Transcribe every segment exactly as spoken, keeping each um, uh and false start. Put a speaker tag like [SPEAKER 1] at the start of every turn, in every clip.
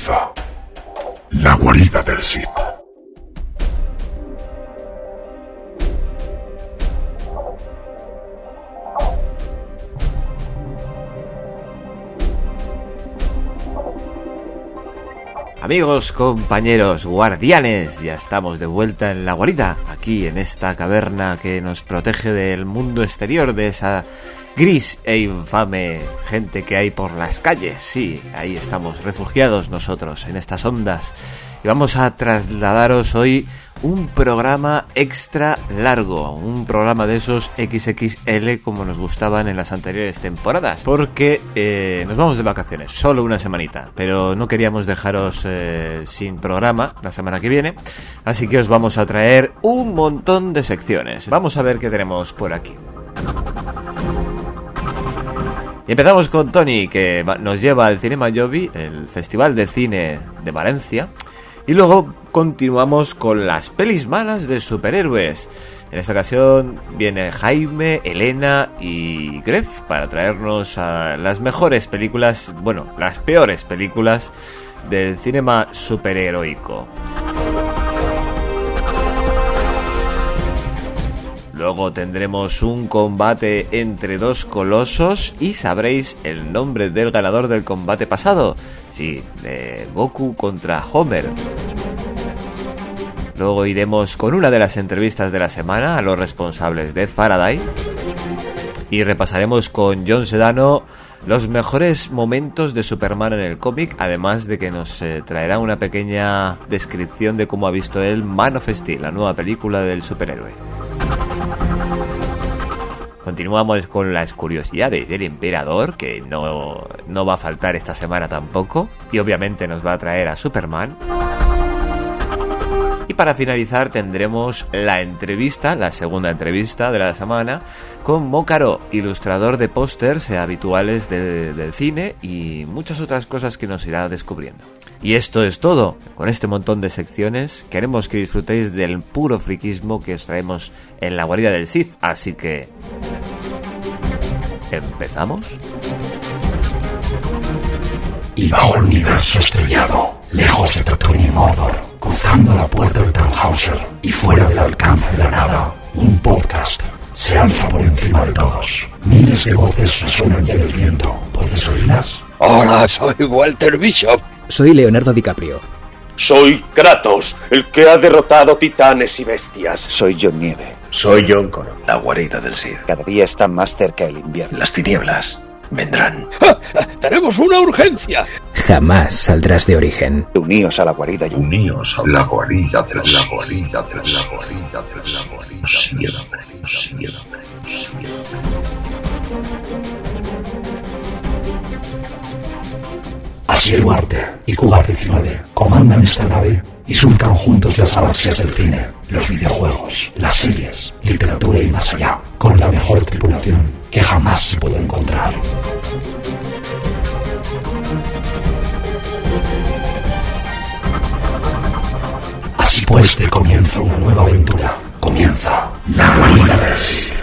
[SPEAKER 1] comienza La Guarida del Sith.
[SPEAKER 2] Amigos, compañeros, guardianes, ya estamos de vuelta en la guarida, aquí en esta caverna que nos protege del mundo exterior, de esa gris e infame gente que hay por las calles. Sí, ahí estamos refugiados nosotros en estas ondas. Y vamos a trasladaros hoy un programa extra largo, un programa de esos equis equis ele como nos gustaban en las anteriores temporadas, porque eh, nos vamos de vacaciones, solo una semanita, pero no queríamos dejaros eh, sin programa la semana que viene, así que os vamos a traer un montón de secciones. Vamos a ver qué tenemos por aquí. Y empezamos con Tony, que nos lleva al Cinema Jovi, el Festival de Cine de Valencia. Y luego continuamos con las pelis malas de superhéroes. En esta ocasión viene Jaime, Elena y Gref para traernos a las mejores películas, bueno, las peores películas del cinema superheroico. Luego tendremos un combate entre dos colosos y sabréis el nombre del ganador del combate pasado. Sí, de Goku contra Homer. Luego iremos con una de las entrevistas de la semana a los responsables de Faraday. Y repasaremos con John Sedano los mejores momentos de Superman en el cómic, además de que nos eh, traerá una pequeña descripción de cómo ha visto él Man of Steel, la nueva película del superhéroe. Continuamos con las curiosidades del emperador, que no, no va a faltar esta semana tampoco, y obviamente nos va a traer a Superman. Y para finalizar tendremos la entrevista, la segunda entrevista de la semana, con Mócaro, ilustrador de pósters habituales de, del cine y muchas otras cosas que nos irá descubriendo. Y esto es todo. Con este montón de secciones queremos que disfrutéis del puro friquismo que os traemos en la guarida del Sith, así que... ¿empezamos?
[SPEAKER 1] Y bajo el universo estrellado, lejos de Tatooine y Mordor, cruzando la puerta de Tannhauser y fuera del alcance de la nada, un podcast se alza por encima de todos. Miles de voces resuenan en el viento. ¿Puedes oírlas?
[SPEAKER 3] Hola, soy Walter Bishop.
[SPEAKER 4] Soy Leonardo DiCaprio.
[SPEAKER 5] Soy Kratos, el que ha derrotado titanes y bestias.
[SPEAKER 6] Soy John Nieve.
[SPEAKER 3] Soy John Connor. La guarida del Sith.
[SPEAKER 6] Cada día está más cerca el invierno.
[SPEAKER 3] Las tinieblas vendrán. ¡Tenemos una urgencia!
[SPEAKER 4] Jamás saldrás de Origen.
[SPEAKER 6] Uníos a la guarida.
[SPEAKER 1] Uníos a la guarida de la guarida de la guarida de la guarida. Siempre, siempre, siempre. Asier Duarte y Cuba diecinueve comandan esta nave y surcan juntos las galaxias del cine, los videojuegos, las series, literatura y más allá, con la mejor tripulación que jamás se puede encontrar. Así pues, de comienza una nueva aventura. Comienza La Guarida del Sith.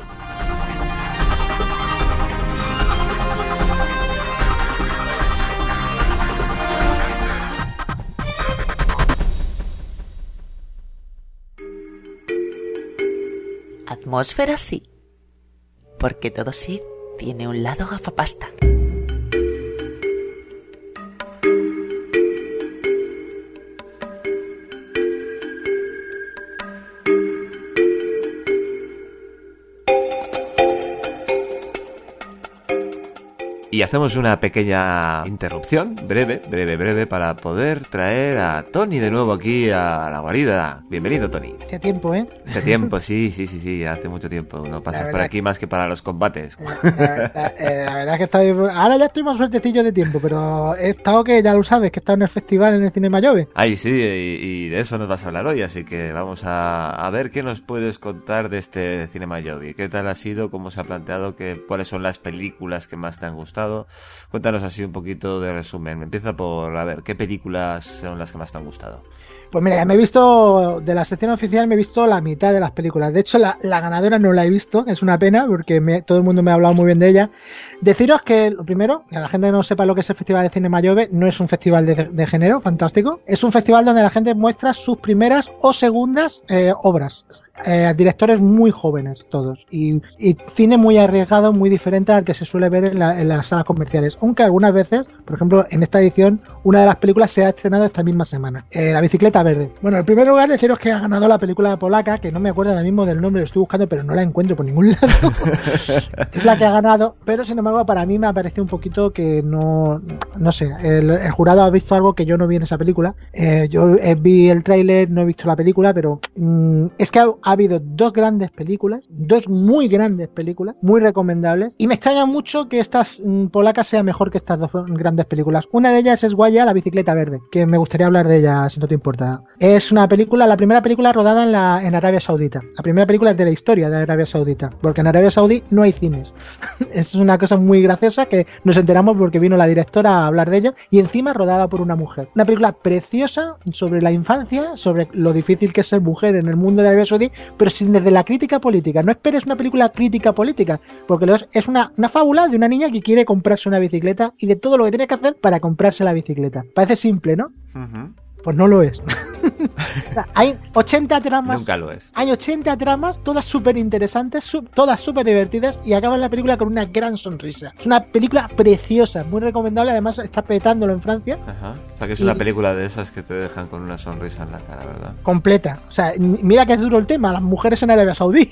[SPEAKER 7] Atmósfera sí, porque todo Sith tiene un lado gafapasta.
[SPEAKER 2] Y hacemos una pequeña interrupción, breve, breve, breve, para poder traer a Tony de nuevo aquí a la guarida. Bienvenido, Tony.
[SPEAKER 8] Hace tiempo, ¿eh?
[SPEAKER 2] Hace tiempo, sí, sí, sí, sí, hace mucho tiempo. No pasas por aquí más que para los combates.
[SPEAKER 8] La, la, eh, la verdad es que estoy... ahora ya estoy más suertecillo de tiempo, pero he estado, que ya lo sabes, que he estado en el festival en el Cinema Jovi.
[SPEAKER 2] Ay, sí, y, y de eso nos vas a hablar hoy, así que vamos a, a ver qué nos puedes contar de este Cinema Jovi. ¿Qué tal ha sido? ¿Cómo se ha planteado? ¿Qué, cuáles son las películas que más te han gustado? Cuéntanos así un poquito de resumen. Empieza por, a ver, ¿qué películas son las que más te han gustado?
[SPEAKER 8] Pues mira, me he visto, de la sección oficial me he visto la mitad de las películas. De hecho, la, la ganadora no la he visto, es una pena, porque me, todo el mundo me ha hablado muy bien de ella. Deciros que, lo primero, que la gente que no sepa lo que es el Festival de Cine Mayobe, no es un festival de, de género, fantástico. Es un festival donde la gente muestra sus primeras o segundas eh, obras. Eh, directores muy jóvenes todos y, y cine muy arriesgado, muy diferente al que se suele ver en, la, en las salas comerciales, aunque algunas veces, por ejemplo en esta edición, una de las películas se ha estrenado esta misma semana, eh, La bicicleta verde. Bueno, en primer lugar deciros que ha ganado la película polaca, que no me acuerdo ahora mismo del nombre, lo estoy buscando pero no la encuentro por ningún lado. Es la que ha ganado, pero sin embargo para mí me ha parecido un poquito que no, no sé, el, el jurado ha visto algo que yo no vi en esa película. eh, yo eh, vi el tráiler, no he visto la película, pero mmm, es que ha, ha habido dos grandes películas, dos muy grandes películas, muy recomendables, y me extraña mucho que estas mmm, polacas sean mejor que estas dos grandes películas. Una de ellas es Guaya, La bicicleta verde, que me gustaría hablar de ella si no te importa. Es una película, la primera película rodada en, la, en Arabia Saudita. La primera película de la historia de Arabia Saudita, porque en Arabia Saudí no hay cines. Es una cosa muy graciosa que nos enteramos porque vino la directora a hablar de ello, y encima rodada por una mujer. Una película preciosa sobre la infancia, sobre lo difícil que es ser mujer en el mundo de Arabia Saudí, pero sin desde la crítica política. No esperes una película crítica política, porque es una, una fábula de una niña que quiere comprarse una bicicleta y de todo lo que tiene que hacer para comprarse la bicicleta. Parece simple, ¿no? Uh-huh. Pues no lo es. Hay ochenta tramas.
[SPEAKER 2] Nunca lo es.
[SPEAKER 8] Hay ochenta tramas, todas súper interesantes, sub, todas súper divertidas, y acaba la película con una gran sonrisa. Es una película preciosa, muy recomendable. Además, está petándolo en Francia.
[SPEAKER 2] Ajá. O sea, que es
[SPEAKER 8] y,
[SPEAKER 2] una película de esas que te dejan con una sonrisa en la cara, ¿verdad?
[SPEAKER 8] Completa. O sea, mira que es duro el tema, las mujeres en Arabia Saudí.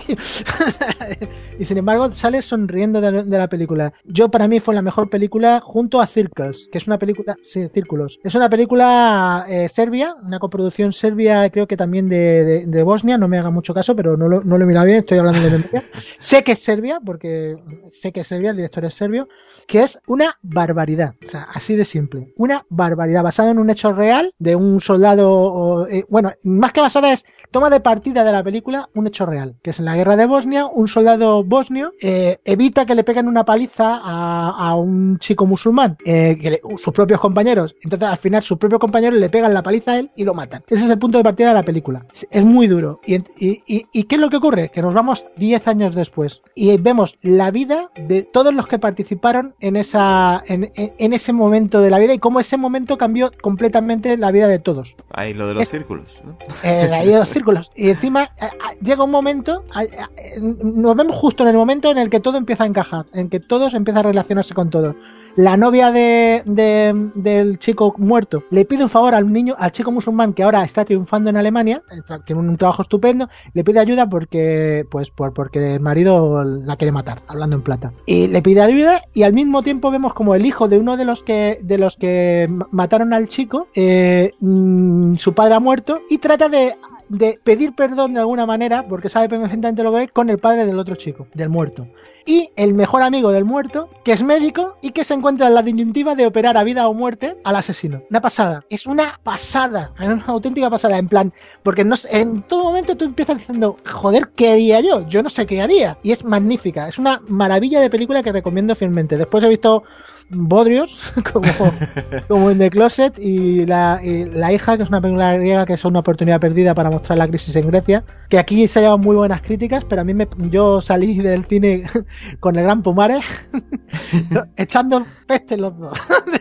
[SPEAKER 8] Y sin embargo, sales sonriendo de, de la película. Yo, para mí, fue la mejor película junto a Circles, que es una película. Sí, Círculos. Es una película eh, serbia, una coproducción serbia, creo que también de, de, de Bosnia, no me haga mucho caso, pero no lo, no lo he mirado bien, estoy hablando de memoria. Sé que es Serbia, porque sé que es Serbia, el director es serbio, que es una barbaridad, o sea, así de simple, una barbaridad, basada en un hecho real de un soldado, o, eh, bueno, más que basada es toma de partida de la película un hecho real, que es en la guerra de Bosnia, un soldado bosnio eh, evita que le peguen una paliza a, a un chico musulmán, eh, que le, sus propios compañeros, entonces al final sus propios compañeros le pegan la paliza a él y lo matan. Ese es el punto de partida de la película. Es muy duro. ¿Y, y, y, y qué es lo que ocurre? Que nos vamos diez años después y vemos la vida de todos los que participaron en esa en, en, en ese momento de la vida y cómo ese momento cambió completamente la vida de todos.
[SPEAKER 2] Ahí lo de los
[SPEAKER 8] es,
[SPEAKER 2] círculos, ¿no?
[SPEAKER 8] Eh, ahí de los círculos. Y encima eh, llega un momento, eh, eh, nos vemos justo en el momento en el que todo empieza a encajar, en que todos empiezan a relacionarse con todos. La novia de, de, del chico muerto le pide un favor al niño, al chico musulmán que ahora está triunfando en Alemania, tiene un trabajo estupendo, le pide ayuda porque, pues, por, porque el marido la quiere matar, hablando en plata. Y le pide ayuda y al mismo tiempo vemos como el hijo de uno de los que, de los que mataron al chico, eh, mmm, su padre ha muerto y trata de de pedir perdón de alguna manera, porque sabe perfectamente lo que es, con el padre del otro chico, del muerto. Y el mejor amigo del muerto, que es médico y que se encuentra en la disyuntiva de operar a vida o muerte al asesino. Una pasada. Es una pasada. Es una auténtica pasada. En plan, porque no, en todo momento tú empiezas diciendo, joder, ¿qué haría yo? Yo no sé qué haría. Y es magnífica. Es una maravilla de película que recomiendo fielmente. Después he visto Bodrios, como, como en The Closet, y la, y la hija, que es una película griega que es una oportunidad perdida para mostrar la crisis en Grecia, que aquí se llevan muy buenas críticas, pero a mí me, yo salí del cine con el gran Pumares echando peste los dos.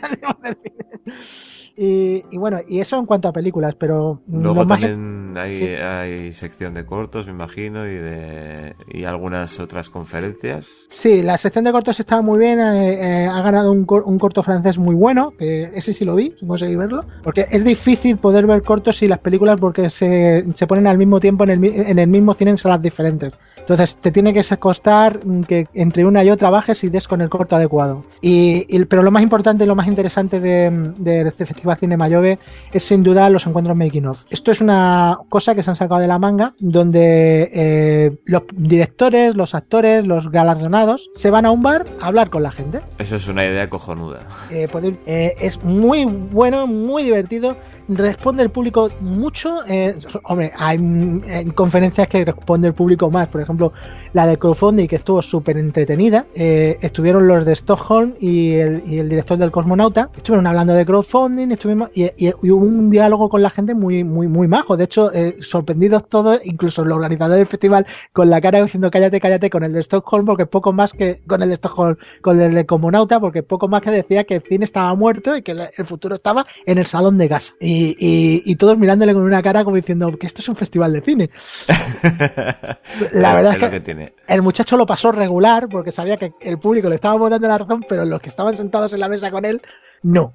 [SPEAKER 8] Y, y bueno, y eso en cuanto a películas, pero
[SPEAKER 2] luego también más... hay, sí. hay sección de cortos, me imagino, y de y algunas otras conferencias.
[SPEAKER 8] Sí, la sección de cortos está muy bien, eh, eh, ha ganado un, cor- un corto francés muy bueno, que ese sí lo vi, conseguí verlo, porque es difícil poder ver cortos y las películas porque se, se ponen al mismo tiempo en el, en el mismo cine en salas diferentes. Entonces te tiene que costar que entre una y otra bajes y des con el corto adecuado. Y, y pero lo más importante y lo más interesante de, de este Festival Cine Mayobe es sin duda los encuentros making of. Esto es una cosa que se han sacado de la manga, donde eh, los directores, los actores, los galardonados se van a un bar a hablar con la gente.
[SPEAKER 2] Eso es una idea cojonuda.
[SPEAKER 8] Eh, poder, eh, es muy bueno, muy divertido. responde el público mucho. Eh, hombre, hay en conferencias que responde el público más. Por ejemplo, la de crowdfunding, que estuvo súper entretenida. Eh, estuvieron los de Stockholm y el, y el director del Cosmonauta. Estuvieron hablando de crowdfunding estuvimos, y, y, y hubo un diálogo con la gente muy muy muy majo. De hecho, eh, sorprendidos todos, incluso el organizador del festival, con la cara diciendo cállate, cállate, con el de Stockholm, porque poco más que con el de Stockholm, con el de Cosmonauta, porque poco más que decía que el cine estaba muerto y que el futuro estaba en el salón de casa. Y, y, y todos mirándole con una cara como diciendo que esto es un festival de cine. La verdad es, es que, que tiene. El muchacho lo pasó regular porque sabía que el público le estaba dando la razón, pero los que estaban sentados en la mesa con él, no.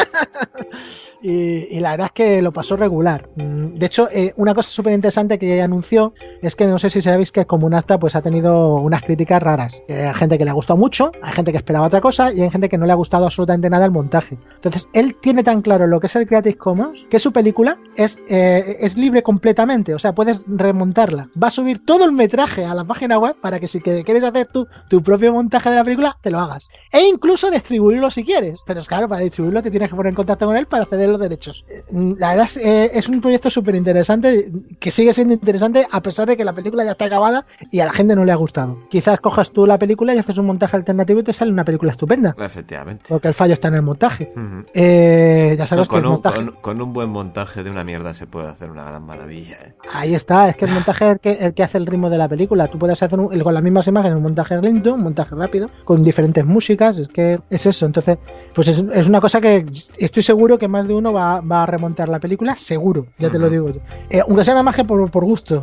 [SPEAKER 8] Y, y la verdad es que lo pasó regular. De hecho, eh, una cosa súper interesante que anunció es que no sé si sabéis que el Comunacta pues ha tenido unas críticas raras. Eh, hay gente que le ha gustado mucho, hay gente que esperaba otra cosa y hay gente que no le ha gustado absolutamente nada el montaje. Entonces, él tiene tan claro lo que es el Creative Commons que su película es, eh, es libre completamente. O sea, puedes remontarla. Va a subir todo el metraje a la página web para que si quieres hacer tú tu propio montaje de la película, te lo hagas. E incluso distribuirlo si quieres. Pero es claro, para distribuirlo te tienes que poner en contacto con él para acceder los derechos. La verdad es, eh, es un proyecto súper interesante que sigue siendo interesante a pesar de que la película ya está acabada y a la gente no le ha gustado. Quizás cojas tú la película y haces un montaje alternativo y te sale una película estupenda.
[SPEAKER 2] Efectivamente.
[SPEAKER 8] Porque el fallo está en el montaje. Uh-huh. eh, ya sabes
[SPEAKER 2] no, con,
[SPEAKER 8] que el
[SPEAKER 2] un,
[SPEAKER 8] montaje...
[SPEAKER 2] con, con un buen montaje de una mierda se puede hacer una gran maravilla. ¿eh?
[SPEAKER 8] Ahí está, es que el montaje es el que, el que hace el ritmo de la película. Tú puedes hacer un, con las mismas imágenes un montaje lento, un montaje rápido, con diferentes músicas. Es que es eso. Entonces, pues es, es una cosa que estoy seguro que más de uno va, va a remontar la película, seguro, ya uh-huh. te lo digo yo. Eh, aunque sea nada más que por, por gusto.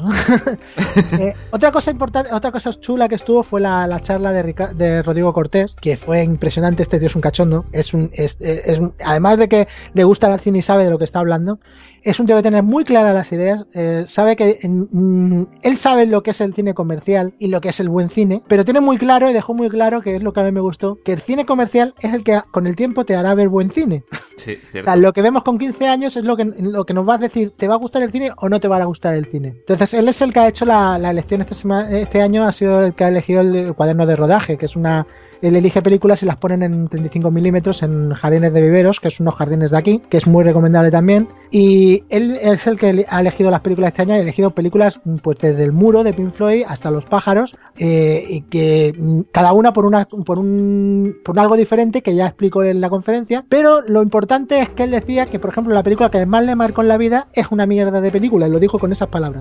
[SPEAKER 8] eh, otra cosa importante, otra cosa chula que estuvo fue la, la charla de, Rica, de Rodrigo Cortés, que fue impresionante. Este tío es un cachondo, es un, es, es, es un, además de que le gusta el cine y sabe de lo que está hablando, es un tío que tiene muy claras las ideas, eh, sabe que mm, él sabe lo que es el cine comercial y lo que es el buen cine, pero tiene muy claro y dejó muy claro, que es lo que a mí me gustó, que el cine comercial es el que con el tiempo te hará ver buen cine.
[SPEAKER 2] Sí, cierto.
[SPEAKER 8] O sea, lo que vemos con quince años es lo que, lo que nos va a decir, ¿te va a gustar el cine o no te va a gustar el cine? Entonces, él es el que ha hecho la, la elección este, semana, este año, ha sido el que ha elegido el, el cuaderno de rodaje, que es una... Él elige películas y las ponen en treinta y cinco milímetros en Jardines de Viveros, que es unos jardines de aquí, que es muy recomendable también. Y él es el que ha elegido las películas este año, ha elegido películas pues desde El Muro de Pink Floyd hasta Los Pájaros, eh, y que cada una por una por un por algo diferente que ya explicó en la conferencia. Pero lo importante es que él decía que, por ejemplo, la película que más le marcó en la vida es una mierda de película, y lo dijo con esas palabras.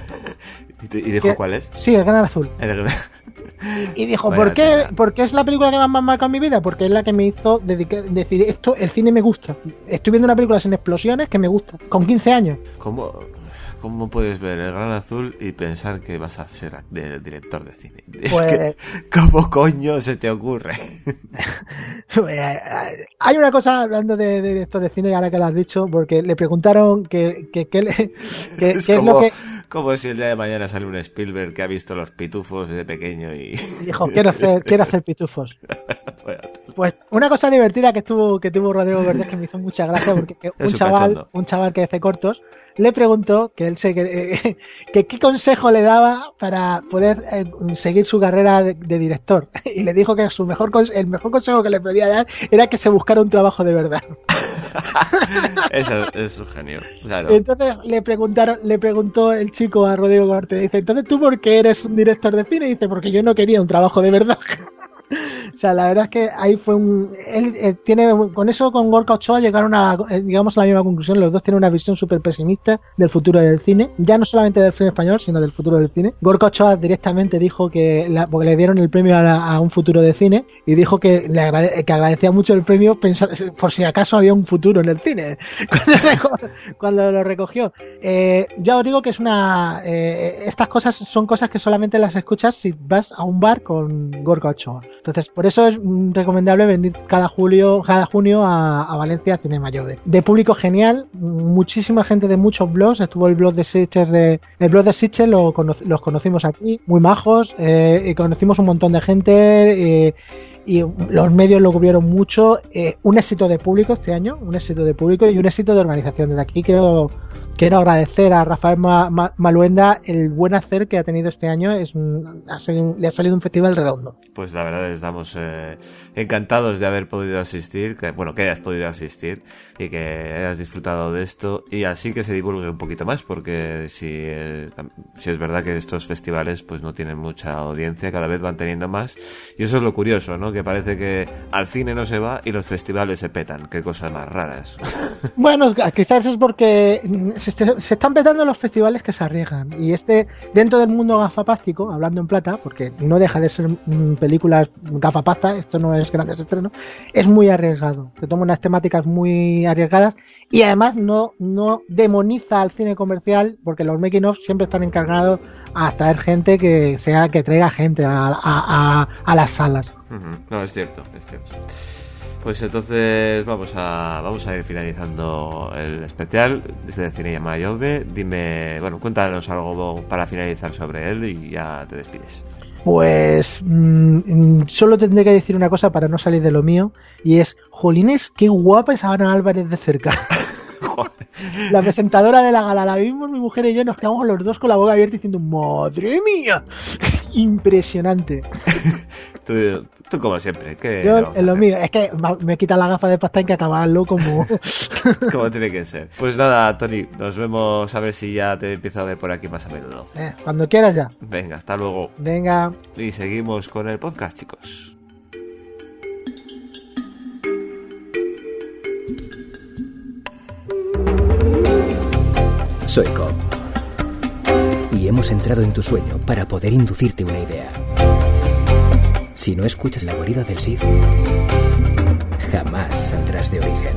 [SPEAKER 2] ¿Y dijo que, cuál es?
[SPEAKER 8] Sí, El Gran Azul.
[SPEAKER 2] El Gran
[SPEAKER 8] Y dijo, ¿por qué? ¿Por qué es la película que más me ha marcado en mi vida? Porque es la que me hizo dedicar, decir, esto, el cine me gusta. Estoy viendo una película sin explosiones que me gusta, con quince años.
[SPEAKER 2] ¿Cómo, cómo puedes ver El Gran Azul y pensar que vas a ser de, de director de cine? Es pues, que, ¿cómo coño se te ocurre?
[SPEAKER 8] Hay una cosa, hablando de, de director de cine, ahora que lo has dicho, porque le preguntaron que, que, que, que, que
[SPEAKER 2] es,
[SPEAKER 8] qué
[SPEAKER 2] como,
[SPEAKER 8] es lo que...
[SPEAKER 2] como si el día de mañana sale un Spielberg que ha visto Los Pitufos desde pequeño y...
[SPEAKER 8] y dijo, quiero hacer, quiero hacer pitufos. Pues una cosa divertida que estuvo que tuvo Rodrigo Verdes, que me hizo mucha gracia, porque un chaval, un chaval que hace cortos le preguntó que él se que, que qué consejo le daba para poder eh, seguir su carrera de, de director, y le dijo que su mejor el mejor consejo que le podía dar era que se buscara un trabajo de verdad.
[SPEAKER 2] Eso es un genio, claro.
[SPEAKER 8] Entonces le preguntaron, le preguntó el chico a Rodrigo Cortés, dice, entonces tú por qué eres un director de cine, y dice, porque yo no quería un trabajo de verdad. O sea, la verdad es que ahí fue un... Él eh, tiene... Con eso, con Gorka Ochoa llegaron a, eh, digamos, a la misma conclusión. Los dos tienen una visión súper pesimista del futuro del cine. Ya no solamente del cine español, sino del futuro del cine. Gorka Ochoa directamente dijo que... La, porque le dieron el premio a, la, a un futuro de cine, y dijo que, le agrade, que agradecía mucho el premio pensar, por si acaso había un futuro en el cine. Cuando, cuando lo recogió. Eh, ya os digo que es una... Eh, estas cosas son cosas que solamente las escuchas si vas a un bar con Gorka Ochoa. Entonces, por eso es recomendable venir cada julio, cada junio a, a Valencia a Cinema Jove. De público genial, muchísima gente de muchos blogs. Estuvo el blog de Sitges, de, el blog de Sitges lo cono, los conocimos aquí, muy majos, eh, y conocimos un montón de gente, eh, y los medios lo cubrieron mucho. Eh, un éxito de público este año, un éxito de público y un éxito de organización. Desde aquí quiero, quiero agradecer a Rafael Ma, Ma, Maluenda el buen hacer que ha tenido este año. Es un, ha salido, le ha salido un festival redondo.
[SPEAKER 2] Pues la verdad estamos eh, encantados de haber podido asistir, que, bueno, que hayas podido asistir y que hayas disfrutado de esto, y así que se divulgue un poquito más, porque si, eh, si es verdad que estos festivales pues no tienen mucha audiencia, cada vez van teniendo más, y eso es lo curioso, ¿no? Que parece que al cine no se va y los festivales se petan. Qué cosas más raras.
[SPEAKER 8] Bueno, quizás es porque se, este, se están petando los festivales que se arriesgan, y este, dentro del mundo gafapástico, hablando en plata, porque no deja de ser mm, películas gafapasta, esto no es grandes estrenos, es muy arriesgado, se toma unas temáticas muy arriesgadas y además no, no demoniza al cine comercial, porque los making of siempre están encargados a traer gente que sea que traiga gente a, a, a, a las salas.
[SPEAKER 2] Uh-huh. No, es cierto, es cierto. Pues entonces vamos a vamos a ir finalizando el especial desde Cine Llamada Jove. Dime, bueno, cuéntanos algo para finalizar sobre él y ya te despides.
[SPEAKER 8] Pues mmm, solo tendré que decir una cosa para no salir de lo mío, y es, jolines, qué guapa es Ana Álvarez de cerca. La presentadora de la gala, la vimos mi mujer y yo, nos quedamos los dos con la boca abierta diciendo, ¡madre mía! Impresionante.
[SPEAKER 2] Tú, tú como siempre. ¿Qué
[SPEAKER 8] yo en lo mío, es que me quita la gafa de pasta y que acabarlo como...
[SPEAKER 2] como tiene que ser. Pues nada, Tony, nos vemos a ver si ya te empiezo a ver por aquí más a menudo.
[SPEAKER 8] Eh, cuando quieras ya.
[SPEAKER 2] Venga, hasta luego.
[SPEAKER 8] Venga.
[SPEAKER 2] Y seguimos con el podcast, chicos.
[SPEAKER 4] Soy Cobb. Y hemos entrado en tu sueño para poder inducirte una idea. Si no escuchas la guarida del Sith, jamás saldrás de Origen.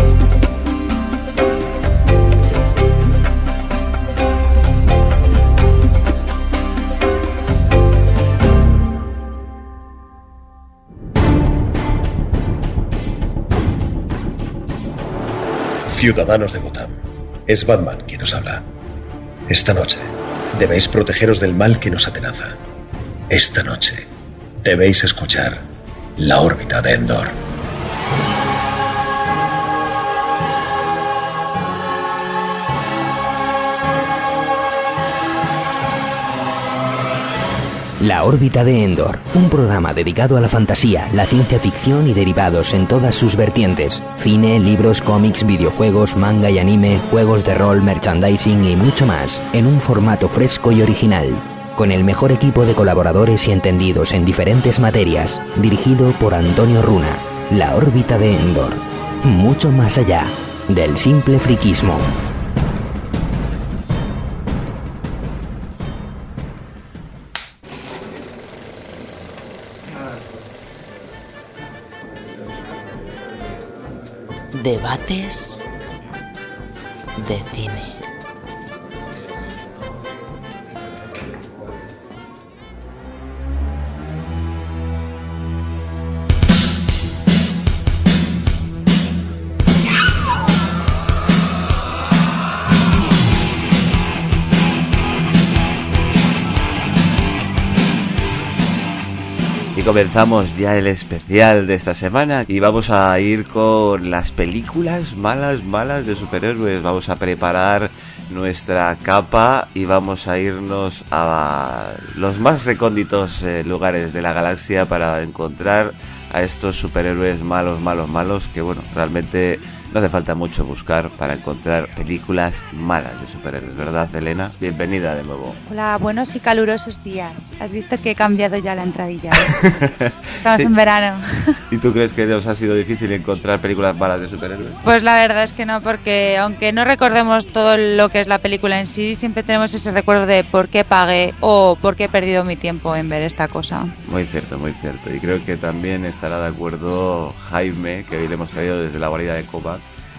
[SPEAKER 9] Ciudadanos de Gotham, es Batman quien os habla. Esta noche debéis protegeros del mal que nos atenaza. Esta noche debéis escuchar La órbita de Endor.
[SPEAKER 10] La órbita de Endor, un programa dedicado a la fantasía, la ciencia ficción y derivados en todas sus vertientes. Cine, libros, cómics, videojuegos, manga y anime, juegos de rol, merchandising y mucho más, en un formato fresco y original. Con el mejor equipo de colaboradores y entendidos en diferentes materias, dirigido por Antonio Runa. La órbita de Endor, mucho más allá del simple friquismo.
[SPEAKER 7] Debates de cine.
[SPEAKER 2] Comenzamos ya el especial de esta semana y vamos a ir con las películas malas, malas de superhéroes. Vamos a preparar nuestra capa y vamos a irnos a los más recónditos eh, lugares de la galaxia para encontrar a estos superhéroes malos, malos, malos, que bueno, realmente no hace falta mucho buscar para encontrar películas malas de superhéroes, ¿verdad, Elena? Bienvenida de nuevo.
[SPEAKER 11] Hola, buenos y calurosos días. Has visto que he cambiado ya la entradilla. Estamos
[SPEAKER 2] sí.
[SPEAKER 11] en verano.
[SPEAKER 2] ¿Y tú crees que os ha sido difícil encontrar películas malas de superhéroes?
[SPEAKER 11] Pues la verdad es que no, porque aunque no recordemos todo lo que es la película en sí, siempre tenemos ese recuerdo de por qué pagué o por qué he perdido mi tiempo en ver esta cosa.
[SPEAKER 2] Muy cierto, muy cierto. Y creo que también estará de acuerdo Jaime, que hoy le hemos traído desde la guarida de Kovac,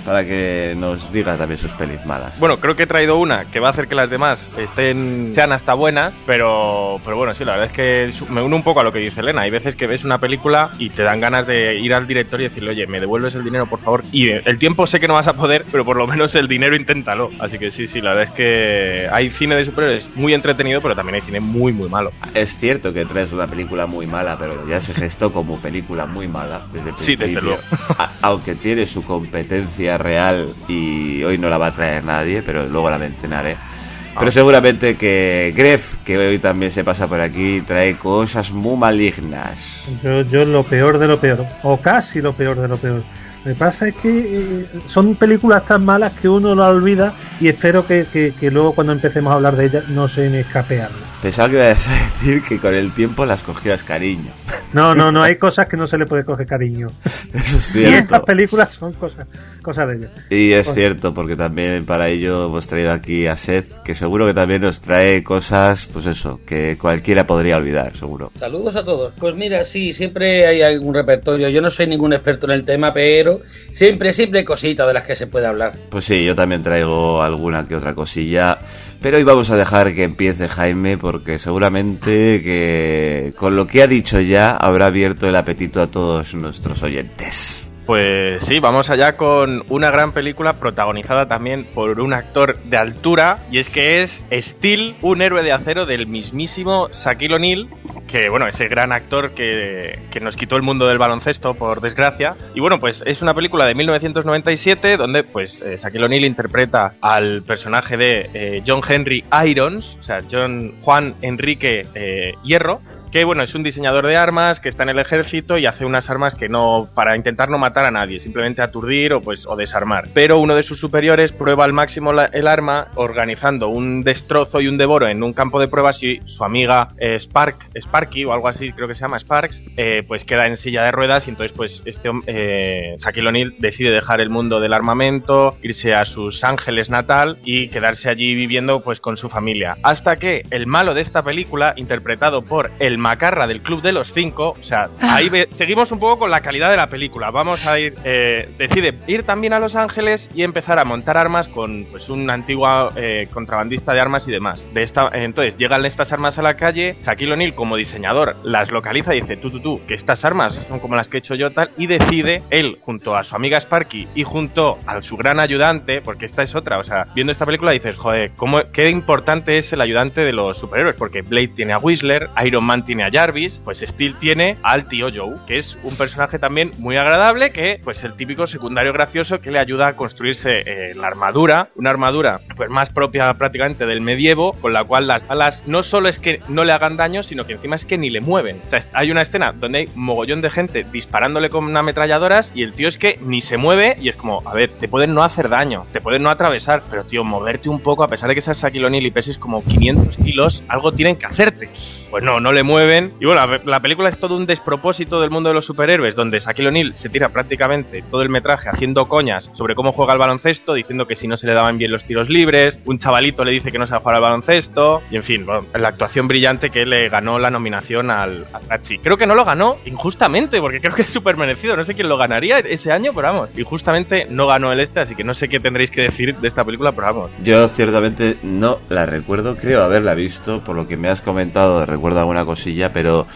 [SPEAKER 2] para que nos diga también sus pelis malas.
[SPEAKER 12] Bueno, creo que he traído una que va a hacer que las demás estén sean hasta buenas, pero pero bueno, sí, la verdad es que me uno un poco a lo que dice Elena. Hay veces que ves una película y te dan ganas de ir al director y decirle, oye, me devuelves el dinero, por favor. Y el tiempo sé que no vas a poder, pero por lo menos el dinero inténtalo. Así que sí, sí, la verdad es que hay cine de superhéroes muy entretenido, pero también hay cine muy, muy malo.
[SPEAKER 2] Es cierto que traes una película muy mala, pero ya se gestó como película muy mala desde el principio.
[SPEAKER 12] Sí, desde luego.
[SPEAKER 2] A, aunque tiene su competencia real y hoy no la va a traer nadie, pero luego la mencionaré. Pero seguramente que Gref, que hoy también se pasa por aquí, trae cosas muy malignas.
[SPEAKER 13] Yo, yo lo peor de lo peor, o casi lo peor de lo peor. Lo que pasa es que eh, son películas tan malas que uno las olvida y espero que, que, que luego cuando empecemos a hablar de ellas no se me escape algo.
[SPEAKER 2] Pensaba que ibas a decir que con el tiempo las cogías cariño.
[SPEAKER 13] No, no, no, hay cosas que no se le puede coger cariño.
[SPEAKER 2] Eso es cierto.
[SPEAKER 13] Y estas películas son cosas, cosas de ellas.
[SPEAKER 2] Y es cierto, porque también para ello hemos traído aquí a Seth, que seguro que también nos trae cosas, pues eso, que cualquiera podría olvidar, seguro.
[SPEAKER 14] Saludos a todos. Pues mira, sí, siempre hay algún repertorio. Yo no soy ningún experto en el tema, pero siempre, siempre hay cositas de las que se puede hablar.
[SPEAKER 2] Pues sí, yo también traigo alguna que otra cosilla, pero hoy vamos a dejar que empiece Jaime, porque seguramente que con lo que ha dicho ya habrá abierto el apetito a todos nuestros oyentes.
[SPEAKER 12] Pues sí, vamos allá con una gran película protagonizada también por un actor de altura, y es que es Steel, un héroe de acero del mismísimo Shaquille O'Neal, que bueno, ese gran actor que, que nos quitó el mundo del baloncesto, por desgracia. Y bueno, pues es una película de mil novecientos noventa y siete donde pues eh, Shaquille O'Neal interpreta al personaje de eh, John Henry Irons, o sea, John Juan Enrique eh, Hierro, que bueno, es un diseñador de armas que está en el ejército y hace unas armas que no, para intentar no matar a nadie, simplemente aturdir o pues o desarmar. Pero uno de sus superiores prueba al máximo la, el arma, organizando un destrozo y un devoro en un campo de pruebas, y su amiga eh, Spark, Sparky o algo así, creo que se llama Sparks, eh, pues queda en silla de ruedas, y entonces pues este eh, Shaquille O'Neal decide dejar el mundo del armamento, irse a sus Ángeles natal y quedarse allí viviendo pues con su familia. Hasta que el malo de esta película, interpretado por el macarra del Club de los Cinco, o sea, ahí ve, seguimos un poco con la calidad de la película. Vamos a ir, eh, decide ir también a Los Ángeles y empezar a montar armas con pues un antiguo eh, contrabandista de armas y demás. De esta, entonces llegan estas armas a la calle, Shaquille O'Neal como diseñador las localiza y dice, tú, tú, tú, que estas armas son como las que he hecho yo tal, y decide él, junto a su amiga Sparky y junto a su gran ayudante, porque esta es otra, o sea, viendo esta película dices, joder, cómo, qué importante es el ayudante de los superhéroes, porque Blade tiene a Whistler, Iron Man tiene a Jarvis, pues Steel tiene al tío Joe, que es un personaje también muy agradable, que pues el típico secundario gracioso que le ayuda a construirse eh, la armadura, una armadura pues más propia prácticamente del medievo, con la cual las balas no solo es que no le hagan daño, sino que encima es que ni le mueven. O sea, hay una escena donde hay mogollón de gente disparándole con ametralladoras y el tío es que ni se mueve, y es como, a ver, te pueden no hacer daño, te pueden no atravesar, pero tío, moverte un poco, a pesar de que seas Shaquille O'Neal y peses como quinientos kilos, algo tienen que hacerte. Pues no, no le mueven. Y bueno, la, la película es todo un despropósito del mundo de los superhéroes, donde Shaquille O'Neal se tira prácticamente todo el metraje haciendo coñas sobre cómo juega al baloncesto, diciendo que si no se le daban bien los tiros libres, un chavalito le dice que no sabe jugar al baloncesto, y en fin, bueno, la actuación brillante que le ganó la nominación al, al Tachi. Creo que no lo ganó injustamente, porque creo que es súper merecido, no sé quién lo ganaría ese año, pero vamos, injustamente no ganó el este, así que no sé qué tendréis que decir de esta película, pero vamos.
[SPEAKER 2] Yo ciertamente no la recuerdo, creo haberla visto, por lo que me has comentado, recuerdo alguna cosilla, pero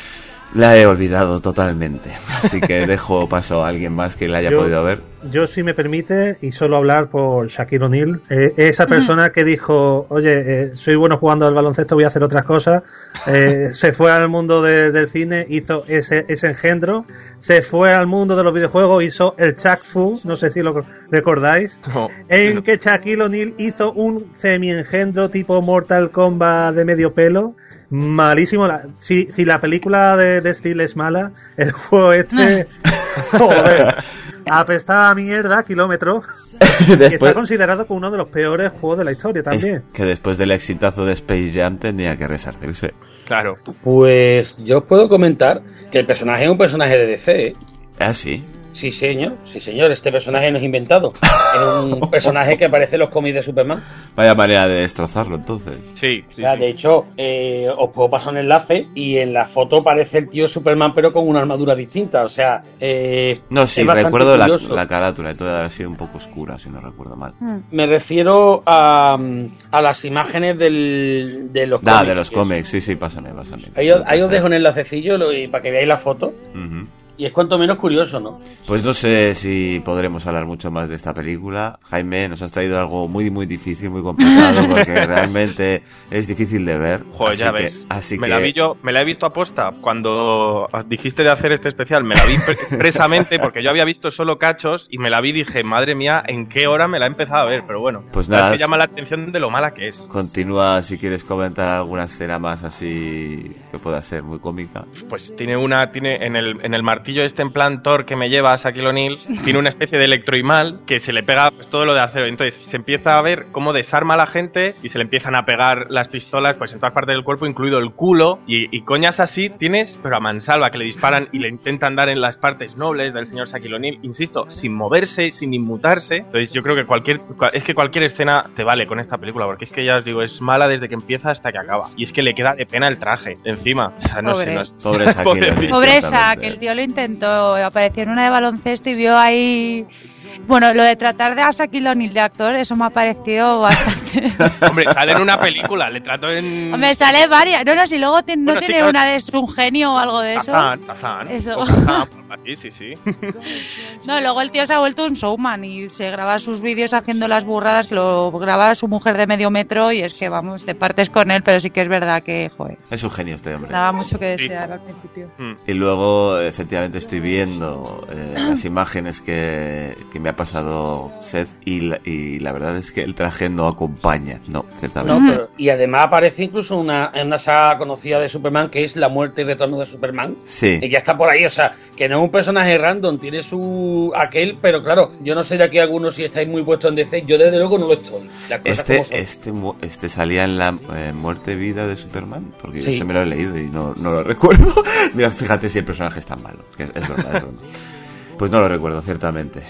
[SPEAKER 2] la he olvidado totalmente, así que dejo paso a alguien más que la haya
[SPEAKER 13] yo,
[SPEAKER 2] podido ver.
[SPEAKER 13] Yo, si me permite, y solo hablar por Shaquille O'Neal, eh, esa persona uh-huh. que dijo, oye, eh, soy bueno jugando al baloncesto, voy a hacer otras cosas, eh, se fue al mundo de, del cine, hizo ese, ese engendro, se fue al mundo de los videojuegos, hizo el Shaq Fu, no sé si lo recordáis, no. en que Shaquille O'Neal hizo un semi-engendro tipo Mortal Kombat de medio pelo, malísimo. La, si, si la película de, de Steel es mala, el juego este joder, apestaba a mierda, kilómetros. Después, y está considerado como uno de los peores juegos de la historia también.
[SPEAKER 2] Es que después del exitazo de Space Jam tenía que resarcirse.
[SPEAKER 12] Claro.
[SPEAKER 14] Pues yo puedo comentar que el personaje es un personaje de D C.
[SPEAKER 2] Ah, sí.
[SPEAKER 14] Sí, señor, sí, señor, este personaje no es inventado. Es un personaje que aparece en los cómics de Superman.
[SPEAKER 2] Vaya manera de destrozarlo, entonces.
[SPEAKER 12] Sí, sí.
[SPEAKER 14] O sea,
[SPEAKER 12] sí.
[SPEAKER 14] de hecho, eh, os puedo pasar un enlace y en la foto parece el tío Superman, pero con una armadura distinta. O sea, eh,
[SPEAKER 2] no, sí,
[SPEAKER 14] es bastante
[SPEAKER 2] recuerdo la,
[SPEAKER 14] curioso.
[SPEAKER 2] la carátula, toda ha sido un poco oscura, si no recuerdo mal.
[SPEAKER 14] Me refiero a, a las imágenes del, de los
[SPEAKER 2] Da,
[SPEAKER 14] cómics.
[SPEAKER 2] de los cómics, sí, sí, pásame, pásame.
[SPEAKER 14] Ahí, os- ahí os dejo un enlacecillo lo- y para que veáis la foto.
[SPEAKER 2] Uh-huh.
[SPEAKER 14] Y es cuanto menos curioso, ¿no?
[SPEAKER 2] Pues no sé si podremos hablar mucho más de esta película. Jaime, nos has traído algo muy, muy difícil, muy complicado, porque realmente es difícil de ver.
[SPEAKER 12] Joder,
[SPEAKER 2] así
[SPEAKER 12] ya
[SPEAKER 2] que,
[SPEAKER 12] ves.
[SPEAKER 2] Así
[SPEAKER 12] me
[SPEAKER 2] que...
[SPEAKER 12] la vi yo, me la he visto a posta cuando dijiste de hacer este especial, me la vi pre- expresamente porque yo había visto solo cachos y me la vi y dije, madre mía, ¿en qué hora me la he empezado a ver? Pero bueno,
[SPEAKER 2] Pues nada,
[SPEAKER 12] me llama la atención de lo mala que es.
[SPEAKER 2] Continúa si quieres comentar alguna escena más así que pueda ser muy cómica.
[SPEAKER 12] Pues tiene una, tiene en el, en el martillo este en plan Thor que me lleva a Shaquille O'Neal, tiene una especie de electroimal que se le pega pues, todo lo de acero. Entonces se empieza a ver cómo desarma a la gente y se le empiezan a pegar las pistolas pues en todas partes del cuerpo, incluido el culo. Y, y coñas así tienes, pero a mansalva, que le disparan y le intentan dar en las partes nobles del señor Shaquille O'Neal, insisto, sin moverse, sin inmutarse. Entonces yo creo que cualquier, es que cualquier escena te vale con esta película, porque es que ya os digo, es mala desde que empieza hasta que acaba. Y es que le queda de pena el traje encima. O sea, no
[SPEAKER 11] Pobre.
[SPEAKER 12] sé, no es...
[SPEAKER 2] Pobre Shaquille O'Neal.
[SPEAKER 11] Pobre esa, que el tío lo intentó, apareció en una de baloncesto y vio ahí... Bueno, lo de tratar de a Shaquille O'Neal de actor, eso me ha parecido bastante...
[SPEAKER 12] Hombre, sale en una película, le trato en...
[SPEAKER 11] Hombre, sale varias... No, no, si luego tiene, no
[SPEAKER 12] Bueno, sí,
[SPEAKER 11] tiene
[SPEAKER 12] claro.
[SPEAKER 11] una de es un genio o algo de eso.
[SPEAKER 12] Tazán, Tazán.
[SPEAKER 11] Eso.
[SPEAKER 12] O Tazán, sí, sí, sí.
[SPEAKER 11] No, luego el tío se ha vuelto un showman y se graba sus vídeos haciendo las burradas, que lo graba su mujer de medio metro y es que, vamos, te partes con él, pero sí que es verdad que, joder,
[SPEAKER 2] Es un genio este hombre.
[SPEAKER 11] daba mucho que desear al principio.
[SPEAKER 2] Y luego, efectivamente, estoy viendo eh, las imágenes que, que me ha pasado Seth y la, y la verdad es que el traje no acompaña. No, ciertamente.
[SPEAKER 14] No, pero, y además aparece incluso una, en una saga conocida de Superman que es La muerte y retorno de Superman.
[SPEAKER 2] Sí.
[SPEAKER 14] Y ya está por ahí, o sea, que no es un personaje random, tiene su aquel, pero claro, yo no sé de aquí a algunos si estáis muy puestos en D C, yo desde luego no lo estoy. Las cosas
[SPEAKER 2] Este,
[SPEAKER 14] como son.
[SPEAKER 2] este, mu- este salía en la eh, muerte vida de Superman, porque
[SPEAKER 14] Sí.
[SPEAKER 2] yo se me lo he leído y no, no lo recuerdo. Mira, fíjate si el personaje es tan malo. Que es, es verdad, es verdad. Pues no lo recuerdo, ciertamente.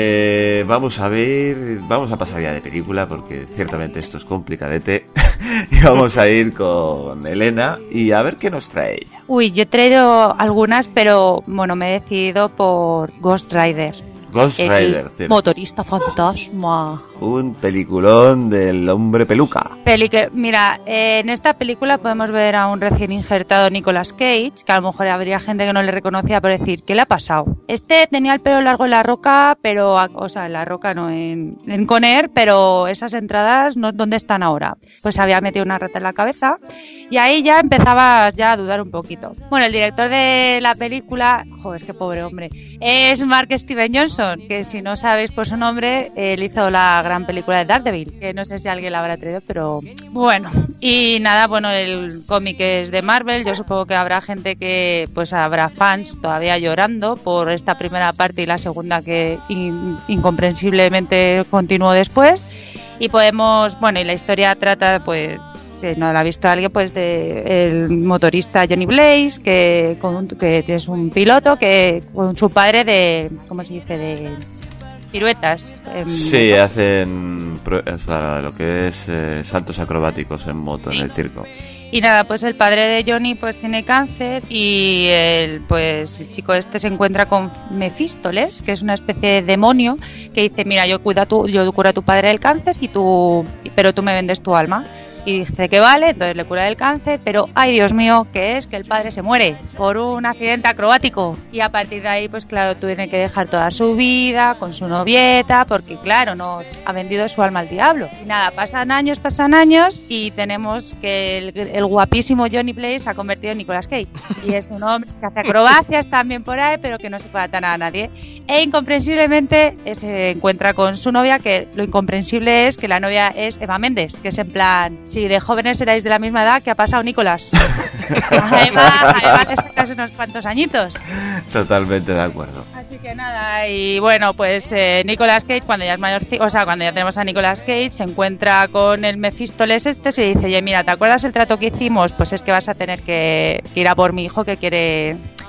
[SPEAKER 2] Eh, vamos a ver, vamos a pasar ya de película, porque ciertamente esto es complicadete. Y vamos a ir con Elena y a ver qué nos trae ella.
[SPEAKER 11] Uy, yo he traído algunas, pero bueno, me he decidido por Ghost Rider.
[SPEAKER 2] Ghost
[SPEAKER 11] El
[SPEAKER 2] Rider, cierto.
[SPEAKER 11] motorista fantasma.
[SPEAKER 2] Un peliculón del hombre peluca.
[SPEAKER 11] Peli que, mira, eh, en esta película podemos ver a un recién injertado Nicolas Cage, que a lo mejor habría gente que no le reconocía por decir, ¿qué le ha pasado? Este tenía el pelo largo en La Roca, pero, o sea, en La Roca no, en, en Conner, pero esas entradas, no, ¿dónde están ahora? Pues había metido una rata en la cabeza y ahí ya empezaba ya a dudar un poquito. Bueno, el director de la película, joder, es que pobre hombre, es Mark Steven Johnson, que si no sabéis por su nombre, él hizo la gran película de Daredevil, que no sé si alguien la habrá traído, pero bueno. Y nada, bueno, el cómic es de Marvel, yo supongo que habrá gente que, pues habrá fans todavía llorando por esta primera parte y la segunda que in- incomprensiblemente continuó después. Y podemos, bueno, y la historia trata, pues, si no la ha visto alguien, pues de el motorista Johnny Blaze, que, con un- que es un piloto que con su padre de, ¿cómo se dice? De piruetas. en
[SPEAKER 2] Sí,
[SPEAKER 11] moto.
[SPEAKER 2] hacen pro- o sea, lo que es eh, saltos acrobáticos en moto, en el circo.
[SPEAKER 11] Y nada, pues el padre de Johnny pues tiene cáncer y el, pues el chico este se encuentra con Mefístoles, que es una especie de demonio que dice, mira, yo cuida tu, yo curo a tu padre del cáncer y tú, pero tú me vendes tu alma. Y dice que vale, entonces le cura del cáncer, pero ay Dios mío, que es que el padre se muere por un accidente acrobático. Y a partir de ahí, pues claro, tiene que dejar toda su vida con su novieta, porque claro, no ha vendido su alma al diablo. Y nada, pasan años, pasan años, y tenemos que el, el guapísimo Johnny Blaze se ha convertido en Nicolas Cage. Y es un hombre que hace acrobacias también por ahí, pero que no se puede atar a nadie. E incomprensiblemente eh, se encuentra con su novia, que lo incomprensible es que la novia es Eva Méndez, que es en plan, si de jóvenes erais de la misma edad, ¿qué ha pasado, Nicolás? A Eva, a Eva le sacas unos cuantos añitos.
[SPEAKER 2] Totalmente de acuerdo.
[SPEAKER 11] Así que nada, y bueno, pues eh, Nicolas Cage, cuando ya es mayor, o sea, cuando ya tenemos a Nicolas Cage, se encuentra con el Mefístoles este, se dice, oye, mira, ¿te acuerdas el trato que hicimos? Pues es que vas a tener que, que ir a por mi hijo que quiere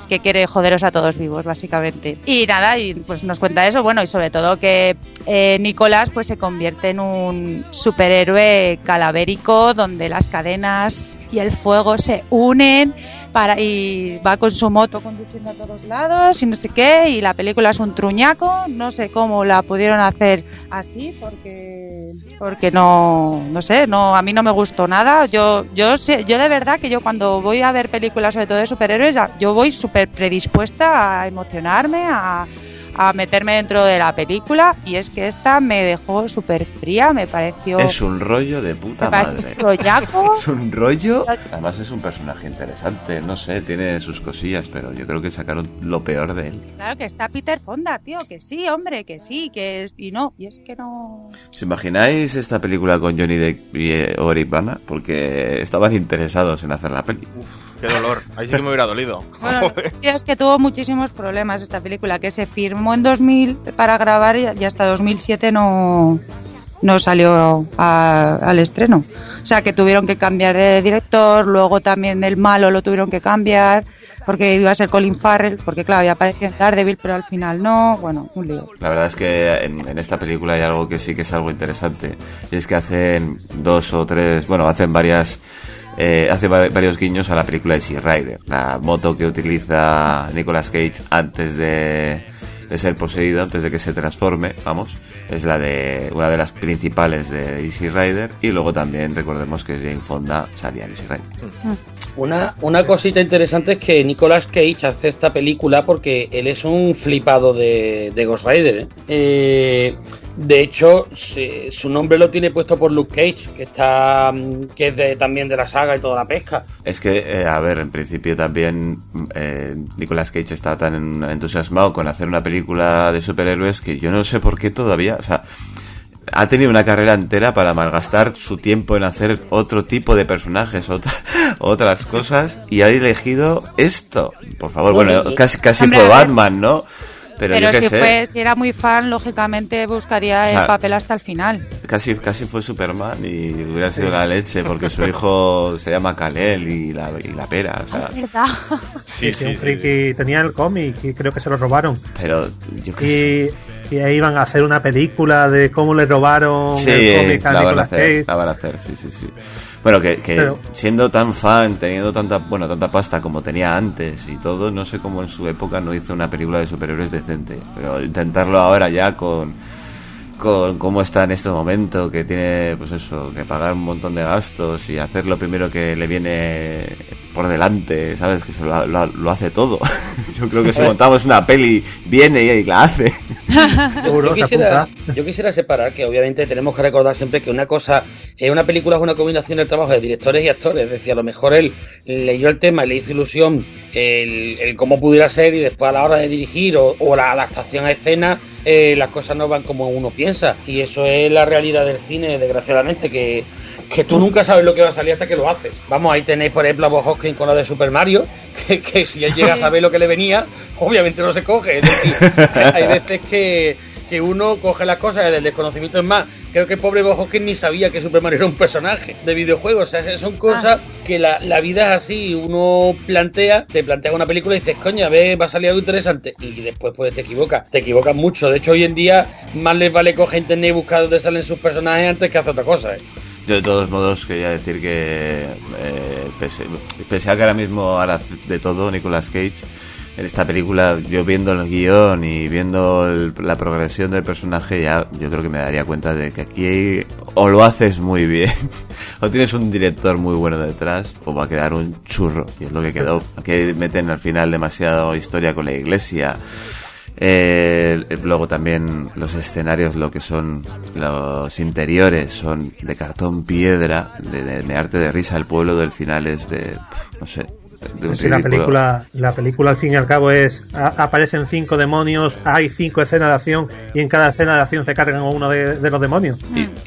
[SPEAKER 11] que quiere joderos a todos vivos, básicamente. Y nada, y pues nos cuenta eso, bueno, y sobre todo que eh, Nicolás pues se convierte en un superhéroe calavérico donde las cadenas y el fuego se unen para y va con su moto conduciendo a todos lados y no sé qué, y la película es un truñaco, no sé cómo la pudieron hacer así porque porque no no sé, no a mí no me gustó nada. Yo yo sé, yo de verdad que yo cuando voy a ver películas sobre todo de superhéroes, yo voy súper predispuesta a emocionarme, a a meterme dentro de la película, y es que esta me dejó súper fría, me pareció...
[SPEAKER 2] Es un rollo de puta madre.
[SPEAKER 11] Un rollaco.
[SPEAKER 2] Es un rollo... Además es un personaje interesante, no sé, tiene sus cosillas, pero yo creo que sacaron lo peor de él.
[SPEAKER 11] Claro que está Peter Fonda, tío, que sí, hombre, que sí, que es... Y no, y es que no...
[SPEAKER 2] ¿Os imagináis esta película con Johnny Depp y eh, Eric Bana? Porque estaban interesados en hacer la peli.
[SPEAKER 12] Uf, qué dolor, ahí sí que me hubiera dolido.
[SPEAKER 11] Bueno, es que tuvo muchísimos problemas esta película, que se firmó en dos mil para grabar y hasta dos mil siete no, no salió a, al estreno. O sea que tuvieron que cambiar de director, luego también el malo lo tuvieron que cambiar porque iba a ser Colin Farrell, porque claro, ya apareció en Daredevil, pero al final no, bueno, un lío.
[SPEAKER 2] La verdad es que en, en esta película hay algo que sí que es algo interesante, y es que hacen dos o tres, bueno, hacen varias... Eh, hace varios guiños a la película de Easy Rider, la moto que utiliza Nicolas Cage antes de, de ser poseído, antes de que se transforme, vamos, es la de una de las principales de Easy Rider, y luego también recordemos que Jane Fonda salía en Easy Rider.
[SPEAKER 14] Una, una cosita interesante es que Nicolas Cage hace esta película porque él es un flipado de, de Ghost Rider, ¿eh? Eh, de hecho, se, su nombre lo tiene puesto por Luke Cage, que está que es de, también de la saga y toda la pesca.
[SPEAKER 2] Es que, eh, a ver, en principio también eh, Nicolas Cage está tan entusiasmado con hacer una película de superhéroes que yo no sé por qué todavía, o sea... Ha tenido una carrera entera para malgastar su tiempo en hacer otro tipo de personajes, otra, otras cosas, y ha elegido esto. Por favor, bueno, casi, casi
[SPEAKER 11] Hombre,
[SPEAKER 2] fue Batman, ¿no? Pero,
[SPEAKER 11] Pero
[SPEAKER 2] yo
[SPEAKER 11] si,
[SPEAKER 2] qué sé.
[SPEAKER 11] Fue, si era muy fan, lógicamente buscaría
[SPEAKER 2] O sea,
[SPEAKER 11] el papel hasta el final.
[SPEAKER 2] Casi, casi fue Superman y hubiera sido la leche, porque su hijo se llama Kal-El y la, y la pera. O sea,
[SPEAKER 11] es verdad.
[SPEAKER 13] Sí, sí, un friki tenía el cómic y creo que se lo robaron.
[SPEAKER 2] Pero yo qué
[SPEAKER 13] y,
[SPEAKER 2] sé.
[SPEAKER 13] Y ahí iban a hacer una película de cómo le robaron
[SPEAKER 2] Sí,
[SPEAKER 13] el cómic a
[SPEAKER 2] la van a
[SPEAKER 13] Nicolas
[SPEAKER 2] hacer,
[SPEAKER 13] Cage.
[SPEAKER 2] la van a hacer, sí, sí, sí. Bueno, que, que
[SPEAKER 13] Pero-
[SPEAKER 2] siendo tan fan, teniendo tanta, bueno, tanta pasta como tenía antes y todo, no sé cómo en su época no hizo una película de superhéroes decente. Pero intentarlo ahora ya con, con cómo está en este momento, que tiene, pues eso, que pagar un montón de gastos y hacer lo primero que le viene por delante, ¿sabes? Que se lo, lo, lo hace todo. Yo creo que si montamos una peli, viene y la hace.
[SPEAKER 14] Yo, yo quisiera, yo quisiera separar que obviamente tenemos que recordar siempre que una cosa, eh, una película es una combinación del trabajo de directores y actores, es decir, a lo mejor él leyó el tema y le hizo ilusión el, el cómo pudiera ser, y después a la hora de dirigir o, o la adaptación a escena, eh, las cosas no van como uno piensa, y eso es la realidad del cine, desgraciadamente, que, que tú nunca sabes lo que va a salir hasta que lo haces. Vamos, ahí tenéis por ejemplo a Bob Hoskins con lo de Super Mario, que, que si él llega a saber lo que le venía, obviamente no se coge. Es decir, hay veces que, que uno coge las cosas desde el desconocimiento. Es más, creo que el pobre Bob Hoskins ni sabía que Super Mario era un personaje de videojuegos. O sea, son cosas que la, la vida es así. Uno plantea, te plantea una película y dices, coño, a ver, va a salir algo interesante. Y después pues te equivocas. Te equivocas mucho. De hecho, hoy en día más les vale coger internet y buscar dónde salen sus personajes antes que hacer otra cosa, ¿eh?
[SPEAKER 2] Yo de todos modos quería decir que eh, pese, pese a que ahora mismo ahora de todo Nicolas Cage en esta película, yo viendo el guión y viendo el, la progresión del personaje, ya yo creo que me daría cuenta de que aquí o lo haces muy bien o tienes un director muy bueno detrás, o va a quedar un churro, y es lo que quedó. Aquí meten al final demasiada historia con la iglesia. Eh, luego también los escenarios, lo que son los interiores, son de cartón piedra, de, de mearte de risa. El pueblo del final es de, no sé, de un
[SPEAKER 13] Sí, la
[SPEAKER 2] ridículo.
[SPEAKER 13] película, la película al fin y al cabo es a, aparecen cinco demonios, hay cinco escenas de acción y en cada escena de acción se cargan uno de, de los demonios.
[SPEAKER 2] Y,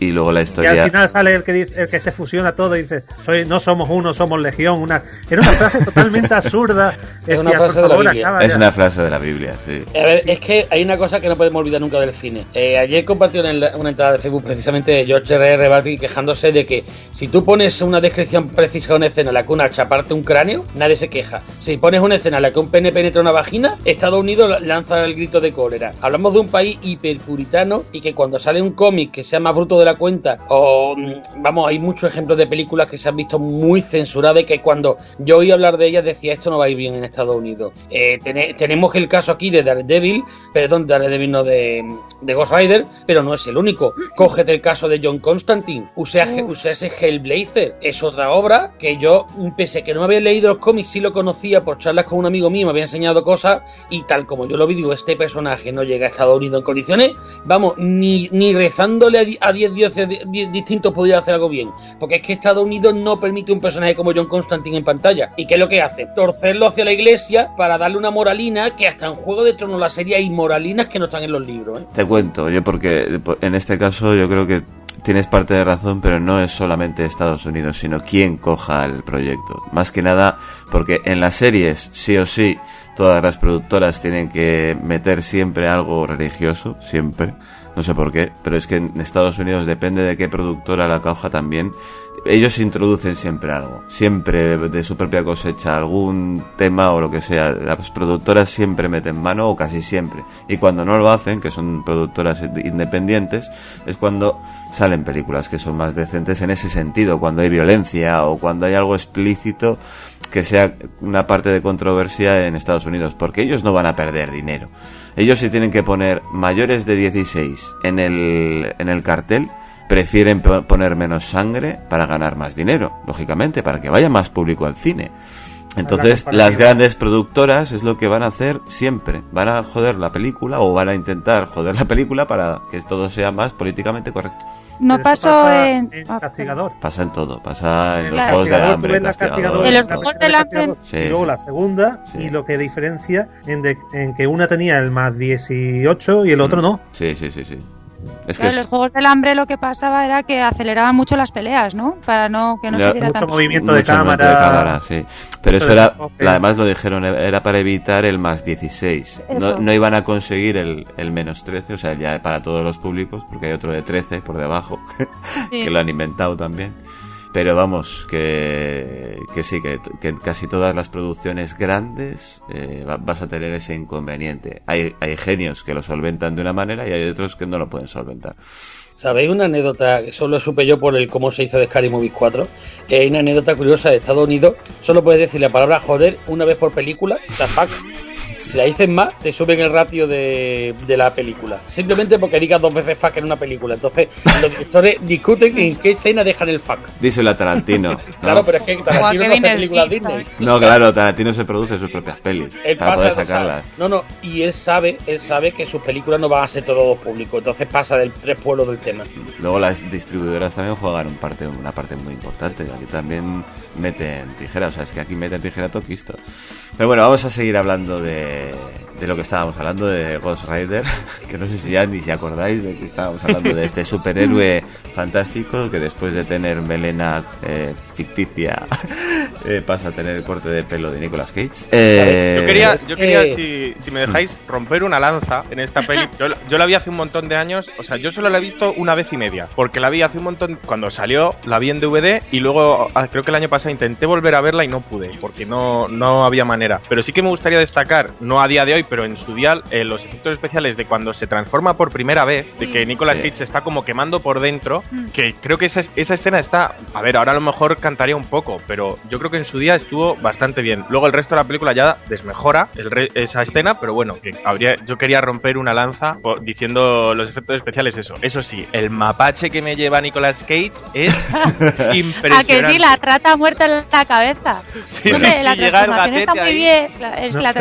[SPEAKER 2] y luego la historia...
[SPEAKER 13] Y al final sale el que dice, el que se fusiona todo y dice, soy, no somos uno, somos legión. Una, era una frase totalmente absurda.
[SPEAKER 14] Es una frase de la Biblia.
[SPEAKER 2] Es una frase de la Biblia, sí.
[SPEAKER 14] A ver, es que hay una cosa que no podemos olvidar nunca del cine. Eh, ayer compartió una, una entrada de Facebook precisamente George R R. Martin quejándose de que si tú pones una descripción precisa de una escena en la que una hacha parte un cráneo, nadie se queja. Si pones una escena en la que un pene penetra una vagina, Estados Unidos lanza el grito de cólera. Hablamos de un país hiperpuritano y que cuando sale un cómic que sea más bruto de la cuenta, o vamos, hay muchos ejemplos de películas que se han visto muy censuradas y que cuando yo oí hablar de ellas decía, esto no va a ir bien en Estados Unidos. Eh, ten, tenemos el caso aquí de Daredevil, perdón, Daredevil no de, de Ghost Rider, pero no es el único. Cógete el caso de John Constantine, usea, usea ese Hellblazer, es otra obra que yo, pese a que no me había leído los cómics, sí lo conocía por charlas con un amigo mío, me había enseñado cosas y tal como yo lo vi, digo, este personaje no llega a Estados Unidos en condiciones, vamos, ni, ni rezándole a diez dioses distintos podría hacer algo bien, porque es que Estados Unidos no permite un personaje como John Constantine en pantalla. ¿Y qué es lo que hace? Torcerlo hacia la iglesia para darle una moralina que hasta en Juego de Tronos la serie hay moralinas que no están en los libros, ¿eh?
[SPEAKER 2] Te cuento, yo porque en este caso yo creo que tienes parte de razón, pero no es solamente Estados Unidos, sino quien coja el proyecto. Más que nada porque en las series, sí o sí, todas las productoras tienen que meter siempre algo religioso, siempre. No sé por qué, pero es que en Estados Unidos depende de qué productora la coja también. Ellos introducen siempre algo, siempre de su propia cosecha, algún tema o lo que sea. Las productoras siempre meten mano, o casi siempre. Y cuando no lo hacen, que son productoras independientes, es cuando salen películas que son más decentes en ese sentido, cuando hay violencia o cuando hay algo explícito que sea una parte de controversia en Estados Unidos, porque ellos no van a perder dinero. Ellos si tienen que poner mayores de dieciséis en el, en el cartel, prefieren poner menos sangre para ganar más dinero, lógicamente, para que vaya más público al cine. Entonces, las grandes productoras es lo que van a hacer siempre. Van a joder la película o van a intentar joder la película para que todo sea más políticamente correcto.
[SPEAKER 11] No pasó en...
[SPEAKER 13] en Castigador.
[SPEAKER 2] Pasa en todo, pasa en, en los
[SPEAKER 13] Juegos
[SPEAKER 2] del Hambre.
[SPEAKER 13] En, Castigador,
[SPEAKER 11] en los Juegos del Hambre.
[SPEAKER 2] Sí,
[SPEAKER 13] y luego
[SPEAKER 2] sí.
[SPEAKER 13] la segunda,
[SPEAKER 2] Sí.
[SPEAKER 13] y lo que diferencia en, de, en que una tenía el más dieciocho y el otro no.
[SPEAKER 2] Sí, sí, sí, sí. Es
[SPEAKER 11] que en los Juegos del Hambre lo que pasaba era que aceleraban mucho las peleas, ¿no? Para no que no se viera
[SPEAKER 13] mucho
[SPEAKER 11] tanto
[SPEAKER 13] movimiento
[SPEAKER 2] mucho
[SPEAKER 13] de cámara.
[SPEAKER 2] movimiento de cámara, sí. Pero eso
[SPEAKER 13] de
[SPEAKER 2] era,
[SPEAKER 13] enfoque.
[SPEAKER 2] además lo dijeron, era para evitar el más dieciséis. No,
[SPEAKER 11] Eso.
[SPEAKER 2] no iban a conseguir el, el menos trece, o sea, ya para todos los públicos, porque hay otro de trece por debajo,
[SPEAKER 11] Sí.
[SPEAKER 2] que lo han inventado también. Pero vamos, que, que sí, que, que en casi todas las producciones grandes eh, va- vas a tener ese inconveniente. Hay, hay genios que lo solventan de una manera y hay otros que no lo pueden solventar.
[SPEAKER 14] ¿Sabéis una anécdota que solo supe yo por el cómo se hizo de Scary Movie cuatro? Que hay una anécdota curiosa de Estados Unidos. Solo puedes decir la palabra joder una vez por película, o sea, fuck. Si la dices más, te suben el ratio de, de la película. Simplemente porque digas dos veces fuck en una película. Entonces, los directores discuten en qué escena dejan el fuck.
[SPEAKER 2] Díselo a Tarantino, ¿no?
[SPEAKER 14] Claro, pero es que Tarantino no hace películas Disney.
[SPEAKER 2] No, claro, Tarantino se produce sus propias pelis
[SPEAKER 14] Él
[SPEAKER 2] para
[SPEAKER 14] pasa,
[SPEAKER 2] poder sacarlas.
[SPEAKER 14] o sea, no, no, y él sabe, él sabe que sus películas no van a ser todos públicos. Entonces pasa del tres pueblos del tema.
[SPEAKER 2] Luego las distribuidoras también juegan un parte, una parte muy importante. Aquí también meten tijera, o sea, es que aquí meten tijera toquisto. Pero bueno, vamos a seguir hablando de, de lo que estábamos hablando de Ghost Rider, que no sé si ya ni si acordáis de que estábamos hablando de este superhéroe fantástico que después de tener melena eh, ficticia eh, pasa a tener el corte de pelo de Nicolas Cage. Eh,
[SPEAKER 12] Yo quería, yo quería
[SPEAKER 14] eh,
[SPEAKER 12] si, si me dejáis, romper una lanza en esta peli. Yo, yo la vi hace un montón de años, o sea, yo solo la he visto una vez y media, porque la vi hace un montón, cuando salió, la vi en D V D y luego, ah, creo que el año pasado intenté volver a verla y no pude, porque no, no había manera. Pero sí que me gustaría destacar, no a día de hoy, pero en su día, eh, los efectos especiales de cuando se transforma por primera vez, de que Nicolas
[SPEAKER 2] Sí.
[SPEAKER 12] Cage se está como quemando por dentro, que creo que esa, esa escena está, a ver, ahora a lo mejor cantaría un poco, pero yo creo que en su día estuvo bastante bien. Luego el resto de la película ya desmejora el re- esa escena, pero bueno, que habría, yo quería romper una lanza o- diciendo los efectos especiales, eso. Eso sí, el mapache que me lleva Nicolas Cage es impresionante.
[SPEAKER 11] A que sí, la trata muerta en la cabeza.
[SPEAKER 12] Sí,
[SPEAKER 11] Hombre,
[SPEAKER 12] sí,
[SPEAKER 11] la
[SPEAKER 12] llega el
[SPEAKER 11] transformación está
[SPEAKER 12] gatete
[SPEAKER 11] muy
[SPEAKER 12] ahí.
[SPEAKER 11] bien. la- Es
[SPEAKER 13] No,
[SPEAKER 11] la
[SPEAKER 13] pero en
[SPEAKER 11] transformación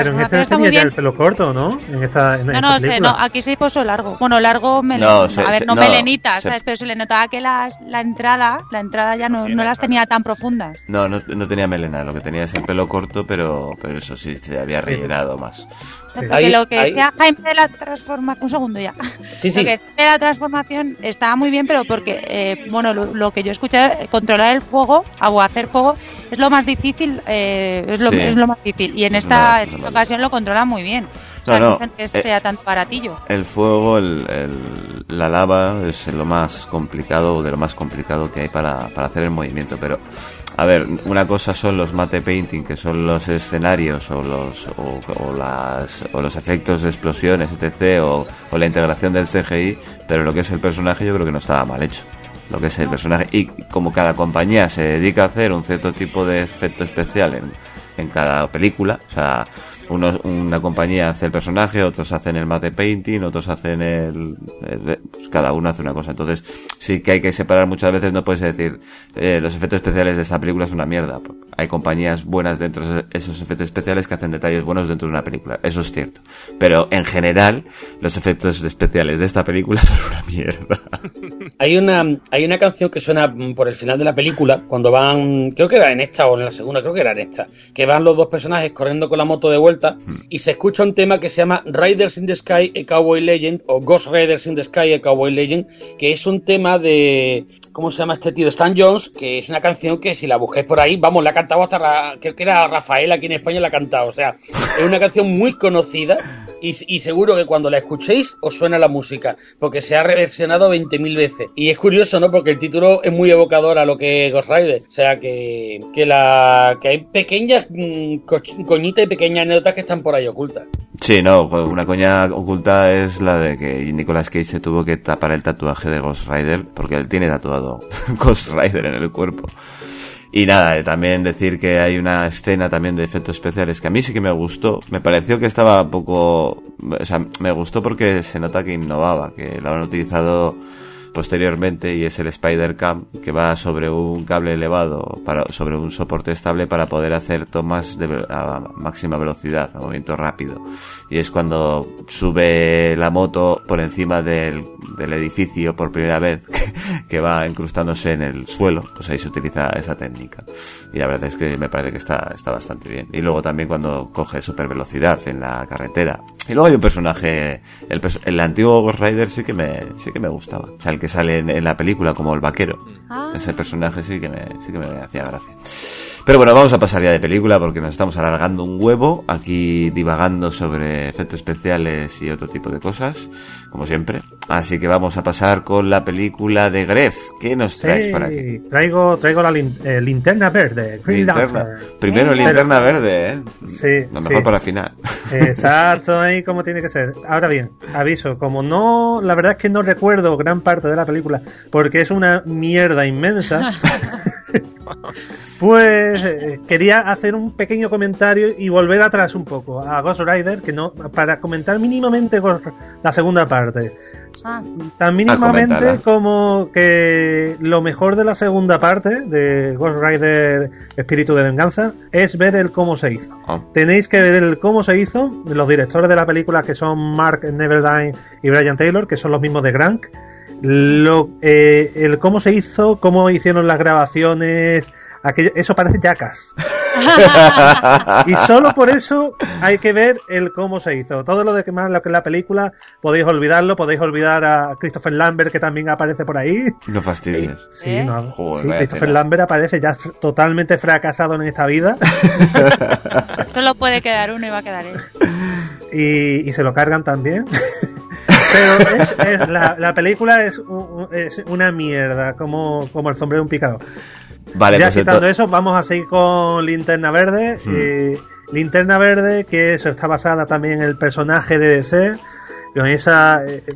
[SPEAKER 13] Apenas tenía ya el pelo corto, ¿no? En esta, en
[SPEAKER 11] no,
[SPEAKER 13] esta
[SPEAKER 11] no, sé, no, aquí se puso largo. Bueno, largo, mele... no, se, a ver, no, no melenita, se... ¿sabes? Pero se le notaba que las, la entrada, la entrada ya no, no las tenía tan profundas.
[SPEAKER 2] No, no, no tenía melena, lo que tenía es el pelo corto, pero, pero eso sí, se había rellenado más.
[SPEAKER 11] Sí. Porque ahí, lo que ahí... decía Jaime de la transformación, un segundo ya. Sí, sí. Lo que decía de la transformación estaba muy bien, pero porque, eh, bueno, lo, lo que yo escuché, controlar el fuego o hacer fuego es lo más difícil, eh, es, lo, sí. es lo más difícil. Y en esta, no, en esta ocasión lo controla muy bien. O sea, no, no, no que sea eh, tanto baratillo.
[SPEAKER 2] El fuego, el, el, la lava es lo más complicado, de lo más complicado que hay para, para hacer el movimiento, pero... A ver, una cosa son los matte painting, que son los escenarios o los o, o las o los efectos de explosiones, etcétera, o, o la integración del C G I, pero lo que es el personaje yo creo que no estaba mal hecho. Lo que es el personaje, y como cada compañía se dedica a hacer un cierto tipo de efecto especial en, en cada película, o sea, unos, una compañía hace el personaje, otros hacen el matte painting, otros hacen el, el pues cada uno hace una cosa. Entonces sí que hay que separar muchas veces. No puedes decir eh, los efectos especiales de esta película es una mierda. Hay compañías buenas dentro de esos efectos especiales que hacen detalles buenos dentro de una película, eso es cierto, pero en general los efectos especiales de esta película son una mierda.
[SPEAKER 14] Hay una hay una canción que suena por el final de la película cuando van, creo que era en esta o en la segunda, creo que era en esta, que van los dos personajes corriendo con la moto de vuelta y se escucha un tema que se llama Riders in the Sky, a Cowboy Legend, o Ghost Riders in the Sky, a Cowboy Legend, que es un tema de... ¿Cómo se llama este tío? Stan Jones, que es una canción que si la busquéis por ahí, vamos, la ha cantado hasta... Creo que era Rafael aquí en España la ha cantado. O sea, es una canción muy conocida y, y seguro que cuando la escuchéis os suena la música, porque se ha reversionado veinte mil veces. Y es curioso, ¿no? Porque el título es muy evocador a lo que es Ghost Rider. O sea, que, que, la, que hay pequeñas mmm, coñitas y pequeñas anécdotas que están por ahí ocultas.
[SPEAKER 2] Sí, no, una coña oculta es la de que Nicolas Cage se tuvo que tapar el tatuaje de Ghost Rider, porque él tiene tatuado Ghost Rider en el cuerpo. Y nada, también decir que hay una escena también de efectos especiales que a mí sí que me gustó. Me pareció que estaba poco... O sea, me gustó porque se nota que innovaba, que lo han utilizado posteriormente, y es el Spider Cam, que va sobre un cable elevado, para sobre un soporte estable para poder hacer tomas de, a máxima velocidad, a movimiento rápido. Y es cuando sube la moto por encima del, del edificio por primera vez, que, que va incrustándose en el suelo, pues ahí se utiliza esa técnica. Y la verdad es que me parece que está, está bastante bien. Y luego también cuando coge super velocidad en la carretera. Y luego hay un personaje, el, el antiguo Ghost Rider sí que me, sí que me gustaba. O sea, el que sale en, en la película como el vaquero. Ah. Ese personaje sí que me, sí que me hacía gracia. Pero bueno, vamos a pasar ya de película porque nos estamos alargando un huevo aquí divagando sobre efectos especiales y otro tipo de cosas, como siempre. Así que vamos a pasar con la película de Gref. ¿Qué nos traes
[SPEAKER 13] sí,
[SPEAKER 2] para aquí?
[SPEAKER 13] Traigo, traigo la lin, eh, linterna verde. Green
[SPEAKER 2] linterna. Primero linterna verde, ¿eh?
[SPEAKER 13] Sí.
[SPEAKER 2] Lo mejor
[SPEAKER 13] sí.
[SPEAKER 2] para el final.
[SPEAKER 13] Exacto, ahí como tiene que ser. Ahora bien, aviso, como no, la verdad es que no recuerdo gran parte de la película porque es una mierda inmensa. Pues eh, quería hacer un pequeño comentario y volver atrás un poco a Ghost Rider, que no, para comentar mínimamente la segunda parte. Ah. Tan mínimamente como que lo mejor de la segunda parte de Ghost Rider Espíritu de Venganza es ver el cómo se hizo. Oh. Tenéis que ver el cómo se hizo. Los directores de la película, que son Mark Neverdine y Brian Taylor, que son los mismos de Crank. Lo, eh, el cómo se hizo, cómo hicieron las grabaciones, aquello, eso parece Jackass. Y solo por eso hay que ver el cómo se hizo. Todo lo de que más lo que es la película podéis olvidarlo, podéis olvidar a Christopher Lambert, que también aparece por ahí.
[SPEAKER 2] No fastidies.
[SPEAKER 13] Sí, ¿Eh? no. Joder, sí, Christopher tela. Lambert aparece ya totalmente fracasado en esta vida.
[SPEAKER 11] Solo puede quedar uno y va a quedar él.
[SPEAKER 13] Y, y se lo cargan también. Pero es, es la, la película es, un, es una mierda, como, como el sombrero de un picado. Vale, ya pues quitando to- eso, vamos a seguir con Linterna Verde. Hmm. Eh, Linterna Verde, que eso está basada también en el personaje de D C, con esa... Eh,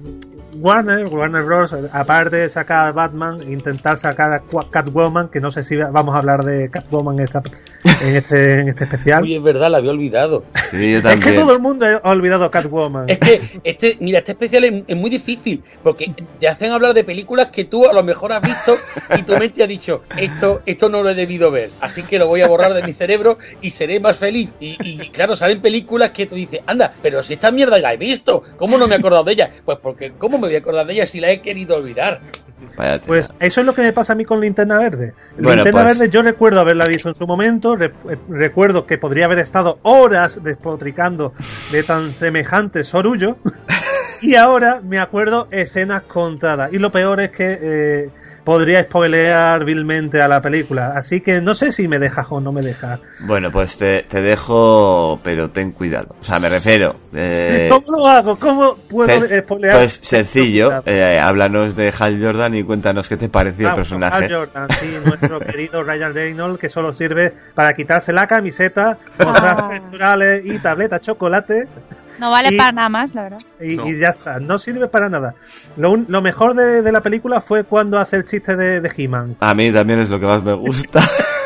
[SPEAKER 13] Warner, Warner Bros., aparte de sacar a Batman, intentar sacar a Catwoman, que no sé si vamos a hablar de Catwoman en, esta, en, este, en este especial.
[SPEAKER 14] Uy, es verdad, la había olvidado.
[SPEAKER 2] Sí, yo también.
[SPEAKER 13] Es que todo el mundo ha olvidado a Catwoman.
[SPEAKER 14] Es que, este, mira, este especial es, es muy difícil, porque te hacen hablar de películas que tú a lo mejor has visto y tu mente ha dicho, esto, esto no lo he debido ver, así que lo voy a borrar de mi cerebro y seré más feliz. Y, y claro, salen películas que tú dices, anda, pero si esta mierda la he visto, ¿cómo no me he acordado de ella? Pues porque, ¿cómo me voy a acordar de ella si la he querido olvidar?
[SPEAKER 13] Pues eso es lo que me pasa a mí con Linterna Verde.
[SPEAKER 2] Bueno,
[SPEAKER 13] Linterna
[SPEAKER 2] pues...
[SPEAKER 13] Verde yo recuerdo haberla visto en su momento, re recuerdo que podría haber estado horas despotricando de tan semejante sorullo y ahora me acuerdo escenas contadas y lo peor es que eh, podría spoilear vilmente a la película, así que no sé si me dejas o no me dejas.
[SPEAKER 2] Bueno, pues te, te dejo, pero ten cuidado, o sea, me refiero eh...
[SPEAKER 13] ¿Cómo lo hago? ¿Cómo puedo te... spoilear?
[SPEAKER 2] Pues sencillo, eh, háblanos de Hal Jordan y cuéntanos qué te pareció ah, el personaje.
[SPEAKER 13] Hal Jordan, sí, nuestro querido Ryan Reynolds, que solo sirve para quitarse la camiseta, mostrar oh. pectorales y tableta chocolate.
[SPEAKER 11] No vale
[SPEAKER 13] y,
[SPEAKER 11] para nada más, la verdad.
[SPEAKER 13] Y, no. y ya está, no sirve para nada. Lo, un, lo mejor de, de la película fue cuando hace el chiste de, de He-Man.
[SPEAKER 2] A mí también es lo que más me gusta.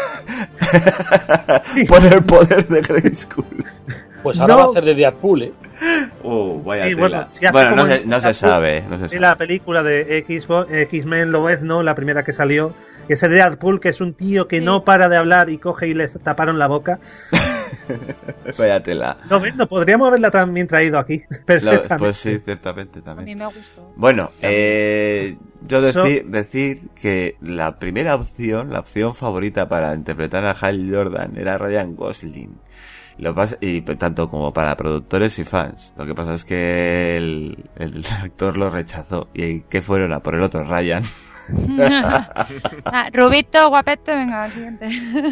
[SPEAKER 2] Poner el poder de Grayskull.
[SPEAKER 14] Pues ahora no. va a hacer de Deadpool, ¿eh?
[SPEAKER 2] Oh, vaya
[SPEAKER 13] sí,
[SPEAKER 2] tela.
[SPEAKER 13] bueno, si
[SPEAKER 2] bueno no, se, no se sabe. No se sabe.
[SPEAKER 13] La película de X-Men Lobezno, la primera que salió, ese Deadpool, que es un tío que sí. no para de hablar y coge y le taparon la boca.
[SPEAKER 2] Vaya tela.
[SPEAKER 13] Lobezno, podríamos haberla también traído aquí. Perfectamente.
[SPEAKER 2] Pues sí, ciertamente también.
[SPEAKER 11] A mí me gustó.
[SPEAKER 2] Bueno, eh, yo decir, decir que la primera opción, la opción favorita para interpretar a Hal Jordan era Ryan Gosling. Lo pasa, y tanto como para productores y fans. Lo que pasa es que el, el actor lo rechazó. ¿Y qué fueron a por el otro, Ryan?
[SPEAKER 11] ah, Rubito, guapete, venga, al siguiente.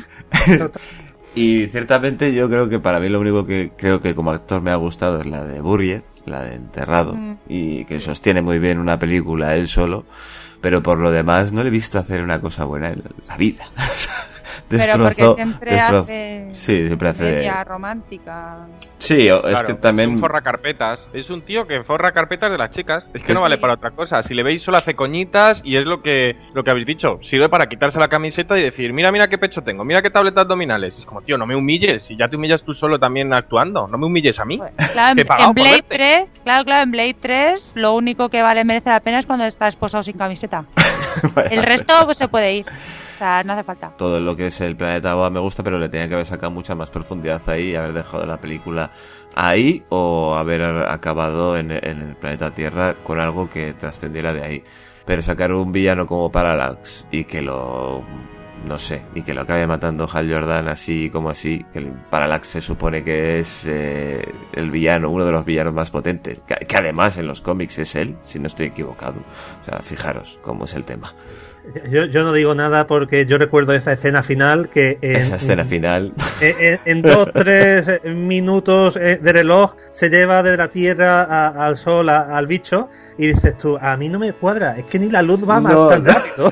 [SPEAKER 2] Y ciertamente yo creo que para mí lo único que creo que como actor me ha gustado es la de Buriez, la de Enterrado, mm. y que sostiene muy bien una película él solo, pero por lo demás no le he visto hacer una cosa buena en la vida.
[SPEAKER 11] Destrozó, pero porque siempre destroz... hace
[SPEAKER 2] sí, siempre hace
[SPEAKER 11] media romántica.
[SPEAKER 2] Sí, es
[SPEAKER 12] claro,
[SPEAKER 2] que también
[SPEAKER 12] es un forra carpetas, es un tío que forra carpetas de las chicas, es que no sí. vale para otra cosa. Si le veis solo hace coñitas y es lo que lo que habéis dicho, sirve para quitarse la camiseta y decir, mira, mira qué pecho tengo, mira qué tabletas abdominales. Es como, tío, no me humilles, si ya te humillas tú solo también actuando, no me humilles a mí.
[SPEAKER 11] Bueno, claro, en, en Blade tres, claro, claro, en Blade tres lo único que vale merece la pena es cuando está esposado sin camiseta. El resto pues se puede ir. O sea, no hace falta.
[SPEAKER 2] Todo lo que es el planeta Oa me gusta, pero le tenía que haber sacado mucha más profundidad ahí y haber dejado la película ahí o haber acabado en, en el planeta Tierra con algo que trascendiera de ahí. Pero sacar un villano como Parallax y que lo... no sé, y que lo acabe matando Hal Jordan así como así, que el Parallax se supone que es eh, el villano, uno de los villanos más potentes, que, que además en los cómics es él, si no estoy equivocado. O sea, fijaros cómo es el tema.
[SPEAKER 13] Yo, yo no digo nada porque yo recuerdo esa escena final que... En,
[SPEAKER 2] esa escena en, final.
[SPEAKER 13] En, en, en dos, tres minutos de reloj se lleva de la Tierra a, al Sol a, al bicho y dices tú, a mí no me cuadra, es que ni la luz va más no, tan no. rápido.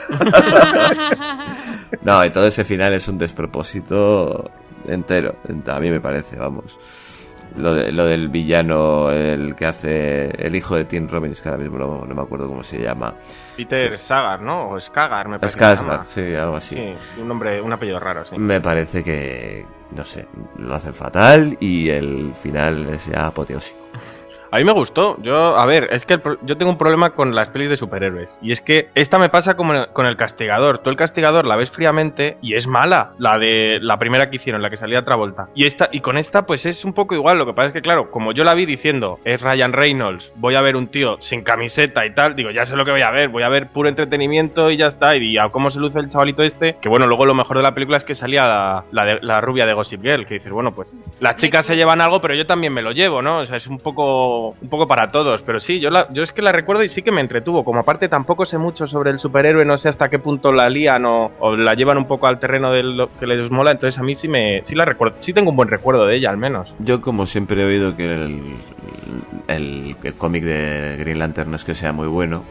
[SPEAKER 2] No, y todo ese final es un despropósito entero, a mí me parece, vamos. Lo, de, lo del villano, el que hace el hijo de Tim Robbins, que ahora mismo no, no me acuerdo cómo se llama.
[SPEAKER 12] Peter que... Sagar, ¿no? O Skagar, me parece.
[SPEAKER 2] Skarsgård, sí, algo así.
[SPEAKER 12] Sí, un nombre, un apellido raro, sí.
[SPEAKER 2] Me parece que, no sé, lo hacen fatal y el final es ya apoteósico.
[SPEAKER 12] A mí me gustó. Yo, a ver, es que el, yo tengo un problema con las pelis de superhéroes. Y es que esta me pasa como con El Castigador. Tú El Castigador la ves fríamente y es mala. La de la primera que hicieron, la que salía Travolta. Y esta y con esta pues es un poco igual. Lo que pasa es que claro, como yo la vi diciendo, es Ryan Reynolds, voy a ver un tío sin camiseta y tal, digo, ya sé lo que voy a ver. Voy a ver puro entretenimiento y ya está. Y a cómo se luce el chavalito este. Que bueno, luego lo mejor de la película es que salía la, la, de, la rubia de Gossip Girl. Que dices, bueno, pues las chicas se llevan algo, pero yo también me lo llevo, ¿no? O sea, es un poco... un poco para todos, pero sí, yo la, yo es que la recuerdo y sí que me entretuvo, como aparte tampoco sé mucho sobre el superhéroe, no sé hasta qué punto la lían o, o la llevan un poco al terreno de lo que les mola, entonces a mí sí me sí la recuerdo, sí tengo un buen recuerdo de ella al menos.
[SPEAKER 2] Yo como siempre he oído que el, el, el cómic de Green Lantern no es que sea muy bueno,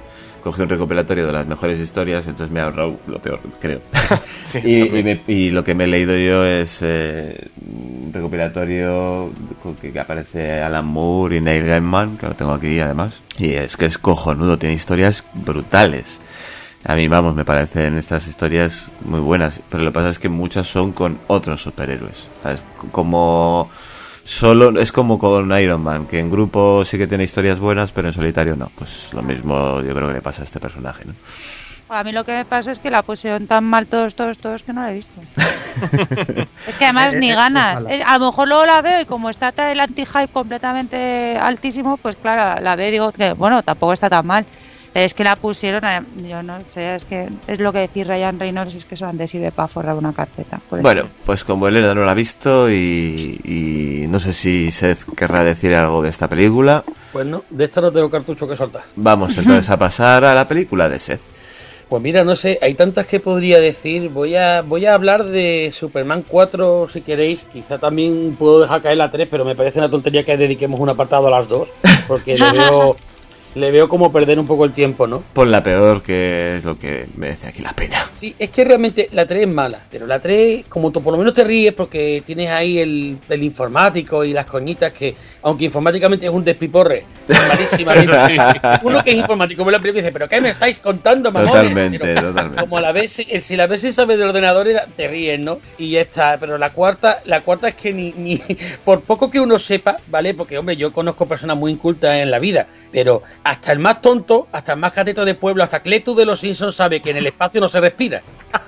[SPEAKER 2] cogí un recopilatorio de las mejores historias, entonces me he ahorrado lo peor, creo. sí, y, y, me, y lo que me he leído yo es eh, un recopilatorio que, que aparece Alan Moore y Neil Gaiman, que lo tengo aquí además, y es que es cojonudo, tiene historias brutales. A mí, vamos, me parecen estas historias muy buenas, pero lo que pasa es que muchas son con otros superhéroes, ¿sabes? Como solo, es como con Iron Man, que en grupo sí que tiene historias buenas, pero en solitario no. Pues lo mismo yo creo que le pasa a este personaje, ¿no?
[SPEAKER 11] A mí lo que me pasa es que la pusieron tan mal todos, todos, todos que no la he visto. Es que además ni ganas. A lo mejor luego la veo y como está el anti-hype completamente altísimo, pues claro, la veo y digo que bueno, tampoco está tan mal. Es que la pusieron, yo no sé, es que es lo que decís Ryan Reynolds, es que eso antes sirve para forrar una carpeta.
[SPEAKER 2] Bueno, eso. Pues como Elena no la ha visto y, y no sé si Seth querrá decir algo de esta película.
[SPEAKER 14] Pues no, de esta no tengo cartucho que soltar.
[SPEAKER 2] Vamos entonces a pasar a la película de Seth.
[SPEAKER 14] Pues mira, no sé, hay tantas que podría decir. Voy a voy a hablar de Superman cuatro si queréis. Quizá también puedo dejar caer la tres, pero me parece una tontería que dediquemos un apartado a las dos, porque le veo... Le veo como perder un poco el tiempo, ¿no?
[SPEAKER 2] Pon la peor, que es lo que merece aquí la pena.
[SPEAKER 14] Sí, es que realmente la tres es mala, pero la tres, como tú por lo menos te ríes porque tienes ahí el, el informático y las coñitas que, aunque informáticamente es un despiporre, es malísima. Uno que es informático me lo primero y dice, ¿pero qué me estáis contando, mamones?
[SPEAKER 2] Totalmente,
[SPEAKER 14] pero,
[SPEAKER 2] totalmente.
[SPEAKER 14] Como a la vez, si la vez sabe de ordenadores, te ríes, ¿no? Y ya está, pero la cuarta, la cuarta es que ni, ni, por poco que uno sepa, ¿vale? Porque, hombre, yo conozco personas muy incultas en la vida, pero hasta el más tonto, hasta el más cateto de pueblo, hasta Cletus de los Simpsons sabe que en el espacio no se respira.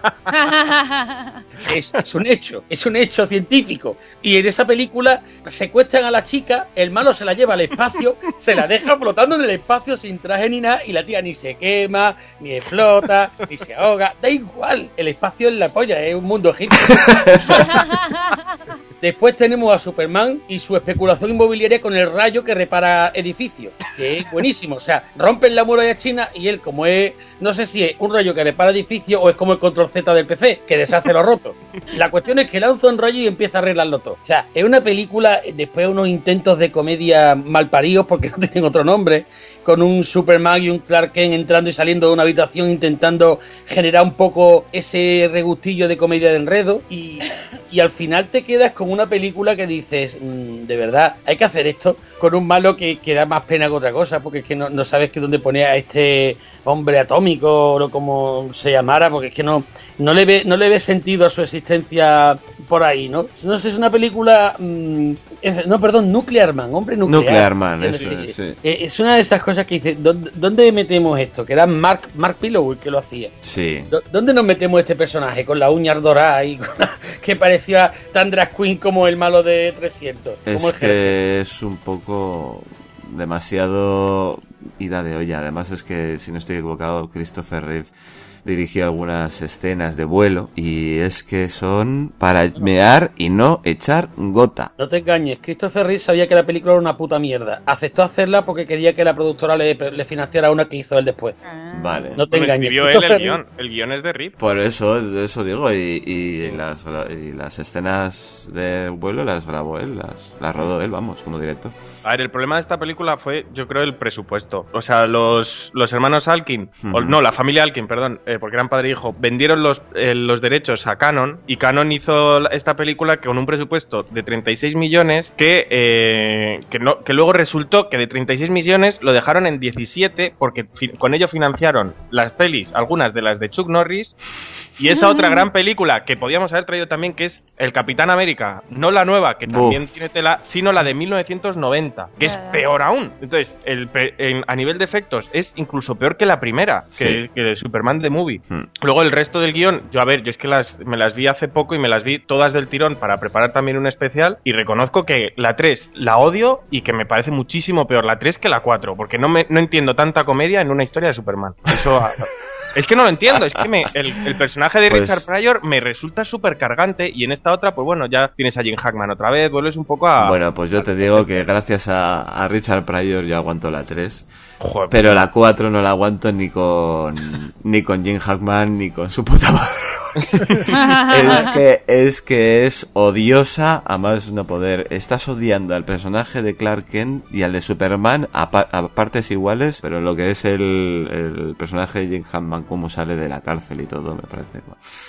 [SPEAKER 14] es, es un hecho, es un hecho científico. Y en esa película secuestran a la chica, el malo se la lleva al espacio, se la deja flotando en el espacio sin traje ni nada, y la tía ni se quema, ni explota, ni se ahoga, da igual, el espacio es la polla, es un mundo egipcio. Después tenemos a Superman y su especulación inmobiliaria con el rayo que repara edificios, que es buenísimo. O sea, rompen la muralla china y él, como es, no sé si es un rayo que repara edificios o es como el control Z del P C, que deshace lo roto. La cuestión es que lanza un rayo y empieza a arreglarlo todo. O sea, es una película, después de unos intentos de comedia malparidos, porque no tienen otro nombre, con un Superman y un Clark Kent entrando y saliendo de una habitación intentando generar un poco ese regustillo de comedia de enredo, y, y al final te quedas con una película que dices, mmm, de verdad, hay que hacer esto con un malo que, que da más pena que otra cosa, porque es que no, no sabes que dónde poner a este hombre atómico o como se llamara, porque es que no, no le ve, no le ve sentido a su existencia por ahí, ¿no? No sé, es una película, mmm, es, no, perdón, Nuclear Man, hombre nuclear.
[SPEAKER 2] Nuclear Man, eso
[SPEAKER 14] sí,
[SPEAKER 2] es, sí.
[SPEAKER 14] Es una de esas cosas que dices, ¿dónde, ¿dónde metemos esto? Que era Mark, Mark Pillow el que lo hacía.
[SPEAKER 2] Sí.
[SPEAKER 14] ¿Dónde nos metemos este personaje? Con las uñas doradas y con la, que parecía tan drag queen como el malo de trescientos.
[SPEAKER 2] Es
[SPEAKER 14] es
[SPEAKER 2] que es un poco demasiado ida de olla. Además es que, si no estoy equivocado, Christopher Reeve dirigió algunas escenas de vuelo y es que son para mear y no echar gota.
[SPEAKER 14] No te engañes, Christopher Reeve sabía que la película era una puta mierda. Aceptó hacerla porque quería que la productora le, le financiara una que hizo él después.
[SPEAKER 2] Vale.
[SPEAKER 14] No te engañes.
[SPEAKER 12] Escribió él el guión. El guión es de Reeve.
[SPEAKER 2] Por eso, eso digo, y, y, las, y las escenas de vuelo las grabó él, las, las rodó él, vamos, como director.
[SPEAKER 12] A ver, el problema de esta película fue, yo creo, el presupuesto. O sea, los, los hermanos Alkin, uh-huh. o, no, la familia Alkin, perdón, eh, porque eran padre e hijo, vendieron los, eh, los derechos a Canon, y Canon hizo esta película con un presupuesto de treinta y seis millones que, eh, que, no, que luego resultó que de treinta y seis millones lo dejaron en diecisiete porque fi- con ello financiaron las pelis, algunas de las de Chuck Norris, y esa otra gran película que podíamos haber traído también, que es El Capitán América, no la nueva, que también Uf. tiene tela, sino la de mil novecientos noventa, que es peor aún. Entonces, el, en, a nivel de efectos es incluso peor que la primera, que, sí. que de Superman The Movie. Hmm. Luego el resto del guión, yo a ver, yo es que las me las vi hace poco y me las vi todas del tirón para preparar también un especial, y reconozco que la tres la odio y que me parece muchísimo peor la tres que la cuatro, porque no, me, no entiendo tanta comedia en una historia de Superman. Eso... Es que no lo entiendo, es que me, el, el personaje de pues, Richard Pryor me resulta súper cargante, y en esta otra, pues bueno, ya tienes a Jim Hackman otra vez, vuelves un poco a...
[SPEAKER 2] Bueno, pues yo te digo que gracias a, a Richard Pryor yo aguanto la tres, Joder, pero la cuatro no la aguanto ni con ni con Jim Hackman ni con su puta madre. es que es que es odiosa a más no poder. Estás odiando al personaje de Clark Kent y al de Superman a, pa- a partes iguales, pero lo que es el, el personaje de Jim Hammond, cómo sale de la cárcel y todo, me parece.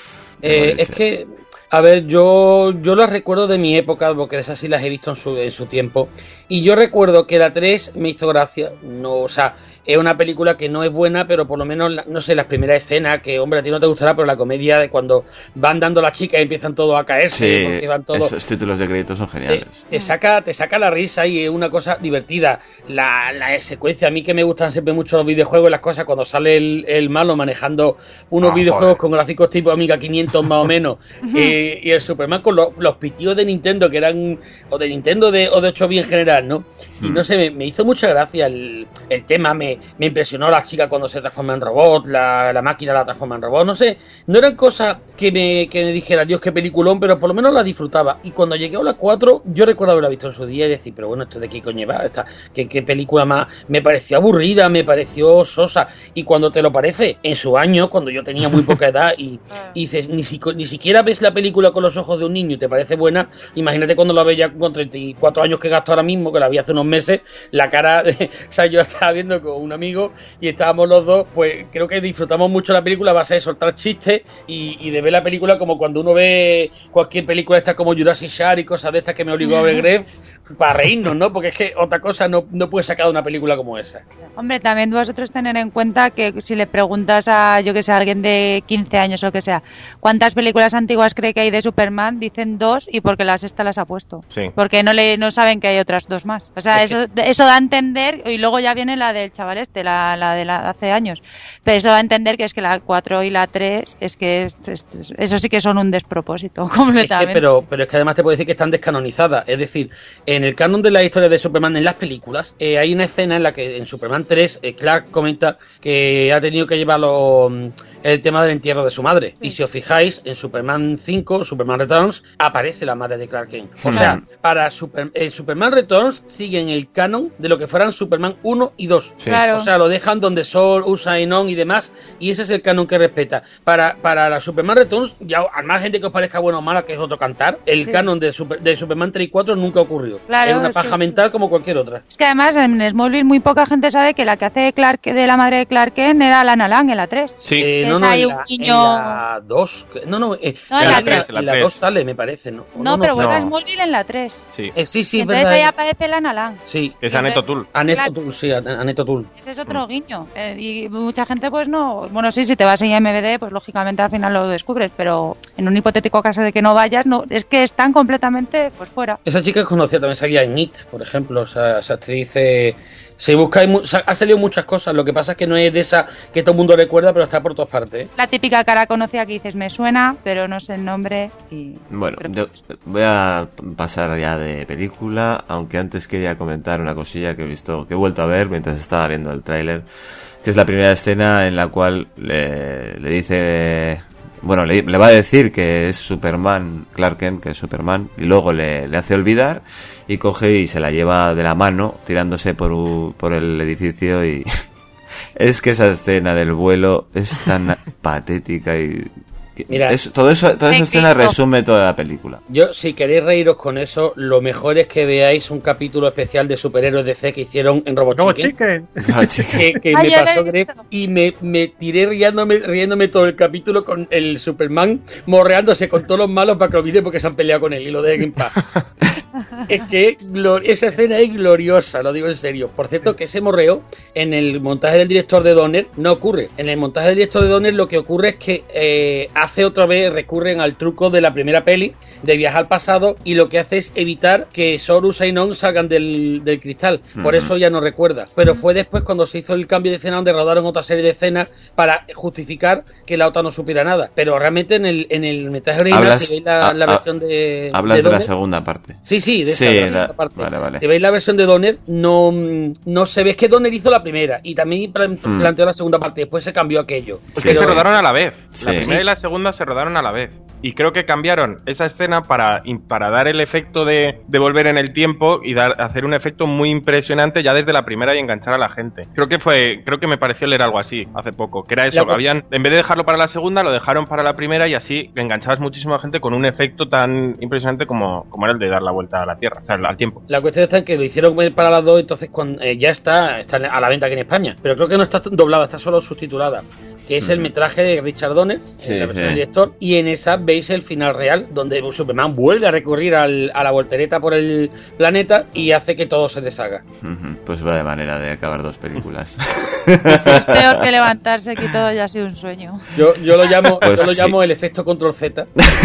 [SPEAKER 14] Eh, es que, a ver, yo yo las recuerdo de mi época, porque esas sí las he visto en su, en su tiempo, y yo recuerdo que la tres me hizo gracia, no, o sea, es una película que no es buena, pero por lo menos, no sé, las primeras escenas, que hombre, a ti no te gustará, pero la comedia de cuando van dando las chicas y empiezan todos a caerse,
[SPEAKER 2] sí,
[SPEAKER 14] porque van todos...
[SPEAKER 2] esos títulos de crédito son geniales.
[SPEAKER 14] Te, te saca te saca la risa y es una cosa divertida. La, la secuencia, a mí que me gustan siempre mucho los videojuegos y las cosas, cuando sale el, el malo manejando unos
[SPEAKER 2] Ah,
[SPEAKER 14] videojuegos
[SPEAKER 2] joder.
[SPEAKER 14] con gráficos tipo Amiga quinientos más o menos, eh, y el Superman con los, los pitidos de Nintendo, que eran, o de Nintendo de, o de ocho bits en general, ¿no? Y no sé, me, me hizo mucha gracia el, el tema, me, me impresionó la chica cuando se transforma en robot, la, la máquina la transforma en robot, no sé, no eran cosas que me, que me dijera, Dios, qué peliculón, pero por lo menos la disfrutaba. Y cuando llegué a la cuatro, yo recuerdo haberla visto en su día y decir, pero bueno, ¿esto de qué coño va? Esta, ¿qué, qué película más? Me pareció aburrida, me pareció sosa. Y cuando te lo parece, en su año, cuando yo tenía muy poca edad, y, y dices, ni, si, ni siquiera ves la película con los ojos de un niño y te parece buena, imagínate cuando la ves ya con treinta y cuatro años que gasto ahora mismo, que la vi hace unos meses, la cara, de, o sea, yo estaba viendo con un amigo y estábamos los dos, pues creo que disfrutamos mucho la película a base de soltar chistes y, y de ver la película como cuando uno ve cualquier película esta como Jurassic Shark y cosas de estas que me obligó a ver Gref, para reírnos, ¿no? Porque es que otra cosa no, no puede sacar una película como esa.
[SPEAKER 11] Hombre, también vosotros tener en cuenta que si le preguntas a, yo que sé, a alguien de quince años o que sea, ¿cuántas películas antiguas cree que hay de Superman? Dicen dos y porque la sexta las ha puesto.
[SPEAKER 12] Sí.
[SPEAKER 11] Porque no le no saben que hay otras dos más. O sea, eso eso da a entender, y luego ya viene la del chaval este, la, la de la hace años. Pero eso da a entender que es que la cuatro y la tres, es que es, es, eso sí que son un despropósito completamente.
[SPEAKER 14] Es que, pero, pero es que además te puedo decir que están descanonizadas. Es decir, en el canon de la historia de Superman en las películas, eh, hay una escena en la que en Superman tres, eh, Clark comenta que ha tenido que llevarlo el tema del entierro de su madre. Sí. Y si os fijáis, en Superman cinco, Superman Returns, aparece la madre de Clark Kent. O sea, para Super, eh, Superman Returns siguen el canon de lo que fueran Superman uno y dos.
[SPEAKER 11] Sí. Claro.
[SPEAKER 14] O sea, lo dejan donde Sol, Usain y demás, y ese es el canon que respeta. Para, para la Superman Returns, ya al margen de que os parezca bueno o mala, que es otro cantar, el sí. canon de, Super, de Superman tres y cuatro nunca ocurrió.
[SPEAKER 11] Claro,
[SPEAKER 14] es una
[SPEAKER 11] es
[SPEAKER 14] paja
[SPEAKER 11] que...
[SPEAKER 14] mental como cualquier otra.
[SPEAKER 11] Es que además en Smallville muy poca gente sabe que la que hace Clark, de la madre de Clark Kent, era Lana Lang en la tres.
[SPEAKER 14] Sí. Eh, no, no, en la, niño... en la dos. No, no, eh,
[SPEAKER 11] no, en la tres.
[SPEAKER 14] En la dos sale, me parece, ¿no?
[SPEAKER 11] No, no pero vuelve a Smallville en la tres.
[SPEAKER 12] Sí,
[SPEAKER 14] eh, sí, sí,
[SPEAKER 11] entonces ahí aparece Lana Lang.
[SPEAKER 14] Sí.
[SPEAKER 12] Es Annette O'Toole.
[SPEAKER 14] Annette O'Toole, sí, Annette O'Toole.
[SPEAKER 11] Ese es otro mm. guiño. Eh, y mucha gente, pues no. Bueno, sí, si te vas a I M D B, pues lógicamente al final lo descubres, pero en un hipotético caso de que no vayas, no, es que están completamente pues fuera.
[SPEAKER 14] Esa chica que conocía también salía en It, por ejemplo, o sea, esa actriz. Eh, Se busca, ha salido muchas cosas, lo que pasa es que no es de esa que todo el mundo recuerda, pero está por todas partes. ¿eh?
[SPEAKER 11] La típica cara conocida que dices, me suena, pero no sé el nombre. Y...
[SPEAKER 2] Bueno, yo voy a pasar ya de película, aunque antes quería comentar una cosilla que he visto, que he vuelto a ver mientras estaba viendo el tráiler, que es la primera escena en la cual le, le dice... Bueno, le, le va a decir que es Superman, Clark Kent, que es Superman, y luego le, le hace olvidar y coge y se la lleva de la mano tirándose por, por el edificio y es que esa escena del vuelo es tan patética y... Mira, es, todo eso, toda esa escena resume toda la película.
[SPEAKER 14] Yo, si queréis reíros con eso, lo mejor es que veáis un capítulo especial de superhéroes D C que hicieron en Robot, Robot Chicken, Chicken. que, que
[SPEAKER 11] Ay,
[SPEAKER 14] me pasó Gref y me, me tiré riéndome, riéndome todo el capítulo con el Superman morreándose con todos los malos para que lo olviden porque se han peleado con él y lo dejen en paz. Es que esa escena es gloriosa, lo digo en serio. Por cierto, que ese morreo en el montaje del director de Donner no ocurre. En el montaje del director de Donner lo que ocurre es que eh, hace otra vez, recurren al truco de la primera peli de viajar al pasado y lo que hace es evitar que Sorus y Non salgan del, del cristal. Por uh-huh. eso ya no recuerda. Pero fue después cuando se hizo el cambio de escena donde rodaron otra serie de escenas para justificar que la otra no supiera nada. Pero realmente en el, en el metraje original,
[SPEAKER 2] hablas,
[SPEAKER 14] si veis la,
[SPEAKER 2] a,
[SPEAKER 14] la versión de...
[SPEAKER 2] Hablas
[SPEAKER 14] de,
[SPEAKER 2] de
[SPEAKER 14] Donner,
[SPEAKER 2] la segunda parte.
[SPEAKER 14] Sí, sí, de esa,
[SPEAKER 2] sí,
[SPEAKER 14] la,
[SPEAKER 2] la,
[SPEAKER 14] parte.
[SPEAKER 2] Vale, vale.
[SPEAKER 14] Si veis la versión de Donner, no, no se ve, es que Donner hizo la primera y también mm. planteó la segunda parte, después se cambió aquello.
[SPEAKER 12] Es que se rodaron a la vez.
[SPEAKER 2] Sí.
[SPEAKER 12] La primera y la segunda se rodaron a la vez. Y creo que cambiaron esa escena para, para dar el efecto de, de volver en el tiempo y dar, hacer un efecto muy impresionante ya desde la primera y enganchar a la gente. Creo que fue, creo que me pareció leer algo así hace poco, que era eso, que habían, en vez de dejarlo para la segunda, lo dejaron para la primera y así enganchabas muchísima gente con un efecto tan impresionante como, como era el de dar la vuelta a la Tierra, o sea, al tiempo.
[SPEAKER 14] La cuestión está en que lo hicieron para las dos, entonces cuando, eh, ya está, está a la venta aquí en España, pero creo que no está doblada, está solo subtitulada, que es el metraje de Richard Donner, sí, la versión sí. del director, y en esa veis el final real, donde Superman vuelve a recurrir al, a la voltereta por el planeta y hace que todo se deshaga.
[SPEAKER 2] Pues va de manera de acabar dos películas.
[SPEAKER 11] Es peor que levantarse, que todo ya ha sido un sueño.
[SPEAKER 14] Yo, yo lo llamo,
[SPEAKER 2] pues
[SPEAKER 14] yo lo
[SPEAKER 2] sí.
[SPEAKER 14] llamo el efecto control Z.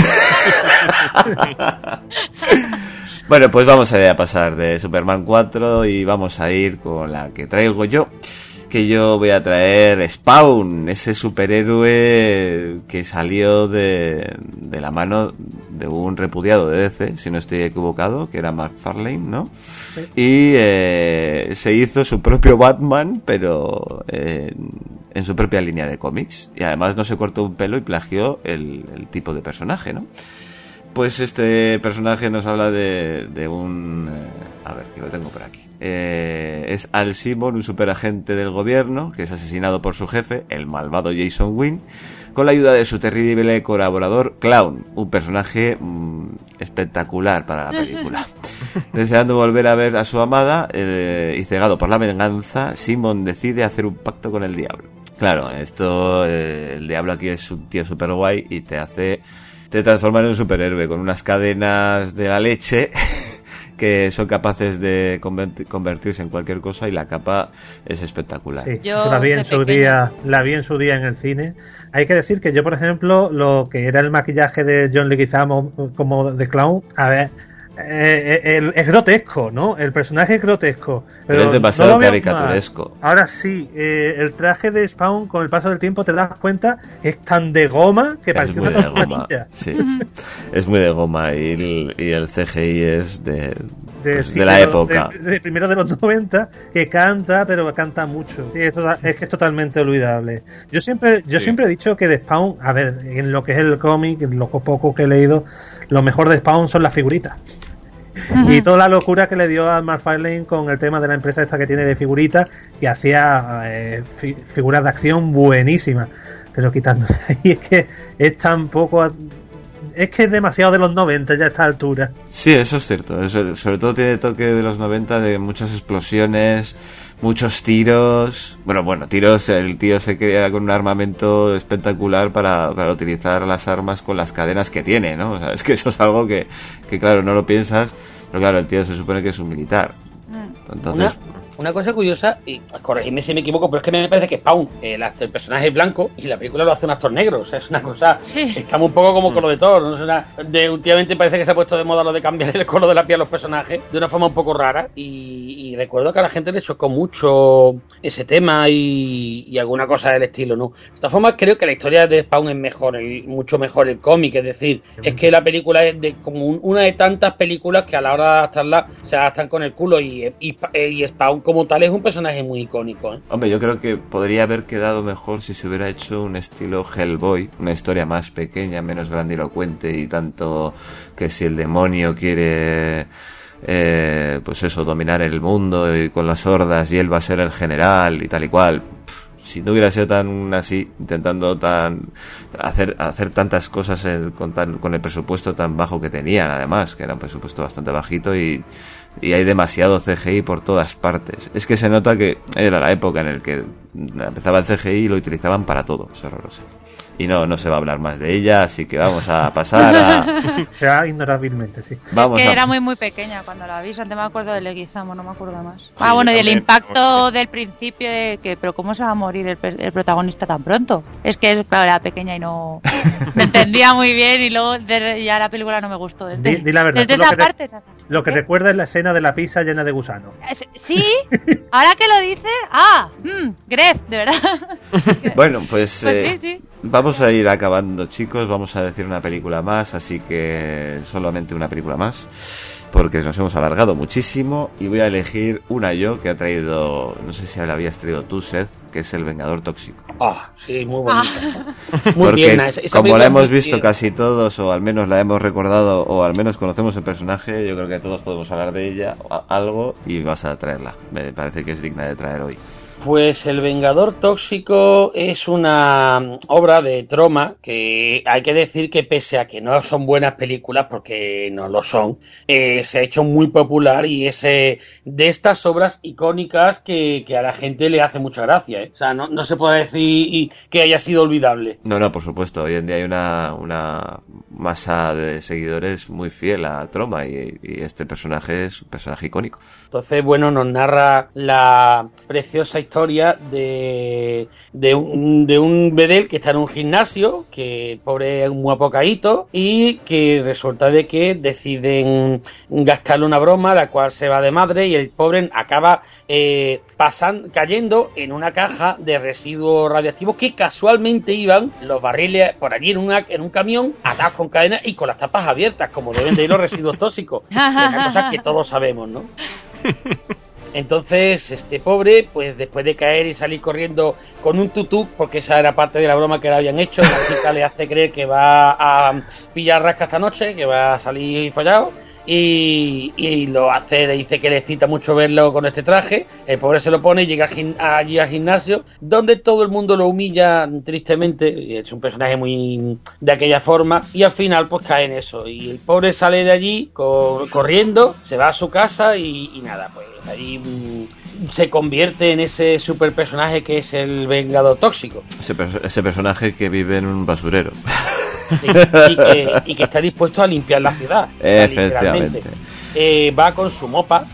[SPEAKER 2] Bueno, pues vamos a pasar de Superman cuatro y vamos a ir con la que traigo yo. Que yo voy a traer Spawn, ese superhéroe que salió de, de la mano de un repudiado de D C, si no estoy equivocado, que era McFarlane, ¿no? Sí. Y eh, se hizo su propio Batman, pero eh, en su propia línea de cómics. Y además no se cortó un pelo y plagió el, el tipo de personaje, ¿no? Pues este personaje nos habla de, de un... Eh, a ver, que lo tengo por aquí. Eh, es Al Simon, un superagente del gobierno, que es asesinado por su jefe, el malvado Jason Wynn, con la ayuda de su terrible colaborador Clown, un personaje mmm, espectacular para la película. Deseando volver a ver a su amada eh, y cegado por la venganza, Simon decide hacer un pacto con el diablo. Claro, esto, eh, el diablo aquí es un tío super guay y te hace... te transforma en un superhéroe con unas cadenas de la leche que son capaces de convertirse en cualquier cosa y la capa es espectacular.
[SPEAKER 13] Sí, yo la vi en su día, la vi en su día en el cine. Hay que decir que yo, por ejemplo, lo que era el maquillaje de John Leguizamo como de Clown, a ver, Eh, eh, es grotesco, ¿no? El personaje es grotesco, pero,
[SPEAKER 2] pero es demasiado
[SPEAKER 13] no
[SPEAKER 2] caricaturesco.
[SPEAKER 13] Mal. Ahora sí, eh, el traje de Spawn con el paso del tiempo te das cuenta es tan de goma que parece una tortilla.
[SPEAKER 2] Sí, es muy de goma y el, y el C G I es de,
[SPEAKER 13] de,
[SPEAKER 2] pues,
[SPEAKER 13] sí,
[SPEAKER 2] de la
[SPEAKER 13] de,
[SPEAKER 2] época.
[SPEAKER 13] De, de primero de los noventa, que canta, pero canta mucho. Sí, es, es que es totalmente olvidable. Yo siempre, yo sí. siempre he dicho que de Spawn, a ver, en lo que es el cómic, en lo poco que he leído, lo mejor de Spawn son las figuritas. Y toda la locura que le dio a McFarlane con el tema de la empresa esta que tiene de figuritas, que hacía eh, fi- figuras de acción buenísimas, pero quitando ahí es que es tan poco, es que es demasiado de los noventa ya a esta altura.
[SPEAKER 2] Sí, eso es cierto, eso, sobre todo tiene toque de los noventa, de muchas explosiones, muchos tiros. Bueno, bueno, tiros, el tío se queda con un armamento espectacular para, para utilizar las armas con las cadenas que tiene, ¿no? O sea, es que eso es algo que, que claro, no lo piensas, pero claro, el tío se supone que es un militar. Entonces...
[SPEAKER 14] Una, una cosa curiosa, y corregidme si me equivoco, pero es que me parece que Spawn, el, el personaje es blanco y la película lo hace un actor negro. O sea, es una cosa... Sí. Estamos un poco como con lo de Thor, ¿no? O sea, de, últimamente parece que se ha puesto de moda lo de cambiar el color de la piel a los personajes de una forma un poco rara. Y, y recuerdo que a la gente le chocó mucho ese tema y, y alguna cosa del estilo, ¿no? De todas formas, creo que la historia de Spawn es mejor, el, mucho mejor el cómic. Es decir, es que la película es de como un, una de tantas películas que a la hora de adaptarla se adaptan con el culo. Y, y, y Spawn como tal es un personaje muy icónico, ¿eh?
[SPEAKER 2] Hombre, yo creo que podría haber quedado mejor si se hubiera hecho un estilo Hellboy, una historia más pequeña, menos grandilocuente y tanto que si el demonio quiere eh, pues eso, dominar el mundo y con las hordas y él va a ser el general y tal y cual. Si no hubiera sido tan así, intentando tan hacer hacer tantas cosas en, con, tan, con el presupuesto tan bajo que tenían, además, que era un presupuesto bastante bajito y, y hay demasiado C G I por todas partes. Es que se nota que era la época en la que empezaba el C G I y lo utilizaban para todo, es horroroso. Y no, no se va a hablar más de ella, así que vamos a pasar a...
[SPEAKER 13] Se va ignorablemente, sí.
[SPEAKER 11] Vamos es que a... era muy, muy pequeña cuando la vi, antes me acuerdo de Leguizamo, no me acuerdo más. Sí, ah, bueno, y el impacto del principio, de que, pero ¿cómo se va a morir el, el protagonista tan pronto? Es que, claro, era pequeña y no me entendía muy bien y luego de, ya la película no me gustó. Desde,
[SPEAKER 13] di, di la verdad,
[SPEAKER 11] desde esa
[SPEAKER 13] lo
[SPEAKER 11] parte...
[SPEAKER 13] Re, lo que ¿Eh? recuerda es la escena de la pizza llena de gusanos.
[SPEAKER 11] Sí, ahora que lo dice, ah, mmm, Gref, de verdad.
[SPEAKER 2] Bueno, pues...
[SPEAKER 11] Pues
[SPEAKER 2] eh...
[SPEAKER 11] sí, sí.
[SPEAKER 2] Vamos a ir acabando, chicos, vamos a decir una película más, así que solamente una película más. porque nos hemos alargado muchísimo y voy a elegir una yo que ha traído, no sé si la habías traído tú, Seth, que es El Vengador Tóxico.
[SPEAKER 14] Ah, sí, muy bonita.
[SPEAKER 2] Ah. Muy tierna. Esa, esa como la hemos visto tierna. Casi todos, o al menos la hemos recordado, o al menos conocemos el personaje, yo creo que todos podemos hablar de ella, algo, y vas a traerla. Me parece que es digna de traer hoy.
[SPEAKER 14] Pues El Vengador Tóxico es una obra de Troma que hay que decir que pese a que no son buenas películas, porque no lo son, eh, se ha hecho muy popular y es eh, de estas obras icónicas que, que a la gente le hace mucha gracia, ¿eh? O sea, no, no se puede decir que haya sido olvidable.
[SPEAKER 2] No, no, por supuesto. Hoy en día hay una, una masa de seguidores muy fiel a Troma y, y este personaje es un personaje icónico.
[SPEAKER 14] Entonces, bueno, nos narra la preciosa historia de, de, un, de un bedel que está en un gimnasio, que el pobre es muy apocadito, y que resulta de que deciden gastarle una broma, la cual se va de madre, y el pobre acaba eh, pasan, cayendo en una caja de residuos radiactivos que casualmente iban los barriles por allí en, una, en un camión, atados con cadenas y con las tapas abiertas, como deben de ir los residuos tóxicos. Una cosa que todos sabemos, ¿no? Entonces, este pobre, pues después de caer y salir corriendo con un tutú, porque esa era parte de la broma que le habían hecho, la chica le hace creer que va a pillar rasca esta noche, que va a salir follado, y, y lo hace, le dice que le excita mucho verlo con este traje. El pobre se lo pone y llega allí al gimnasio, donde todo el mundo lo humilla tristemente, y es un personaje muy de aquella forma, y al final pues cae en eso, y el pobre sale de allí co- corriendo, se va a su casa y, y nada, pues ahí mmm, se convierte en ese super personaje que es el Vengador Tóxico.
[SPEAKER 2] Ese, per- ese personaje que vive en un basurero.
[SPEAKER 14] Sí, y, que, y que está dispuesto a limpiar la ciudad.
[SPEAKER 2] Efectivamente.
[SPEAKER 14] Eh, va con su mopa,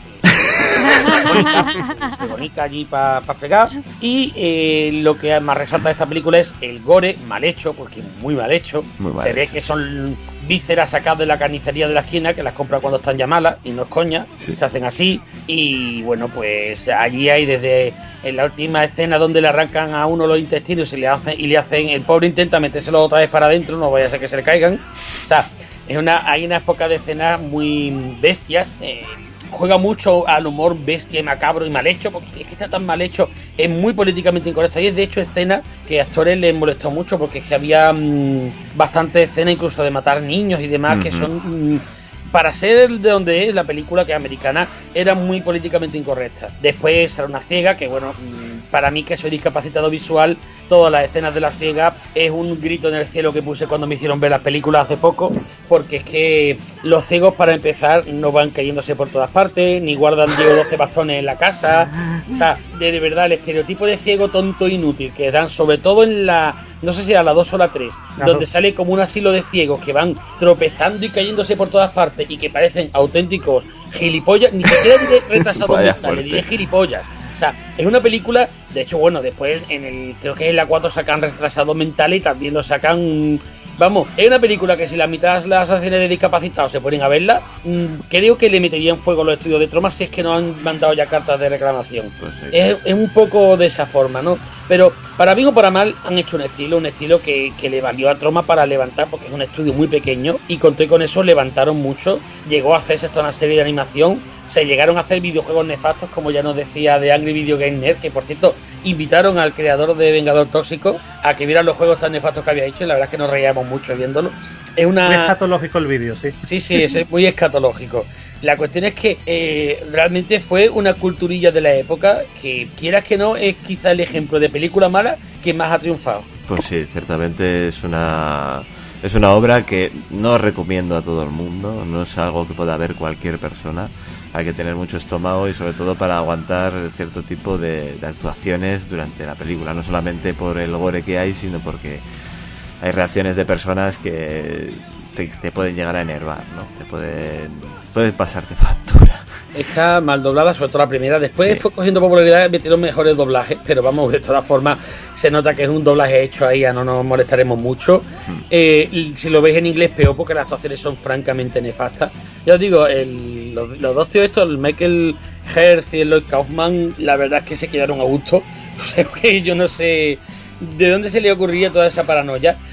[SPEAKER 14] bonita allí para pa fregar, y eh, lo que más resalta de esta película es el gore mal hecho, porque muy mal hecho.
[SPEAKER 2] Muy mal
[SPEAKER 14] se ve
[SPEAKER 2] hecho,
[SPEAKER 14] que
[SPEAKER 2] sí.
[SPEAKER 14] son vísceras sacadas de la carnicería de la esquina, que las compra cuando están ya malas, y no es coña,
[SPEAKER 2] sí.
[SPEAKER 14] Se hacen así, y bueno, pues allí hay desde en la última escena donde le arrancan a uno los intestinos y le hacen, y le hacen el pobre intenta metérselo otra vez para adentro, no vaya a ser que se le caigan. O sea, es una, hay unas pocas de escenas muy bestias. eh, Juega mucho al humor bestia y macabro y mal hecho, porque es que está tan mal hecho, es muy políticamente incorrecto. Y es de hecho escenas que a actores les molestó mucho, porque es que había mmm, bastantes escenas incluso de matar niños y demás, uh-huh. que son, mmm, para ser de donde es la película, que es americana, era muy políticamente incorrecta. Después era una ciega, que bueno, mmm, para mí que soy discapacitado visual, todas las escenas de la ciega es un grito en el cielo que puse cuando me hicieron ver las películas hace poco, porque es que los ciegos, para empezar, no van cayéndose por todas partes, ni guardan diez o doce bastones en la casa. O sea, de, de verdad, el estereotipo de ciego tonto e inútil que dan, sobre todo en la, no sé si era la dos o la tres, donde sale como un asilo de ciegos que van tropezando y cayéndose por todas partes y que parecen auténticos gilipollas, ni siquiera diré retrasados mentales, diré gilipollas. O sea, es una película, de hecho, bueno, después en el, creo que en la cuatro sacan retrasados mentales y también lo sacan, vamos, es una película que si la mitad de las asociaciones de discapacitados se ponen a verla, mmm, creo que le meterían fuego a los estudios de Troma si es que no han mandado ya cartas de reclamación. Pues sí. es, es un poco de esa forma, ¿no? Pero para bien o para mal han hecho un estilo, un estilo que, que le valió a Troma para levantar, porque es un estudio muy pequeño y con todo y con eso levantaron mucho, llegó a hacerse hasta una serie de animación. Se llegaron a hacer videojuegos nefastos, como ya nos decía de Angry Video Game Nerd, que por cierto invitaron al creador de Vengador Tóxico a que viera los juegos tan nefastos que había hecho, y la verdad es que nos reíamos mucho viéndolo. Es una...
[SPEAKER 13] Muy escatológico el vídeo, sí.
[SPEAKER 14] Sí, sí, es muy escatológico. La cuestión es que eh, realmente fue una culturilla de la época que, quieras que no, es quizá el ejemplo de película mala que más ha triunfado.
[SPEAKER 2] Pues sí, ciertamente es una... Es una obra que no recomiendo a todo el mundo, no es algo que pueda ver cualquier persona. Hay que tener mucho estómago y sobre todo para aguantar cierto tipo de, de actuaciones durante la película, no solamente por el gore que hay, sino porque hay reacciones de personas que te, te pueden llegar a enervar, ¿no? Te pueden, pueden pasarte factura.
[SPEAKER 14] Está mal doblada, sobre todo la primera. Después sí. Fue cogiendo popularidad, metieron mejores doblajes, pero vamos, de todas formas se nota que es un doblaje hecho ahí, a no nos molestaremos mucho. Hmm. Eh, si lo veis en inglés, peor, porque las actuaciones son francamente nefastas. Ya os digo, el, los, los dos tíos estos, el Michael Herz y el Lloyd Kaufman, la verdad es que se quedaron a gusto. Creo que yo no sé de dónde se le ocurría toda esa paranoia.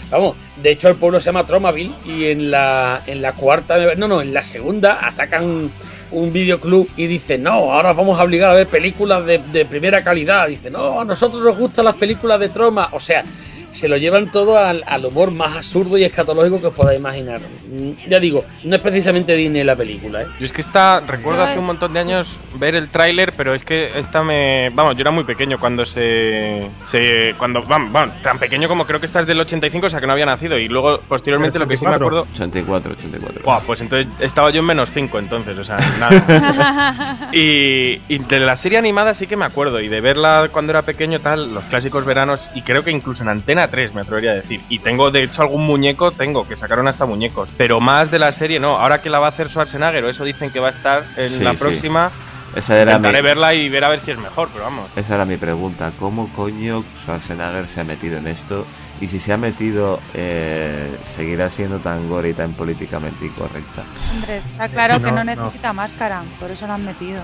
[SPEAKER 14] vamos, de hecho el pueblo se llama Tromaville y en la en la cuarta, no, no, en la segunda atacan un videoclub y dicen, no, ahora vamos a obligar a ver películas de, de primera calidad. Dicen, no, a nosotros nos gustan las películas de Troma. O sea, se lo llevan todo al, al humor más absurdo y escatológico que os podáis imaginar. Ya digo, no es precisamente Disney la película, ¿eh?
[SPEAKER 12] Yo es que esta, recuerdo hace un montón de años ver el tráiler, pero es que esta me... Vamos, yo era muy pequeño cuando se... se cuando Vamos, vamos, tan pequeño como creo que esta es del ochenta y cinco, o sea que no había nacido. Y luego, posteriormente, lo que sí me acuerdo...
[SPEAKER 2] ochenta y cuatro, ochenta y cuatro.
[SPEAKER 12] Buah, pues entonces estaba yo en menos cinco entonces, o sea, nada. y, y de la serie animada sí que me acuerdo, y de verla cuando era pequeño, tal, los clásicos veranos, y creo que incluso en Antena tres, me atrevería a decir. Y tengo, de hecho, algún muñeco, tengo, que sacaron hasta muñecos. Pero más de la serie, no. Ahora que la va a hacer Schwarzenegger, o eso dicen que va a estar en
[SPEAKER 2] sí,
[SPEAKER 12] la
[SPEAKER 2] sí.
[SPEAKER 12] próxima,
[SPEAKER 2] esa era
[SPEAKER 12] intentaré
[SPEAKER 2] mi...
[SPEAKER 12] verla y ver a ver si es mejor, pero vamos.
[SPEAKER 2] Esa era mi pregunta. ¿Cómo coño Schwarzenegger se ha metido en esto? Y si se ha metido, eh, seguirá siendo tan gore y tan políticamente incorrecta.
[SPEAKER 11] Hombre, está claro que no, no necesita no. máscara, por eso lo han metido.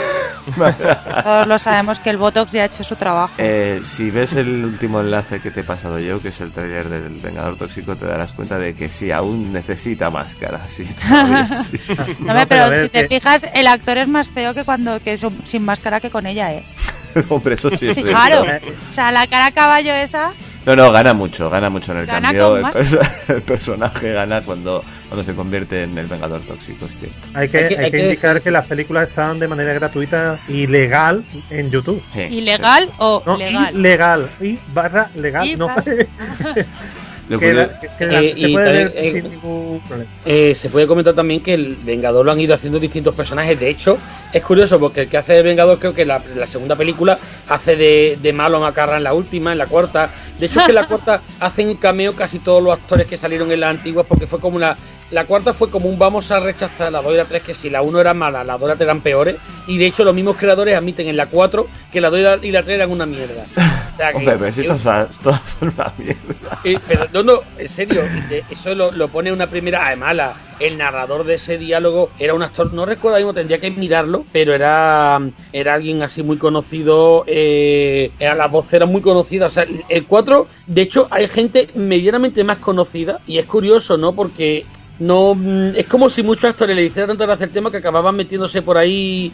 [SPEAKER 11] Todos lo sabemos que el Botox ya ha hecho su trabajo.
[SPEAKER 2] Eh, si ves el último enlace que te he pasado yo, que es el tráiler del Vengador Tóxico, te darás cuenta de que sí, aún necesita máscara. Sí, todavía, sí.
[SPEAKER 11] No, no, pero, pero si te que... fijas, el actor es más feo que cuando que es sin máscara que con ella, ¿eh?
[SPEAKER 2] Hombre, eso sí es cierto.
[SPEAKER 11] Claro, o sea, la cara caballo esa...
[SPEAKER 2] No, no, gana mucho, gana mucho en el
[SPEAKER 11] gana
[SPEAKER 2] cambio. El, perso- el personaje gana cuando, cuando se convierte en el Vengador Tóxico, es cierto.
[SPEAKER 13] Hay que, hay que, hay que indicar que las películas están de manera gratuita y legal en YouTube.
[SPEAKER 11] Sí, ¿ilegal sí. o
[SPEAKER 13] no,
[SPEAKER 11] legal?
[SPEAKER 13] Legal, y barra legal,
[SPEAKER 11] y
[SPEAKER 13] no.
[SPEAKER 14] Que, que, la, que la, eh, se puede también, ver eh, sin ningún problema. Eh, se puede comentar también que el Vengador lo han ido haciendo distintos personajes. De hecho, es curioso porque el que hace de Vengador, creo que la, la segunda película hace de, de malo Macarra en la última, en la cuarta. De hecho, es que en la cuarta hacen cameo casi todos los actores que salieron en las antiguas, porque fue como una... La cuarta fue como un vamos a rechazar la dos y la tres, que si la uno era mala, la dos y la tres eran peores. Y de hecho los mismos creadores admiten en la cuatro que la dos y la tres eran una mierda. O sea, que,
[SPEAKER 2] Hombre, pero si todas, todas son una mierda.
[SPEAKER 14] Eh, pero no, no, en serio, eso lo, lo pone una primera... Además, la, el narrador de ese diálogo era un actor, no recuerdo mismo, tendría que mirarlo, pero era, era alguien así muy conocido, eh, era, la voz era muy conocida. O sea, el cuatro, de hecho, hay gente medianamente más conocida, y es curioso, ¿no? Porque... No, es como si muchos actores le hicieran tanto hacer tema que acababan metiéndose por ahí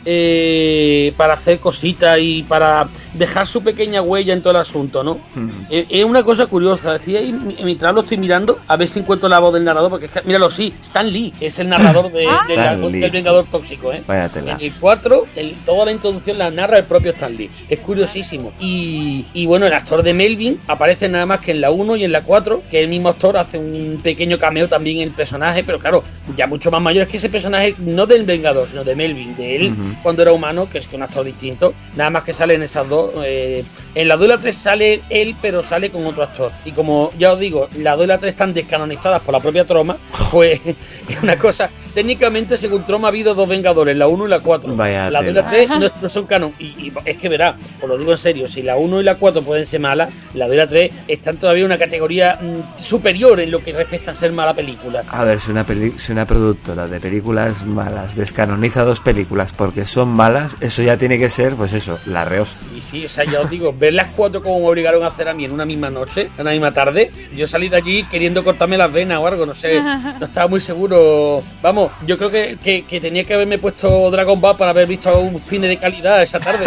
[SPEAKER 14] eh, para hacer cositas y para dejar su pequeña huella en todo el asunto, ¿no? Mm. Es, es una cosa curiosa. Estoy ahí, mientras lo estoy mirando, a ver si encuentro la voz del narrador, porque es que, míralo, sí, Stan Lee es el narrador de, de la, del Vengador Tóxico, ¿eh?
[SPEAKER 2] Váyatela.
[SPEAKER 14] En el cuatro, el, toda la introducción la narra el propio Stan Lee. Es curiosísimo. Y, y bueno, el actor de Melvin aparece nada más que en la uno y en la cuatro, que el mismo actor hace un pequeño cameo también en el personaje. Pero claro, ya mucho más mayor. Es que ese personaje no del Vengador, sino de Melvin, de él, uh-huh. cuando era humano, que es que un actor distinto. Nada más que sale en esas dos. Eh, en la dos y la tres sale él, pero sale con otro actor. Y como ya os digo, la dos y la tres están descanonizadas por la propia Troma, pues es una cosa. Técnicamente, según Troma, ha habido dos Vengadores, la uno y la cuatro.
[SPEAKER 2] Vaya
[SPEAKER 14] la dos y la tres no, no son canon. Y, y es que verá, os lo digo en serio, si la uno y la cuatro pueden ser malas, la dos y la tres están todavía en una categoría mm, superior en lo que respecta a ser mala película.
[SPEAKER 2] A ver, si una, peli- si una productora de películas malas descanoniza dos películas porque son malas, eso ya tiene que ser, pues eso, la reos.
[SPEAKER 14] Y sí, o sea, ya os digo, ver las cuatro como me obligaron a hacer a mí en una misma noche, en una misma tarde, yo salí de allí queriendo cortarme las venas o algo, no sé, no estaba muy seguro. Vamos, yo creo que, que, que tenía que haberme puesto Dragon Ball para haber visto un cine de calidad esa tarde.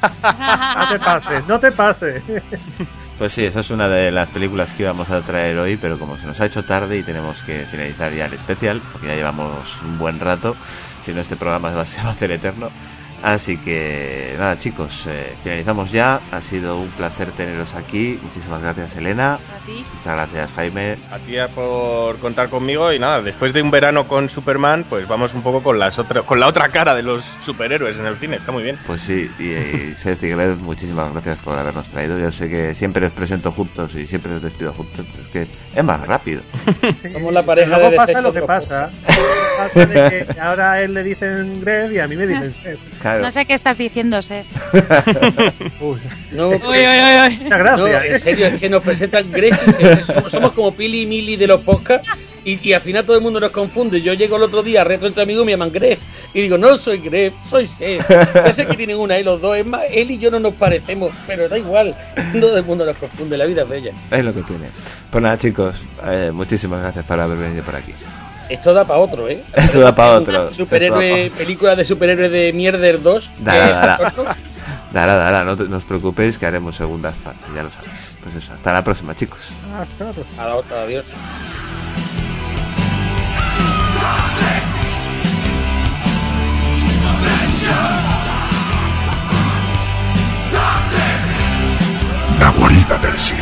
[SPEAKER 13] No te pases, no te pases.
[SPEAKER 2] Pues sí, esa es una de las películas que íbamos a traer hoy, pero como se nos ha hecho tarde y tenemos que finalizar ya el especial, porque ya llevamos un buen rato, si no este programa se va, se va a hacer eterno. Así que nada, chicos, eh, finalizamos ya. Ha sido un placer teneros aquí. Muchísimas gracias, Elena.
[SPEAKER 11] A ti.
[SPEAKER 2] Muchas gracias, Jaime.
[SPEAKER 12] A ti por contar conmigo. Y nada, después de un verano con Superman, pues vamos un poco con las otras, con la otra cara de los superhéroes en el cine. Está muy bien.
[SPEAKER 2] Pues sí, y, y Seth y Gled, muchísimas gracias por habernos traído. Yo sé que siempre os presento juntos y siempre os despido juntos, pero es que es más rápido.
[SPEAKER 14] Somos la pareja
[SPEAKER 13] luego
[SPEAKER 14] de
[SPEAKER 13] pasa lo que pasa. Pasa de que ahora a él le dicen Greg y a mí me dicen Seth.
[SPEAKER 2] Claro.
[SPEAKER 11] No sé qué estás diciendo, Seth.
[SPEAKER 13] Uy.
[SPEAKER 14] No,
[SPEAKER 11] uy, uy, uy.
[SPEAKER 13] Muchas gracias.
[SPEAKER 14] No, en serio, es que nos presentan Greg y Seth. Somos, somos como Pili y Mili de los podcasts. Y, y al final todo el mundo nos confunde. Yo llego el otro día, retro entre amigos, me llaman Greg. y digo, no soy Gref, soy Seth. Ya sé que tienen una y los dos, es más, él y yo no nos parecemos, pero da igual, todo el mundo nos confunde, la vida es bella.
[SPEAKER 2] Es lo que tiene. Pues nada, chicos, eh, muchísimas gracias por haber venido por aquí.
[SPEAKER 14] Esto da para otro, ¿eh?
[SPEAKER 2] Esto da para otro.
[SPEAKER 14] Superhéroe, película de superhéroes de Mierder dos.
[SPEAKER 2] Dará, dará. Dará, dará, no, no os preocupéis que haremos segundas partes, ya lo sabéis. Pues eso, hasta la próxima, chicos.
[SPEAKER 8] Hasta la próxima.
[SPEAKER 14] A la otra, adiós.
[SPEAKER 1] La guarida del Sith.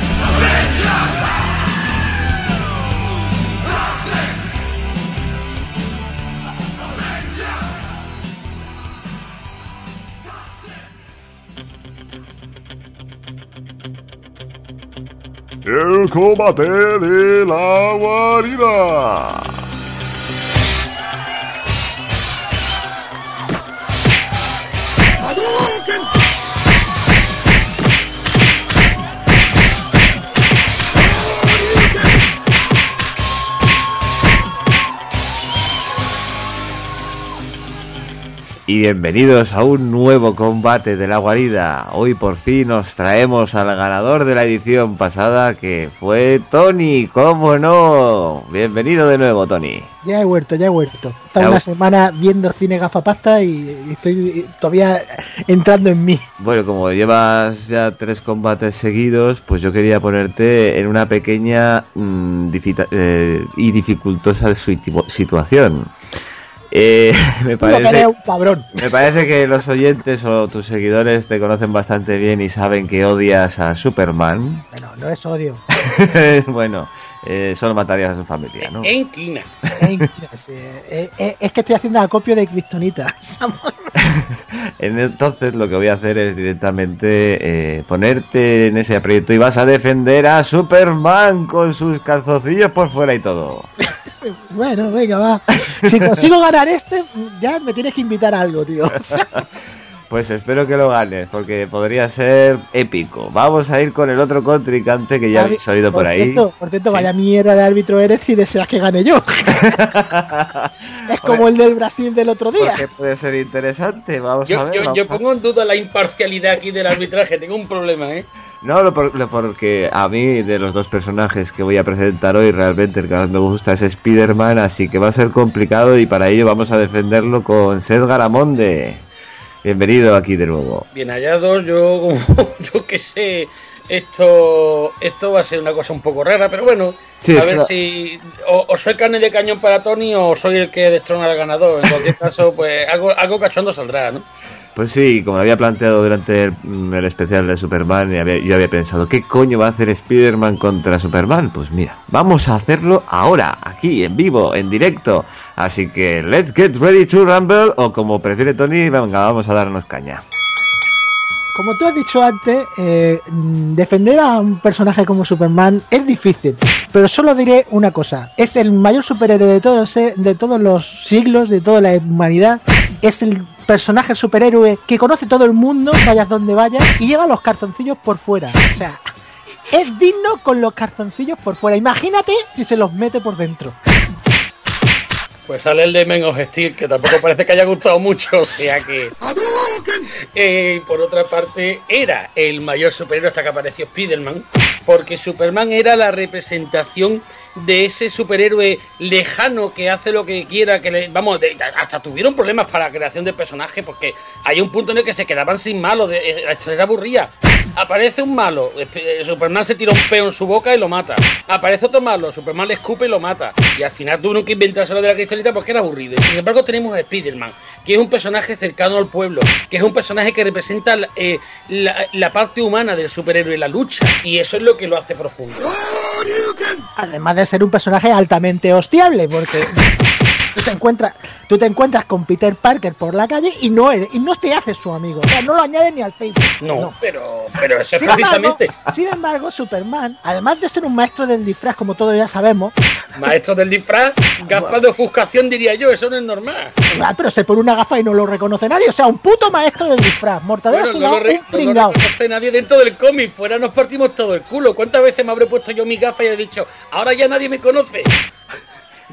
[SPEAKER 1] El combate de la guarida.
[SPEAKER 2] Y bienvenidos a un nuevo combate de la guarida. Hoy por fin os traemos al ganador de la edición pasada, que fue Tony, ¿cómo no? Bienvenido de nuevo, Tony.
[SPEAKER 8] Ya he vuelto, ya he vuelto. He estado una semana viendo cine gafapasta y estoy todavía entrando en mí.
[SPEAKER 2] Bueno, como llevas ya tres combates seguidos, pues yo quería ponerte en una pequeña mmm, difita- eh, y dificultosa situación. Eh, me parece,
[SPEAKER 8] un cabrón.
[SPEAKER 2] me parece que los oyentes o tus seguidores te conocen bastante bien y saben que odias a Superman.
[SPEAKER 8] Bueno, no es odio.
[SPEAKER 2] Bueno, eh, solo matarías a su familia, ¿no?
[SPEAKER 14] En quina.
[SPEAKER 8] En quina, sí. eh, eh, es que estoy haciendo acopio de Kriptonita.
[SPEAKER 2] Entonces lo que voy a hacer es directamente eh, ponerte en ese aprieto y vas a defender a Superman con sus calzoncillos por fuera y todo.
[SPEAKER 8] Bueno, venga, va. Si consigo ganar este, ya me tienes que invitar a algo, tío.
[SPEAKER 2] Pues espero que lo ganes, porque podría ser épico. Vamos a ir con el otro contrincante que ya
[SPEAKER 8] Javi,
[SPEAKER 2] habéis oído por, por
[SPEAKER 8] ahí.
[SPEAKER 2] Cierto,
[SPEAKER 8] por cierto, sí. Vaya mierda de árbitro eres y deseas que gane yo. Es como el del Brasil del otro día.
[SPEAKER 2] Porque puede ser interesante, vamos
[SPEAKER 14] yo,
[SPEAKER 2] a ver.
[SPEAKER 14] Yo,
[SPEAKER 2] vamos
[SPEAKER 14] yo pongo en duda la imparcialidad aquí del arbitraje, tengo un problema, ¿eh?
[SPEAKER 2] No, lo, por, lo porque a mí, de los dos personajes que voy a presentar hoy, realmente el que más me gusta es Spider-Man, así que va a ser complicado y para ello vamos a defenderlo con Seth Garamonde. Bienvenido aquí de nuevo.
[SPEAKER 14] Bien hallados, yo, yo qué sé, esto esto va a ser una cosa un poco rara, pero bueno, sí, a ver que... si o, o soy carne de cañón para Tony o soy el que destrona al ganador. En cualquier caso, pues algo, algo cachondo saldrá, ¿no?
[SPEAKER 2] Pues sí, como lo había planteado durante el, el especial de Superman, y había, yo había pensado, ¿qué coño va a hacer Spider-Man contra Superman? Pues mira, vamos a hacerlo ahora, aquí, en vivo, en directo. Así que, let's get ready to rumble, o como prefiere Tony, venga, vamos a darnos caña.
[SPEAKER 8] Como tú has dicho antes, eh, defender a un personaje como Superman es difícil, pero solo diré una cosa: es el mayor superhéroe de todos, de todos los siglos, de toda la humanidad. Es el personaje superhéroe que conoce todo el mundo, vayas donde vayas, y lleva los calzoncillos por fuera. O sea, es digno con los calzoncillos por fuera. Imagínate si se los mete por dentro.
[SPEAKER 14] Pues sale el de Men of Steel, que tampoco parece que haya gustado mucho, o sea que... Eh, por otra parte, era el mayor superhéroe hasta que apareció Spider-Man, porque Superman era la representación de ese superhéroe lejano que hace lo que quiera, que le, vamos, de, hasta tuvieron problemas para la creación de personajes, porque hay un punto en el que se quedaban sin malos, de, la historia era aburrida. Aparece un malo, Superman se tira un peo en su boca y lo mata. Aparece otro malo, Superman le escupe y lo mata. Y al final tuvieron que inventarse lo de la cristalita porque era aburrido. Y sin embargo tenemos a Spider-Man, que es un personaje cercano al pueblo, que es un personaje que representa eh, la, la parte humana del superhéroe, la lucha. Y eso es lo que lo hace profundo.
[SPEAKER 8] Además de ser un personaje altamente hostiable, porque... Tú te encuentras, tú te encuentras con Peter Parker por la calle y no eres, y no te haces su amigo. O sea, no lo añades ni al Facebook.
[SPEAKER 14] No,
[SPEAKER 8] no.
[SPEAKER 14] pero, pero eso es
[SPEAKER 8] sin
[SPEAKER 14] precisamente.
[SPEAKER 8] Embargo, sin embargo, Superman, además de ser un maestro del disfraz, como todos ya sabemos.
[SPEAKER 14] Maestro del disfraz, gafas de ofuscación, diría yo, eso no es normal.
[SPEAKER 8] Ah, pero se pone una gafa y no lo reconoce nadie. O sea, un puto maestro del disfraz. Mortadelo
[SPEAKER 14] bueno,
[SPEAKER 8] no,
[SPEAKER 14] lo re,
[SPEAKER 8] un
[SPEAKER 14] no lo reconoce nadie dentro del cómic. Fuera nos partimos todo el culo. ¿Cuántas veces me habré puesto yo mi gafa y he dicho, ahora ya nadie me conoce?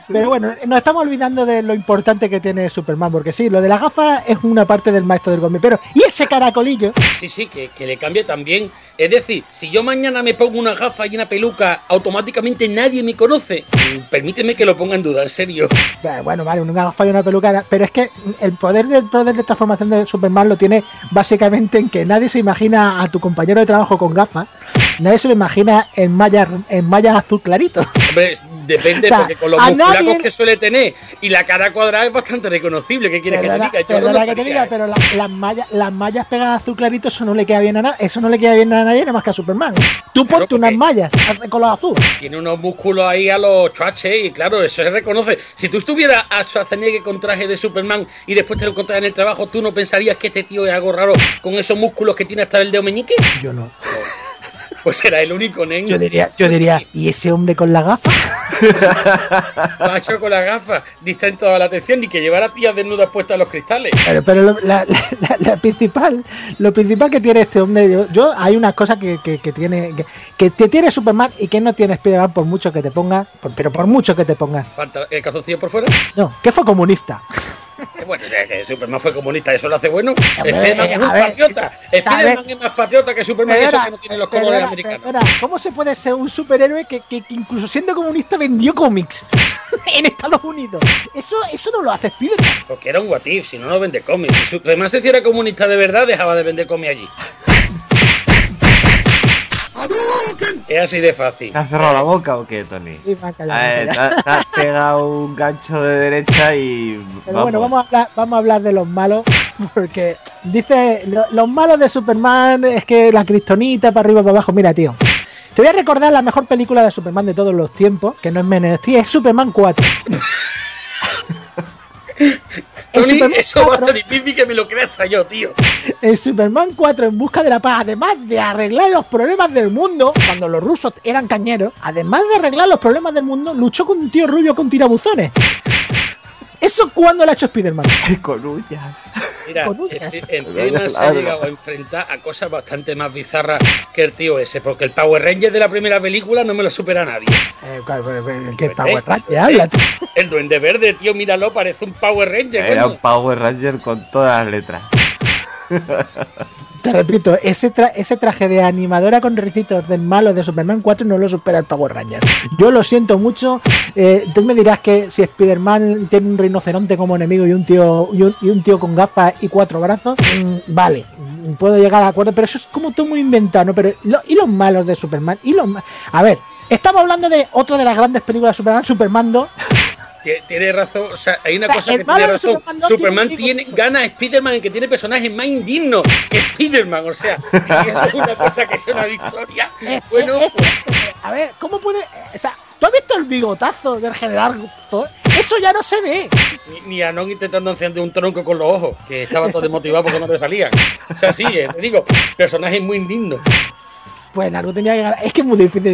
[SPEAKER 8] Pero bueno, nos estamos olvidando de lo importante que tiene Superman, porque sí, lo de las gafas es una parte del maestro del cómic, pero ¿y ese caracolillo?
[SPEAKER 14] Sí, sí, que, que le cambie también. Es decir, si yo mañana me pongo una gafa y una peluca, automáticamente nadie me conoce. Permíteme que lo ponga en duda, en serio.
[SPEAKER 8] Bueno, vale, una gafa y una peluca, pero es que el poder del poder de transformación de Superman lo tiene básicamente en que nadie se imagina a tu compañero de trabajo con gafas, nadie se lo imagina en mallas en mallas azul clarito.
[SPEAKER 14] Hombre, depende, o sea, porque con los musculacos nadie... que suele tener y la cara cuadrada es bastante reconocible. ¿Qué quieres que te diga?
[SPEAKER 8] Perdona que te diga, pero la, las mallas las mallas pegadas azul clarito, eso no le queda bien a nada, eso no le queda bien a nadie nada más que a Superman. Tú claro, ponte unas mallas con los azul.
[SPEAKER 14] Tiene unos músculos ahí a los traches y claro, eso se reconoce. Si tú estuvieras a Schwarzenegger con traje de Superman y después te lo encontrás en el trabajo, ¿tú no pensarías que este tío es algo raro con esos músculos que tiene hasta el dedo meñique?
[SPEAKER 8] Yo no.
[SPEAKER 14] Pues era el único, nen.
[SPEAKER 8] Yo diría, yo diría, ¿y ese hombre con la gafa?
[SPEAKER 14] Macho con la gafa, dista toda la atención, ni que llevara tías desnudas puestas a los cristales.
[SPEAKER 8] Pero, pero lo, la, la, la principal, lo principal que tiene este hombre, yo, yo hay unas cosas que, que, que tiene, que, que te tiene Superman y que no tiene Spider-Man por mucho que te ponga, por, pero por mucho que te ponga.
[SPEAKER 14] ¿Falta el calzoncillo por fuera?
[SPEAKER 8] No, que fue comunista.
[SPEAKER 14] Bueno, que Superman fue comunista, eso lo hace bueno. Spiderman es un patriota. Spiderman es más patriota que Superman, eso que no tiene los colores americanos.
[SPEAKER 8] Pero, ¿cómo se puede ser un superhéroe que, que, que incluso siendo comunista vendió cómics en Estados Unidos? Eso eso no lo hace Spiderman.
[SPEAKER 14] Porque era un what if, si no, no vende cómics. Si Superman se hiciera comunista de verdad, dejaba de vender cómics allí. Es así de fácil.
[SPEAKER 2] ¿Te has cerrado la boca o qué, Tony?
[SPEAKER 8] Sí, me ha callado,
[SPEAKER 2] eh, te, te has pegado un gancho de derecha y...
[SPEAKER 8] Pero
[SPEAKER 2] vamos.
[SPEAKER 8] bueno, vamos a, hablar, vamos a hablar de los malos, porque dice, lo, los malos de Superman es que la kriptonita para arriba para abajo. Mira, tío, te voy a recordar la mejor película de Superman de todos los tiempos, que no es Man of Steel, es Superman cuatro.
[SPEAKER 14] Tony, Superman eso cuatro, va a ser difícil que me lo crea hasta yo, tío.
[SPEAKER 8] En Superman cuatro, En busca de la paz, además de arreglar los problemas del mundo, cuando los rusos eran cañeros, además de arreglar los problemas del mundo, luchó con un tío rubio con tirabuzones. ¿Eso cuándo lo ha hecho Spiderman?
[SPEAKER 2] Con uñas.
[SPEAKER 14] Mira, Spiderman se ha llegado a enfrentar a cosas bastante más bizarras que el tío ese, porque el Power Ranger de la primera película no me lo supera nadie.
[SPEAKER 8] Eh, ¿Qué ¿Eh? Power Ranger habla, tío?
[SPEAKER 14] El Duende Verde, tío, míralo, parece un Power Ranger.
[SPEAKER 2] Era
[SPEAKER 14] bueno.
[SPEAKER 2] un Power Ranger con todas las letras.
[SPEAKER 8] Te repito, ese, tra ese traje de animadora con ricitos del malo de Superman cuatro no lo supera el Power Ranger. Yo lo siento mucho. Eh, tú me dirás que si Spider-Man tiene un rinoceronte como enemigo y un tío y un, y un tío con gafas y cuatro brazos, mmm, vale, puedo llegar a acuerdo, pero eso es como todo muy inventado, ¿no? Pero lo, y los malos de Superman y los a ver, estamos hablando de otra de las grandes películas de Superman, Superman dos.
[SPEAKER 14] Tiene razón, o sea, hay una o sea, cosa que tiene razón. Superman, Superman tiene, tiene gana a Spider-Man en que tiene personajes más indignos que Spider-Man, o sea, eso es una cosa que es una victoria. Bueno,
[SPEAKER 8] es, es, es, a ver, ¿cómo puede...? O sea, ¿tú has visto el bigotazo del general Thor? Eso ya no se ve.
[SPEAKER 14] Ni, ni a Non intentando encender un tronco con los ojos, que estaba todo desmotivado porque no le salían. O sea, sí, eh, te digo, personajes muy indignos.
[SPEAKER 8] Pues Naruto tenía que ganar. Es que es muy difícil.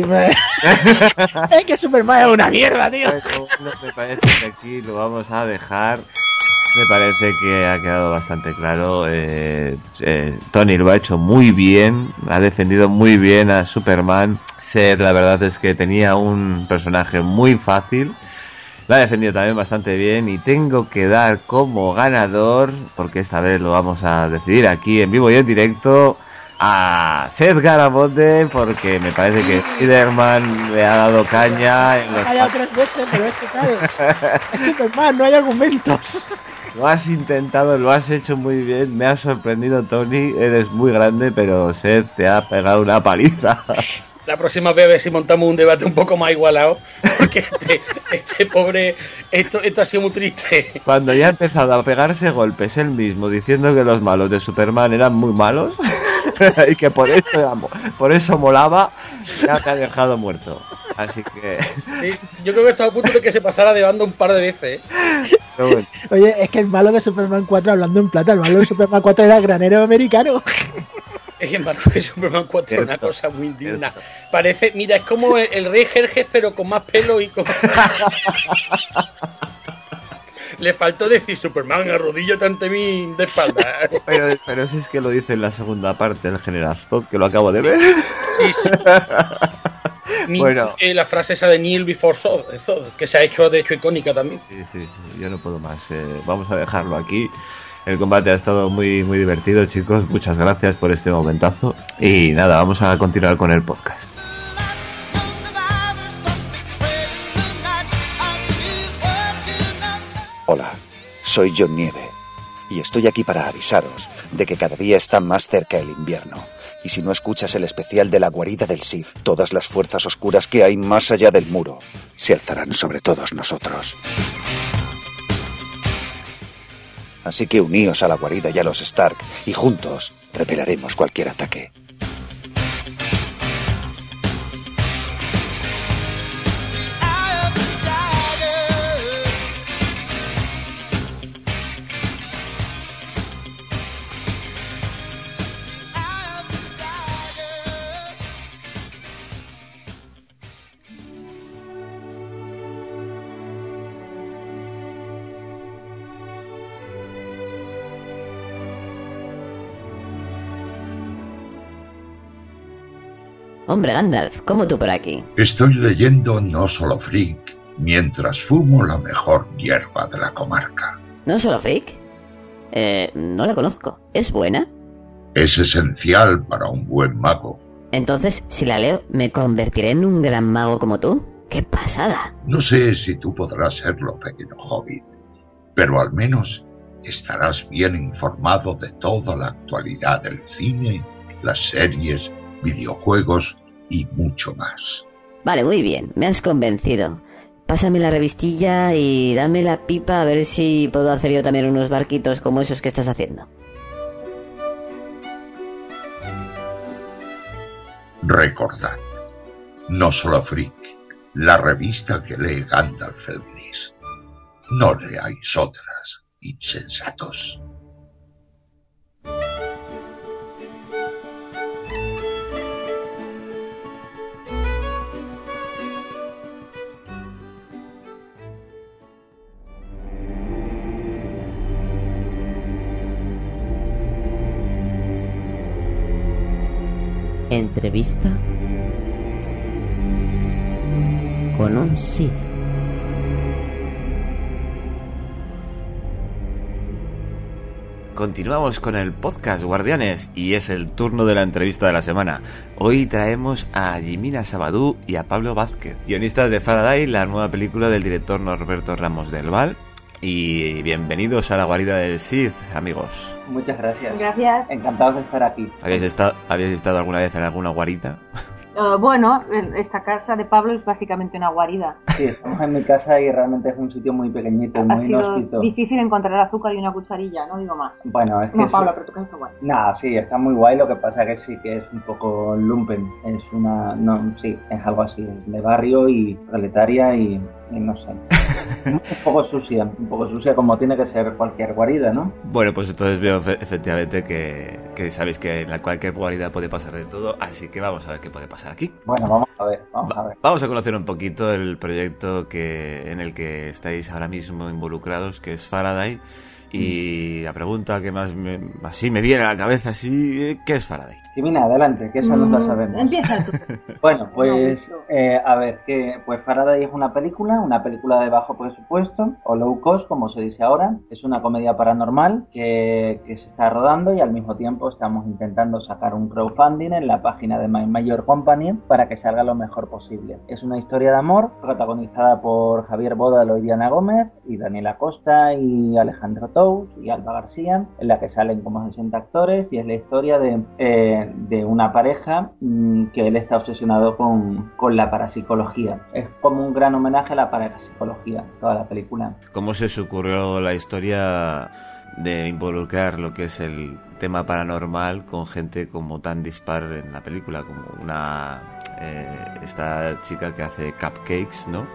[SPEAKER 8] Es que Superman es una mierda, tío.
[SPEAKER 2] Bueno, me parece que aquí lo vamos a dejar. Me parece que ha quedado bastante claro. Eh, eh, Tony lo ha hecho muy bien. Ha defendido muy bien a Superman. Seth, la verdad es que tenía un personaje muy fácil. Lo ha defendido también bastante bien. Y tengo que dar como ganador, porque esta vez lo vamos a decidir aquí en vivo y en directo, a Seth Garamonte, porque me parece que Spiderman le ha dado caña en los...
[SPEAKER 8] Ha fallado tres veces, pero es que claro, es Superman, no hay argumentos.
[SPEAKER 2] Lo has intentado, lo has hecho muy bien. Me ha sorprendido, Tony. Eres muy grande, pero Seth te ha pegado una paliza.
[SPEAKER 14] La próxima vez a ver si montamos un debate un poco más igualado, porque este, este pobre, esto, esto ha sido muy triste.
[SPEAKER 2] Cuando ya ha empezado a pegarse golpes él mismo, diciendo que los malos de Superman eran muy malos y que por eso, por eso molaba, ya te ha dejado muerto. Así que...
[SPEAKER 14] Sí, yo creo que estaba a punto de que se pasara de bando un par de veces, ¿eh?
[SPEAKER 8] Bueno. Oye, es que el malo de Superman cuatro, hablando en plata, el malo de Superman cuatro era el granero americano.
[SPEAKER 14] Es que en malo de Superman cuatro es una cosa muy indigna. Parece, mira, es como el, el rey Jerjes, pero con más pelo y con... Le faltó decir Superman, arrodíllate ante mí de espalda.
[SPEAKER 2] Pero, pero si es que lo dice en la segunda parte del General Zod, que lo acabo de ver.
[SPEAKER 14] Sí, sí. Mi,
[SPEAKER 2] bueno.
[SPEAKER 14] eh, la frase esa de Kneel before Sword, que se ha hecho de hecho icónica también.
[SPEAKER 2] Sí, sí, sí, yo no puedo más. Eh, vamos a dejarlo aquí. El combate ha estado muy, muy divertido, chicos. Muchas gracias por este momentazo. Y nada, vamos a continuar con el podcast.
[SPEAKER 6] Hola, soy John Nieve. Y estoy aquí para avisaros de que cada día está más cerca el invierno. Y si no escuchas el especial de la guarida del Sith, todas las fuerzas oscuras que hay más allá del muro se alzarán sobre todos nosotros. Así que uníos a la guarida y a los Stark, y juntos repeleremos cualquier ataque.
[SPEAKER 15] Hombre, Gandalf, ¿cómo tú por aquí?
[SPEAKER 1] Estoy leyendo No Solo Freak mientras fumo la mejor hierba de la comarca.
[SPEAKER 15] ¿No Solo Freak? Eh, no la conozco. ¿Es buena?
[SPEAKER 1] Es esencial para un buen mago.
[SPEAKER 15] Entonces, si la leo, ¿me convertiré en un gran mago como tú? ¡Qué pasada!
[SPEAKER 1] No sé si tú podrás serlo, pequeño hobbit, pero al menos estarás bien informado de toda la actualidad del cine, las series, videojuegos y mucho más.
[SPEAKER 15] Vale, muy bien, me has convencido. Pásame la revistilla y dame la pipa a ver si puedo hacer yo también unos barquitos como esos que estás haciendo.
[SPEAKER 1] Recordad, No Solo Freak, la revista que lee Gandalf el Gris. No leáis otras, insensatos.
[SPEAKER 15] Entrevista con un Sith.
[SPEAKER 2] Continuamos con el podcast, guardianes, y es el turno de la entrevista de la semana. Hoy traemos a Jimena Sabadú y a Pablo Vázquez, guionistas de Faraday, la nueva película del director Norberto Ramos del Val. Y bienvenidos a la guarida del Sith, amigos.
[SPEAKER 16] Muchas gracias.
[SPEAKER 17] Gracias.
[SPEAKER 16] Encantados de estar aquí.
[SPEAKER 2] ¿Habéis estado, ¿habéis estado alguna vez en alguna guarida?
[SPEAKER 17] Uh, bueno, esta casa de Pablo es básicamente una guarida.
[SPEAKER 16] Sí, estamos en mi casa y realmente es un sitio muy pequeñito, muy
[SPEAKER 17] ha sido
[SPEAKER 16] inhóspito.
[SPEAKER 17] Difícil encontrar azúcar y una cucharilla, no digo más.
[SPEAKER 16] Bueno, es que...
[SPEAKER 17] No,
[SPEAKER 16] sí.
[SPEAKER 17] Pablo, pero tu casa está guay.
[SPEAKER 16] Nah, sí, está muy guay, lo que pasa que sí que es un poco lumpen. Es una... no, sí, es algo así, de barrio y proletaria y... y no sé. Un poco sucia, un poco sucia como tiene que ser cualquier guarida, ¿no?
[SPEAKER 2] Bueno, pues entonces veo efectivamente que, que sabéis que en cualquier guarida puede pasar de todo, así que vamos a ver qué puede pasar aquí.
[SPEAKER 16] Bueno, vamos a ver, vamos a ver.
[SPEAKER 2] Vamos a conocer un poquito el proyecto que en el que estáis ahora mismo involucrados, que es Faraday. Y la pregunta que más me, así me viene a la cabeza, así, ¿qué es Faraday?
[SPEAKER 16] Jimena, adelante, que esa mm, no la sabemos.
[SPEAKER 17] Empieza tú.
[SPEAKER 16] Bueno, pues, eh, a ver, que pues Faraday es una película, una película de bajo presupuesto, o low cost, como se dice ahora. Es una comedia paranormal que, que se está rodando y al mismo tiempo estamos intentando sacar un crowdfunding en la página de My Major Company para que salga lo mejor posible. Es una historia de amor protagonizada por Javier Bódalo y Diana Gómez, y Daniela Costa y Alejandro Tous y Alba García, en la que salen como sesenta actores, y es la historia de... Eh, de una pareja mmm, que él está obsesionado con, con la parapsicología. Es como un gran homenaje a la parapsicología, toda la película.
[SPEAKER 2] ¿Cómo se os ocurrió la historia de involucrar lo que es el tema paranormal con gente como tan dispar en la película, como una eh, esta chica que hace cupcakes, ¿no?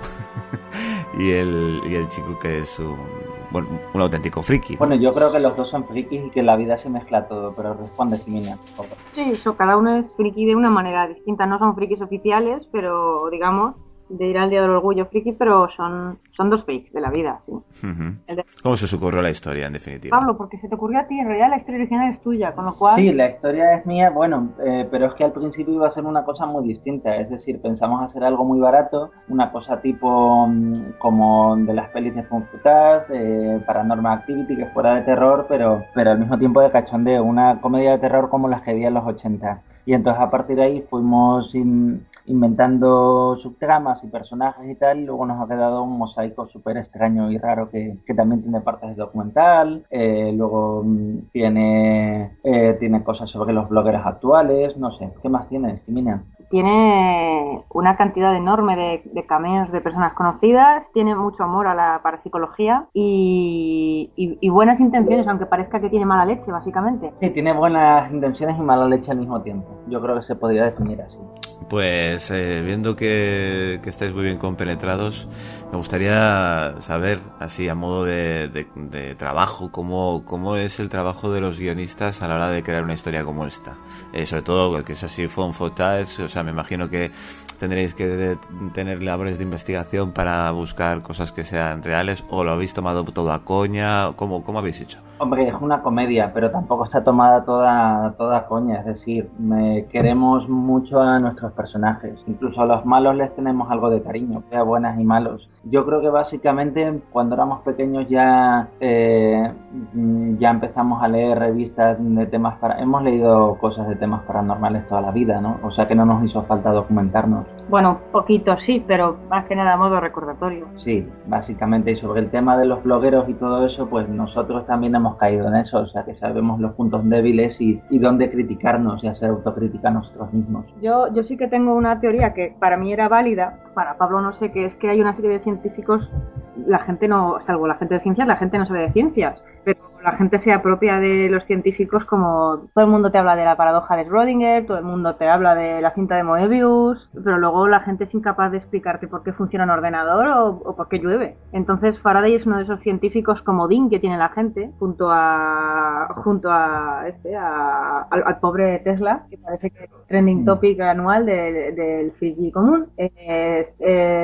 [SPEAKER 2] y el y el chico que es un bueno, un auténtico friki, ¿no?
[SPEAKER 16] Bueno, yo creo que los dos son frikis y que en la vida se mezcla todo, pero responde, Jimena, por favor.
[SPEAKER 17] Sí, eso, cada uno es friki de una manera distinta. No son frikis oficiales, pero digamos, de ir al Día del Orgullo Friki, pero son, son dos fakes de la vida, sí.
[SPEAKER 2] Uh-huh.
[SPEAKER 17] El de...
[SPEAKER 2] ¿Cómo se os ocurrió la historia, en definitiva?
[SPEAKER 17] Pablo, porque se te ocurrió a ti, en realidad la historia original es tuya, con lo cual...
[SPEAKER 16] Sí, la historia es mía, bueno, eh, pero es que al principio iba a ser una cosa muy distinta, es decir, pensamos hacer algo muy barato, una cosa tipo um, como de las pelis de Kung Fu Taz, de Paranormal Activity, que fuera de terror, pero, pero al mismo tiempo de cachondeo, una comedia de terror como las que había en los ochenta. Y entonces a partir de ahí fuimos in, inventando subtramas y personajes y tal, y luego nos ha quedado un mosaico súper extraño y raro que, que también tiene partes de documental, eh, luego mm, tiene, eh, tiene cosas sobre los blogueros actuales, no sé, ¿qué más tiene, Jimena?
[SPEAKER 17] Tiene una cantidad enorme de, de cameos de personas conocidas, tiene mucho amor a la parapsicología y, y, y buenas intenciones, aunque parezca que tiene mala leche, básicamente.
[SPEAKER 16] Sí, tiene buenas intenciones y mala leche al mismo tiempo. Yo creo que se podría definir así.
[SPEAKER 2] Pues eh, viendo que, que estáis muy bien compenetrados, me gustaría saber, así a modo de, de, de trabajo, cómo, cómo es el trabajo de los guionistas a la hora de crear una historia como esta. Eh, sobre todo, que es así, fun footage, o sea, me imagino que tendréis que de, tener labores de investigación para buscar cosas que sean reales, o lo habéis tomado todo a coña, ¿cómo, cómo habéis hecho?
[SPEAKER 16] Hombre, es una comedia, pero tampoco está tomada toda, toda a coña, es decir, me queremos mucho a nuestros personajes, incluso a los malos les tenemos algo de cariño, sea buenas y malos. Yo creo que básicamente cuando éramos pequeños ya eh, ya empezamos a leer revistas de temas para, hemos leído cosas de temas paranormales toda la vida, ¿no? O sea que no nos hizo falta documentarnos.
[SPEAKER 17] Bueno, poquito sí, pero más que nada a modo recordatorio.
[SPEAKER 16] Sí, básicamente, y sobre el tema de los blogueros y todo eso, pues nosotros también hemos caído en eso, o sea que sabemos los puntos débiles y, y dónde criticarnos y hacer autocrítica a nosotros mismos.
[SPEAKER 17] Yo, yo sí que tengo una teoría que para mí era válida, para Pablo no sé, que es que hay una serie de científicos, la gente no, salvo la gente de ciencias, la gente no sabe de ciencias, pero la gente se apropia de los científicos, como todo el mundo te habla de la paradoja de Schrödinger, todo el mundo te habla de la cinta de Moebius, pero luego la gente es incapaz de explicarte por qué funciona un ordenador o, o por qué llueve. Entonces Faraday es uno de esos científicos comodín que tiene la gente, junto a junto a este a, al, al pobre Tesla, que parece que es trending topic anual del de, de friki común. Eh,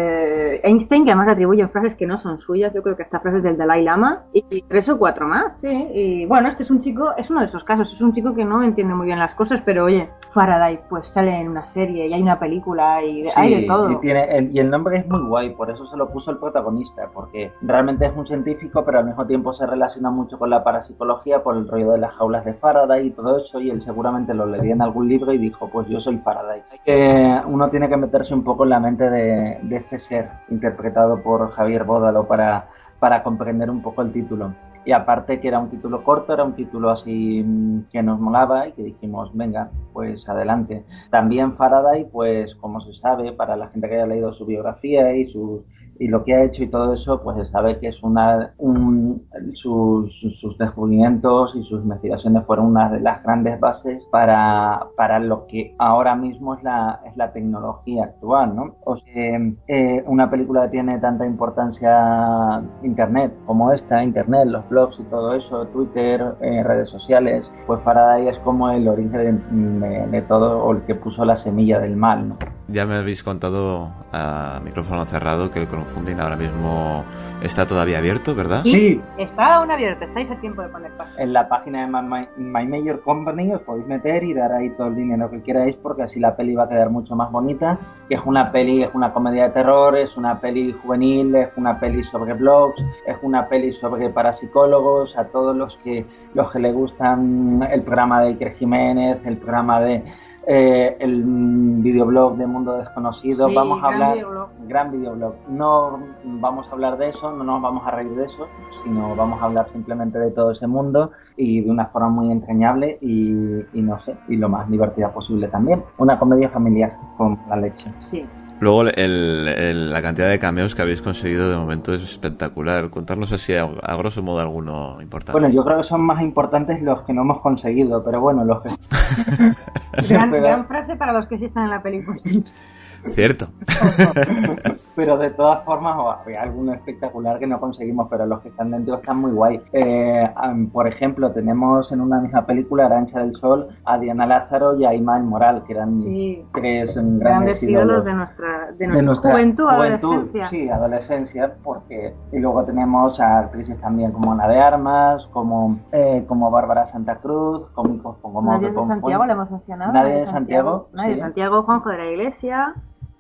[SPEAKER 17] eh, Einstein, que además le atribuyen frases que no son suyas, yo creo que hasta frases del Dalai Lama, y, y tres o cuatro más. Sí, y bueno, este es un chico, es uno de esos casos, es un chico que no entiende muy bien las cosas, pero oye, Faraday pues sale en una serie y hay una película y
[SPEAKER 16] sí,
[SPEAKER 17] hay de todo.
[SPEAKER 16] Y, tiene, el, y el nombre es muy guay, por eso se lo puso el protagonista, porque realmente es un científico, pero al mismo tiempo se relaciona mucho con la parapsicología por el rollo de las jaulas de Faraday y todo eso, y él seguramente lo leía en algún libro y dijo, pues yo soy Faraday. Que uno tiene que meterse un poco en la mente de, de este ser, interpretado por Javier Bódalo, para, para comprender un poco el título. Y aparte que era un título corto, era un título así que nos molaba y que dijimos, venga, pues adelante. También Faraday, pues como se sabe, para la gente que haya leído su biografía y sus y lo que ha hecho y todo eso, pues se sabe que es una un, sus, sus descubrimientos y sus investigaciones fueron una de las grandes bases para, para lo que ahora mismo es la, es la tecnología actual, ¿no? O sea, eh, una película que tiene tanta importancia Internet como esta, Internet, los blogs y todo eso, Twitter, eh, redes sociales, pues Faraday es como el origen de, de, de todo, o el que puso la semilla del mal, ¿no?
[SPEAKER 2] Ya me habéis contado a micrófono cerrado que el crowdfunding ahora mismo está todavía abierto, ¿verdad?
[SPEAKER 17] Sí, está aún abierto, estáis a tiempo de poner paso.
[SPEAKER 16] En la página de My, My Major Company os podéis meter y dar ahí todo el dinero que queráis, porque así la peli va a quedar mucho más bonita. Que es una peli, es una comedia de terror, es una peli juvenil, es una peli sobre blogs, es una peli sobre parapsicólogos, a todos los que los que les gustan el programa de Iker Jiménez, el programa de Eh, el videoblog de Mundo Desconocido,
[SPEAKER 17] sí,
[SPEAKER 16] vamos a hablar
[SPEAKER 17] videoblog.
[SPEAKER 16] gran videoblog, no vamos a hablar de eso, no nos vamos a reír de eso, sino vamos a hablar simplemente de todo ese mundo y de una forma muy entrañable y, y no sé, y lo más divertida posible también, una comedia familiar con la leche.
[SPEAKER 17] Sí.
[SPEAKER 2] Luego el, el, la cantidad de cameos que habéis conseguido de momento es espectacular. Contarnos así a, a grosso modo alguno importante.
[SPEAKER 16] Bueno, yo creo que son más importantes los que no hemos conseguido, pero bueno, los que...
[SPEAKER 17] gran, gran frase para los que sí están en la película.
[SPEAKER 2] Cierto.
[SPEAKER 16] Pero de todas formas, hay alguno espectacular que no conseguimos, pero los que están dentro están muy guay. Eh, um, por ejemplo, tenemos en una misma película, Arancha del Sol, a Diana Lázaro y a Iman Moral, que eran sí. tres grandes,
[SPEAKER 17] grandes ídolos de nuestra, de nuestra, de nuestra juventud, juventud, adolescencia.
[SPEAKER 16] Sí, adolescencia, porque y luego tenemos a actrices también como Ana de Armas, como eh, como Bárbara Santa Cruz, cómicos como
[SPEAKER 17] Nadie de Santiago, le hemos mencionado.
[SPEAKER 16] Nadie de Santiago.
[SPEAKER 17] Nadie de Santiago, Juanjo de la Iglesia.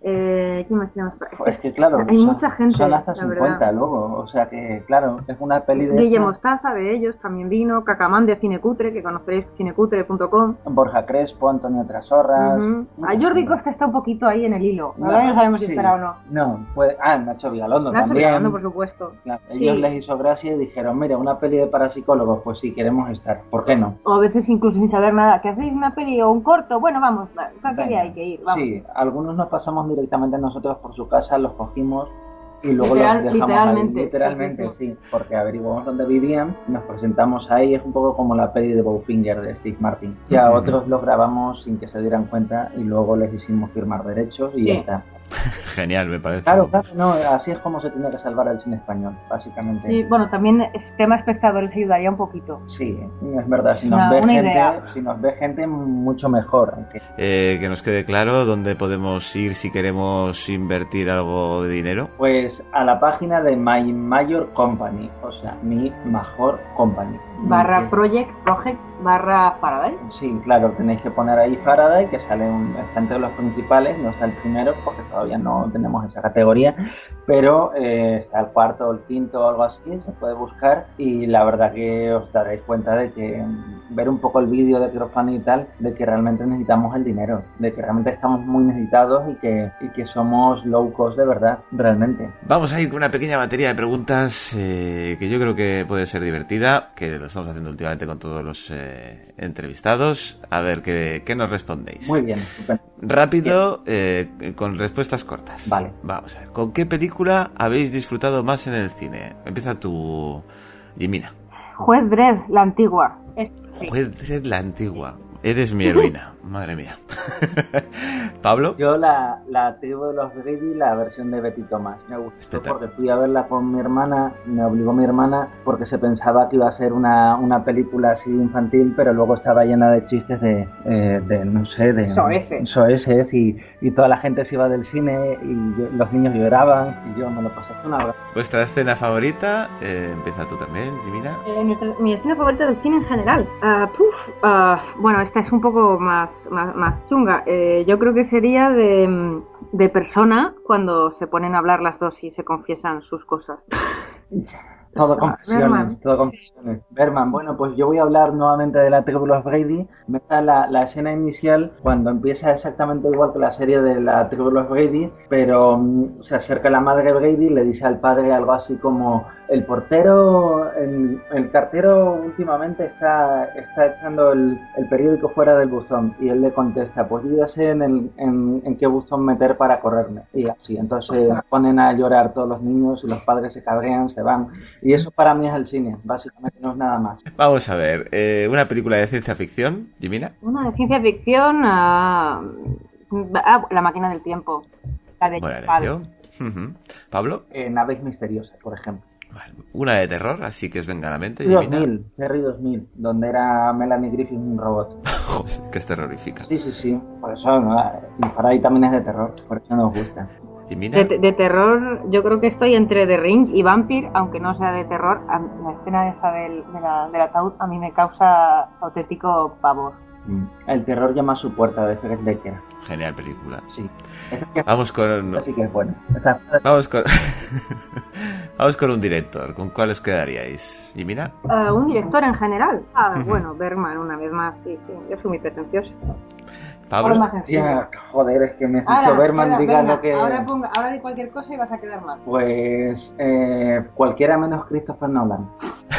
[SPEAKER 17] Eh, ¿Quién más tenemos?
[SPEAKER 16] Pues que claro,
[SPEAKER 17] hay
[SPEAKER 16] son,
[SPEAKER 17] mucha gente.
[SPEAKER 16] Son hasta cincuenta luego, o sea que claro, es una peli de...
[SPEAKER 17] Guille Mostaza de ellos también vino, Cacamán de Cinecutre, que conoceréis cinecutre punto com.
[SPEAKER 16] Borja Crespo, Antonio Trasorras...
[SPEAKER 17] Uh-huh. A Jordi Costa está un poquito ahí en el hilo, no, no sabemos sí. si espera o no.
[SPEAKER 16] No, pues, ah, Nacho Vigalondo
[SPEAKER 17] Nacho
[SPEAKER 16] también.
[SPEAKER 17] Vigalondo, por supuesto.
[SPEAKER 16] Claro, ellos sí. les hizo gracia y dijeron, mira, una peli de parapsicólogos, pues sí, queremos estar, ¿por qué no?
[SPEAKER 17] O a veces incluso sin saber nada, ¿que hacéis una peli o un corto? Bueno, vamos, ¿qué día hay que ir? Vamos.
[SPEAKER 16] Sí, algunos nos pasamos directamente nosotros por su casa, los cogimos y luego
[SPEAKER 17] Literal,
[SPEAKER 16] los dejamos
[SPEAKER 17] literalmente,
[SPEAKER 16] ahí, literalmente
[SPEAKER 17] sí, sí.
[SPEAKER 16] sí, porque averiguamos dónde vivían, nos presentamos ahí, es un poco como la peli de Bowfinger de Steve Martin, y a uh-huh. otros los grabamos sin que se dieran cuenta y luego les hicimos firmar derechos y
[SPEAKER 17] sí.
[SPEAKER 16] ya está.
[SPEAKER 2] Genial, me parece.
[SPEAKER 16] Claro, claro, no, así es como se tiene que salvar el cine español, básicamente.
[SPEAKER 17] Sí, bueno, también el tema espectadores ayudaría un poquito.
[SPEAKER 16] Sí, es verdad, si nos,
[SPEAKER 17] una,
[SPEAKER 16] ve,
[SPEAKER 17] una
[SPEAKER 16] gente,
[SPEAKER 17] idea.
[SPEAKER 16] si nos ve gente, mucho mejor. Aunque...
[SPEAKER 2] Eh, que nos quede claro dónde podemos ir si queremos invertir algo de dinero.
[SPEAKER 16] Pues a la página de My Major Company, o sea, mi mejor company.
[SPEAKER 17] Barra Project, Project, barra Faraday.
[SPEAKER 16] Sí, claro, tenéis que poner ahí Faraday, que sale un, está entre los principales, no está el primero, porque todavía no tenemos esa categoría, pero eh, está el cuarto o el quinto o algo así, se puede buscar y la verdad que os daréis cuenta de que ver un poco el vídeo de crowdfunding y tal, de que realmente necesitamos el dinero, de que realmente estamos muy necesitados y que, y que somos low cost de verdad, realmente.
[SPEAKER 2] Vamos a ir con una pequeña batería de preguntas eh, que yo creo que puede ser divertida, que lo estamos haciendo últimamente con todos los eh, entrevistados, a ver qué, qué nos respondéis.
[SPEAKER 16] Muy bien, estupendo.
[SPEAKER 2] Rápido, eh, con respuestas cortas.
[SPEAKER 16] Vale.
[SPEAKER 2] Vamos a ver, ¿con qué película habéis disfrutado más en el cine? Empieza tú, Jimina.
[SPEAKER 17] Juez Dredd, la antigua.
[SPEAKER 2] Sí. Juez Dredd, la antigua. Eres mi heroína, madre mía. ¿Pablo?
[SPEAKER 16] Yo la, la tribu de los Brady, la versión de Betty Thomas. Me gustó Espeta. porque fui a verla con mi hermana, me obligó mi hermana porque se pensaba que iba a ser una, una película así infantil, pero luego estaba llena de chistes de, eh, de no sé, de...
[SPEAKER 17] Soeces.
[SPEAKER 16] Soeces y, y toda la gente se iba del cine y yo, los niños lloraban y yo me lo pasé una hora.
[SPEAKER 2] ¿Vuestra escena favorita? Eh, empieza tú también, Jimina.
[SPEAKER 17] Eh, nuestra, mi escena favorita del cine en general. Uh, puf, uh, bueno, esta es un poco más, más, más chunga. Eh, yo creo que sería de, de Persona cuando se ponen a hablar las dos y se confiesan sus cosas.
[SPEAKER 16] Todo confesiones, todo confesiones. Berman, bueno, pues yo voy a hablar nuevamente de la tribu de los Brady. Me está la, la escena inicial cuando empieza exactamente igual que la serie de la tribu de los Brady, pero um, se acerca la madre Brady y le dice al padre algo así como: el portero, el, el cartero últimamente está, está echando el, el periódico fuera del buzón. Y él le contesta: pues yo ya sé en, el, en, en qué buzón meter para correrme. Y así, entonces se ponen a llorar todos los niños y los padres se cabrean, se van. Y eso para mí es el cine, básicamente no es nada más.
[SPEAKER 2] Vamos a ver, eh, una película de ciencia ficción, Jimina.
[SPEAKER 17] Una de ciencia ficción, uh, ah, La máquina del tiempo. La de
[SPEAKER 2] Buena elección. Uh-huh. ¿Pablo?
[SPEAKER 16] Eh, Naves misteriosas, por ejemplo.
[SPEAKER 2] Bueno, una de terror, así que os venga a la mente,
[SPEAKER 16] Terry
[SPEAKER 2] Jimina.
[SPEAKER 16] dos mil, Terry dos mil, donde era Melanie Griffith un robot.
[SPEAKER 2] Que es terrorífica.
[SPEAKER 16] Sí, sí, sí, por eso, ¿no? Y para ahí también es de terror, por eso nos gusta.
[SPEAKER 17] De, de terror, yo creo que estoy entre The Ring y Vampire, aunque no sea de terror. La escena esa del, de la, del ataúd a mí me causa auténtico pavor.
[SPEAKER 16] El terror llama a su puerta, de Fred Decker.
[SPEAKER 2] Genial película.
[SPEAKER 16] Sí.
[SPEAKER 2] Vamos con...
[SPEAKER 16] Así que es bueno.
[SPEAKER 2] Vamos con... Vamos con un director. ¿Con cuál os quedaríais? ¿Jimina?
[SPEAKER 17] Uh, un director en general. Ah, bueno, Bergman, una vez más. Sí, sí. Yo soy muy pretencioso.
[SPEAKER 2] Pablo.
[SPEAKER 16] Ya, joder, es que me has dicho Bergman, diga lo que...
[SPEAKER 17] Ahora, ponga, ahora di cualquier cosa y vas a quedar mal.
[SPEAKER 16] Pues eh, cualquiera menos Christopher Nolan.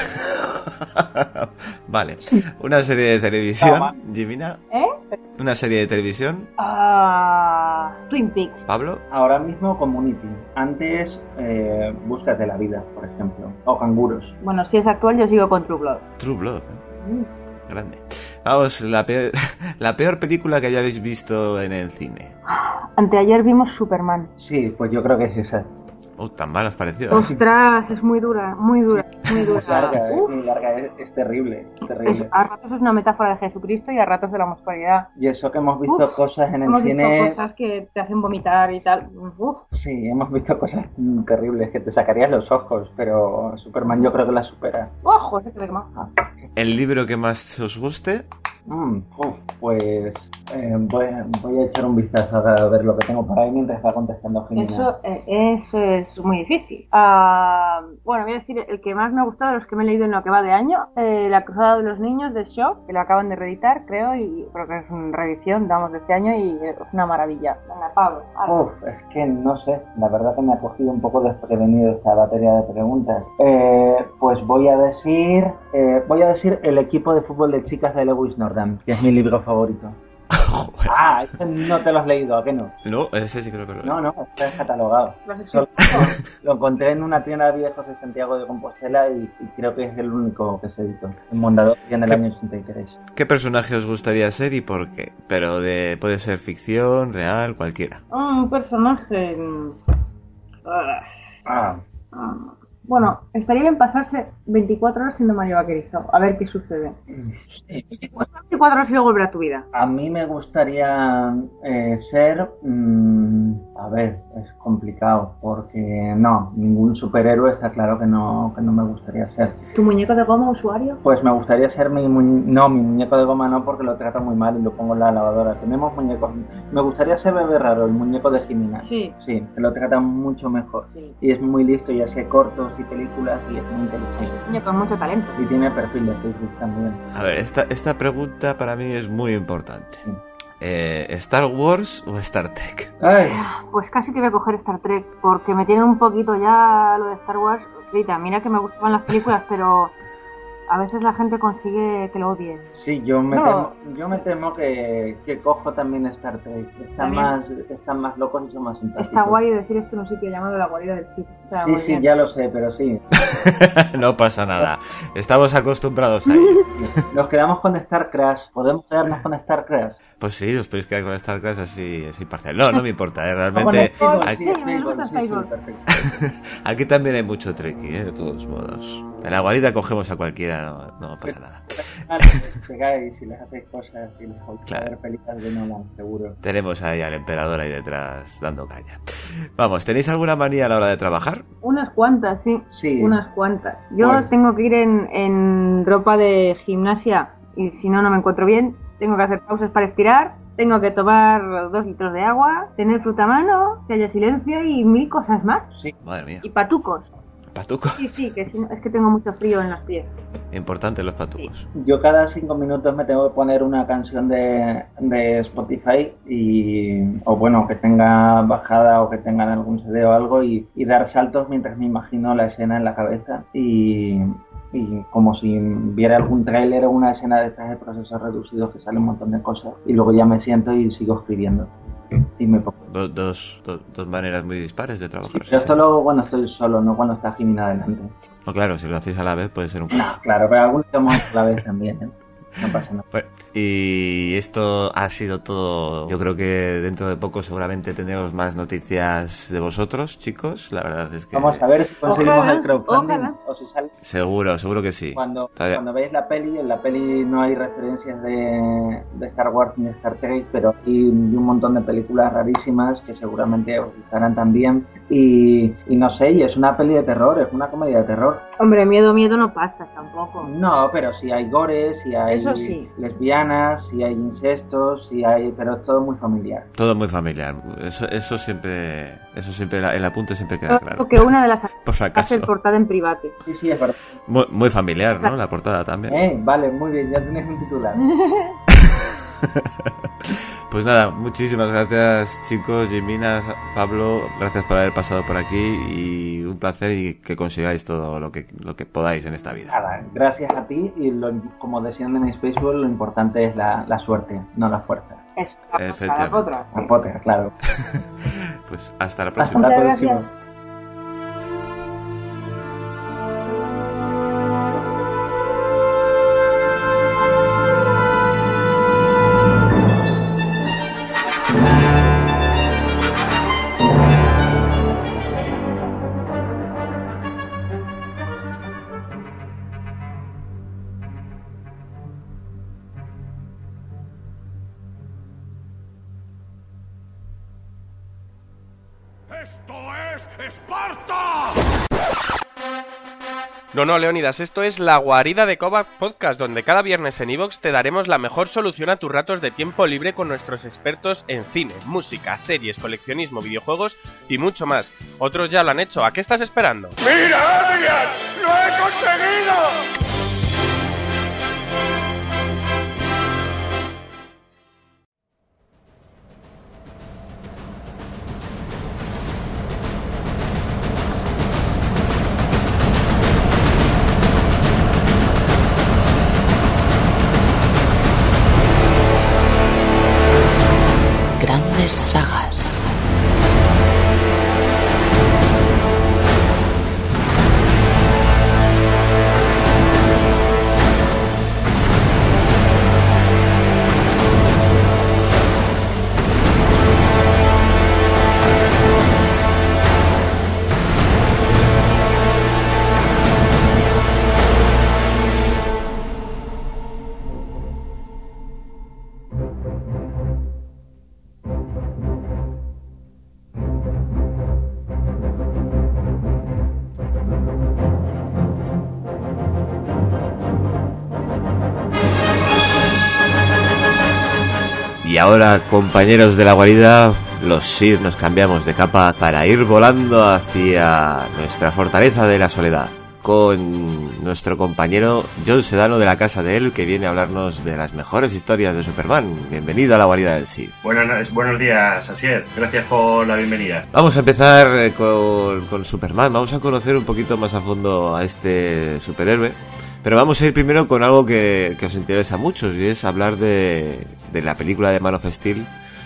[SPEAKER 2] Vale. Una serie de televisión, no, Jimina.
[SPEAKER 17] ¿Eh?
[SPEAKER 2] Una serie de televisión.
[SPEAKER 17] Uh, Twin Peaks.
[SPEAKER 2] Pablo.
[SPEAKER 16] Ahora mismo Community. Antes eh, Búscate la vida, por ejemplo. O Canguros.
[SPEAKER 17] Bueno, si es actual yo sigo con True Blood.
[SPEAKER 2] True Blood, ¿eh? Mm. Grande. Vamos, la peor, la peor película que hayáis visto en el cine.
[SPEAKER 17] Anteayer vimos Superman.
[SPEAKER 16] Sí, pues yo creo que es esa.
[SPEAKER 2] Oh, tan mal os pareció.
[SPEAKER 17] Ostras, es muy dura, muy dura, muy dura.
[SPEAKER 16] Es larga, es muy larga, es, es terrible, es terrible.
[SPEAKER 17] Es, a ratos es una metáfora de Jesucristo y a ratos de la homosexualidad.
[SPEAKER 16] Y eso que hemos visto Uf, cosas en el
[SPEAKER 17] hemos
[SPEAKER 16] cine...
[SPEAKER 17] Hemos visto cosas que te hacen vomitar y tal. Uf.
[SPEAKER 16] Sí, hemos visto cosas terribles que te sacarías los ojos, pero Superman yo creo que la supera.
[SPEAKER 17] ¡Ojo! Ese que ve más. Ah.
[SPEAKER 2] ¿El libro que más os guste?
[SPEAKER 16] Mm, uf, pues eh, voy, voy a echar un vistazo a ver lo que tengo por ahí mientras va contestando Jimena.
[SPEAKER 17] Eso, eh, eso es muy difícil. Uh, bueno, voy a decir el que más me ha gustado de los que me he leído en lo que va de año, eh, La Cruzada de los Niños de Shaw, que lo acaban de reeditar, creo, y creo que es una reedición, damos, de este año y es una maravilla. Venga, Pablo.
[SPEAKER 16] Uf, es que no sé, la verdad que me ha cogido un poco desprevenido esta batería de preguntas. Eh, pues voy a decir, eh, voy a decir El equipo de fútbol de chicas de Lewis Nordan, que es mi libro favorito. Ah, este no te lo has leído, ¿a qué no?
[SPEAKER 2] No, ese sí creo que lo he
[SPEAKER 16] No, no, está descatalogado. Solo, lo encontré en una tienda de viejos de Santiago de Compostela y, y creo que es el único que se editó. En Mondador y en el año ochenta y tres.
[SPEAKER 2] ¿Qué personaje os gustaría ser y por qué? Pero de puede ser ficción, real, cualquiera.
[SPEAKER 17] Oh, un personaje...
[SPEAKER 16] Ah.
[SPEAKER 17] ah. Bueno, estaría bien pasarse veinticuatro horas siendo Mario Vaquerizo, a ver qué sucede. veinticuatro horas y luego volver a tu vida.
[SPEAKER 16] A mí me gustaría eh, ser... Mmm, a ver, es complicado, porque no, ningún superhéroe está claro que no, que no me gustaría ser.
[SPEAKER 17] ¿Tu muñeco de goma usuario?
[SPEAKER 16] Pues me gustaría ser mi muñeco... No, mi muñeco de goma no, porque lo trato muy mal y lo pongo en la lavadora. Tenemos muñecos... Me gustaría ser Bebé Raro, el muñeco de Jimena.
[SPEAKER 17] Sí.
[SPEAKER 16] Sí, que lo tratan mucho mejor.
[SPEAKER 17] Sí.
[SPEAKER 16] Y es muy listo y hace cortos y películas y es muy inteligente.
[SPEAKER 17] Niño con mucho talento.
[SPEAKER 16] Y tiene perfil de Facebook también.
[SPEAKER 2] A ver, esta, esta pregunta para mí es muy importante.
[SPEAKER 16] Sí.
[SPEAKER 2] Eh, ¿Star Wars o Star Trek?
[SPEAKER 16] Ay.
[SPEAKER 17] Pues casi que voy a coger Star Trek, porque me tiene un poquito ya lo de Star Wars. Rita, mira que me gustaban las películas, pero a veces la gente consigue que lo odie.
[SPEAKER 16] Sí, yo me
[SPEAKER 17] no.
[SPEAKER 16] temo, yo me temo que, que cojo también Star Trek. Están más, están más locos y son más simpáticos.
[SPEAKER 17] Está guay decir esto en un sitio llamado La Guarida del Sith. O sea,
[SPEAKER 16] sí, sí, bien. Ya lo sé, pero sí.
[SPEAKER 2] No pasa nada. Estamos acostumbrados a ello.
[SPEAKER 16] Nos quedamos con Star Crash. ¿Podemos quedarnos con Star Crash?
[SPEAKER 2] Pues sí, os podéis quedar con Star Crash así, así parcial. No, no me importa, ¿eh? Realmente... Aquí, aquí también hay mucho Trekkie, ¿eh? De todos modos. En La Guarida cogemos a cualquiera, no, no pasa nada.
[SPEAKER 16] Pegáis y les hacéis cosas y les claro. ver películas de Nolan, seguro.
[SPEAKER 2] Tenemos ahí al emperador ahí detrás dando caña. Vamos, ¿tenéis alguna manía a la hora de trabajar?
[SPEAKER 17] Unas cuantas, sí.
[SPEAKER 16] Sí.
[SPEAKER 17] Unas cuantas. Yo
[SPEAKER 16] bueno.
[SPEAKER 17] tengo que ir en, en ropa de gimnasia y si no, no me encuentro bien. Tengo que hacer pausas para estirar. Tengo que tomar dos litros de agua, tener fruta a mano, que haya silencio y mil cosas más.
[SPEAKER 16] Sí.
[SPEAKER 2] Madre mía.
[SPEAKER 17] Y patucos.
[SPEAKER 2] ¿Patucos?
[SPEAKER 17] Sí, sí, que si no, es que tengo mucho frío en los pies.
[SPEAKER 2] Importante los patucos.
[SPEAKER 16] Sí. Yo cada cinco minutos me tengo que poner una canción de, de Spotify y o bueno, que tenga bajada o que tengan algún C D o algo y, y dar saltos mientras me imagino la escena en la cabeza y, y como si viera algún tráiler o una escena de estas de procesos reducidos que sale un montón de cosas y luego ya me siento y sigo escribiendo. Y me pongo.
[SPEAKER 2] Dos, dos, dos, dos maneras muy dispares de trabajar.
[SPEAKER 16] Sí, yo solo cuando estoy solo, no cuando está Jimena delante.
[SPEAKER 2] No, claro, si lo hacéis a la vez puede ser un
[SPEAKER 16] caso. Claro, pero algunos estamos a la vez también, ¿eh? No pasa nada.
[SPEAKER 2] Bueno, y esto ha sido todo. Yo creo que dentro de poco seguramente tendremos más noticias de vosotros, chicos. La verdad es que...
[SPEAKER 16] Vamos a ver si conseguimos
[SPEAKER 17] ojalá,
[SPEAKER 16] el crowdfunding
[SPEAKER 17] ojalá.
[SPEAKER 16] o si sale...
[SPEAKER 2] Seguro, seguro que sí.
[SPEAKER 16] Cuando, cuando veis la peli, en la peli no hay referencias de, de Star Wars ni de Star Trek, pero hay un montón de películas rarísimas que seguramente os gustarán también. Y, y no sé, y es una peli de terror, es una comedia de terror.
[SPEAKER 17] Hombre, miedo, miedo no pasa tampoco.
[SPEAKER 16] No, pero sí hay gores, sí hay
[SPEAKER 17] Eso sí.
[SPEAKER 16] lesbianas, sí hay incestos, sí hay, pero es todo muy familiar.
[SPEAKER 2] Todo muy familiar. Eso, eso siempre, eso siempre, el apunte siempre queda claro.
[SPEAKER 17] Porque una de las
[SPEAKER 2] por si acaso.
[SPEAKER 17] hace portada en private.
[SPEAKER 16] Sí, sí, es verdad.
[SPEAKER 2] Muy, muy familiar, ¿no? La portada también.
[SPEAKER 16] Eh, vale, muy bien, ya tienes un titular.
[SPEAKER 2] Pues nada, muchísimas gracias, chicos, Jimena, Pablo, gracias por haber pasado por aquí y un placer y que consigáis todo lo que lo que podáis en esta vida.
[SPEAKER 16] Nada, gracias a ti y lo, como decían en Spaceball, lo importante es la, la suerte, no la fuerza.
[SPEAKER 17] Es la potra.
[SPEAKER 16] La potra, claro.
[SPEAKER 2] Pues hasta la próxima.
[SPEAKER 16] Hasta la próxima.
[SPEAKER 1] ¡Esto es Esparta!
[SPEAKER 12] No, no, Leónidas, esto es La Guarida de Kovac Podcast, donde cada viernes en iVoox te daremos la mejor solución a tus ratos de tiempo libre con nuestros expertos en cine, música, series, coleccionismo, videojuegos y mucho más. Otros ya lo han hecho, ¿a qué estás esperando?
[SPEAKER 1] ¡Mira, Adrian! ¡Lo he conseguido!
[SPEAKER 7] Sagas.
[SPEAKER 2] Y ahora, compañeros de la guarida, los Sith nos cambiamos de capa para ir volando hacia nuestra fortaleza de la soledad, con nuestro compañero John Sedano de la Casa de Él, que viene a hablarnos de las mejores historias de Superman. Bienvenido a la guarida del Sith.
[SPEAKER 18] Buenas, buenos días, Asier. Gracias por la bienvenida.
[SPEAKER 2] Vamos a empezar con, con Superman. Vamos a conocer un poquito más a fondo a este superhéroe. Pero vamos a ir primero con algo que, que os interesa a muchos, y es hablar de, de la película de Man of Steel,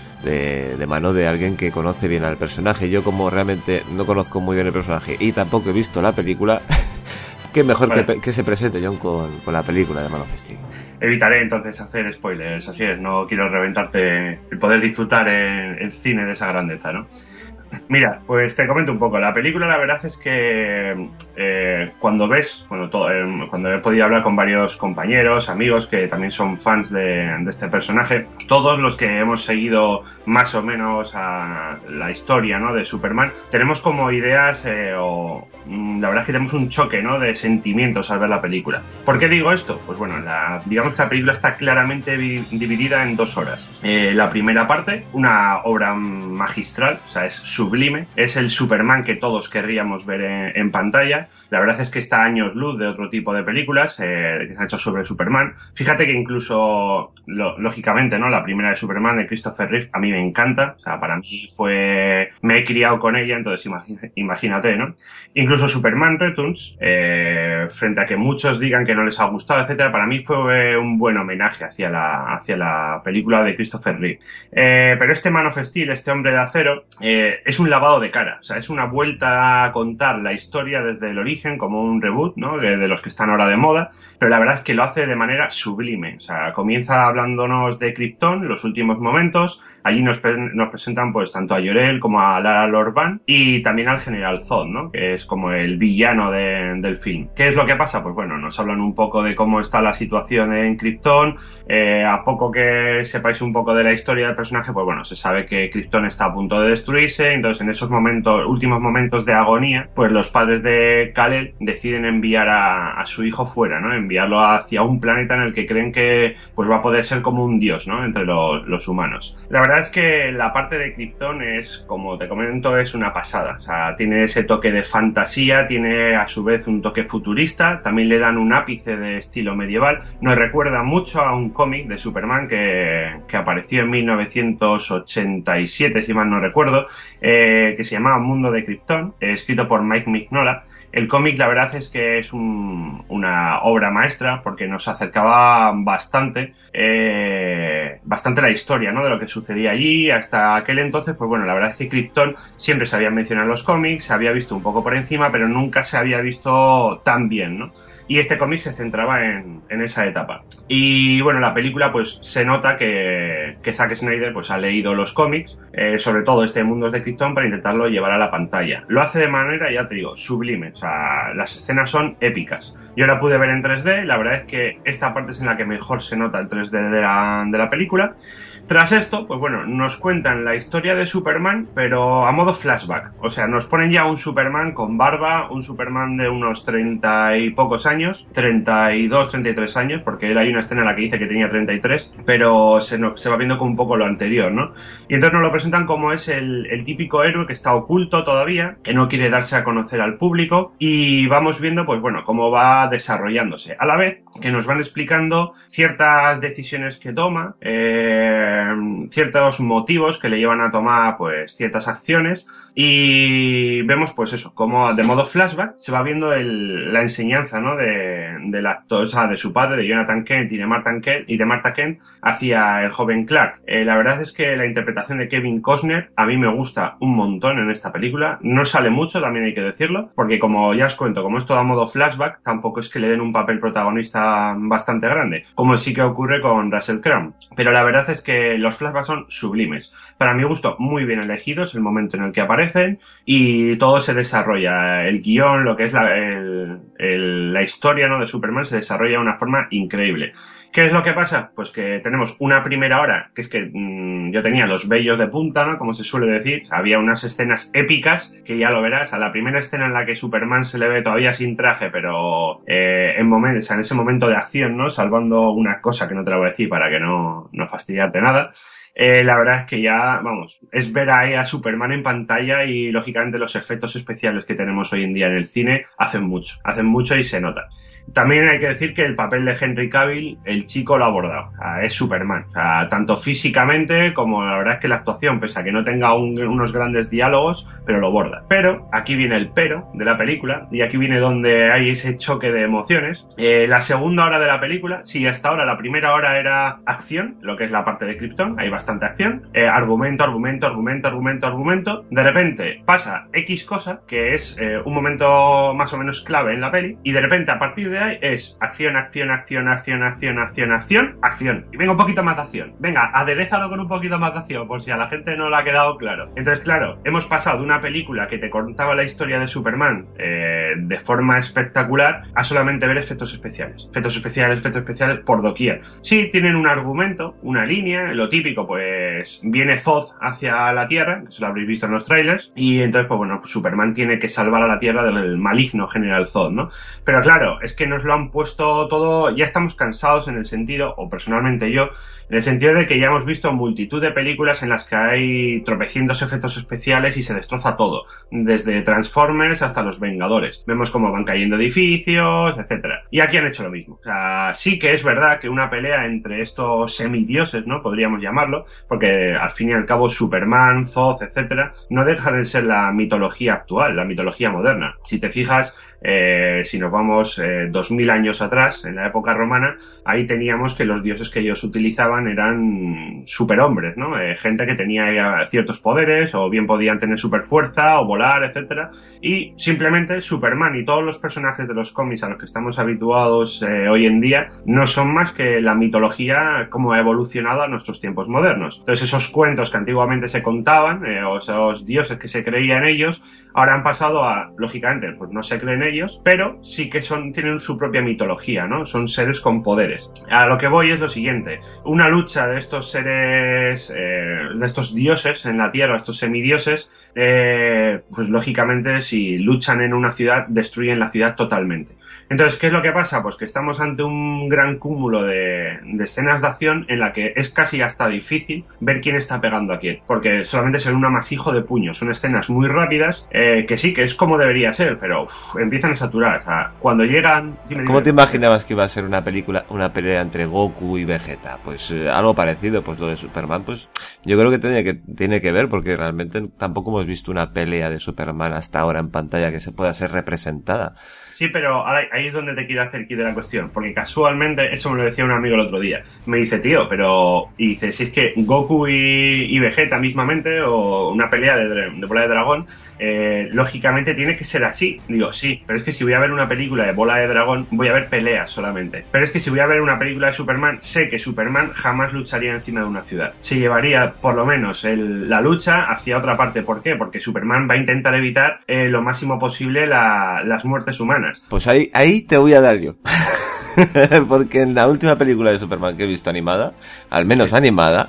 [SPEAKER 2] de, de mano de alguien que conoce bien al personaje. Yo, como realmente no conozco muy bien el personaje y tampoco he visto la película, qué mejor vale. que, que se presente John con, con la película de Man of Steel.
[SPEAKER 18] Evitaré entonces hacer spoilers, así es, no quiero reventarte el poder disfrutar en, en cine de esa grandeza, ¿no? Mira, pues te comento un poco. La película, la verdad es que eh, cuando ves, bueno, todo, eh, cuando he podido hablar con varios compañeros, amigos que también son fans de, de este personaje, todos los que hemos seguido más o menos a la historia, ¿no?, de Superman, tenemos como ideas eh, o la verdad es que tenemos un choque, ¿no?, de sentimientos al ver la película. ¿Por qué digo esto? Pues bueno, la, digamos que la película está claramente vi, dividida en dos horas. Eh, la primera parte, una obra magistral, o sea, es sublime, es el Superman que todos querríamos ver en, en pantalla. La verdad es que está a años luz de otro tipo de películas eh, que se han hecho sobre Superman. Fíjate que incluso, lo, lógicamente, ¿no?, la primera de Superman de Christopher Reeve a mí me encanta. O sea, para mí fue... me he criado con ella, entonces imagínate, ¿no? Incluso Superman Returns, eh, frente a que muchos digan que no les ha gustado, etcétera, para mí fue un buen homenaje hacia la, hacia la película de Christopher Reeve. Eh, pero este Man of Steel, este Hombre de Acero, eh, es un lavado de cara. O sea, es una vuelta a contar la historia desde el origen, como un reboot, ¿no?, de, de los que están ahora de moda, pero la verdad es que lo hace de manera sublime. O sea, comienza hablándonos de Krypton, los últimos momentos. Allí nos, pre nos presentan pues tanto a Jor-El como a Lara Lor-Ban y también al General Zod, ¿no?, que es como el villano de, del film. ¿Qué es lo que pasa? Pues bueno, nos hablan un poco de cómo está la situación en Krypton. Eh, a poco que sepáis un poco de la historia del personaje, pues bueno, se sabe que Krypton está a punto de destruirse. Entonces, en esos momentos, últimos momentos de agonía, pues los padres de Kal-El deciden enviar a, a su hijo fuera, ¿no?, enviarlo hacia un planeta en el que creen que pues va a poder ser como un dios, ¿no?, entre lo, los humanos. La verdad es que la parte de Krypton es, como te comento, es una pasada. O sea, tiene ese toque de fantasía, tiene a su vez un toque futurista, también le dan un ápice de estilo medieval. Nos recuerda mucho a un cómic de Superman que, que apareció en mil novecientos ochenta y siete, si mal no recuerdo, eh, que se llamaba Mundo de Krypton, eh, escrito por Mike Mignola. El cómic, la verdad es que es un, una obra maestra porque nos acercaba bastante, eh, bastante la historia, ¿no?, de lo que sucedía allí. Hasta aquel entonces, pues bueno, la verdad es que Krypton siempre se había mencionado en los cómics, se había visto un poco por encima, pero nunca se había visto tan bien, ¿no? Y este cómic se centraba en, en esa etapa. Y bueno, la película pues se nota que, que Zack Snyder pues ha leído los cómics, eh, sobre todo este Mundos de Krypton, para intentarlo llevar a la pantalla. Lo hace de manera, ya te digo, sublime. O sea, las escenas son épicas. Yo la pude ver en tres D, la verdad es que esta parte es en la que mejor se nota el tres D de la, de la película. Tras esto, pues bueno, nos cuentan la historia de Superman, pero a modo flashback. O sea, nos ponen ya un Superman con barba, un Superman de unos treinta y pocos años, treinta y dos, treinta y tres años, porque él hay una escena en la que dice que tenía treinta y tres, pero se, no, se va viendo como un poco lo anterior, ¿no? Y entonces nos lo presentan como es el, el típico héroe que está oculto todavía, que no quiere darse a conocer al público, y vamos viendo, pues bueno, cómo va desarrollándose. A la vez que nos van explicando ciertas decisiones que toma, eh, ciertos motivos que le llevan a tomar, pues, ciertas acciones, y vemos, pues eso, como de modo flashback se va viendo el, la enseñanza, ¿no? De, del actor, o sea, de su padre, de Jonathan Kent y de Martha Kent, y de Martha Kent hacia el joven Clark. Eh, la verdad es que la interpretación de Kevin Costner a mí me gusta un montón en esta película. No sale mucho, también hay que decirlo, porque como ya os cuento, como es todo a modo flashback, tampoco es que le den un papel protagonista bastante grande, como sí que ocurre con Russell Crowe. Pero la verdad es que los flashbacks son sublimes. Para mi gusto, muy bien elegidos, el momento en el que aparecen, y todo se desarrolla. El guión, lo que es la, el, el, la historia, ¿no? de Superman se desarrolla de una forma increíble. ¿Qué es lo que pasa? Pues que tenemos una primera hora, que es que mmm, yo tenía los vellos de punta, ¿no? Como se suele decir. Había unas escenas épicas, que ya lo verás. A la primera escena en la que Superman se le ve todavía sin traje, pero eh, en, momento, o sea, en ese momento de acción, ¿no? Salvando una cosa que no te la voy a decir para que no, no fastidiarte nada. Eh, la verdad es que ya, vamos, es ver ahí a Superman en pantalla y, lógicamente, los efectos especiales que tenemos hoy en día en el cine hacen mucho, hacen mucho y se nota. También hay que decir que el papel de Henry Cavill, el chico lo ha abordado. O sea, es Superman. O sea, tanto físicamente como la verdad es que la actuación, pese a que no tenga un, unos grandes diálogos, pero lo borda. Pero, aquí viene el pero de la película, y aquí viene donde hay ese choque de emociones. Eh, la segunda hora de la película, si hasta ahora la primera hora era acción, lo que es la parte de Krypton, hay bastante acción, eh, argumento, argumento, argumento, argumento, argumento, de repente pasa X cosa, que es eh, un momento más o menos clave en la peli, y de repente a partir de ahí es acción, acción, acción, acción, acción, acción, acción, acción. Y venga un poquito más de acción. Venga, aderézalo con un poquito más de acción, por si a la gente no le ha quedado claro. Entonces, claro, hemos pasado de una película que te contaba la historia de Superman eh, de forma espectacular a solamente ver efectos especiales. Efectos especiales, efectos especiales por doquier. Sí, tienen un argumento, una línea, lo típico, pues viene Zod hacia la Tierra, que eso lo habréis visto en los trailers, y entonces, pues bueno, pues Superman tiene que salvar a la Tierra del maligno General Zod, ¿no? Pero claro, es que nos lo han puesto todo, ya estamos cansados en el sentido, o personalmente yo, en el sentido de que ya hemos visto multitud de películas en las que hay tropecientos efectos especiales y se destroza todo, desde Transformers hasta Los Vengadores. Vemos cómo van cayendo edificios, etcétera. Y aquí han hecho lo mismo. O sea, sí que es verdad que una pelea entre estos semidioses, ¿no? Podríamos llamarlo, porque al fin y al cabo Superman, Zod, etcétera, no deja de ser la mitología actual, la mitología moderna. Si te fijas, eh, si nos vamos eh, dos mil años atrás, en la época romana, ahí teníamos que los dioses que ellos utilizaban eran superhombres, ¿no? Eh, gente que tenía ciertos poderes, o bien podían tener superfuerza, o volar, etcétera. Y simplemente Superman y todos los personajes de los cómics a los que estamos habituados eh, hoy en día no son más que la mitología como ha evolucionado a nuestros tiempos modernos. Entonces esos cuentos que antiguamente se contaban, eh, o esos dioses que se creían ellos, ahora han pasado a, lógicamente, pues no se creen ellos, pero sí que son, tienen su propia mitología, ¿no? Son seres con poderes. A lo que voy es lo siguiente: una lucha de estos seres, eh, de estos dioses en la Tierra, estos semidioses, eh, pues lógicamente si luchan en una ciudad, destruyen la ciudad totalmente. Entonces, ¿qué es lo que pasa? Pues que estamos ante un gran cúmulo de, de escenas de acción en la que es casi hasta difícil ver quién está pegando a quién, porque solamente es un amasijo de puños. Son escenas muy rápidas, eh, que sí, que es como debería ser, pero uf, empiezan a saturar. O sea, cuando llegan... Dime,
[SPEAKER 2] ¿Cómo
[SPEAKER 18] dime.
[SPEAKER 2] te imaginabas que iba a ser una película, una pelea entre Goku y Vegeta? Pues eh, algo parecido. Pues lo de Superman, pues yo creo que tiene que tiene que ver, porque realmente tampoco hemos visto una pelea de Superman hasta ahora en pantalla que se pueda ser representada.
[SPEAKER 18] Sí, pero ahí es donde te quiero hacer aquí de la cuestión, porque casualmente, eso me lo decía un amigo el otro día, me dice, tío, pero, y dice, si es que Goku y, y Vegeta mismamente, o una pelea de, de bola de dragón, eh, lógicamente tiene que ser así. Digo, sí, pero es que si voy a ver una película de bola de dragón, voy a ver peleas solamente. Pero es que si voy a ver una película de Superman, sé que Superman jamás lucharía encima de una ciudad. Se llevaría, por lo menos, el, la lucha hacia otra parte. ¿Por qué? Porque Superman va a intentar evitar eh, lo máximo posible la, las muertes humanas.
[SPEAKER 2] Pues ahí, ahí te voy a dar yo. Porque en la última película de Superman que he visto animada, al menos animada,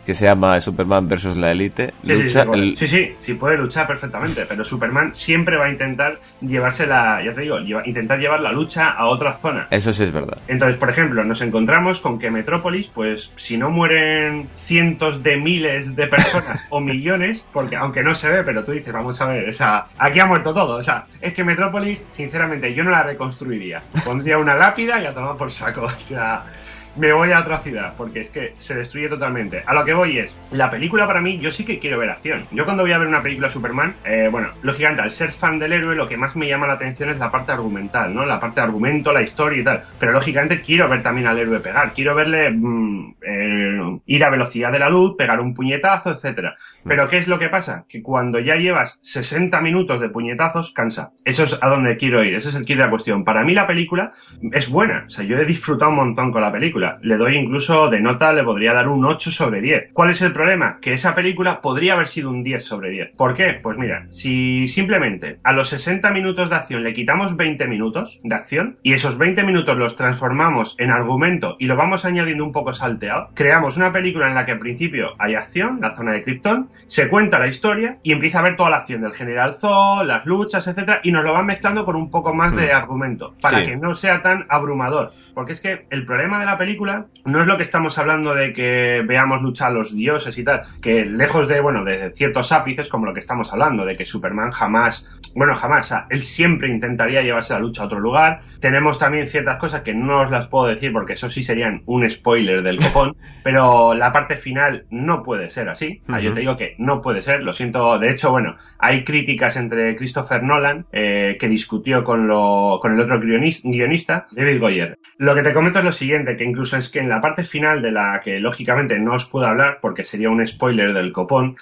[SPEAKER 2] que se llama Superman versus la Élite.
[SPEAKER 18] Sí,
[SPEAKER 2] Lucha,
[SPEAKER 18] sí, sí, el... sí, sí, sí puede luchar perfectamente, pero Superman siempre va a intentar llevarse la, ya te digo, lleva, intentar llevar la lucha a otra zona.
[SPEAKER 2] Eso sí es verdad.
[SPEAKER 18] Entonces, por ejemplo, nos encontramos con que Metrópolis, pues si no mueren cientos de miles de personas o millones, porque aunque no se ve, pero tú dices, vamos a ver, o sea, aquí ha muerto todo, o sea, es que Metrópolis, sinceramente, yo no la reconstruiría. Pondría una lápida y a tomar por saco, o sea... Me voy a otra ciudad, porque es que se destruye totalmente. A lo que voy es, la película para mí, yo sí que quiero ver acción. Yo cuando voy a ver una película de Superman, eh, bueno, lógicamente, al ser fan del héroe, lo que más me llama la atención es la parte argumental, ¿no? La parte de argumento, la historia y tal. Pero lógicamente quiero ver también al héroe pegar. Quiero verle mmm, eh, ir a velocidad de la luz, pegar un puñetazo, etcétera. Pero ¿qué es lo que pasa? Que cuando ya llevas sesenta minutos de puñetazos, cansa. Eso es a donde quiero ir. Ese es el kit de la cuestión. Para mí la película es buena. O sea, yo he disfrutado un montón con la película. Le doy incluso de nota, le podría dar un ocho sobre diez. ¿Cuál es el problema? Que esa película podría haber sido un diez sobre diez. ¿Por qué? Pues mira, si simplemente a los sesenta minutos de acción le quitamos veinte minutos de acción y esos veinte minutos los transformamos en argumento y lo vamos añadiendo un poco salteado, creamos una película en la que al principio hay acción, la zona de Krypton, se cuenta la historia y empieza a ver toda la acción del General Zod, las luchas, etcétera, y nos lo van mezclando con un poco más sí. de argumento para sí. que no sea tan abrumador. Porque es que el problema de la película no es lo que estamos hablando de que veamos luchar a los dioses y tal, que lejos de, bueno, de ciertos ápices como lo que estamos hablando, de que Superman jamás, bueno, jamás, o sea, él siempre intentaría llevarse la lucha a otro lugar. Tenemos también ciertas cosas que no os las puedo decir porque eso sí serían un spoiler del copón, pero la parte final no puede ser así. Uh-huh. Yo te digo que no puede ser, lo siento. De hecho, bueno, hay críticas entre Christopher Nolan, eh, que discutió con, lo, con el otro guionista, guionista, David Goyer. Lo que te comento es lo siguiente, que incluso es que en la parte final de la que lógicamente no os puedo hablar porque sería un spoiler del copón,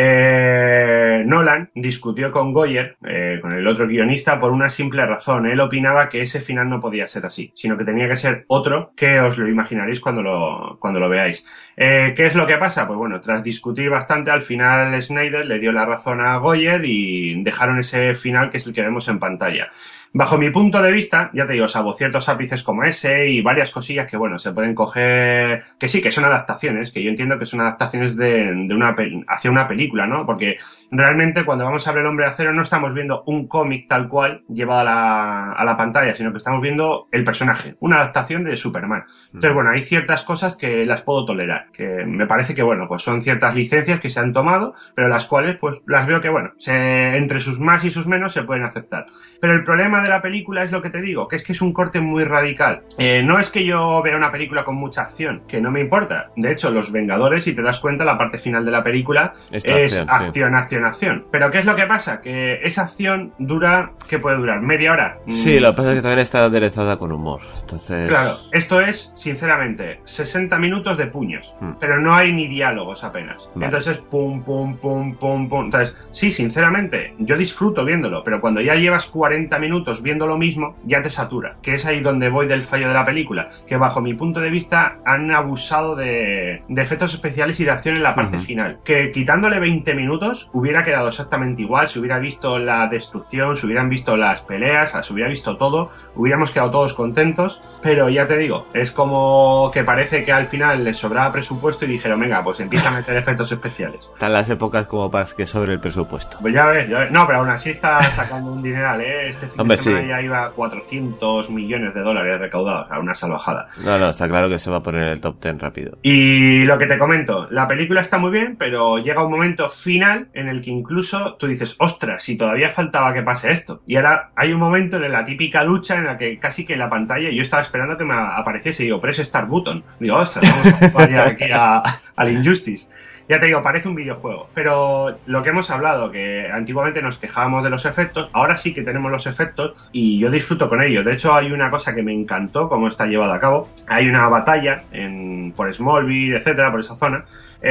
[SPEAKER 18] eh, Nolan discutió con Goyer, eh, con el otro guionista, por una simple razón. Él opinaba que ese final no podía ser así, sino que tenía que ser otro, que os lo imaginaréis cuando lo, cuando lo veáis. Eh, ¿Qué es lo que pasa? Pues bueno, tras discutir bastante, al final Snyder le dio la razón a Goyer y dejaron ese final que es el que vemos en pantalla. Bajo mi punto de vista, ya te digo, salvo ciertos ápices como ese y varias cosillas que, bueno, se pueden coger, que sí, que son adaptaciones, que yo entiendo que son adaptaciones de, de una hacia una película, ¿no? Porque realmente cuando vamos a ver El Hombre de Acero no estamos viendo un cómic tal cual llevado a la, a la pantalla, sino que estamos viendo el personaje, una adaptación de Superman. Entonces, bueno, hay ciertas cosas que las puedo tolerar, que me parece que, bueno, pues son ciertas licencias que se han tomado, pero las cuales, pues, las veo que, bueno, se, entre sus más y sus menos se pueden aceptar. Pero el problema de la película es lo que te digo, que es que es un corte muy radical. Eh, no es que yo vea una película con mucha acción, que no me importa. De hecho, Los Vengadores, si te das cuenta, la parte final de la película Esta es acción, acción, sí. acción, acción. Pero ¿qué es lo que pasa? Que esa acción dura, ¿qué puede durar? ¿Media hora?
[SPEAKER 2] Sí, mm. lo que pasa es que también está aderezada con humor. Entonces...
[SPEAKER 18] Claro, esto es, sinceramente, sesenta minutos de puños, mm. pero no hay ni diálogos apenas. Vale. Entonces, pum, pum, pum, pum, pum. Entonces, sí, sinceramente, yo disfruto viéndolo, pero cuando ya llevas cuarenta minutos viendo lo mismo, ya te satura, que es ahí donde voy del fallo de la película, que bajo mi punto de vista han abusado de, de efectos especiales y de acción en la parte uh-huh. final, que quitándole veinte minutos hubiera quedado exactamente igual, se hubiera visto la destrucción, se hubieran visto las peleas, se hubiera visto todo, hubiéramos quedado todos contentos, pero ya te digo, es como que parece que al final les sobraba presupuesto y dijeron, venga, pues empieza a meter efectos especiales.
[SPEAKER 2] Están las épocas como para que sobre el presupuesto.
[SPEAKER 18] Pues ya ves, ya ves. No, pero aún así está sacando un dineral, ¿eh? Este fin
[SPEAKER 2] Hombre,
[SPEAKER 18] de semana
[SPEAKER 2] sí.
[SPEAKER 18] ya iba a cuatrocientos millones de dólares recaudados, a una salvajada.
[SPEAKER 2] No, no, está claro que se va a poner en el top diez rápido.
[SPEAKER 18] Y lo que te comento, la película está muy bien, pero llega un momento final en el que incluso tú dices, ostras, si todavía faltaba que pase esto. Y ahora hay un momento en la típica lucha en la que casi que en la pantalla yo estaba esperando que me apareciese y digo, press start button. Digo, ostras, vamos a jugar ya aquí a, al Injustice. Ya te digo, parece un videojuego, pero lo que hemos hablado, que antiguamente nos quejábamos de los efectos, ahora sí que tenemos los efectos y yo disfruto con ellos. De hecho, hay una cosa que me encantó, cómo está llevado a cabo. Hay una batalla en, por Smallville, etcétera, por esa zona.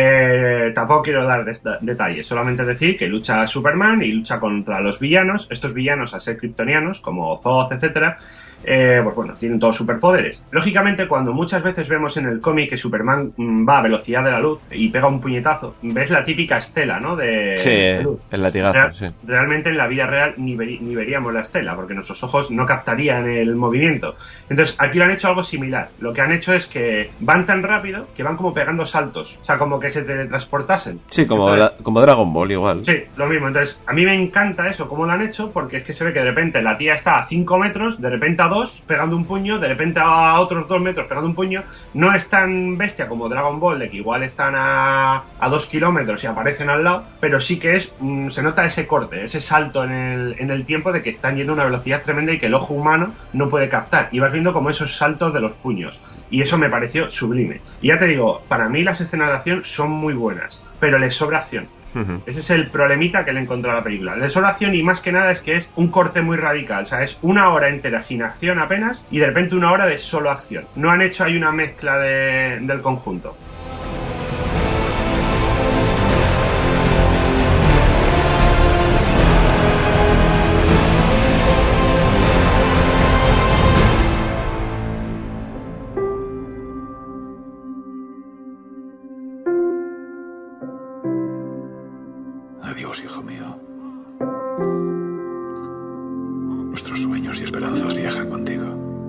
[SPEAKER 18] Eh, tampoco quiero dar detalles, solamente decir que lucha Superman y lucha contra los villanos. Estos villanos, a ser kryptonianos, como Zod, etcétera, eh, pues bueno, tienen todos superpoderes. Lógicamente, cuando muchas veces vemos en el cómic que Superman va a velocidad de la luz y pega un puñetazo, ves la típica estela, ¿no? De,
[SPEAKER 2] sí,
[SPEAKER 18] de luz.
[SPEAKER 2] El latigazo,
[SPEAKER 18] Real,
[SPEAKER 2] sí.
[SPEAKER 18] Realmente en la vida real ni, veri, ni veríamos la estela, porque nuestros ojos no captarían el movimiento. Entonces, aquí lo han hecho algo similar. Lo que han hecho es que van tan rápido que van como pegando saltos. O sea, como que se teletransportasen.
[SPEAKER 2] Sí, como,
[SPEAKER 18] Entonces,
[SPEAKER 2] la, como Dragon Ball igual.
[SPEAKER 18] Sí, lo mismo. Entonces, a mí me encanta eso, cómo lo han hecho, porque es que se ve que de repente la tía está a cinco metros, de repente a dos, pegando un puño, de repente a otros dos metros, pegando un puño. No es tan bestia como Dragon Ball, de que igual están a, a dos kilómetros y aparecen al lado, pero sí que es, mmm, se nota ese corte, ese salto en el, en el tiempo de que están yendo a una velocidad tremenda y que el ojo humano no puede captar. Y vas viendo como esos saltos de los puños. Y eso me pareció sublime. Y ya te digo, para mí las escenas de acción son muy buenas, pero les sobra acción. Uh-huh. Ese es el problemita que le encontró a la película. Les sobra acción y más que nada es que es un corte muy radical. O sea, es una hora entera sin acción apenas y de repente una hora de solo acción. No han hecho ahí una mezcla de, del conjunto.
[SPEAKER 1] Adiós, hijo mío. Nuestros sueños y esperanzas viajan contigo.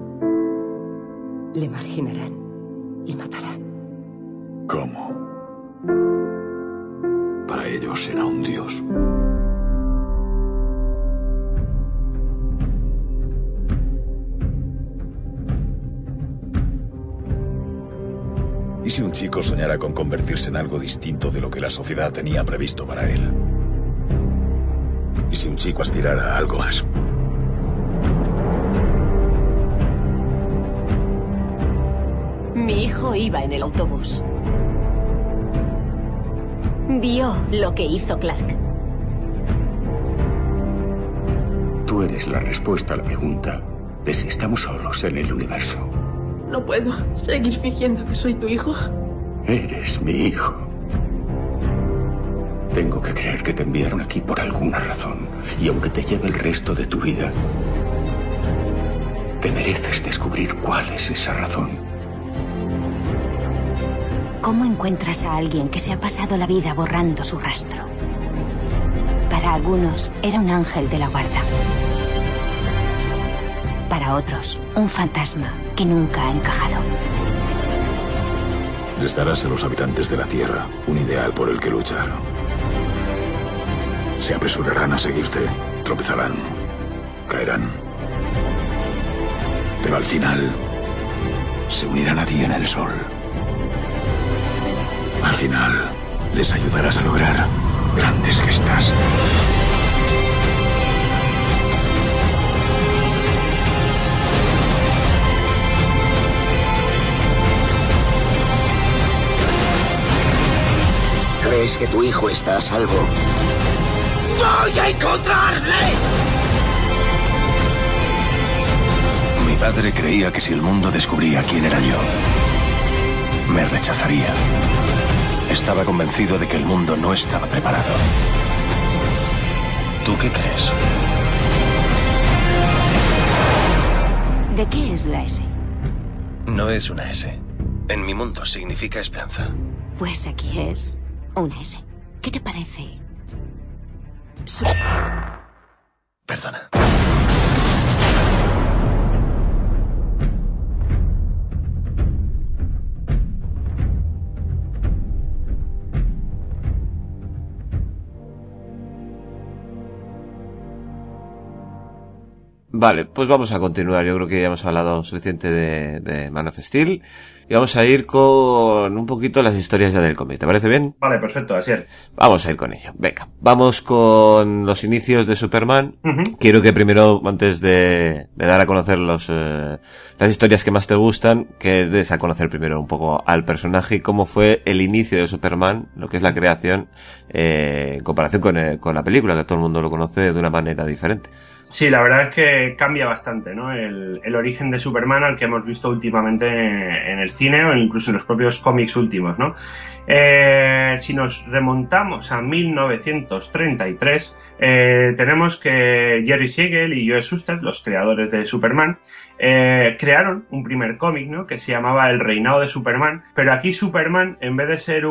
[SPEAKER 19] Le marginarán y matarán.
[SPEAKER 1] ¿Cómo? Para ellos será un dios. ¿Y si un chico soñara con convertirse en algo distinto de lo que la sociedad tenía previsto para él? ¿Y si un chico aspirara a algo más?
[SPEAKER 19] Mi hijo iba en el autobús. Vio lo que hizo Clark.
[SPEAKER 20] Tú eres la respuesta a la pregunta de si estamos solos en el universo.
[SPEAKER 21] No puedo seguir fingiendo que soy tu hijo.
[SPEAKER 20] Eres mi hijo. Tengo que creer que te enviaron aquí por alguna razón. Y aunque te lleve el resto de tu vida, te mereces descubrir cuál es esa razón.
[SPEAKER 22] ¿Cómo encuentras a alguien que se ha pasado la vida borrando su rastro? Para algunos era un ángel de la guarda. Para otros, un fantasma que nunca ha encajado.
[SPEAKER 1] Les darás a los habitantes de la Tierra un ideal por el que luchar. Se apresurarán a seguirte, tropezarán, caerán. Pero al final, se unirán a ti en el sol. Al final, les ayudarás a lograr grandes gestas.
[SPEAKER 20] ¿Crees que tu hijo está a salvo?
[SPEAKER 23] ¡Voy a encontrarle!
[SPEAKER 1] Mi padre creía que si el mundo descubría quién era yo, me rechazaría. Estaba convencido de que el mundo no estaba preparado. ¿Tú qué crees?
[SPEAKER 22] ¿De qué es la S?
[SPEAKER 1] No es una S. En mi mundo significa esperanza.
[SPEAKER 22] Pues aquí es una S. ¿Qué te parece? Su...
[SPEAKER 1] Perdona.
[SPEAKER 2] Vale, pues vamos a continuar. Yo creo que ya hemos hablado suficiente de, de Man of Steel. Y vamos a ir con un poquito las historias ya del cómic. ¿Te parece bien?
[SPEAKER 18] Vale, perfecto, así es.
[SPEAKER 2] Vamos a ir con ello. Venga, vamos con los inicios de Superman. Uh-huh. Quiero que primero, antes de, de dar a conocer los eh, las historias que más te gustan, que des a conocer primero un poco al personaje y cómo fue el inicio de Superman, lo que es la creación, eh, en comparación con, eh, con la película, que todo el mundo lo conoce de una manera diferente.
[SPEAKER 18] Sí, la verdad es que cambia bastante, ¿no? El, el origen de Superman al que hemos visto últimamente en, en el cine o incluso en los propios cómics últimos, ¿no? Eh, si nos remontamos a mil novecientos treinta y tres, eh, tenemos que Jerry Siegel y Joe Shuster, los creadores de Superman, eh, crearon un primer cómic, ¿no? Que se llamaba El Reinado de Superman, pero aquí Superman, en vez de ser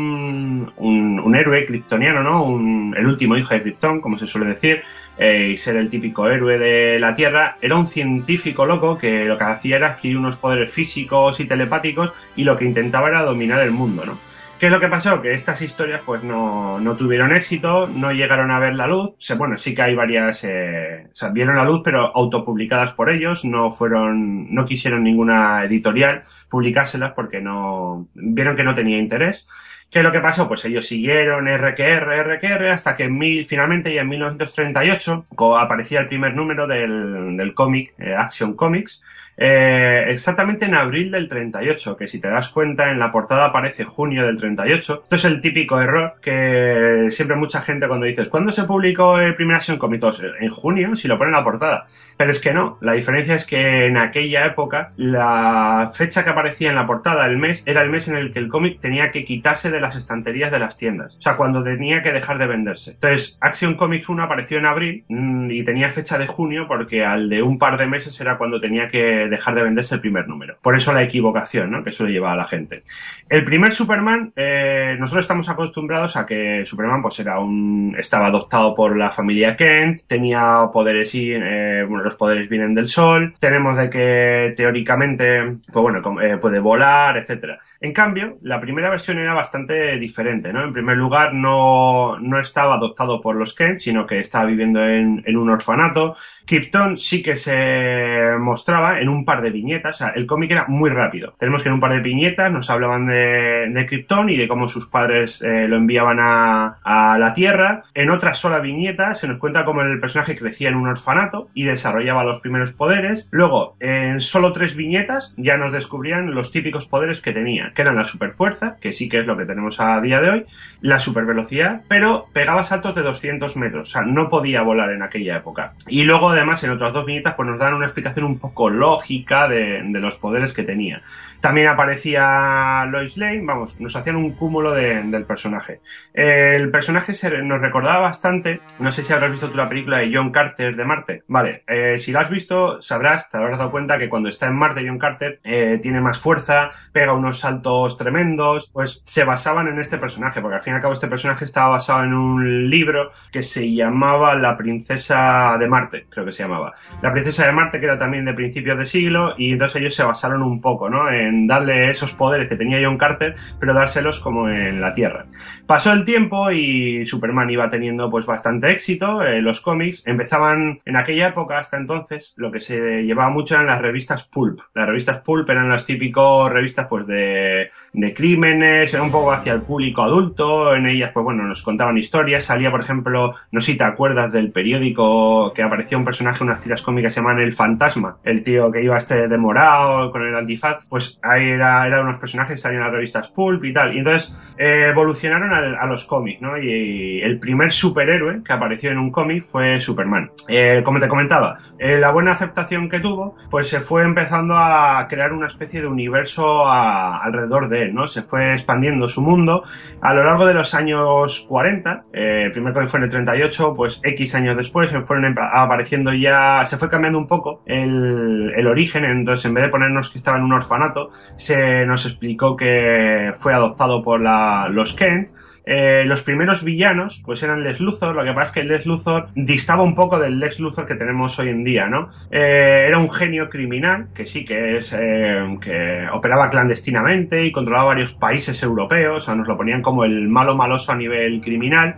[SPEAKER 18] un, un, un héroe kryptoniano, ¿no? Un, el último hijo de Krypton, como se suele decir, eh, y ser el típico héroe de la Tierra, era un científico loco que lo que hacía era adquirir unos poderes físicos y telepáticos y lo que intentaba era dominar el mundo, ¿no? ¿Qué es lo que pasó? Que estas historias pues no, no tuvieron éxito, no llegaron a ver la luz. O sea, bueno, sí que hay varias, eh, o sea, vieron la luz, pero autopublicadas por ellos, no fueron, no quisieron ninguna editorial publicárselas porque no, vieron que no tenía interés. ¿Qué es lo que pasó? Pues ellos siguieron R que R, R que R, hasta que en mil, finalmente ya en mil novecientos treinta y ocho aparecía el primer número del, del cómic, eh, Action Comics, Eh, exactamente en abril del treinta y ocho, que si te das cuenta en la portada aparece junio del treinta y ocho. Esto es el típico error que siempre mucha gente cuando dices ¿cuándo se publicó el primer Action Comic? En junio, si lo pone en la portada. Pero es que no, la diferencia es que en aquella época la fecha que aparecía en la portada, el mes, era el mes en el que el cómic tenía que quitarse de las estanterías de las tiendas, o sea, cuando tenía que dejar de venderse. Entonces, Action Comics uno apareció en abril mmm, y tenía fecha de junio porque al de un par de meses era cuando tenía que dejar de venderse el primer número. Por eso la equivocación, ¿no? Que suele llevar a la gente. El primer Superman, eh, nosotros estamos acostumbrados a que Superman pues era un, estaba adoptado por la familia Kent, tenía poderes y, eh, bueno, los poderes vienen del sol, tenemos de que teóricamente, pues bueno, eh, puede volar, etcétera. En cambio, la primera versión era bastante diferente, ¿no? En primer lugar, no, no estaba adoptado por los Kent, sino que estaba viviendo en, en un orfanato. Krypton sí que se mostraba en un par de viñetas, o sea, el cómic era muy rápido. Tenemos que en un par de viñetas nos hablaban de, de Krypton y de cómo sus padres eh, lo enviaban a, a la Tierra. En otra sola viñeta se nos cuenta cómo el personaje crecía en un orfanato y desarrollaba los primeros poderes. Luego, en solo tres viñetas ya nos descubrían los típicos poderes que tenía, que eran la superfuerza, que sí que es lo que tenemos a día de hoy, la supervelocidad, pero pegaba saltos de doscientos metros, o sea, no podía volar en aquella época. Y luego, además, en otras dos viñetas, pues nos dan una explicación un poco lógica de, de los poderes que tenía. También aparecía Lois Lane, vamos, nos hacían un cúmulo de, del personaje. Eh, el personaje se, nos recordaba bastante, no sé si habrás visto tú la película de John Carter de Marte. Vale, eh, si la has visto, sabrás, te habrás dado cuenta que cuando está en Marte John Carter eh, tiene más fuerza, pega unos saltos tremendos, pues se basaban en este personaje, porque al fin y al cabo este personaje estaba basado en un libro que se llamaba La Princesa de Marte, creo que se llamaba. La Princesa de Marte, que era también de principios de siglo, y entonces ellos se basaron un poco, ¿no? En darle esos poderes que tenía John Carter, pero dárselos como en la Tierra. Pasó el tiempo y Superman iba teniendo pues bastante éxito. Eh, los cómics empezaban en aquella época, hasta entonces, lo que se llevaba mucho eran las revistas pulp. Las revistas pulp eran las típicas revistas pues de, de crímenes, era un poco hacia el público adulto. En ellas pues bueno, nos contaban historias. Salía, por ejemplo, no sé si te acuerdas del periódico que aparecía un personaje, unas tiras cómicas que se llaman El Fantasma, el tío que iba este de morado con el antifaz, pues ahí era, eran unos personajes que salían en las revistas pulp y tal, y entonces eh, evolucionaron a, a los cómics, ¿no? Y, y el primer superhéroe que apareció en un cómic fue Superman. Eh, como te comentaba, eh, la buena aceptación que tuvo, pues se fue empezando a crear una especie de universo a, alrededor de él, ¿no? Se fue expandiendo su mundo a lo largo de los años cuarenta, eh, el primer cómic fue en el treinta y ocho, pues X años después se fueron apareciendo ya, se fue cambiando un poco el, el origen, entonces en vez de ponernos que estaba en un orfanato, se nos explicó que fue adoptado por la, los Kent. Eh, los primeros villanos pues eran Lex Luthor. Lo que pasa es que Lex Luthor distaba un poco del Lex Luthor que tenemos hoy en día, ¿no? Eh, era un genio criminal que sí que es eh, que operaba clandestinamente y controlaba varios países europeos, o sea, nos lo ponían como el malo maloso a nivel criminal.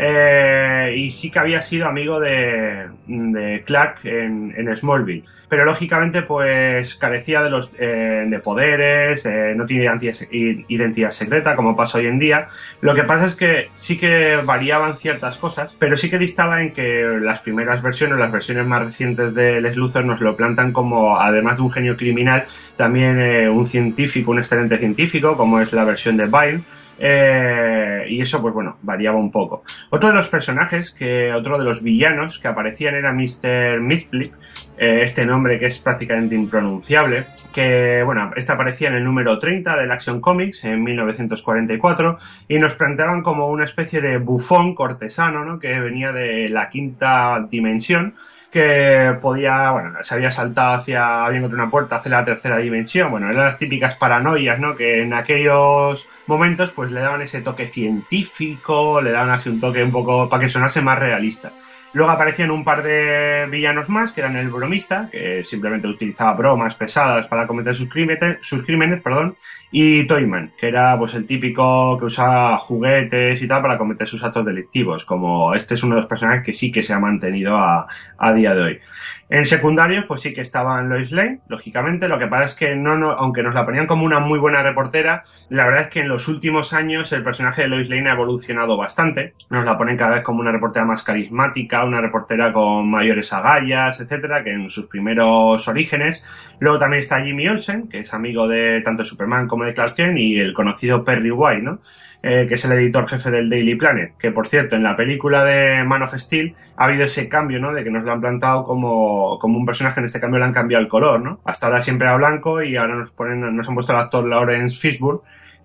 [SPEAKER 18] Eh, y sí que había sido amigo de, de Clark en, en Smallville, pero lógicamente pues carecía de los eh, de poderes, eh, no tiene identidad, identidad secreta como pasa hoy en día. Lo que pasa es que sí que variaban ciertas cosas, pero sí que distaba en que las primeras versiones, las versiones más recientes de Lex Luthor nos lo plantan como, además de un genio criminal, también eh, un científico, un excelente científico, como es la versión de Byrne. Eh, y eso, pues bueno, variaba un poco. Otro de los personajes, que otro de los villanos que aparecían era míster Mizplik, eh, este nombre que es prácticamente impronunciable, que, bueno, este aparecía en el número treinta del Action Comics en mil novecientos cuarenta y cuatro y nos planteaban como una especie de bufón cortesano, ¿no?, que venía de la quinta dimensión, que podía, bueno, se había saltado hacia, había encontrado una puerta hacia la tercera dimensión. Bueno, eran las típicas paranoias, ¿no?, que en aquellos momentos pues le daban ese toque científico, le daban así un toque un poco para que sonase más realista. Luego aparecían un par de villanos más, que eran el bromista, que simplemente utilizaba bromas pesadas para cometer sus crímenes, sus crímenes, perdón, y Toyman, que era pues el típico que usaba juguetes y tal para cometer sus actos delictivos, como este es uno de los personajes que sí que se ha mantenido a, a día de hoy. En secundario, pues sí que estaban Lois Lane, lógicamente. Lo que pasa es que, no, no, aunque nos la ponían como una muy buena reportera, la verdad es que en los últimos años el personaje de Lois Lane ha evolucionado bastante. Nos la ponen cada vez como una reportera más carismática, una reportera con mayores agallas, etcétera, que en sus primeros orígenes. Luego también está Jimmy Olsen, que es amigo de tanto Superman como de Clark Kent, y el conocido Perry White, ¿no?, Eh, que es el editor jefe del Daily Planet, que por cierto en la película de Man of Steel ha habido ese cambio, ¿no?, de que nos lo han plantado como, como un personaje. En este cambio le han cambiado el color, ¿no? Hasta ahora siempre era blanco y ahora nos ponen, nos han puesto al actor Lawrence Fishburne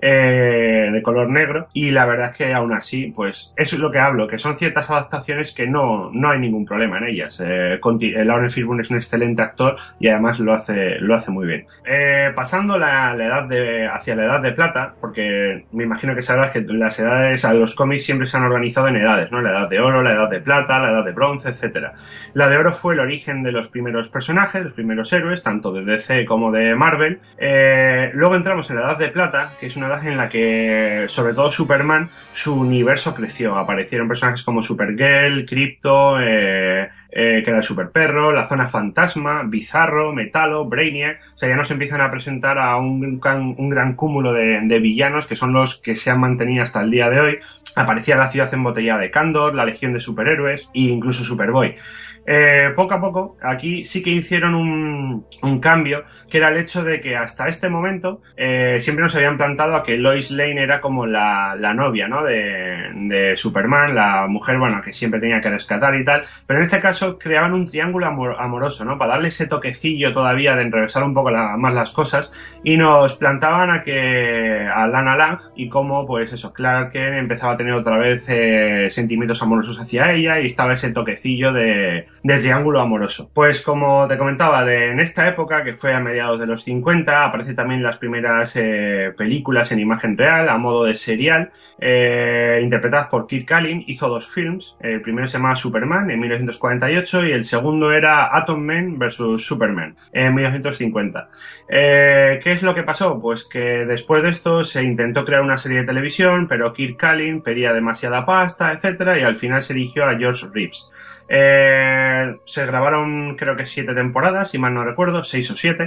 [SPEAKER 18] eh, de color negro, y la verdad es que aún así, pues eso es lo que hablo, que son ciertas adaptaciones que no, no hay ningún problema en ellas. Eh, Conti, eh, Lawrence Fishburne es un excelente actor y además lo hace, lo hace muy bien. Eh, pasando la, la edad de, hacia la edad de plata, porque me imagino que sabrás que las edades, a los cómics siempre se han organizado en edades, ¿no? La edad de oro, la edad de plata, la edad de bronce, etcétera. La de oro fue el origen de los primeros personajes, los primeros héroes, tanto de D C como de Marvel. Eh, luego entramos en la edad de plata, que es una edad en la que, sobre todo Superman, su universo creció. Aparecieron personajes como Supergirl, Krypto, eh, eh, que era el Superperro, la Zona Fantasma, Bizarro, Metalo, Brainiac. O sea, ya nos empiezan a presentar a un, un gran cúmulo de, de villanos, que son los que se han mantenido hasta el día de hoy. Aparecía la ciudad embotellada de Kandor, la Legión de Superhéroes e incluso Superboy. Eh, poco a poco, aquí sí que hicieron un, un cambio, que era el hecho de que hasta este momento eh, siempre nos habían plantado a que Lois Lane era como la, la novia, ¿no?, de, de Superman, la mujer, bueno, que siempre tenía que rescatar y tal, pero en este caso creaban un triángulo amor, amoroso, ¿no?, para darle ese toquecillo todavía de enrevesar un poco la, más las cosas, y nos plantaban a que a Lana Lang, y cómo, pues eso, Clark Kent empezaba a tener otra vez eh, sentimientos amorosos hacia ella, y estaba ese toquecillo de de triángulo amoroso. Pues como te comentaba, de, en esta época, que fue a mediados de los cincuenta, aparece también las primeras eh, películas en imagen real, a modo de serial, eh, interpretadas por Kirk Callan. Hizo dos films, el primero se llamaba Superman en mil novecientos cuarenta y ocho y el segundo era Atom Man versus Superman en mil novecientos cincuenta. Eh, ¿Qué es lo que pasó? Pues que después de esto se intentó crear una serie de televisión, pero Kirk Callan pedía demasiada pasta, etcétera, y al final se eligió a George Reeves. Eh, se grabaron creo que siete temporadas, si mal no recuerdo, seis o siete,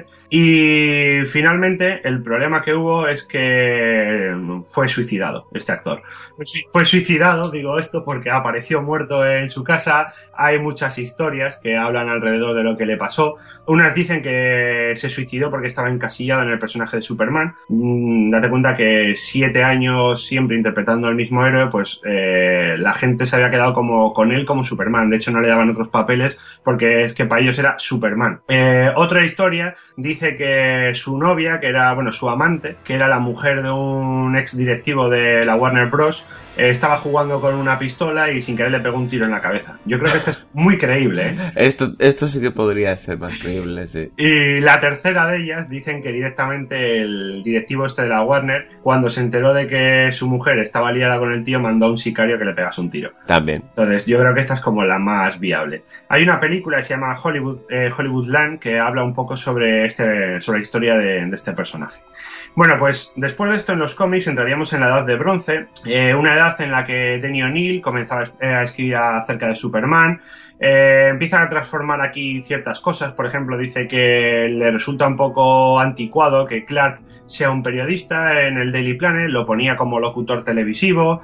[SPEAKER 18] y finalmente el problema que hubo es que fue suicidado este actor. Fue suicidado, digo esto porque apareció muerto en su casa. Hay muchas historias que hablan alrededor de lo que le pasó. Unas dicen que se suicidó porque estaba encasillado en el personaje de Superman. Mm, date cuenta que siete años siempre interpretando al mismo héroe, pues eh, la gente se había quedado como con él como Superman. De hecho, no le daban otros papeles porque es que para ellos era Superman. Eh, otra historia dice que su novia, que era, bueno, su amante, que era la mujer de un ex directivo de la Warner Bros., eh, estaba jugando con una pistola y sin querer le pegó un tiro en la cabeza. Yo creo que esto es muy creíble, ¿eh?
[SPEAKER 2] Esto, esto sí que podría ser más creíble, sí.
[SPEAKER 18] Y la tercera de ellas dicen que directamente el directivo este de la Warner, cuando se enteró de que su mujer estaba liada con el tío, mandó a un sicario que le pegase un tiro.
[SPEAKER 2] También.
[SPEAKER 18] Entonces yo creo que esta es como la más viable. Hay una película que se llama Hollywood, eh, Hollywoodland, que habla un poco sobre, este, sobre la historia de, de este personaje. Bueno, pues después de esto en los cómics entraríamos en la edad de bronce, eh, una edad en la que Denny O'Neil comenzaba a escribir acerca de Superman, Eh, empiezan a transformar aquí ciertas cosas. Por ejemplo, dice que le resulta un poco anticuado que Clark sea un periodista en el Daily Planet, lo ponía como locutor televisivo,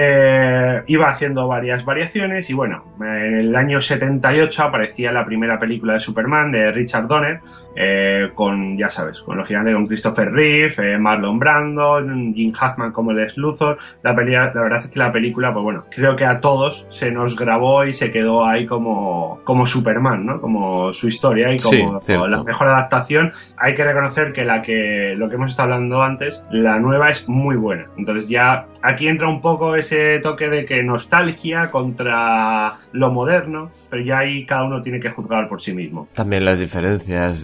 [SPEAKER 18] eh, iba haciendo varias variaciones y bueno, en el año setenta y ocho aparecía la primera película de Superman de Richard Donner, eh, con, ya sabes, con los gigantes, con Christopher Reeve, eh, Marlon Brando, Jim Hackman como Lex Luthor. La, peli- la verdad es que la película, pues bueno, creo que a todos se nos grabó y se quedó ahí como, como Superman, ¿no? Como su historia y como,
[SPEAKER 2] sí,
[SPEAKER 18] como la mejor adaptación. Hay que reconocer que la que lo que hemos estado hablando antes, la nueva es muy buena. Entonces ya aquí entra un poco ese toque de que nostalgia contra lo moderno, pero ya ahí cada uno tiene que juzgar por sí mismo.
[SPEAKER 2] También las diferencias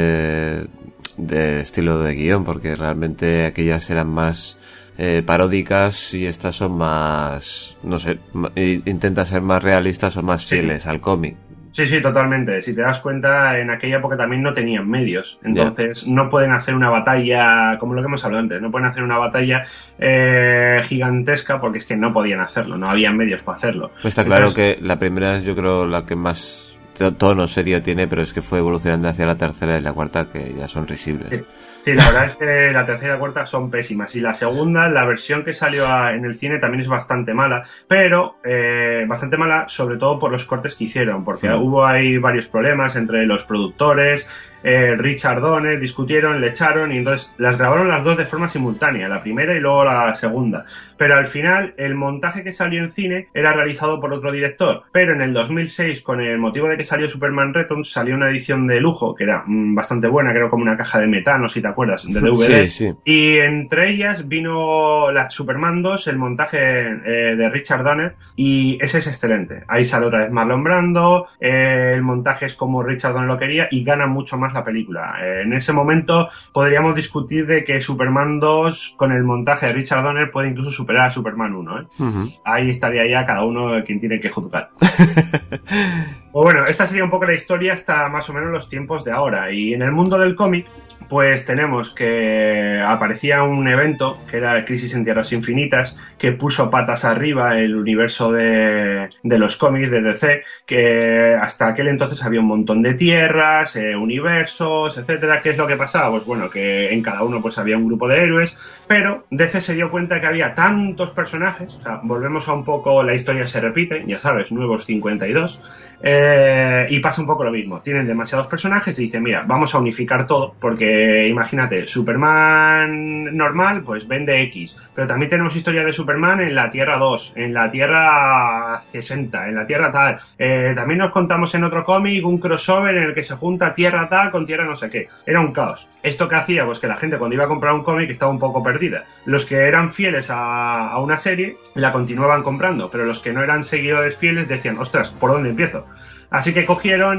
[SPEAKER 2] de, de estilo de guión, porque realmente aquellas eran más eh, paródicas y estas son más, no sé, intenta ser más realistas o más fieles sí. al cómic.
[SPEAKER 18] Sí, sí, totalmente. Si te das cuenta, en aquella época también no tenían medios. Entonces, yeah. no pueden hacer una batalla, como lo que hemos hablado antes, no pueden hacer una batalla eh, gigantesca porque es que no podían hacerlo, no había medios para hacerlo.
[SPEAKER 2] Pues está claro Entonces, que la primera es, yo creo, la que más tono serio tiene, pero es que fue evolucionando hacia la tercera y la cuarta, que ya son risibles.
[SPEAKER 18] Sí. Sí, la verdad es que la tercera y la cuarta son pésimas. Y la segunda, la versión que salió a, en el cine también es bastante mala. Pero eh, bastante mala sobre todo por los cortes que hicieron. Porque sí. hubo ahí varios problemas entre los productores. Eh, Richard Donner discutieron, le echaron y entonces las grabaron las dos de forma simultánea, la primera y luego la segunda. Pero al final el montaje que salió en cine era realizado por otro director. Pero en el dos mil seis, con el motivo de que salió Superman Returns, salió una edición de lujo que era mmm, bastante buena, que era como una caja de metano, si te acuerdas, de D V D.
[SPEAKER 2] Sí, sí.
[SPEAKER 18] Y entre ellas vino la Superman dos, el montaje eh, de Richard Donner, y ese es excelente. Ahí sale otra vez Marlon Brando, eh, el montaje es como Richard Donner lo quería y gana mucho más la película. Eh, en ese momento podríamos discutir de que Superman dos con el montaje de Richard Donner puede incluso superar a Superman uno, ¿eh? Uh-huh. Ahí estaría ya cada uno quien tiene que juzgar. O bueno, esta sería un poco la historia hasta más o menos los tiempos de ahora. Y en el mundo del cómic, pues tenemos que aparecía un evento que era Crisis en Tierras Infinitas, que puso patas arriba el universo de, de los cómics de D C, que hasta aquel entonces había un montón de tierras, eh, universos, etcétera. ¿Qué es lo que pasaba? Pues bueno, que en cada uno pues había un grupo de héroes, pero D C se dio cuenta que había tantos personajes, o sea, volvemos a un poco, la historia se repite, ya sabes, nuevos cincuenta y dos, eh, y pasa un poco lo mismo. Tienen demasiados personajes y dicen, mira, vamos a unificar todo, porque imagínate, Superman normal, pues vende X, pero también tenemos historia de Superman en la Tierra dos, en la Tierra sesenta, en la Tierra tal. Eh, también nos contamos en otro cómic un crossover en el que se junta Tierra tal con Tierra no sé qué. Era un caos. ¿Esto qué hacía? Pues que la gente cuando iba a comprar un cómic estaba un poco perdida. Los que eran fieles a, a una serie la continuaban comprando, pero los que no eran seguidores fieles decían, ostras, ¿por dónde empiezo? Así que cogieron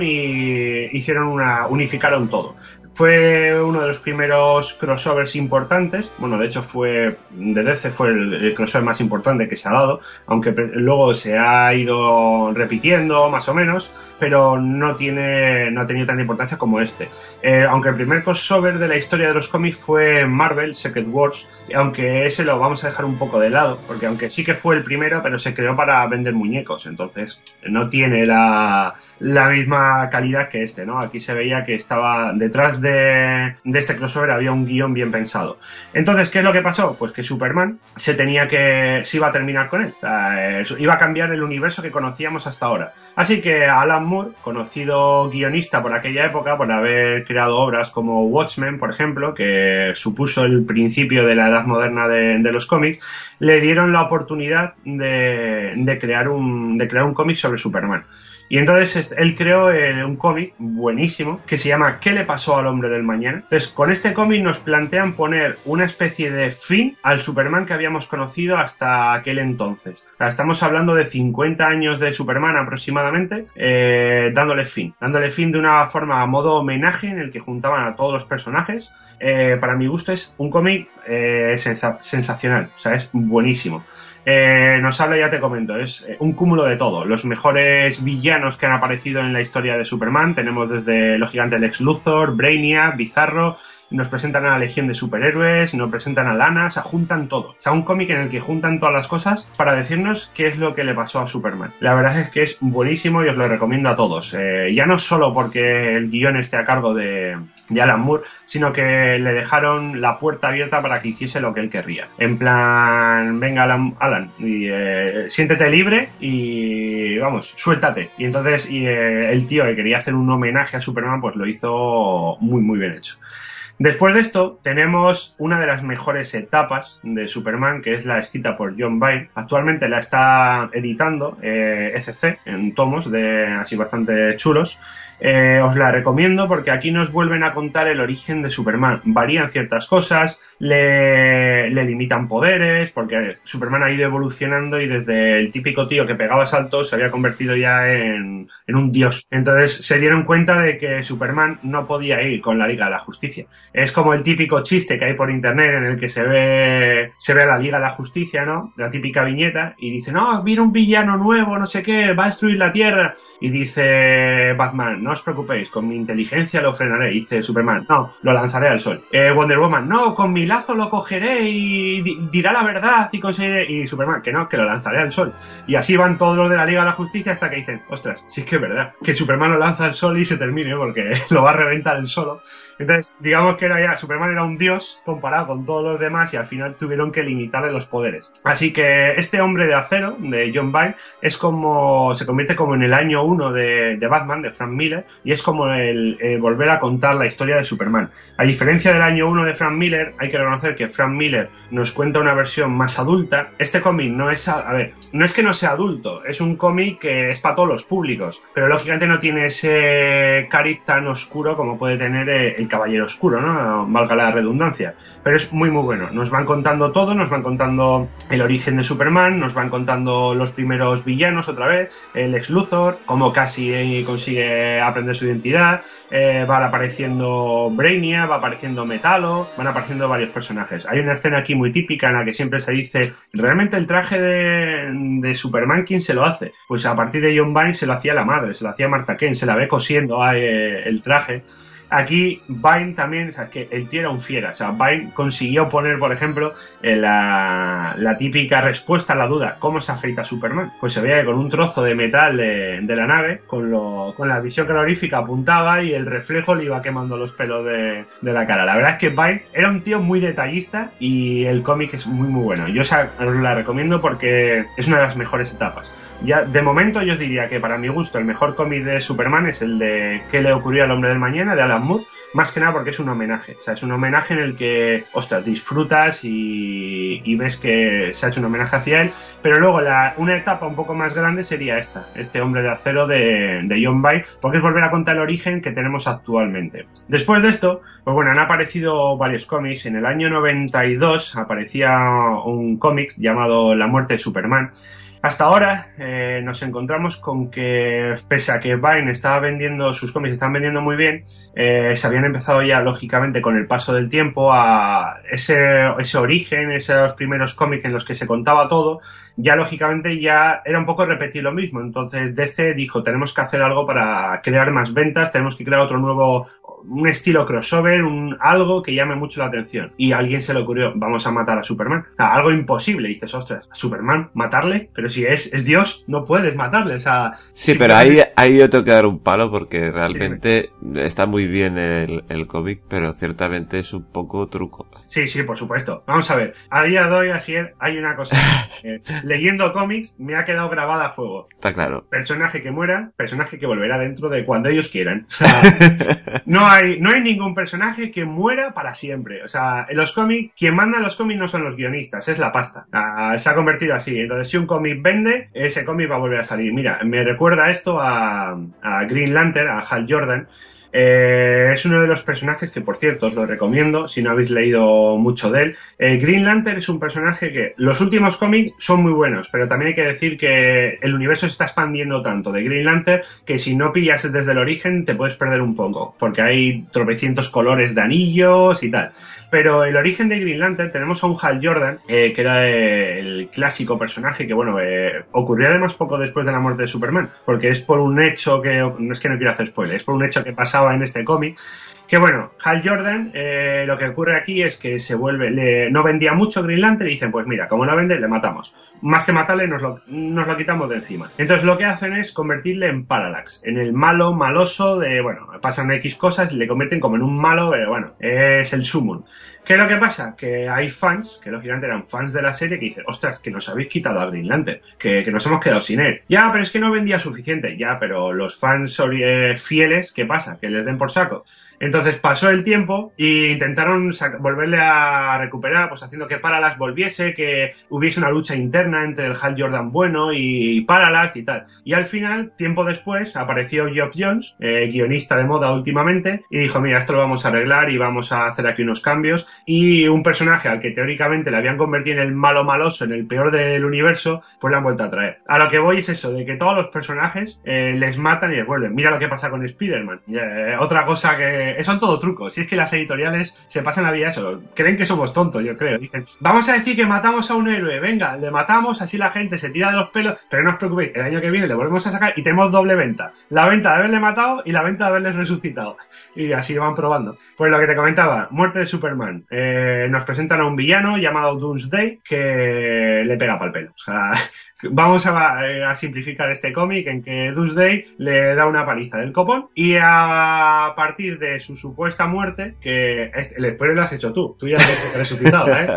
[SPEAKER 18] y hicieron una, unificaron todo. Fue uno de los primeros crossovers importantes. Bueno, de hecho fue de D C fue el, el crossover más importante que se ha dado, aunque luego se ha ido repitiendo más o menos, pero no tiene no ha tenido tanta importancia como este. Eh, aunque el primer crossover de la historia de los cómics fue Marvel Secret Wars, aunque ese lo vamos a dejar un poco de lado, porque aunque sí que fue el primero, pero se creó para vender muñecos, entonces no tiene la la misma calidad que este, ¿no? Aquí se veía que estaba detrás de, de este crossover había un guión bien pensado. Entonces, ¿qué es lo que pasó? Pues que Superman se tenía que se iba a terminar con él, o sea, iba a cambiar el universo que conocíamos hasta ahora. Así que Alan Moore, conocido guionista por aquella época, por haber creado obras como Watchmen, por ejemplo, que supuso el principio de la edad moderna de, de los cómics, le dieron la oportunidad de, de crear un de crear un cómic sobre Superman. Y entonces él creó eh, un cómic buenísimo que se llama ¿Qué le pasó al hombre del mañana? Entonces con este cómic nos plantean poner una especie de fin al Superman que habíamos conocido hasta aquel entonces. O sea, estamos hablando de cincuenta años de Superman aproximadamente, eh, dándole fin. Dándole fin de una forma a modo homenaje en el que juntaban a todos los personajes. Eh, para mi gusto es un cómic eh, sensa- sensacional, o sea, es buenísimo. Eh, nos habla, ya te comento, es un cúmulo de todo. Los mejores villanos que han aparecido en la historia de Superman. Tenemos desde los gigantes Lex Luthor, Brainiac, Bizarro, nos presentan a la legión de superhéroes, nos presentan a Lana, o sea, juntan todo. O sea, un cómic en el que juntan todas las cosas para decirnos qué es lo que le pasó a Superman. La verdad es que es buenísimo y os lo recomiendo a todos. Eh, ya no solo porque el guión esté a cargo de, de Alan Moore, sino que le dejaron la puerta abierta para que hiciese lo que él querría. En plan, venga Alan, Alan y, eh, siéntete libre y vamos, suéltate. Y entonces y, eh, el tío que quería hacer un homenaje a Superman, pues lo hizo muy muy bien hecho. Después de esto, tenemos una de las mejores etapas de Superman, que es la escrita por John Byrne. Actualmente la está editando eh, E C C en tomos de así bastante chulos. Eh, os la recomiendo porque aquí nos vuelven a contar el origen de Superman. Varían ciertas cosas, le, le limitan poderes, porque Superman ha ido evolucionando y desde el típico tío que pegaba saltos se había convertido ya en, en un dios. Entonces se dieron cuenta de que Superman no podía ir con la Liga de la Justicia. Es como el típico chiste que hay por internet en el que se ve, se ve a la Liga de la Justicia, ¿no? La típica viñeta, y dice, no, viene un villano nuevo, no sé qué, va a destruir la Tierra. Y dice Batman, no os preocupéis, con mi inteligencia lo frenaré. Y dice Superman, no, lo lanzaré al sol. Eh, Wonder Woman, no, con mi lazo lo cogeré y di- dirá la verdad y conseguiré. Y Superman, que no, que lo lanzaré al sol. Y así van todos los de la Liga de la Justicia hasta que dicen, ostras, sí es que es verdad, que Superman lo lanza al sol y se termine porque lo va a reventar él solo. Entonces, digamos que era ya, Superman era un dios comparado con todos los demás y al final tuvieron que limitarle los poderes. Así que este hombre de acero, de John Byrne, es como, se convierte como en el año uno de, de Batman, de Frank Miller, y es como el eh, volver a contar la historia de Superman. A diferencia del año uno de Frank Miller, hay que reconocer que Frank Miller nos cuenta una versión más adulta. Este cómic no es, a, a ver, no es que no sea adulto, es un cómic que es para todos los públicos, pero lógicamente no tiene ese cariz tan oscuro como puede tener eh, el Caballero Oscuro, ¿no? Valga la redundancia. Pero es muy muy bueno. Nos van contando todo, nos van contando el origen de Superman, nos van contando los primeros villanos otra vez, el Lex Luthor, cómo casi consigue aprender su identidad, eh, van apareciendo Brainiac, va apareciendo Metalo, van apareciendo varios personajes. Hay una escena aquí muy típica en la que siempre se dice, ¿realmente el traje de, de Superman quién se lo hace? Pues a partir de John Byrne se lo hacía la madre, se lo hacía Martha Kent, se la ve cosiendo eh, el traje. Aquí Byrne también, o sea, que el tío era un fiera, o sea, Byrne consiguió poner, por ejemplo, eh, la, la típica respuesta a la duda, ¿cómo se afeita Superman? Pues se veía que con un trozo de metal de, de la nave, con, lo, con la visión calorífica apuntaba y el reflejo le iba quemando los pelos de, de la cara. La verdad es que Byrne era un tío muy detallista y el cómic es muy muy bueno. Yo o sea, os la recomiendo porque es una de las mejores etapas. Ya, de momento yo os diría que para mi gusto el mejor cómic de Superman es el de ¿Qué le ocurrió al hombre del mañana? De Alan Moore, más que nada porque es un homenaje, o sea, es un homenaje en el que, ostras, disfrutas y, y ves que se ha hecho un homenaje hacia él, pero luego la, una etapa un poco más grande sería esta, este hombre de acero de, de John Byrne, porque es volver a contar el origen que tenemos actualmente. Después de esto, pues bueno, han aparecido varios cómics. En el año noventa y dos aparecía un cómic llamado La muerte de Superman. Hasta ahora eh, nos encontramos con que, pese a que Byrne estaba vendiendo, sus cómics están vendiendo muy bien, eh, se habían empezado ya, lógicamente, con el paso del tiempo, a ese, ese origen, esos primeros cómics en los que se contaba todo, ya lógicamente ya era un poco repetir lo mismo. Entonces D C dijo, tenemos que hacer algo para crear más ventas, tenemos que crear otro nuevo, un estilo crossover, un algo que llame mucho la atención. Y a alguien se le ocurrió, vamos a matar a Superman. O sea, algo imposible. Y dices, ostras, ¿a Superman? ¿Matarle? Pero si es, es Dios, no puedes matarle. O sea,
[SPEAKER 2] sí, pero ahí, ahí yo tengo que dar un palo porque realmente sí, está muy bien el, el cómic, pero ciertamente es un poco truco.
[SPEAKER 18] Sí, sí, por supuesto. Vamos a ver. A día de hoy, así es, hay una cosa. Eh, leyendo cómics, me ha quedado grabada a fuego.
[SPEAKER 2] Está claro.
[SPEAKER 18] Personaje que muera, personaje que volverá dentro de cuando ellos quieran. O sea, no hay, no hay ningún personaje que muera para siempre. O sea, en los cómics, quien manda los cómics no son los guionistas, es la pasta. Ah, se ha convertido así. Entonces, si un cómic vende, ese cómic va a volver a salir. Mira, me recuerda esto a, a Green Lantern, a Hal Jordan. Eh, es uno de los personajes que, por cierto, os lo recomiendo si no habéis leído mucho de él. Eh, Green Lantern es un personaje que los últimos cómics son muy buenos, pero también hay que decir que el universo se está expandiendo tanto de Green Lantern que si no pillas desde el origen te puedes perder un poco, porque hay tropecientos colores de anillos y tal. Pero el origen de Green Lantern tenemos a un Hal Jordan, eh, que era eh, el clásico personaje que, bueno, eh, ocurrió además poco después de la muerte de Superman, porque es por un hecho que, no es que no quiero hacer spoiler, es por un hecho que pasaba en este cómic. Que bueno, Hal Jordan, eh, lo que ocurre aquí es que se vuelve, le, no vendía mucho Green Lantern y dicen, pues mira, como no vende, le matamos. Más que matarle, nos lo, nos lo quitamos de encima. Entonces lo que hacen es convertirle en Parallax, en el malo, maloso de, bueno, pasan X cosas y le convierten como en un malo, pero bueno, es el Summon. ¿Qué es lo que pasa? Que hay fans, que lógicamente eran fans de la serie, que dicen, ostras, que nos habéis quitado a Green Lantern, que, que nos hemos quedado sin él. Ya, pero es que no vendía suficiente. Ya, pero los fans eh, fieles, ¿qué pasa? Que les den por saco. Entonces pasó el tiempo e intentaron volverle a recuperar, pues haciendo que Parallax volviese, que hubiese una lucha interna entre el Hal Jordan bueno y Parallax y tal. Y al final, tiempo después, apareció Geoff Johns, eh, guionista de moda últimamente, y dijo, mira, esto lo vamos a arreglar y vamos a hacer aquí unos cambios. Y un personaje al que teóricamente le habían convertido en el malo maloso, en el peor del universo, pues le han vuelto a traer. A lo que voy es eso, de que todos los personajes eh, les matan y les vuelven. Mira lo que pasa con Spider-Man. Eh, otra cosa que... Son todo trucos. Si es que las editoriales se pasan la vida eso. Creen que somos tontos, yo creo. Dicen, vamos a decir que matamos a un héroe. Venga, le matamos, así la gente se tira de los pelos. Pero no os preocupéis, el año que viene le volvemos a sacar y tenemos doble venta. La venta de haberle matado y la venta de haberle resucitado. Y así van probando. Pues lo que te comentaba, muerte de Superman. Eh, nos presentan a un villano llamado Doomsday que le pega pa'l pelo. O sea... Vamos a, a simplificar este cómic en que Doomsday le da una paliza del copón y a partir de su supuesta muerte, que el spoiler lo has hecho tú, tú ya has resucitado, ¿eh?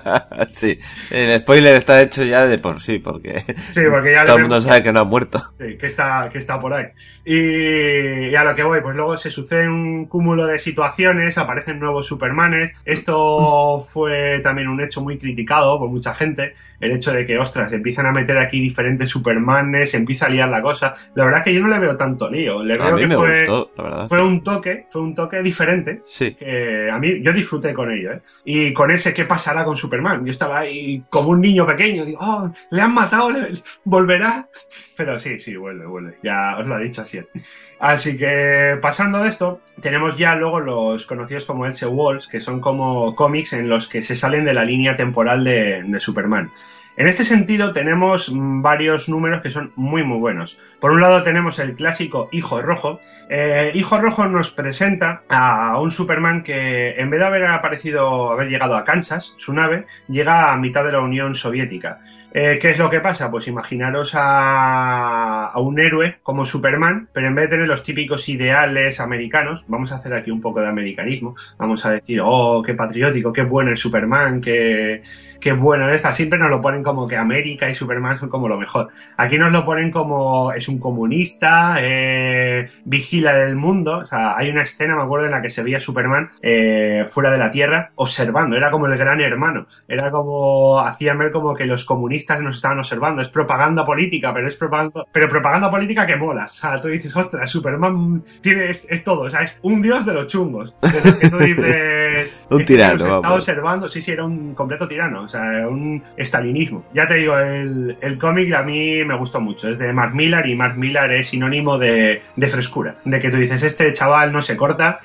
[SPEAKER 2] Sí, el spoiler está hecho ya de por sí, porque,
[SPEAKER 18] sí, porque ya
[SPEAKER 2] todo el mundo sabe que no ha muerto.
[SPEAKER 18] Sí, que está, que está por ahí. Y, y a lo que voy, pues luego se sucede un cúmulo de situaciones, aparecen nuevos Supermanes. Esto fue también un hecho muy criticado por mucha gente, el hecho de que, ostras, empiezan a meter aquí diferentes Supermanes, empieza a liar la cosa. La verdad es que yo no le veo tanto lío. Le veo
[SPEAKER 2] a mí
[SPEAKER 18] que
[SPEAKER 2] me
[SPEAKER 18] fue,
[SPEAKER 2] gustó, la verdad.
[SPEAKER 18] Fue un toque, fue un toque diferente.
[SPEAKER 2] Sí.
[SPEAKER 18] Que a mí, yo disfruté con ello, ¿eh? Y con ese, ¿qué pasará con Superman? Yo estaba ahí como un niño pequeño, digo, oh, le han matado, le, volverá. Pero sí, sí, vuelve, vuelve. Ya os lo he dicho así. Así que, pasando de esto, tenemos ya luego los conocidos como Elseworlds, que son como cómics en los que se salen de la línea temporal de, de Superman. En este sentido tenemos varios números que son muy muy buenos. Por un lado tenemos el clásico Hijo Rojo. Eh, Hijo Rojo nos presenta a un Superman que en vez de haber aparecido, haber llegado a Kansas, su nave, llega a mitad de la Unión Soviética. Eh, ¿Qué es lo que pasa? Pues imaginaros a, a un héroe como Superman, pero en vez de tener los típicos ideales americanos, vamos a hacer aquí un poco de americanismo, vamos a decir, oh, qué patriótico, qué bueno el Superman, qué, qué bueno esta. Siempre nos lo ponen como que América y Superman son como lo mejor. Aquí nos lo ponen como es un comunista, eh, vigila del mundo. O sea, hay una escena, me acuerdo, en la que se veía Superman eh, fuera de la Tierra observando, era como el gran hermano, era como, hacían ver como que los comunistas nos estaban observando. Es propaganda política, pero es propaganda, pero propaganda política que mola. O sea, tú dices, ostras, Superman tiene, es, es todo, o sea, es un dios de los chungos. Desde que tú dices,
[SPEAKER 2] un tirano,
[SPEAKER 18] nos
[SPEAKER 2] vamos.
[SPEAKER 18] Está observando, sí, sí, era un completo tirano, o sea, un estalinismo. Ya te digo, el, el cómic a mí me gustó mucho, es de Mark Millar y Mark Millar es sinónimo de, de frescura, de que tú dices, este chaval no se corta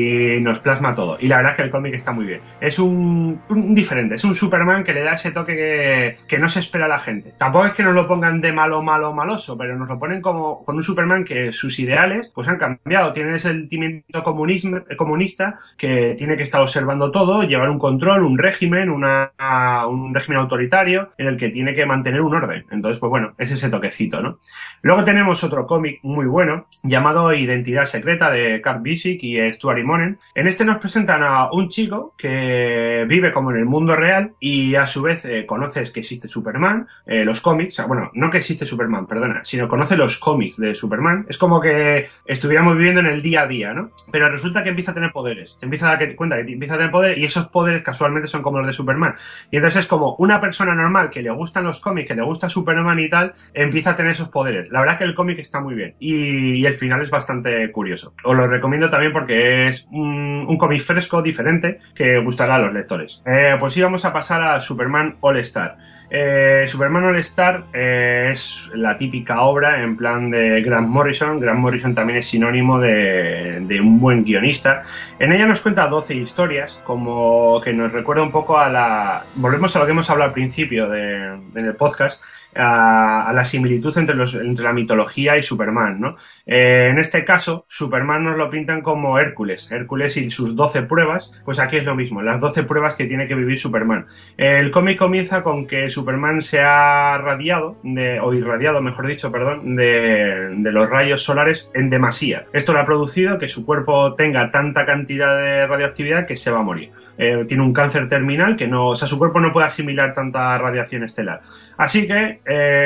[SPEAKER 18] y nos plasma todo. Y la verdad es que el cómic está muy bien. Es un, un diferente, es un Superman que le da ese toque que, que no se espera la gente. Tampoco es que nos lo pongan de malo, malo, maloso, pero nos lo ponen como con un Superman que sus ideales pues han cambiado. Tiene ese sentimiento comunismo, comunista que tiene que estar observando todo, llevar un control, un régimen, una, un régimen autoritario en el que tiene que mantener un orden. Entonces, pues bueno, es ese toquecito, ¿no? Luego tenemos otro cómic muy bueno llamado Identidad Secreta de Kurt Busiek y Stuart Immonen. En este nos presentan a un chico que vive como en el mundo real y a su vez eh, conoces que existe Superman, eh, los cómics, o sea, bueno, no que existe Superman, perdona, sino conoce los cómics de Superman. Es como que estuviéramos viviendo en el día a día, ¿no? Pero resulta que empieza a tener poderes, se empieza a dar cuenta que empieza a tener poder y esos poderes casualmente son como los de Superman. Y entonces es como una persona normal que le gustan los cómics, que le gusta Superman y tal, empieza a tener esos poderes. La verdad es que el cómic está muy bien y, y el final es bastante curioso. Os lo recomiendo también porque es un, un cómic fresco, diferente, que gustará a los lectores. Eh, pues sí, vamos a pasar a Superman All Star. Eh, Superman All Star eh, es la típica obra en plan de Grant Morrison. Grant Morrison también es sinónimo de, de un buen guionista. En ella nos cuenta doce historias, como que nos recuerda un poco a la... Volvemos a lo que hemos hablado al principio de, en el podcast, a, a la similitud entre, los, entre la mitología y Superman, ¿no? Eh, en este caso, Superman nos lo pintan como Hércules, Hércules y sus doce pruebas, pues aquí es lo mismo, las doce pruebas que tiene que vivir Superman. El cómic comienza con que Superman se ha radiado, de, o irradiado, mejor dicho, perdón, de, de los rayos solares en demasía. Esto lo ha producido que su cuerpo tenga tanta cantidad de radioactividad que se va a morir. Eh, tiene un cáncer terminal que no, o sea, su cuerpo no puede asimilar tanta radiación estelar. Así que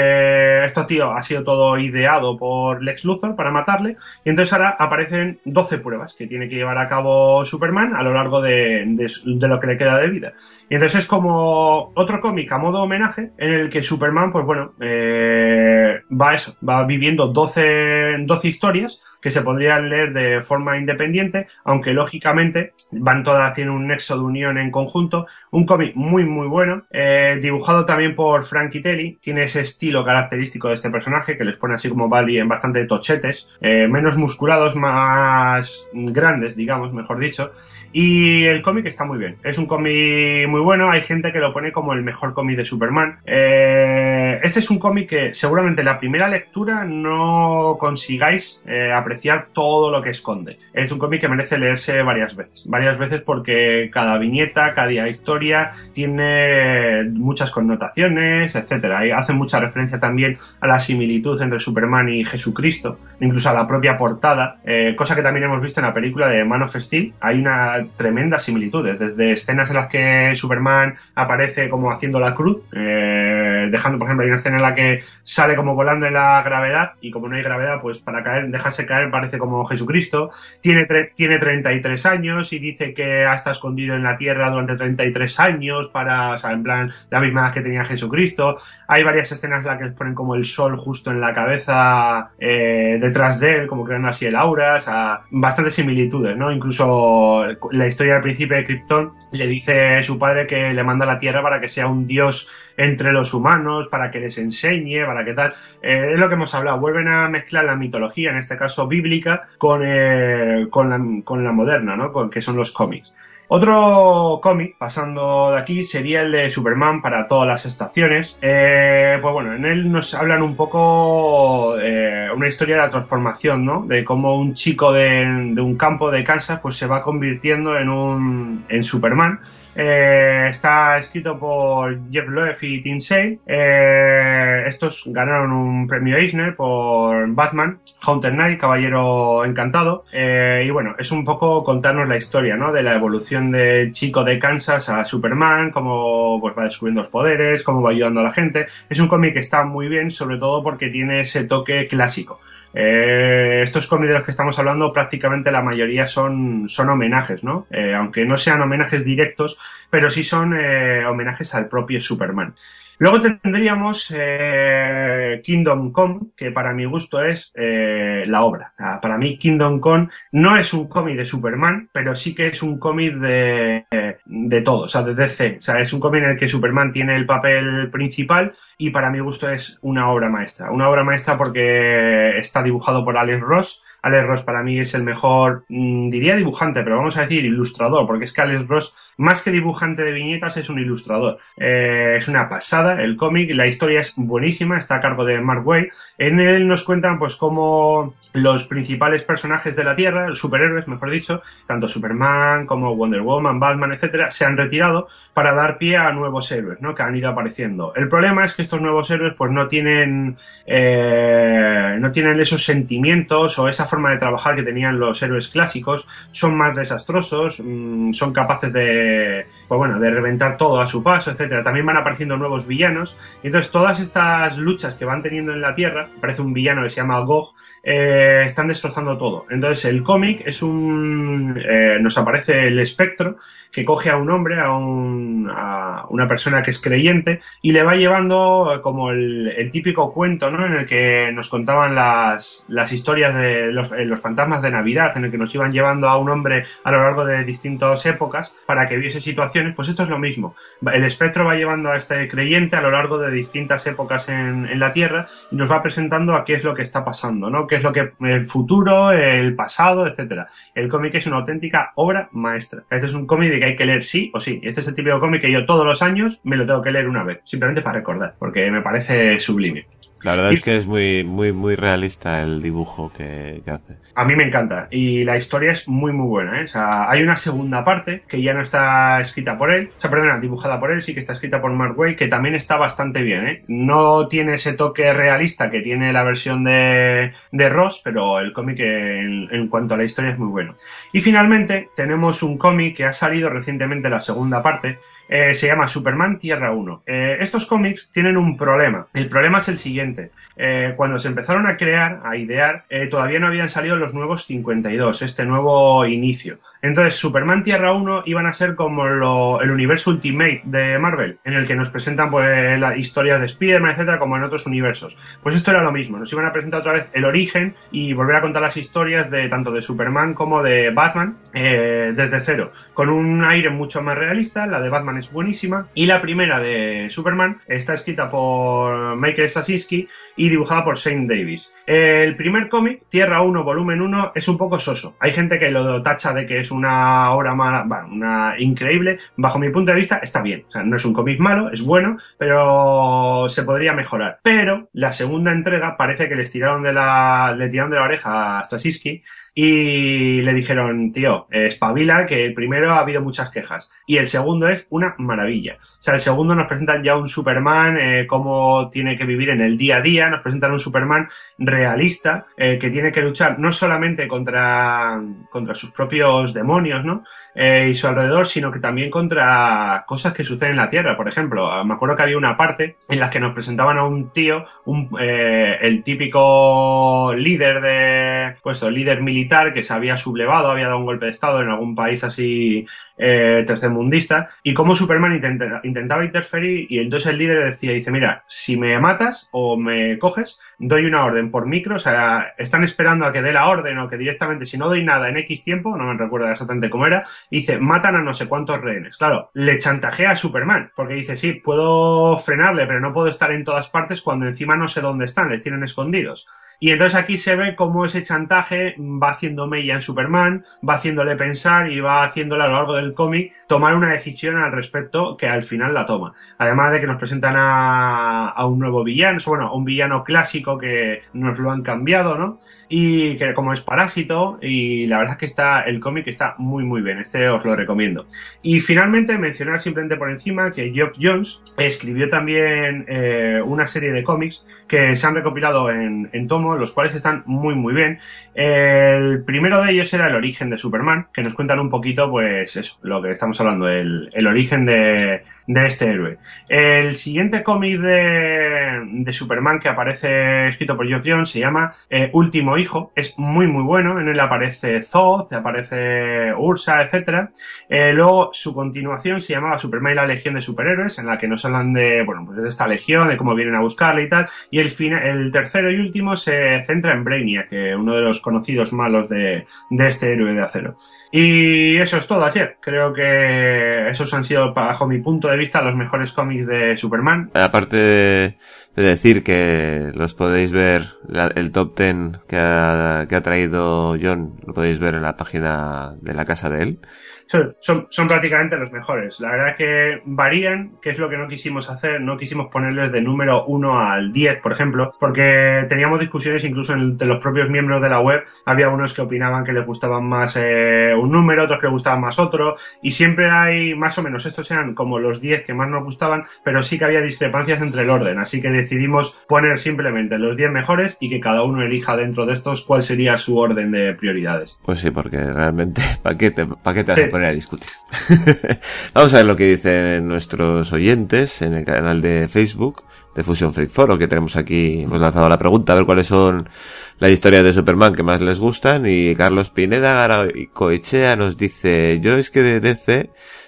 [SPEAKER 18] eh, esto, tío, ha sido todo ideado por Lex Luthor para matarle, y entonces ahora aparecen doce pruebas que tiene que llevar a cabo Superman a lo largo de, de, de lo que le queda de vida. Y entonces es como otro cómic a modo homenaje en el que Superman, pues bueno, eh, va eso, va viviendo doce, doce historias que se podrían leer de forma independiente, aunque lógicamente van todas, tienen un nexo de unión en conjunto. Un cómic muy muy bueno, eh, dibujado también por Frank Kitteley, tiene ese estilo característico de este personaje que les pone así como Bali en bastante tochetes, eh, menos musculados, más grandes, digamos, mejor dicho. Y el cómic está muy bien, es un cómic muy bueno, hay gente que lo pone como el mejor cómic de Superman. Eh, este es un cómic que seguramente en la primera lectura no consigáis eh, apreciar todo lo que esconde. Es un cómic que merece leerse varias veces, varias veces porque cada viñeta, cada historia tiene muchas connotaciones, etcétera. Y hace mucha referencia también a la similitud entre Superman y Jesucristo, incluso a la propia portada, eh, cosa que también hemos visto en la película de Man of Steel. Hay una tremendas similitudes, desde escenas en las que Superman aparece como haciendo la cruz, eh, dejando, por ejemplo, hay una escena en la que sale como volando en la gravedad, y como no hay gravedad, pues para caer, dejarse caer parece como Jesucristo. Tiene, tiene treinta y tres años y dice que ha estado escondido en la tierra durante treinta y tres años para, o sea, en plan, la misma edad que tenía Jesucristo. Hay varias escenas en las que les ponen como el sol justo en la cabeza, eh, detrás de él, como creando así el aura, o sea, bastantes similitudes, ¿no? Incluso la historia del príncipe de Krypton le dice a su padre que le manda a la Tierra para que sea un dios entre los humanos, para que les enseñe, para que tal. Eh, es lo que hemos hablado, vuelven a mezclar la mitología, en este caso bíblica, con, eh, con, la, con la moderna, ¿no? Con que son los cómics. Otro cómic, pasando de aquí, sería el de Superman para todas las estaciones. Eh, pues bueno, en él nos hablan un poco eh, una historia de la transformación, ¿no? De cómo un chico de, de un campo de Kansas pues se va convirtiendo en un en Superman. Eh, está escrito por Jeff Loeb y Tim Sale. Eh, estos ganaron un premio Eisner por Batman, Haunted Knight, Caballero Encantado. Eh, y bueno, es un poco contarnos la historia, ¿no? De la evolución del chico de Kansas a Superman, cómo pues, va descubriendo los poderes, cómo va ayudando a la gente. Es un cómic que está muy bien, sobre todo porque tiene ese toque clásico. Eh, estos cómics de los que estamos hablando prácticamente la mayoría son, son homenajes, ¿no? Eh, aunque no sean homenajes directos, pero sí son eh, homenajes al propio Superman. Luego tendríamos eh, Kingdom Come, que para mi gusto es eh, la obra. Para mí Kingdom Come no es un cómic de Superman, pero sí que es un cómic de, de todo, o sea, de D C. O sea, es un cómic en el que Superman tiene el papel principal y para mi gusto es una obra maestra. Una obra maestra porque está dibujado por Alex Ross. Alex Ross para mí es el mejor, mmm, diría dibujante, pero vamos a decir ilustrador, porque es que Alex Ross, más que dibujante de viñetas, es un ilustrador. Eh, es una pasada el cómic, la historia es buenísima, está a cargo de Mark Waid. En él nos cuentan pues cómo los principales personajes de la Tierra, los superhéroes, mejor dicho, tanto Superman como Wonder Woman, Batman, etcétera, se han retirado para dar pie a nuevos héroes, ¿no? Que han ido apareciendo. El problema es que estos nuevos héroes pues no tienen eh, no tienen esos sentimientos o esa forma de trabajar que tenían los héroes clásicos, son más desastrosos, mmm, son capaces de, pues bueno, de reventar todo a su paso, etcétera. También van apareciendo nuevos villanos, y entonces todas estas luchas que van teniendo en la Tierra, aparece un villano que se llama Gog, eh, están destrozando todo. Entonces el cómic es un, eh, nos aparece el espectro que coge a un hombre, a, un, a una persona que es creyente, y le va llevando como el, el típico cuento, ¿no? En el que nos contaban las, las historias de los, los fantasmas de Navidad, en el que nos iban llevando a un hombre a lo largo de distintas épocas para que viese situaciones civilizaciones, pues esto es lo mismo. El espectro va llevando a este creyente a lo largo de distintas épocas en, en la Tierra y nos va presentando a qué es lo que está pasando, ¿no? Qué es lo que el futuro, el pasado, etcétera. El cómic es una auténtica obra maestra. Este es un cómic que hay que leer sí o sí. Este es el típico cómic que yo todos los años me lo tengo que leer una vez, simplemente para recordar, porque me parece sublime.
[SPEAKER 2] La verdad
[SPEAKER 18] y,
[SPEAKER 2] es que es muy, muy, muy realista el dibujo que, que hace.
[SPEAKER 18] A mí me encanta y la historia es muy, muy buena, ¿eh? O sea, hay una segunda parte que ya no está escrita por él, o sea, perdona, dibujada por él, sí que está escrita por Mark Waid, que también está bastante bien, ¿eh? No tiene ese toque realista que tiene la versión de, de Ross, pero el cómic en, en cuanto a la historia es muy bueno. Y finalmente tenemos un cómic que ha salido recientemente, la segunda parte. Eh, se llama Superman Tierra uno. Eh, estos cómics tienen un problema. El problema es el siguiente. Eh, cuando se empezaron a crear, a idear, eh, todavía no habían salido los nuevos cincuenta y dos, este nuevo inicio. Entonces, Superman Tierra uno iban a ser como lo, el universo Ultimate de Marvel, en el que nos presentan pues las historias de Spider-Man, etcétera, como en otros universos. Pues esto era lo mismo. Nos iban a presentar otra vez el origen y volver a contar las historias de tanto de Superman como de Batman eh, desde cero, con un aire mucho más realista. La de Batman es buenísima y la primera de Superman está escrita por Michael Straczynski y dibujada por Shane Davis. El primer cómic, Tierra uno, volumen uno, es un poco soso. Hay gente que lo tacha de que es una obra mala, bueno, una increíble. Bajo mi punto de vista está bien. O sea, no es un cómic malo, es bueno, pero se podría mejorar. Pero la segunda entrega parece que les tiraron de la, le tiraron de la oreja a Straczynski y le dijeron, tío, espabila, que el primero ha habido muchas quejas y el segundo es una maravilla. O sea, el segundo nos presentan ya un Superman, eh, cómo tiene que vivir en el día a día, nos presentan un Superman realista, eh, que tiene que luchar no solamente contra, contra sus propios demonios, ¿no? Eh, y su alrededor, sino que también contra cosas que suceden en la Tierra. Por ejemplo, me acuerdo que había una parte en la que nos presentaban a un tío, un, eh, el típico líder de, pues, el líder militar que se había sublevado, había dado un golpe de estado en algún país así eh, tercermundista, y cómo Superman intenta, intentaba interferir, y entonces el líder decía, dice, mira, si me matas o me coges, doy una orden por micro, o sea, están esperando a que dé la orden o que directamente, si no doy nada en X tiempo, no me recuerdo exactamente cómo era, y dice, matan a no sé cuántos rehenes. Claro, le chantajea a Superman, porque dice, sí, puedo frenarle, pero no puedo estar en todas partes cuando encima no sé dónde están, les tienen escondidos. Y entonces aquí se ve cómo ese chantaje va haciendo mella en Superman, va haciéndole pensar y va haciéndole a lo largo del cómic tomar una decisión al respecto que al final la toma. Además de que nos presentan a, a un nuevo villano, bueno, a un villano clásico que nos lo han cambiado, ¿no? Y que como es Parásito, y la verdad es que está, el cómic está muy muy bien, este os lo recomiendo. Y finalmente mencionar simplemente por encima que Geoff Johns escribió también eh, una serie de cómics que se han recopilado en, en tomos, los cuales están muy muy bien. El primero de ellos era El origen de Superman, que nos cuentan un poquito, pues eso, lo que estamos hablando, el, el origen de, de este héroe. El siguiente cómic de, de Superman que aparece escrito por Geoff Johns se llama eh, Último Hijo, es muy muy bueno, en él aparece Zod, aparece Ursa, etcétera. Eh, luego su continuación se llamaba Superman y la Legión de Superhéroes, en la que nos hablan de, bueno, pues de esta legión, de cómo vienen a buscarla y tal, y el, fin, el tercero y último se centra en Brainiac, que uno de los conocidos malos de, de este héroe de acero. Y eso es todo, ayer. Creo que esos han sido, bajo mi punto de vista, los mejores cómics de Superman.
[SPEAKER 2] Aparte de, de decir que los podéis ver, la, el top ten que ha, que ha traído John, lo podéis ver en la página de la casa de él.
[SPEAKER 18] Son, son, son prácticamente los mejores. La verdad que varían, que es lo que no quisimos hacer. No quisimos ponerles de número uno al diez, por ejemplo, porque teníamos discusiones incluso entre los propios miembros de la web. Había unos que opinaban que les gustaban más eh, un número, otros que les gustaban más otro, y siempre hay, más o menos, estos eran como los diez que más nos gustaban, pero sí que había discrepancias entre el orden, así que decidimos poner simplemente los diez mejores y que cada uno elija dentro de estos cuál sería su orden de prioridades.
[SPEAKER 2] Pues sí, porque realmente, ¿para qué te, para qué te vas sí. a poner a discutir? Vamos a ver lo que dicen nuestros oyentes en el canal de Facebook de Fusion Freak Foro, que tenemos aquí. Hemos lanzado la pregunta a ver cuáles son las historias de Superman que más les gustan, y Carlos Pineda Garaycoechea nos dice: yo es que de D C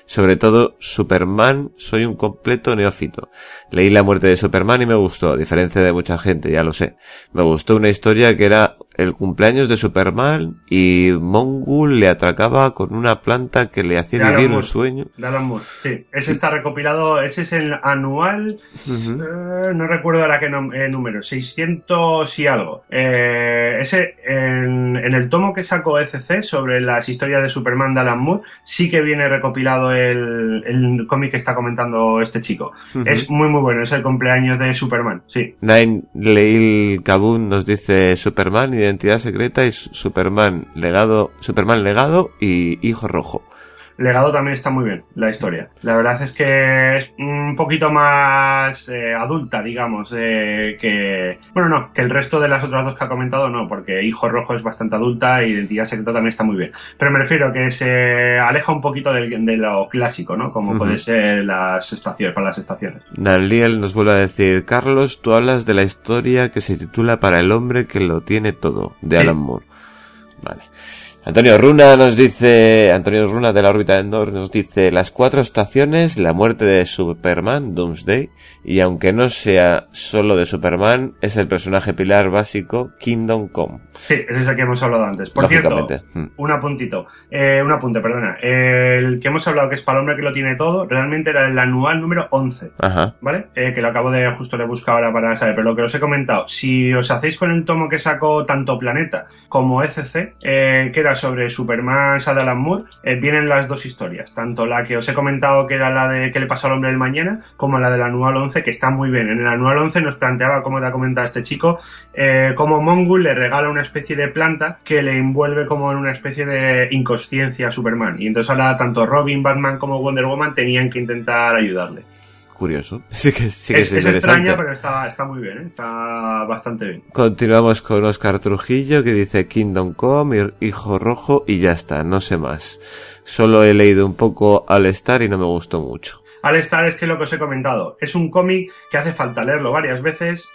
[SPEAKER 2] Sobre todo, Superman, soy un completo neófito. Leí La muerte de Superman y me gustó, a diferencia de mucha gente, ya lo sé. Me gustó una historia que era el cumpleaños de Superman y Mongul le atracaba con una planta que le hacía vivir un sueño.
[SPEAKER 18] De Alan Moore, sí. Ese está recopilado, ese es el anual, uh-huh. eh, no recuerdo ahora qué no, eh, número, seiscientos y algo. Eh, ese, en, en el tomo que sacó E C C sobre las historias de Superman de Alan Moore, sí que viene recopilado el, el cómic que está comentando este chico. Uh-huh. Es muy muy bueno, es el cumpleaños de Superman, sí.
[SPEAKER 2] Nine Leil Kabun nos dice Superman, identidad secreta y Superman legado, Superman legado y Hijo Rojo.
[SPEAKER 18] Legado también está muy bien, la historia. La verdad es que es un poquito más eh, adulta, digamos, eh, que... Bueno, no, que el resto de las otras dos que ha comentado no, porque Hijo Rojo es bastante adulta y Identidad Secreta también está muy bien. Pero me refiero que se aleja un poquito de, de lo clásico, ¿no? Como uh-huh. puede ser las estaciones, para las estaciones.
[SPEAKER 2] Nanliel nos vuelve a decir, Carlos, tú hablas de la historia que se titula Para el hombre que lo tiene todo, de Alan Moore. Vale. Antonio Runa nos dice, Antonio Runa de la órbita de Endor nos dice, las cuatro estaciones, la muerte de Superman, Doomsday, y aunque no sea solo de Superman, es el personaje pilar básico, Kingdom Come.
[SPEAKER 18] Sí, ese es el que hemos hablado antes. Por cierto, un apuntito, eh, un apunte, perdona. El que hemos hablado que es para el hombre que lo tiene todo, realmente era el anual número once.
[SPEAKER 2] Ajá.
[SPEAKER 18] ¿Vale? Eh, que lo acabo de, justo de buscar ahora para saber, pero lo que os he comentado, si os hacéis con el tomo que sacó tanto Planeta como E C C, eh, que era sobre Superman de Alan Moore, eh, vienen las dos historias, tanto la que os he comentado que era la de ¿Qué le pasó al hombre del mañana? Como la del anual once, que está muy bien. En el anual once nos planteaba, como te ha comentado este chico, eh, cómo Mongul le regala una especie de planta que le envuelve como en una especie de inconsciencia a Superman, y entonces ahora tanto Robin, Batman como Wonder Woman tenían que intentar ayudarle.
[SPEAKER 2] Curioso. Sí que, sí que
[SPEAKER 18] es, es, es extraña, pero está, está muy bien, ¿eh? Está bastante bien.
[SPEAKER 2] Continuamos con Oscar Trujillo, que dice Kingdom Come, Hijo Rojo, y ya está, no sé más. Solo he leído un poco All Star y no me gustó mucho.
[SPEAKER 18] All Star es que lo que os he comentado, es un cómic que hace falta leerlo varias veces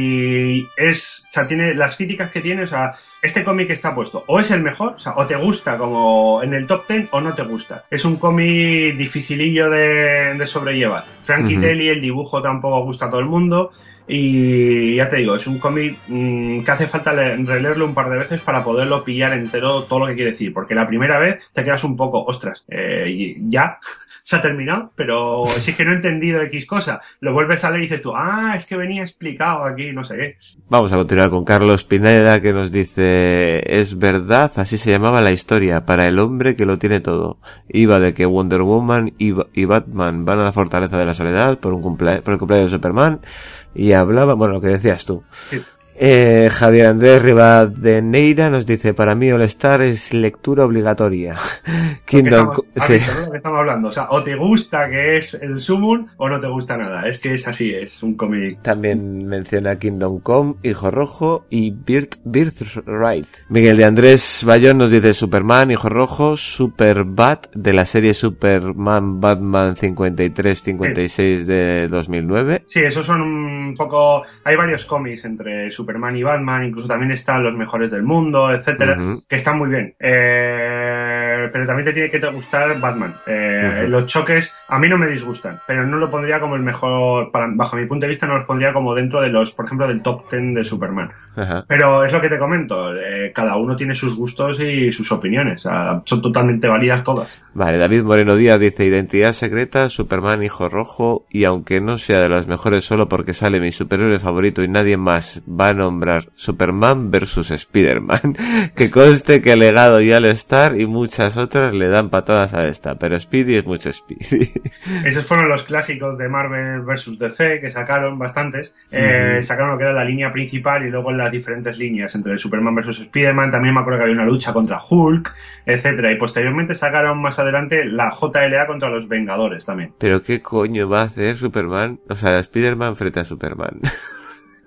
[SPEAKER 18] y es, o sea, tiene las críticas que tiene, o sea, este cómic está puesto, o es el mejor, o sea, o te gusta como en el top ten o no te gusta. Es un cómic dificilillo de, de sobrellevar. Frankie uh-huh. Telly, el dibujo tampoco gusta a todo el mundo. Y ya te digo, es un cómic mmm, que hace falta le- releerlo un par de veces para poderlo pillar entero todo lo que quiere decir, porque la primera vez te quedas un poco, ostras, eh, y ya se ha terminado, pero si es que no he entendido X cosa, lo vuelves a leer y dices tú, ah, es que venía explicado aquí, no sé qué.
[SPEAKER 2] Vamos a continuar con Carlos Pineda, que nos dice, es verdad, así se llamaba la historia, para el hombre que lo tiene todo. Iba de que Wonder Woman y, y Batman van a la Fortaleza de la Soledad por un cumplea- por el cumpleaños de Superman, y hablaba, bueno, lo que decías tú.
[SPEAKER 18] Sí.
[SPEAKER 2] Eh, Javier Andrés Rivadeneira nos dice, para mí All Star es lectura obligatoria. Kingdom
[SPEAKER 18] Co-
[SPEAKER 2] sí.
[SPEAKER 18] visto, ¿no? Lo que estamos hablando, o sea, o te gusta que es el Summon o no te gusta nada, es que es así, es un cómic.
[SPEAKER 2] También menciona Kingdom Come, Hijo Rojo y Birth, Birthright. Miguel de Andrés Bayón nos dice Superman, Hijo Rojo, Superbat de la serie Superman Batman cincuenta y tres cincuenta y seis sí. de dos mil nueve.
[SPEAKER 18] Sí, esos son un poco, hay varios cómics entre Superman Superman y Batman, incluso también están Los Mejores del Mundo, etcétera, uh-huh. que están muy bien. Eh, pero también te tiene que gustar Batman. Eh, uh-huh. Los choques a mí no me disgustan, pero no lo pondría como el mejor, para, bajo mi punto de vista, no los pondría como dentro de los, por ejemplo, del top ten de Superman. Uh-huh. Pero es lo que te comento, eh, cada uno tiene sus gustos y sus opiniones, o sea, son totalmente válidas todas.
[SPEAKER 2] Vale, David Moreno Díaz dice Identidad Secreta, Superman, Hijo Rojo, y aunque no sea de las mejores solo porque sale mi superhéroe favorito y nadie más va a nombrar Superman versus Spider-Man, que conste que Legado y All-Star y muchas otras le dan patadas a esta, pero Speedy es mucho Speedy.
[SPEAKER 18] Esos fueron los clásicos de Marvel versus D C que sacaron bastantes, eh, uh-huh. sacaron lo que era la línea principal y luego las diferentes líneas entre Superman versus Spider-Man, también me acuerdo que había una lucha contra Hulk, etcétera, y posteriormente sacaron más adelante la J L A contra los Vengadores también.
[SPEAKER 2] Pero qué coño va a hacer Superman, o sea, Spider-Man frente a Superman.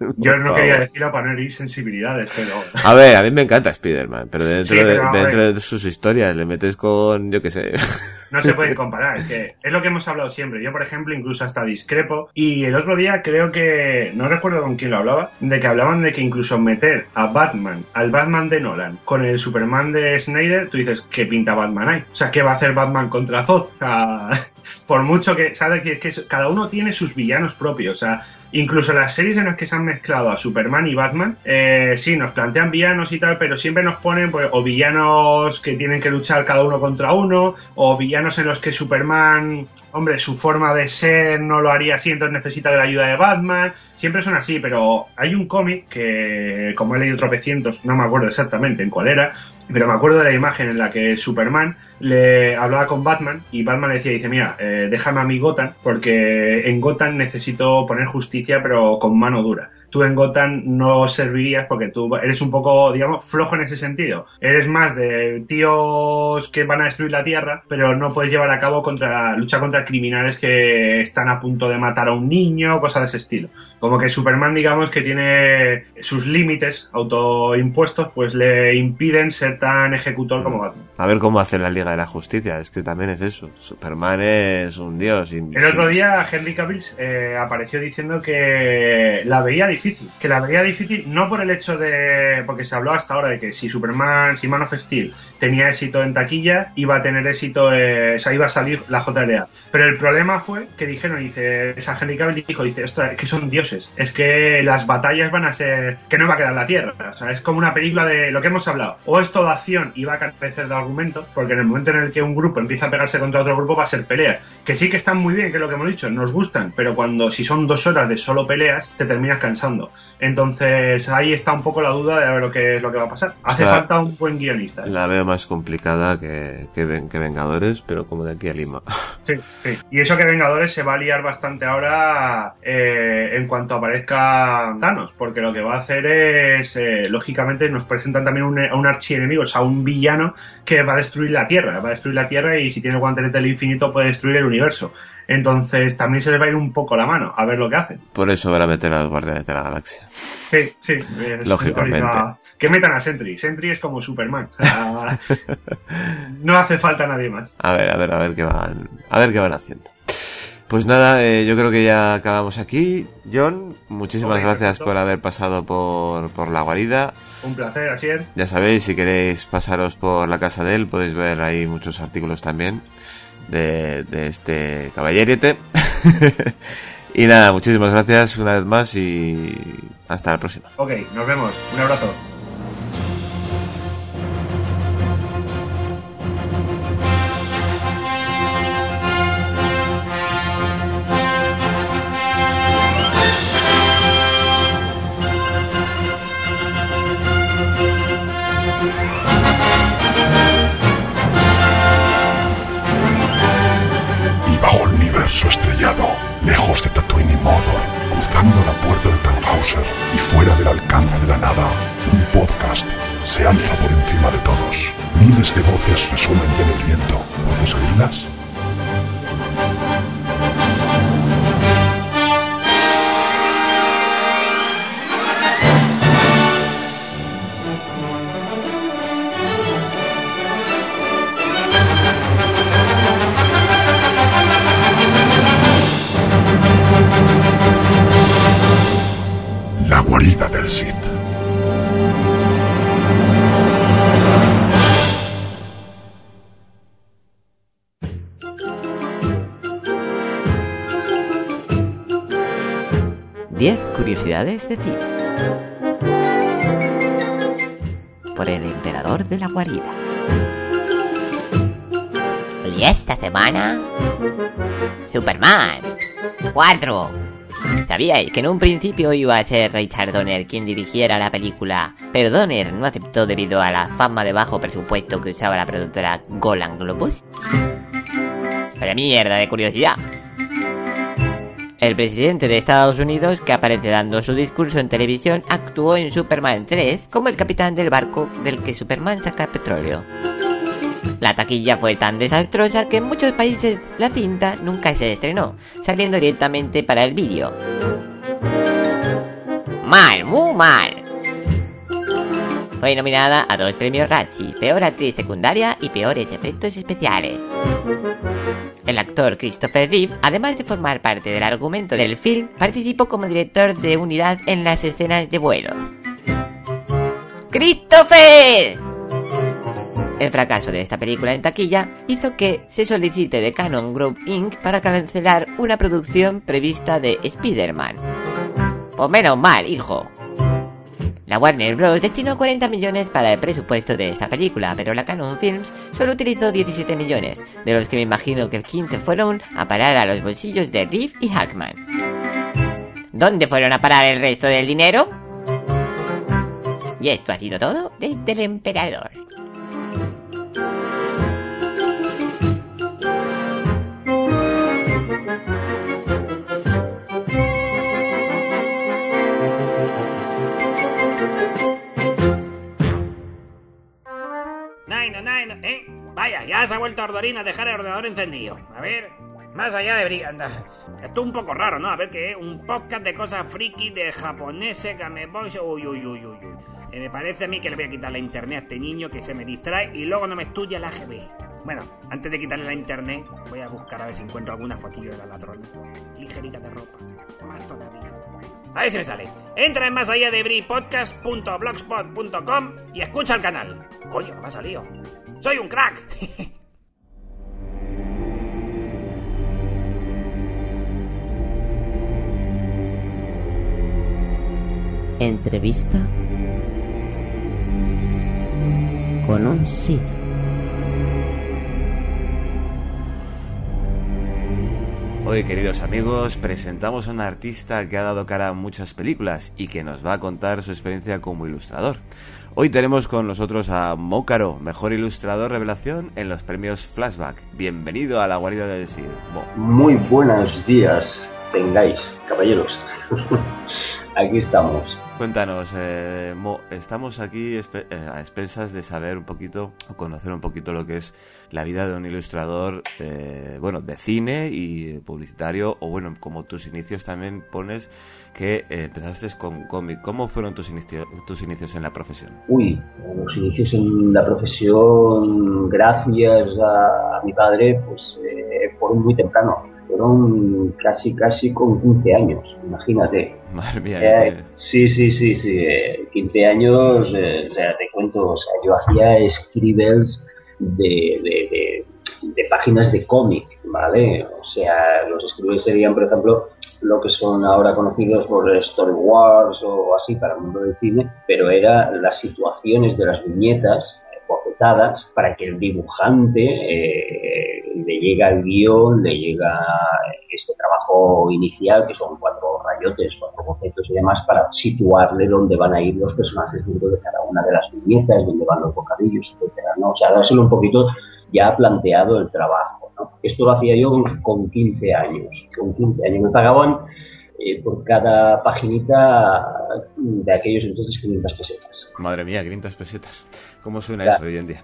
[SPEAKER 18] Yo no
[SPEAKER 2] favor.
[SPEAKER 18] quería decirlo para no herir sensibilidades, pero...
[SPEAKER 2] A ver, a mí me encanta Spider-Man, pero dentro,
[SPEAKER 18] Sí, pero,
[SPEAKER 2] de,
[SPEAKER 18] a
[SPEAKER 2] dentro
[SPEAKER 18] ver.
[SPEAKER 2] de sus historias le metes con, yo qué sé...
[SPEAKER 18] No se pueden comparar, es que es lo que hemos hablado siempre. Yo, por ejemplo, incluso hasta discrepo. Y el otro día creo que, no recuerdo con quién lo hablaba, de que hablaban de que incluso meter a Batman, al Batman de Nolan, con el Superman de Snyder, tú dices, ¿qué pinta Batman hay? O sea, ¿qué va a hacer Batman contra Zod? O sea, por mucho que, ¿sabes? Que, que cada uno tiene sus villanos propios, o sea... Incluso las series en las que se han mezclado a Superman y Batman, eh, sí, nos plantean villanos y tal, pero siempre nos ponen pues, o villanos que tienen que luchar cada uno contra uno, o villanos en los que Superman, hombre, su forma de ser no lo haría así, entonces necesita de la ayuda de Batman. Siempre son así, pero hay un cómic que, como he leído tropecientos, no me acuerdo exactamente en cuál era, pero me acuerdo de la imagen en la que Superman le hablaba con Batman y Batman le decía, dice, mira, eh, déjame a mi Gotham porque en Gotham necesito poner justicia pero con mano dura. Tú en Gotham no servirías porque tú eres un poco, digamos, flojo en ese sentido. Eres más de tíos que van a destruir la Tierra, pero no puedes llevar a cabo contra lucha contra criminales que están a punto de matar a un niño, cosas de ese estilo. Como que Superman, digamos, que tiene sus límites autoimpuestos, pues le impiden ser tan ejecutor como Batman.
[SPEAKER 2] A ver cómo hace la Liga de la Justicia, es que también es eso. Superman es un dios. Y,
[SPEAKER 18] El otro día Henry Cavill eh, apareció diciendo que la veía difícil, que la veía difícil no por el hecho de, porque se habló hasta ahora de que si Superman, si Man of Steel tenía éxito en taquilla, iba a tener éxito, eh, o sea, iba a salir la J L A. Pero el problema fue que dijeron, dice, esa Henry Cavill dijo, dice, esto es que son dioses, es que las batallas van a ser, que no va a quedar la Tierra, o sea, es como una película de lo que hemos hablado, o es toda acción y va a carecer de argumento, porque en el momento en el que un grupo empieza a pegarse contra otro grupo va a ser peleas, que sí que están muy bien, que es lo que hemos dicho, nos gustan, pero cuando si son dos horas de solo peleas, te terminas cansando. Entonces ahí está un poco la duda de a ver lo que es lo que va a pasar. Hace
[SPEAKER 2] O sea,
[SPEAKER 18] falta un buen guionista.
[SPEAKER 2] La veo más complicada que, que, que Vengadores, pero como de aquí a Lima.
[SPEAKER 18] Sí, sí. Y eso que Vengadores se va a liar bastante ahora eh, en cuanto aparezca Thanos, porque lo que va a hacer es, eh, lógicamente, nos presentan también un, un archienemigo, o sea, un villano que va a destruir la Tierra, va a destruir la Tierra y si tiene el guantelete del infinito puede destruir el universo. Entonces también se les va a ir un poco la mano, a ver lo que hacen.
[SPEAKER 2] Por eso van a meter a los Guardianes de la Galaxia.
[SPEAKER 18] Sí, sí. Es,
[SPEAKER 2] Lógicamente.
[SPEAKER 18] A, que metan a Sentry. Sentry es como Superman. O sea, no hace falta nadie más.
[SPEAKER 2] A ver, a ver, a ver qué van, a ver qué van haciendo. Pues nada, eh, yo creo que ya acabamos aquí. John, muchísimas okay, gracias perfecto. por haber pasado por, por la guarida.
[SPEAKER 18] Un placer, Asier.
[SPEAKER 2] Ya sabéis, si queréis pasaros por la casa de él, podéis ver ahí muchos artículos también de, de este caballerete. Y nada, muchísimas gracias una vez más y hasta la próxima.
[SPEAKER 18] Ok, nos vemos. Un abrazo.
[SPEAKER 1] Estrellado, lejos de Tatooine y Mordor, cruzando la puerta de Tannhauser y fuera del alcance de la nada, un podcast se alza por encima de todos. Miles de voces resuenan en el viento. ¿Puedes oírlas? La guarida del Sith.
[SPEAKER 3] diez curiosidades de cine. Por el emperador de la guarida.
[SPEAKER 4] Y esta semana... Superman cuatro.
[SPEAKER 3] ¿Sabíais que en un principio iba a ser Richard Donner quien dirigiera la película, pero Donner no aceptó debido a la fama de bajo presupuesto que usaba la productora Golan Globus? Vaya mierda de curiosidad. El presidente de Estados Unidos, que aparece dando su discurso en televisión, actuó en Superman tres como el capitán del barco del que Superman saca petróleo. La taquilla fue tan desastrosa que en muchos países la cinta nunca se estrenó, saliendo directamente para el vídeo. mal, muy mal. Fue nominada a dos premios Razzie, peor actriz secundaria y peores efectos especiales. El actor Christopher Reeve, además de formar parte del argumento del film, participó como director de unidad en las escenas de vuelo. ¡Christopher! El fracaso de esta película en taquilla hizo que se solicite de Cannon Group incorporated para cancelar una producción prevista de Spider-Man. Pues menos mal, hijo. La Warner Bros. Destinó cuarenta millones para el presupuesto de esta película, pero la Cannon Films solo utilizó diecisiete millones, de los que me imagino que quince fueron a parar a los bolsillos de Reeve y Hackman. ¿Dónde fueron a parar el resto del dinero? Y esto ha sido todo desde el emperador.
[SPEAKER 5] Naino, Naino, ¿eh? Vaya, ya se ha vuelto Ordorina a dejar el ordenador encendido. A ver, más allá de briganda. Esto es un poco raro, ¿no? A ver qué, un podcast de cosas friki, de japoneses, gameboy. Uy, uy, uy, uy, uy. Eh, me parece a mí que le voy a quitar la internet a este niño que se me distrae y luego no me estudia la A G B. Bueno, antes de quitarle la internet, voy a buscar a ver si encuentro alguna fotillo de la ladrona. Ligerita de ropa. Más todavía. A ver si me sale. Entra en más allá de bri podcast punto blogspot punto com y escucha el canal. Coño, me ha salido. ¡Soy un crack!
[SPEAKER 7] Entrevista con un Sith.
[SPEAKER 2] Hoy, queridos amigos, presentamos a un artista que ha dado cara a muchas películas y que nos va a contar su experiencia como ilustrador. Hoy tenemos con nosotros a Mócaro, mejor ilustrador revelación en los premios Flashback. Bienvenido a la guarida del Sith. Mo.
[SPEAKER 9] Muy buenos días tengáis, caballeros. Aquí estamos.
[SPEAKER 2] Cuéntanos, eh, Mo, estamos aquí espe- eh, a expensas de saber un poquito, o conocer un poquito lo que es la vida de un ilustrador, eh, bueno, de cine y publicitario, o bueno, como tus inicios también pones que eh, empezaste con cómic. ¿Cómo fueron tus inicios, tus inicios en la profesión?
[SPEAKER 9] Uy, los inicios en la profesión, gracias a, a mi padre, pues eh, fueron muy tempranos. Fueron casi, casi con quince años, imagínate.
[SPEAKER 2] Madre mía.
[SPEAKER 9] Eh, sí, sí, sí, sí. Eh, quince años, eh, o sea, te cuento, o sea, yo hacía scribbles de, de, de, de páginas de cómic, ¿vale? O sea, los scribbles serían, por ejemplo, lo que son ahora conocidos por Story Wars o así para el mundo del cine, pero eran las situaciones de las viñetas bofetadas para que el dibujante eh, le llega el guión, le llega este trabajo inicial, que son cuatro rayotes, cuatro bocetos y demás, para situarle dónde van a ir los personajes dentro de cada una de las viñetas, dónde van los bocadillos, etcétera, ¿no? O sea, dárselo un poquito ya planteado el trabajo, ¿no? Esto lo hacía yo con quince años. Con quince años me pagaban eh, por cada paginita de aquellos entonces quinientas pesetas.
[SPEAKER 2] Madre mía, quinientas pesetas. ¿Cómo suena
[SPEAKER 9] ya.
[SPEAKER 2] Eso hoy en día?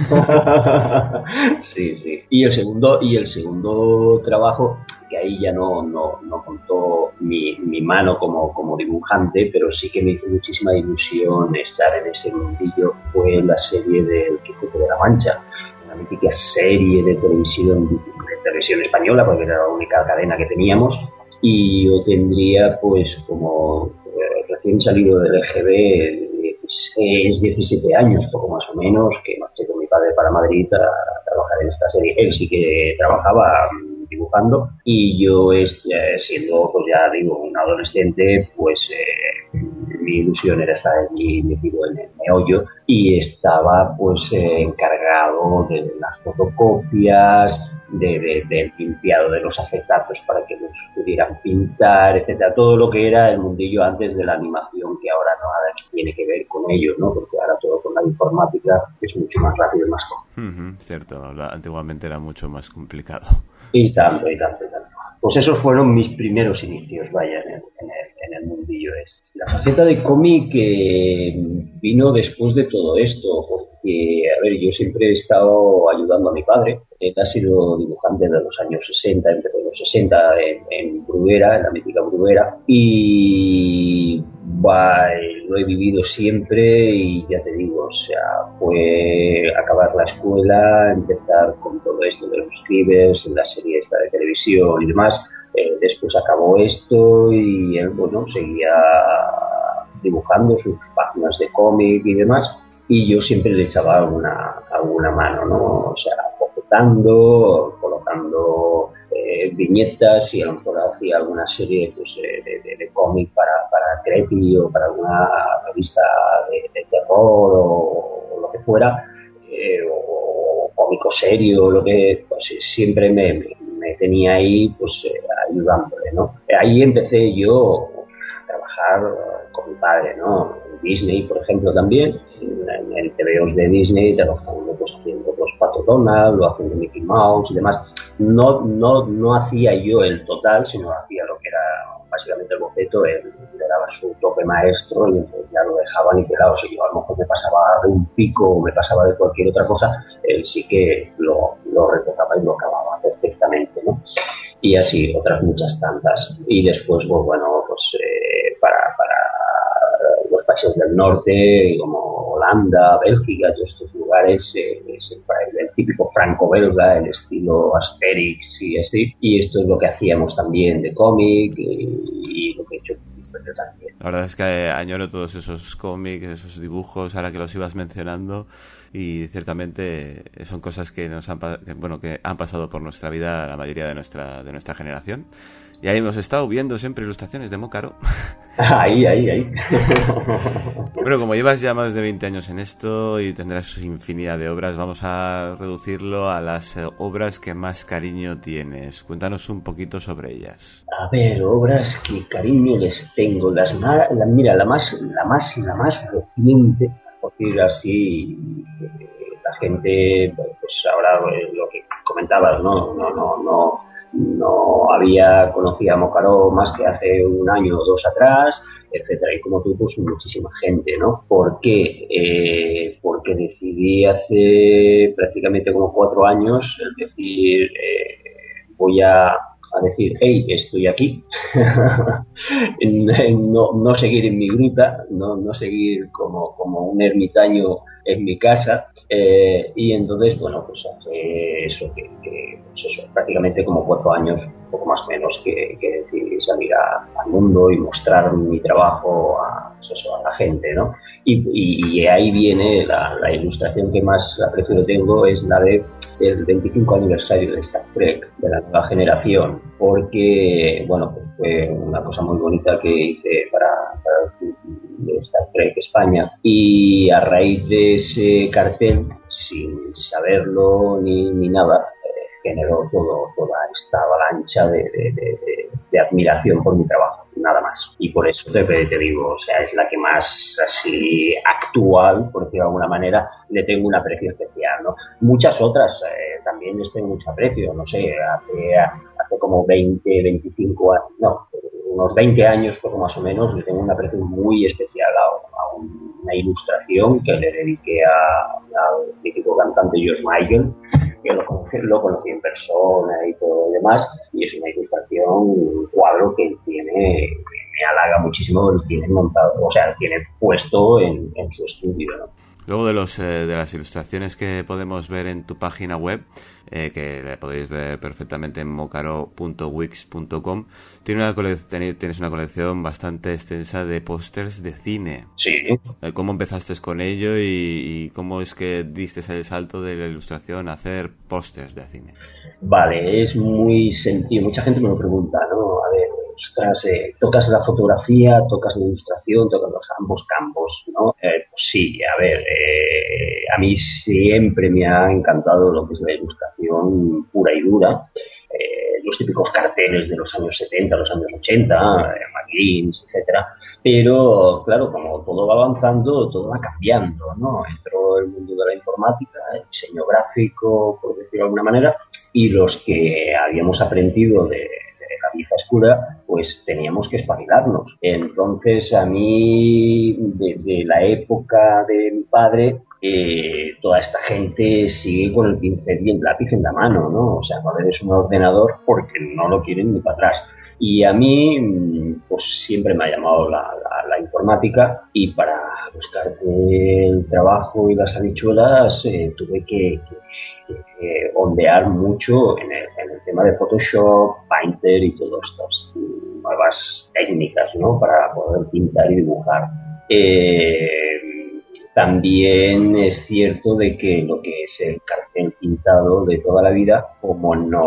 [SPEAKER 9] Sí, sí. Y el segundo, y el segundo trabajo, que ahí ya no, no, no contó mi, mi mano como, como dibujante, pero sí que me hizo muchísima ilusión estar en ese mundillo, fue la serie del Quijote de la Mancha, una mítica serie de televisión, de televisión española, porque era la única cadena que teníamos, y yo tendría, pues, como eh, recién salido del E G B, dieciséis, diecisiete años, poco más o menos, que marché con mi padre para Madrid a, a trabajar en esta serie. Él sí que trabajaba dibujando y yo, este, siendo, pues ya digo, un adolescente, pues eh, mi ilusión era estar allí metido en el meollo y estaba, pues, eh, encargado de las fotocopias, de, de, del limpiado de los acetatos para que los pudieran pintar, etcétera, todo lo que era el mundillo antes de la animación, que ahora no nada tiene que ver con ello, ¿no? Porque ahora todo con la informática es mucho más rápido y más cómodo.
[SPEAKER 2] Uh-huh, cierto, antiguamente era mucho más complicado.
[SPEAKER 9] Y tanto, y tanto, y tanto. Pues esos fueron mis primeros inicios, vaya, en el, en el, en el mundillo este. La faceta de cómic eh, vino después de todo esto, porque, a ver, yo siempre he estado ayudando a mi padre. Él ha sido dibujante de los años sesenta, entre los sesenta en, en Bruguera, en la mítica Bruguera, y bah, lo he vivido siempre y ya te digo, o sea, fue acabar la escuela, empezar con todo esto de los scribers, la serie esta de televisión y demás. Eh, después acabó esto y él, bueno, seguía dibujando sus páginas de cómic y demás, y yo siempre le echaba alguna, alguna mano, ¿no? O sea, completando, colocando eh, viñetas, y a lo mejor hacía alguna serie pues, de, de, de cómic para, para Creepy o para alguna revista de, de terror o, o lo que fuera, eh, o, o cómico serio, lo que pues, siempre me, me, me tenía ahí pues eh, ayudándole, ¿no? Ahí empecé yo a trabajar con mi padre, ¿no? En Disney, por ejemplo, también, en, en T V Os de Disney, trabajando pues haciendo pues Pato Donald, lo haciendo Mickey Mouse y demás. No, no, no hacía yo el total, sino hacía lo que era básicamente el boceto, él le daba su toque maestro y entonces ya lo dejaba nivelado. Si yo a lo mejor me pasaba de un pico o me pasaba de cualquier otra cosa, él sí que lo, lo retocaba y lo acababa perfectamente, ¿no? Y así otras muchas tantas. Y después, pues bueno, pues eh, para, para los países del norte, como Holanda, Bélgica, todos estos lugares, eh, es el, el típico franco-belga, el estilo Asterix y así. Y esto es lo que hacíamos también de cómic y, y lo que he hecho también.
[SPEAKER 2] La verdad es que añoro todos esos cómics, esos dibujos, ahora que los ibas mencionando, y ciertamente son cosas que nos han, bueno, que han pasado por nuestra vida, la mayoría de nuestra de nuestra generación. Y ahí hemos estado viendo siempre ilustraciones de Mócaro.
[SPEAKER 9] Ahí, ahí, ahí.
[SPEAKER 2] Bueno, como llevas ya más de veinte años en esto y tendrás infinidad de obras, vamos a reducirlo a las obras que más cariño tienes. Cuéntanos un poquito sobre ellas.
[SPEAKER 9] A ver, obras que cariño les tengo. Las más, la, mira, la más, la más, la más reciente, por decir así, la gente, pues ahora lo que comentabas, no, no, no, no. No había conocido a Mócaro más que hace un año o dos atrás, etcétera, y como tú, pues muchísima gente, ¿no? ¿Por qué? Eh, porque decidí hace prácticamente como cuatro años, es decir, eh, voy a, a decir, hey, estoy aquí, no, no seguir en mi gruta, no, no seguir como, como un ermitaño en mi casa, eh, y entonces, bueno, pues hace eso, que, que pues eso, prácticamente como cuatro años, un poco más o menos, que, que decidí salir a, al mundo y mostrar mi trabajo a, pues eso, a la gente, ¿no? Y, y, y ahí viene la, la ilustración que más aprecio tengo, es la de el veinticinco aniversario de Star Trek, de la nueva generación, porque, bueno, pues fue una cosa muy bonita que hice para, para de Star Trek España, y a raíz de ese cartel, sin saberlo ni, ni nada, eh, generó todo, toda esta avalancha de, de, de, de, de admiración por mi trabajo, nada más. Y por eso te, te digo, o sea, es la que más así actual, por decirlo de alguna manera, le tengo un aprecio especial, ¿no? Muchas otras eh, también les tengo mucho aprecio, no sé, hace, hace como veinte, veinticinco años, no, unos veinte años poco más o menos, le tengo un aprecio muy especial a, a una ilustración que le dediqué al mítico cantante George Michael, que lo conocí, lo conocí en persona y todo lo demás, y es una ilustración, un cuadro que tiene, me halaga muchísimo, lo tiene montado, o sea, tiene puesto en, en su estudio, ¿no?
[SPEAKER 2] Luego de los eh, de las ilustraciones que podemos ver en tu página web, eh, que la podéis ver perfectamente en mocaro punto wix punto com, tiene una cole- tienes una colección bastante extensa de pósters de cine.
[SPEAKER 9] Sí.
[SPEAKER 2] ¿Cómo empezaste con ello y, y cómo es que diste el salto de la ilustración a hacer pósters de cine?
[SPEAKER 9] Vale, es muy sencillo. Mucha gente me lo pregunta, ¿no? A ver, ostras, eh, ¿tocas la fotografía, tocas la ilustración, tocas los ambos campos, ¿no? Eh, pues sí, a ver, eh, a mí siempre me ha encantado lo que es la ilustración pura y dura. Eh, los típicos carteles de los años setenta, los años ochenta, eh, McGreens, etcétera. Pero, claro, como todo va avanzando, todo va cambiando, ¿no? Entró el mundo de la informática, el diseño gráfico, por decirlo de alguna manera, y los que habíamos aprendido de, de la vieja escuela, pues teníamos que espabilarnos. Entonces, a mí, de, de la época de mi padre, eh, toda esta gente sigue con el pincel y el lápiz en la mano, ¿no? O sea, no le des un ordenador porque no lo quieren ni para atrás. Y a mí, pues siempre me ha llamado la, la, la informática, y para buscar el trabajo y las habichuelas eh, tuve que, que, que ondear mucho en el, en el tema de Photoshop, Painter y todas estas nuevas técnicas, ¿no?, para poder pintar y dibujar. Eh, También es cierto de que lo que es el cartel pintado de toda la vida, como no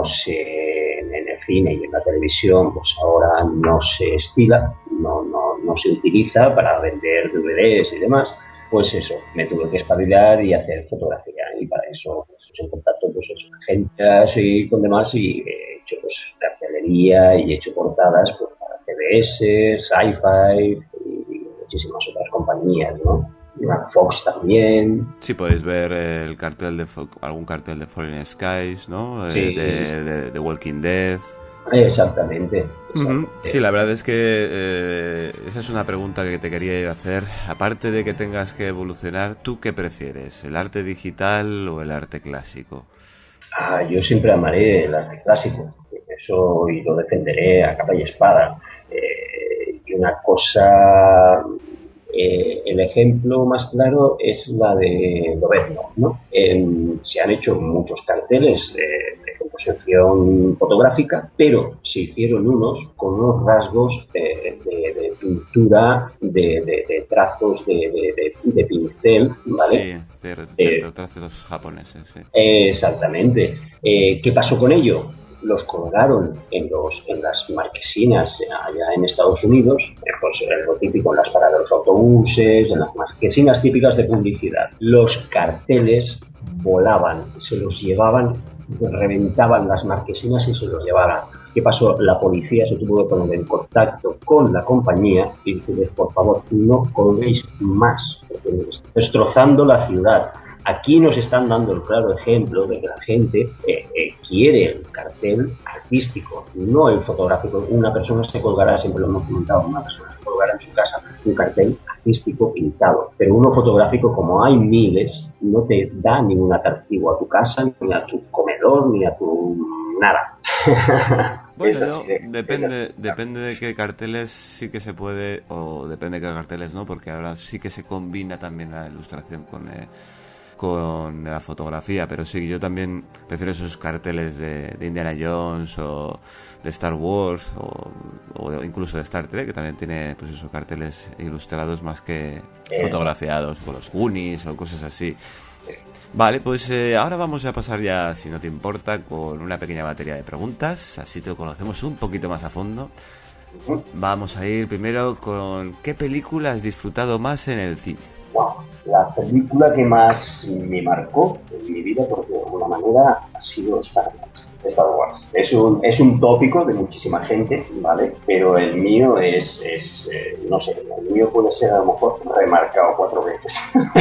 [SPEAKER 9] se en el cine y en la televisión, pues ahora no se estila, no, no, no se utiliza para vender D V Ds y demás, pues eso, me tuve que espabilar y hacer fotografía, y para eso pues, en contacto pues con agencias y con demás, y he hecho pues cartelería y he hecho portadas pues para C B S, Sci-Fi y muchísimas otras compañías, ¿no? Fox también.
[SPEAKER 2] Sí, podéis ver el cartel de algún cartel de Fallen Skies, ¿no?
[SPEAKER 9] Sí,
[SPEAKER 2] de, de, de Walking Dead.
[SPEAKER 9] Exactamente.
[SPEAKER 2] Uh-huh. Sí, la verdad es que eh, esa es una pregunta que te quería hacer. Aparte de que tengas que evolucionar, ¿tú qué prefieres? ¿El arte digital o el arte clásico?
[SPEAKER 9] Ah, yo siempre amaré el arte clásico. Eso y lo defenderé a capa y espada. Eh, y una cosa... Eh, el ejemplo más claro es la de Lobezno, ¿no? Eh, se han hecho muchos carteles de, de composición fotográfica, pero se hicieron unos con unos rasgos eh, de, de pintura, de, de, de trazos de, de, de, de pincel, ¿vale?
[SPEAKER 2] Sí, cierto, cierto, eh, trazos japoneses, sí.
[SPEAKER 9] Eh, exactamente. Eh, ¿Qué pasó con ello? Los colgaron en los en las marquesinas allá en Estados Unidos, pues lo típico en las paradas de los autobuses, en las marquesinas típicas de publicidad. Los carteles volaban, se los llevaban, reventaban las marquesinas y se los llevaban. ¿Qué pasó? La policía se tuvo que poner en contacto con la compañía y decirles, por favor, no colguéis más, porque está destrozando la ciudad. Aquí nos están dando el claro ejemplo de que la gente eh, eh, quiere el cartel artístico, no el fotográfico. Una persona se colgará, siempre lo hemos comentado, una persona se colgará en su casa un cartel artístico pintado, pero uno fotográfico, como hay miles, no te da ningún atractivo a tu casa, ni a tu comedor, ni a tu nada.
[SPEAKER 2] Bueno, no, depende, depende de qué carteles sí que se puede, o depende de qué carteles no, porque ahora sí que se combina también la ilustración con... Eh, con la fotografía, pero sí, yo también prefiero esos carteles de, de Indiana Jones o de Star Wars o, o de, incluso de Star Trek, que también tiene pues esos carteles ilustrados más que eh. fotografiados, con los Goonies o cosas así. Vale, pues eh, ahora vamos a pasar ya, si no te importa, con una pequeña batería de preguntas, así te conocemos un poquito más a fondo. Vamos a ir primero con ¿qué película has disfrutado más en el cine?
[SPEAKER 9] Wow, la película que más me marcó en mi vida, porque de alguna manera ha sido Star Wars. Star Wars. Es un, es un tópico de muchísima gente, ¿vale? Pero el mío es, es eh, no sé, el mío puede ser a lo mejor remarcado cuatro veces.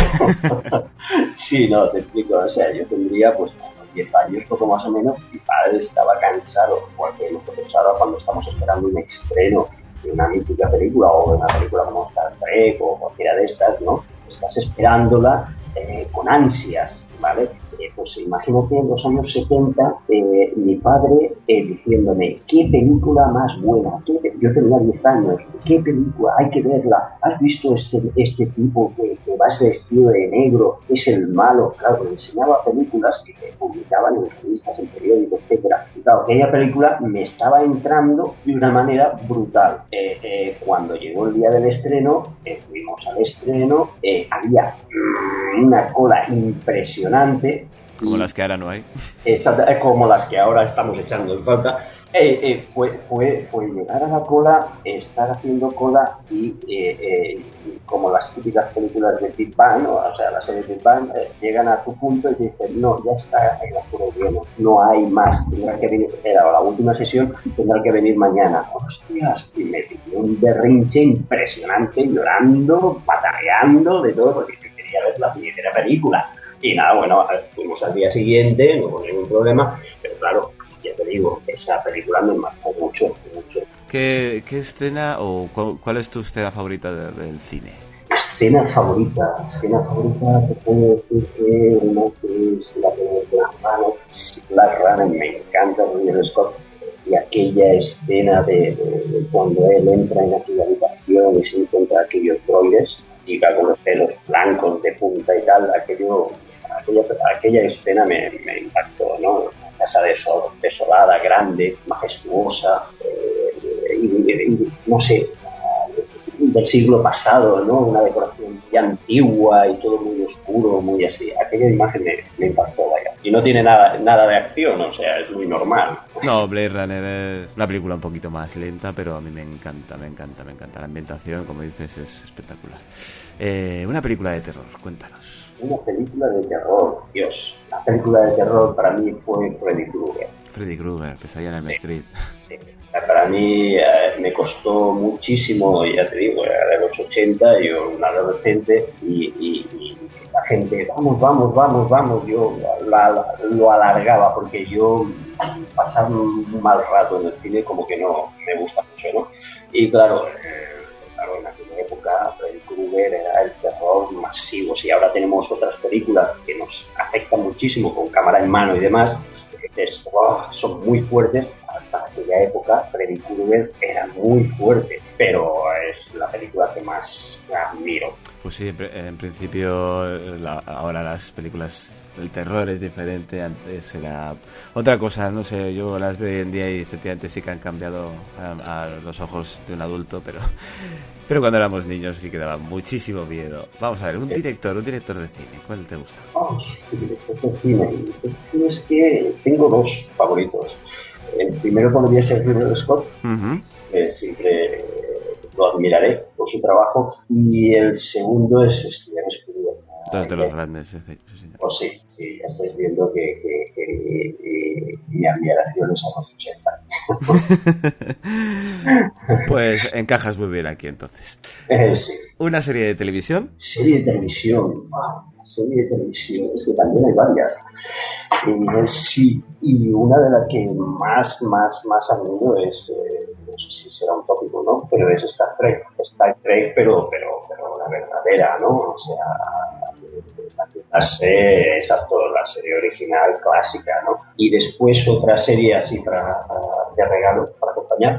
[SPEAKER 9] Sí, no, te explico, o sea, yo tendría pues diez años, poco más o menos. Mi padre estaba cansado, porque nosotros ahora cuando estamos esperando un estreno de una mítica película o de una película como Star Trek o cualquiera de estas, ¿no? Estás esperándola eh, con ansias, ¿vale? Eh, pues imagínate en los años setenta, eh, mi padre eh, diciéndome, ¿qué película más buena? ¿Qué pe-? Yo tenía diez años, ¿qué película? Hay que verla. ¿Has visto este, este tipo que, que va vestido de negro? Es el malo. Claro, me enseñaba películas que se publicaban en revistas, en periódicos, etcétera. Y claro, aquella película me estaba entrando de una manera brutal. Eh, eh, cuando llegó el día del estreno, eh, fuimos al estreno, eh, había mmm, una cola impresionante.
[SPEAKER 2] Como las que ahora no hay.
[SPEAKER 9] Exacto, como las que ahora estamos echando en falta. Eh, eh, fue, fue, fue llegar a la cola, estar haciendo cola y eh, eh, como las típicas películas de Big Bang, o, o sea, la serie Big Bang, eh, llegan a tu punto y dicen, no, ya está, el apuro lleno, no hay más, tendrá que venir, era la última sesión, tendrá que venir mañana. Hostias, y me pidió un berrinche impresionante, llorando, pataleando, de todo, porque quería ver la primera película. Y nada, bueno, fuimos al día siguiente, no hubo ningún problema, pero claro, ya te digo, esa película me marcó mucho, mucho.
[SPEAKER 2] ¿Qué, qué escena o cuál, cuál es tu escena favorita de, del cine?
[SPEAKER 9] Escena favorita, escena favorita, te puedo decir que una que es la de Black Runner. Black Runner me encanta, Ridley Scott, y aquella escena de, de, de cuando él entra en aquella habitación y se encuentra aquellos droides, chica con los pelos blancos de punta y tal, aquello, aquella, aquella escena me, me impactó, ¿no? Una casa desol, desolada, grande, majestuosa, eh, y, y, y, no sé, del siglo pasado, ¿no? Una decoración muy antigua y todo muy oscuro, muy así. Aquella imagen me, me impactó, vaya. Y no tiene nada, nada de acción, o sea, es muy normal.
[SPEAKER 2] No, Blade Runner es una película un poquito más lenta, pero a mí me encanta, me encanta, me encanta. La ambientación, como dices, es espectacular. Eh, una película de terror, cuéntanos.
[SPEAKER 9] Una película de terror, Dios. La película de terror para mí fue Freddy Krueger.
[SPEAKER 2] Freddy Krueger, Pesadilla en Elm Street.
[SPEAKER 9] Sí. Para mí eh, me costó muchísimo, ya te digo, era de los ochenta, yo un adolescente, y, y, y la gente, vamos, vamos, vamos, vamos, yo la, la, lo alargaba porque yo pasar un mal rato en el cine como que no me gusta mucho, ¿no? Y claro, eh, claro en aquella época Freddy Krueger era el terror masivo. Si ahora tenemos otras películas que nos afectan muchísimo con cámara en mano y demás, es, wow, son muy fuertes. Hasta aquella época Freddy Krueger era muy fuerte, pero es la película que más admiro.
[SPEAKER 2] Pues sí, en principio la, ahora las películas, el terror es diferente, antes era otra cosa, no sé, yo las veo hoy en día y efectivamente sí que han cambiado a, a los ojos de un adulto, pero pero cuando éramos niños sí que daba muchísimo miedo. Vamos a ver, un director, un director de cine, ¿cuál te gusta?
[SPEAKER 9] Oh, director de cine, es que tengo dos favoritos. El primero podría ser Ridley Scott, uh-huh. eh, siempre lo admiraré por su trabajo, y el segundo es Steven Spielberg.
[SPEAKER 2] Dos de los grandes, sí, sí, señor.
[SPEAKER 9] Pues sí, sí, ya estáis viendo que, que, que, que mi admiración es a los ochenta.
[SPEAKER 2] Pues encajas muy bien aquí entonces.
[SPEAKER 9] Eh, sí.
[SPEAKER 2] ¿Una serie de televisión?
[SPEAKER 9] Serie de televisión, wow, serie de televisión, es que también hay varias. Eh, sí, y una de las que más, más, más admiro es, eh, no sé si será un tópico, ¿no? Pero es Star Trek, Star Trek, pero, pero, pero la verdadera, ¿no? O sea, la serie, exacto, la serie original, clásica, ¿no? Y después otra serie así para, para de regalo, para acompañar,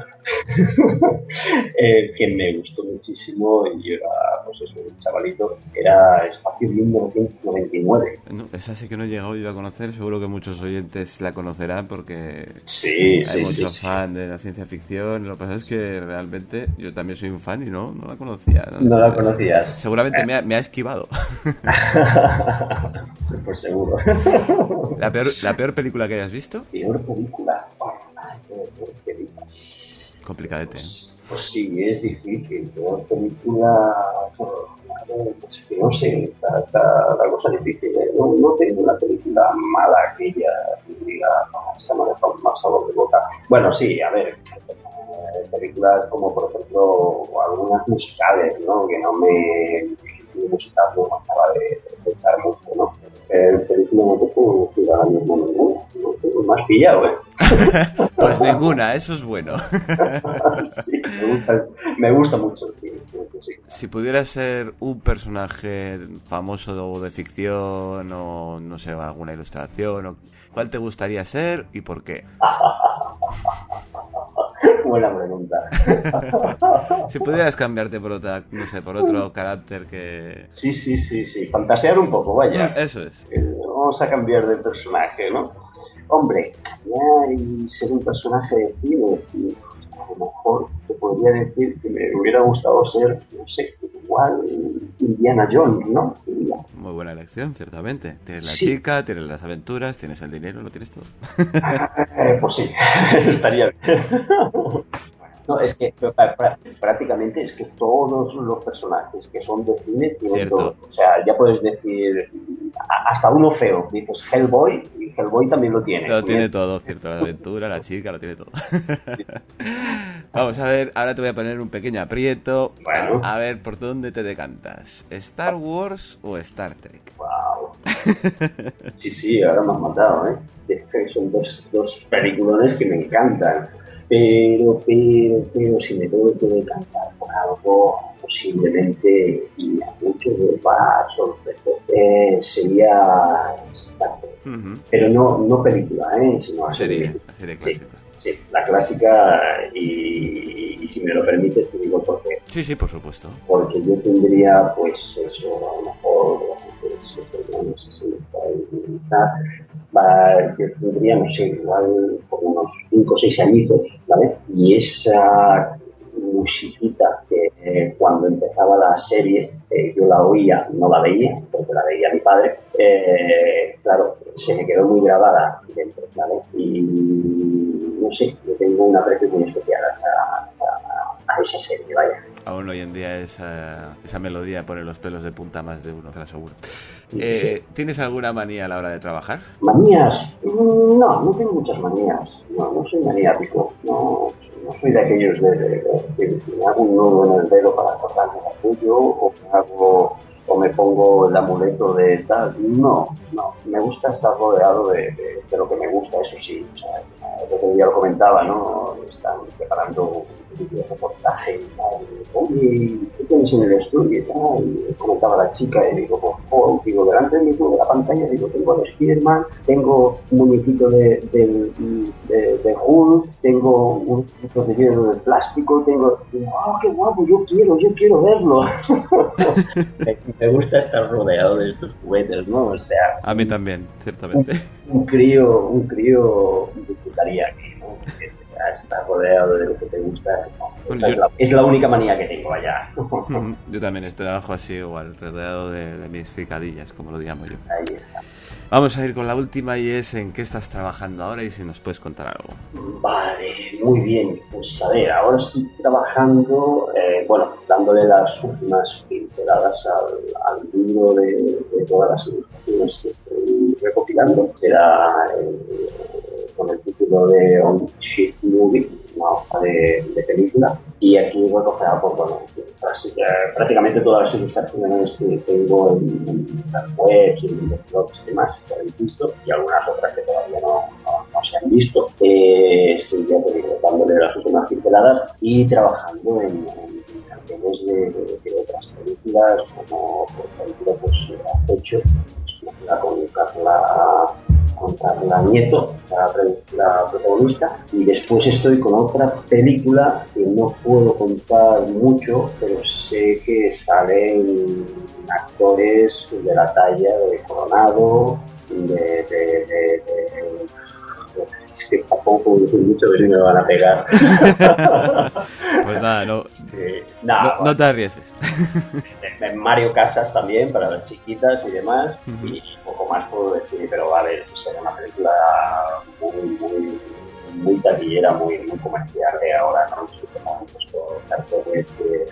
[SPEAKER 9] eh, que me gustó muchísimo y era, pues eso, un chavalito, era Espacio mil novecientos noventa y nueve.
[SPEAKER 2] No, esa sí que no he llegado yo a conocer, seguro que muchos oyentes la conocerán porque
[SPEAKER 9] sí,
[SPEAKER 2] hay
[SPEAKER 9] sí,
[SPEAKER 2] muchos
[SPEAKER 9] sí,
[SPEAKER 2] fans sí. de la ciencia ficción. Lo que pasa es que realmente yo también soy un fan y no, no la conocía.
[SPEAKER 9] No, no la conocías.
[SPEAKER 2] Seguramente
[SPEAKER 9] eh.
[SPEAKER 2] me, ha, me ha esquivado.
[SPEAKER 9] Sí, por seguro.
[SPEAKER 2] ¿La peor, ¿La peor película que hayas visto?
[SPEAKER 9] Peor película. Oh, peor, peor película.
[SPEAKER 2] Complicadete.
[SPEAKER 9] Pues, pues sí, es difícil. Peor película. Pues que no sé, está, está la cosa difícil. ¿eh? No, no tengo una película mala aquella que diga, no, esta me ha dejado más sabor de boca. Bueno, sí, a ver. Películas como, por ejemplo, algunas musicales, ¿no? Que no me. musical no me acaba de pensar mucho, ¿no? El película no te puedo decir ahora mismo ninguna, no tengo más pillado, ¿eh?
[SPEAKER 2] Pues ninguna, eso es bueno.
[SPEAKER 9] Sí, me gusta, me gusta mucho el cine, sí.
[SPEAKER 2] Si pudieras ser un personaje famoso o de ficción o, no sé, alguna ilustración, o, ¿cuál te gustaría ser y por qué?
[SPEAKER 9] Buena pregunta.
[SPEAKER 2] Si pudieras cambiarte por otra, no sé, por otro carácter que...
[SPEAKER 9] Sí, sí, sí, sí. Fantasear un poco, vaya.
[SPEAKER 2] Eso es.
[SPEAKER 9] Eh, vamos a cambiar de personaje, ¿no? Hombre, ya y ser un personaje de cine, a lo mejor te podría decir que me hubiera gustado ser, no sé, igual Indiana Jones, ¿no?
[SPEAKER 2] Muy buena elección, ciertamente. Tienes la
[SPEAKER 9] sí.
[SPEAKER 2] chica, tienes las aventuras, tienes el dinero, lo tienes todo.
[SPEAKER 9] eh, pues sí, estaría bien. No, es que prácticamente es que todos los personajes que son de cine tienen todo. O sea, ya puedes decir, hasta uno feo, dices Hellboy, y Hellboy también lo tiene.
[SPEAKER 2] Lo tiene todo, cierto, la aventura, la chica, lo tiene todo. Vamos a ver, ahora te voy a poner un pequeño aprieto.
[SPEAKER 9] Bueno.
[SPEAKER 2] A, a ver, ¿por dónde te decantas? ¿Star Wars o Star Trek?
[SPEAKER 9] Wow. Sí, sí, ahora me has matado, ¿eh? Son dos, dos peliculones que me encantan. Pero, pero, pero, si me tengo que decantar por algo, posiblemente, y a muchos les va a sorprender, sería Star Trek. Uh-huh. Pero no, no película, ¿eh? Sino
[SPEAKER 2] serie, serie clásica.
[SPEAKER 9] Sí, sí, la clásica y, y si me lo permites te digo por qué.
[SPEAKER 2] Sí, sí, por supuesto.
[SPEAKER 9] Porque yo tendría, pues eso, a lo mejor, pues, no sé si va, yo tendría, no sé, igual como unos cinco o seis añitos, ¿vale? Y esa musiquita que eh, cuando empezaba la serie eh, yo la oía, no la veía, porque la veía mi padre, eh, claro, se me quedó muy grabada dentro, ¿vale? Y no sé, yo tengo una aprecio muy especial a, a, a esa serie, vaya.
[SPEAKER 2] Aún hoy en día esa, esa melodía pone los pelos de punta más de uno, te lo aseguro.
[SPEAKER 9] Sí,
[SPEAKER 2] eh,
[SPEAKER 9] sí.
[SPEAKER 2] ¿Tienes alguna manía a la hora de trabajar?
[SPEAKER 9] ¿Manías? No, no tengo muchas manías. No, no soy maniático. No, no soy de aquellos de, de, de, de, de me hago un nudo en el dedo para cortarme el cuello o me hago o me pongo el amuleto de tal. No, no. Me gusta estar rodeado de, de, de lo que me gusta, eso sí. O sea, el otro día lo comentaba, ¿no? Están preparando de reportaje y tal, oye, ¿qué tienes en el estudio? Y tal, y comentaba la chica y digo, pues, oh, digo, delante de mí de la pantalla, digo, tengo a Spiderman, tengo un muñequito de, de, de, de Hulk, tengo un protector de plástico, tengo, digo, oh, qué guapo, yo quiero, yo quiero verlo. me, me gusta estar rodeado de estos juguetes, ¿no? O sea,
[SPEAKER 2] a mí también, ciertamente.
[SPEAKER 9] Un, un crío, un crío disfrutaría aquí, ¿no? Porque estar rodeado de lo que te gusta, no. Bueno, yo... es, la, es la única manía que tengo allá.
[SPEAKER 2] Yo también estoy abajo así igual, rodeado de, de mis fricadillas, como lo llamo yo.
[SPEAKER 9] Ahí está.
[SPEAKER 2] Vamos a ir con la última y es en qué estás trabajando ahora y si nos puedes contar algo.
[SPEAKER 9] Vale, muy bien. Pues a ver, ahora estoy trabajando, eh, bueno, dándole las últimas pinceladas al, al libro de, de todas las ilustraciones que estoy recopilando. Será eh, con el título de On Shift Movie, una hoja de, de película. Y aquí recogerá, pues bueno, prácticamente todas las ilustraciones que tengo en, en las webs y en los blogs y demás que habéis visto, y algunas otras que todavía no, no, no se han visto. Eh, estoy ya dándole las últimas pinceladas y trabajando en, en, en canciones de, de, de otras películas, como por ejemplo, pues Acecho, la con Carla, con Carla Nieto, la, la protagonista, y después estoy con otra película que no puedo contar mucho, pero sé que salen actores de la talla de Coronado, de, de, de, de, de es que tampoco puedo decir mucho, que si me van a pegar.
[SPEAKER 2] Pues nada, no,
[SPEAKER 9] sí, nah,
[SPEAKER 2] no,
[SPEAKER 9] bueno.
[SPEAKER 2] no te arriesgues.
[SPEAKER 9] En Mario Casas también, para las chiquitas y demás, uh-huh. Y poco más puedo decir, pero a ver, es una película muy, muy, muy taquillera, muy, muy comercial de ahora, ¿no? Sí, como han puesto carteles de, de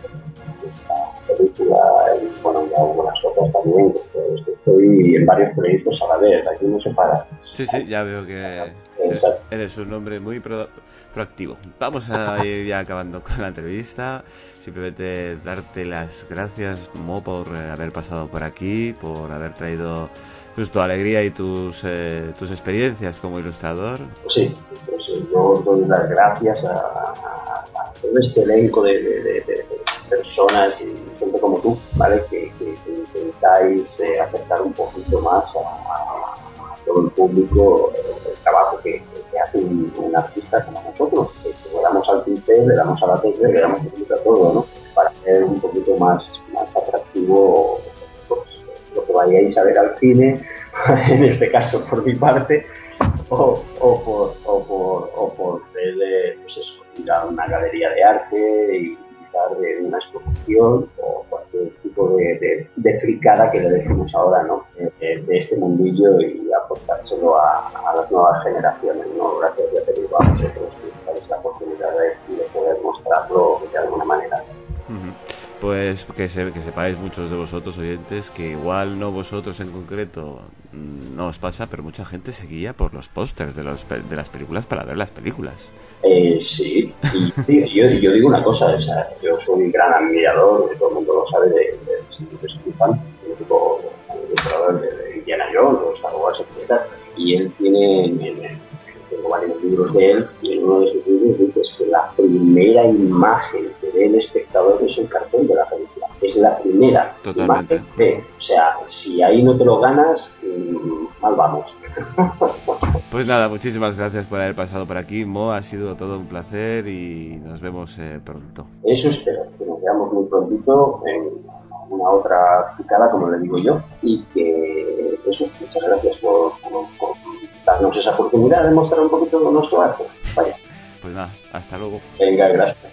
[SPEAKER 9] esta película y bueno, ya algunas otras también, pues, estoy en varios proyectos a la vez, aquí no se para.
[SPEAKER 2] Sí, sí, ya veo que eres, eres un hombre muy pro, proactivo. Vamos a ir ya acabando con la entrevista. Simplemente darte las gracias, Mo, por haber pasado por aquí, por haber traído pues, tu alegría y tus eh, tus experiencias como ilustrador.
[SPEAKER 9] Pues sí, pues yo doy las gracias a, a, a todo este elenco de, de, de, de personas y gente como tú, ¿vale? Que, que, que intentáis eh, acercar un poquito más a, a, a todo el público eh, el trabajo que, que hace un, un artista como nosotros, que, que le damos al pincel, le damos a la tecla, le damos un poquito a todo, ¿no? Para hacer un poquito más, más atractivo pues, lo que vayáis a ver al cine, en este caso por mi parte, o, o por o por o por ver, pues eso, ir a una galería de arte y de una exposición o cualquier tipo de, de, de fricada que le decimos ahora, ¿no? De, de este mundillo y aportárselo a, a las nuevas generaciones, ¿no? Gracias, ya te digo, a vosotros que dais la oportunidad de, de poder mostrarlo de alguna manera.
[SPEAKER 2] Uh-huh. Pues que, se, que sepáis muchos de vosotros oyentes que igual no vosotros en concreto no os pasa, pero mucha gente se guía por los pósters de, los, de las películas para ver las películas.
[SPEAKER 9] Eh, sí, y sí, yo, yo digo una cosa, o sea, yo soy un gran admirador, todo el mundo lo sabe, de, de, de Steve Fan, un tipo ilustrador de, de Indiana Jones, o Star Wars, etcétera, y él tiene, en, en, tengo varios libros de él, y en uno de sus libros dice que la primera imagen que ve el espectador es el cartel de la película. es la primera
[SPEAKER 2] Totalmente.
[SPEAKER 9] imagen de, o sea, si ahí no te lo ganas, mal vamos.
[SPEAKER 2] Pues nada, muchísimas gracias por haber pasado por aquí, Mo, ha sido todo un placer y nos vemos eh, pronto.
[SPEAKER 9] Eso espero, que nos veamos muy prontito en una otra picada, como le digo yo, y que eso, muchas gracias por, por, por darnos esa oportunidad de mostrar un poquito de nuestro arte. Vaya.
[SPEAKER 2] Pues nada, hasta luego.
[SPEAKER 9] Venga, gracias.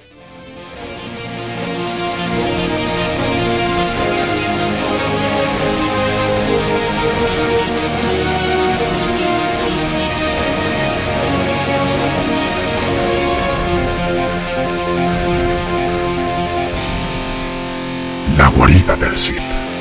[SPEAKER 1] La guarida del Sith.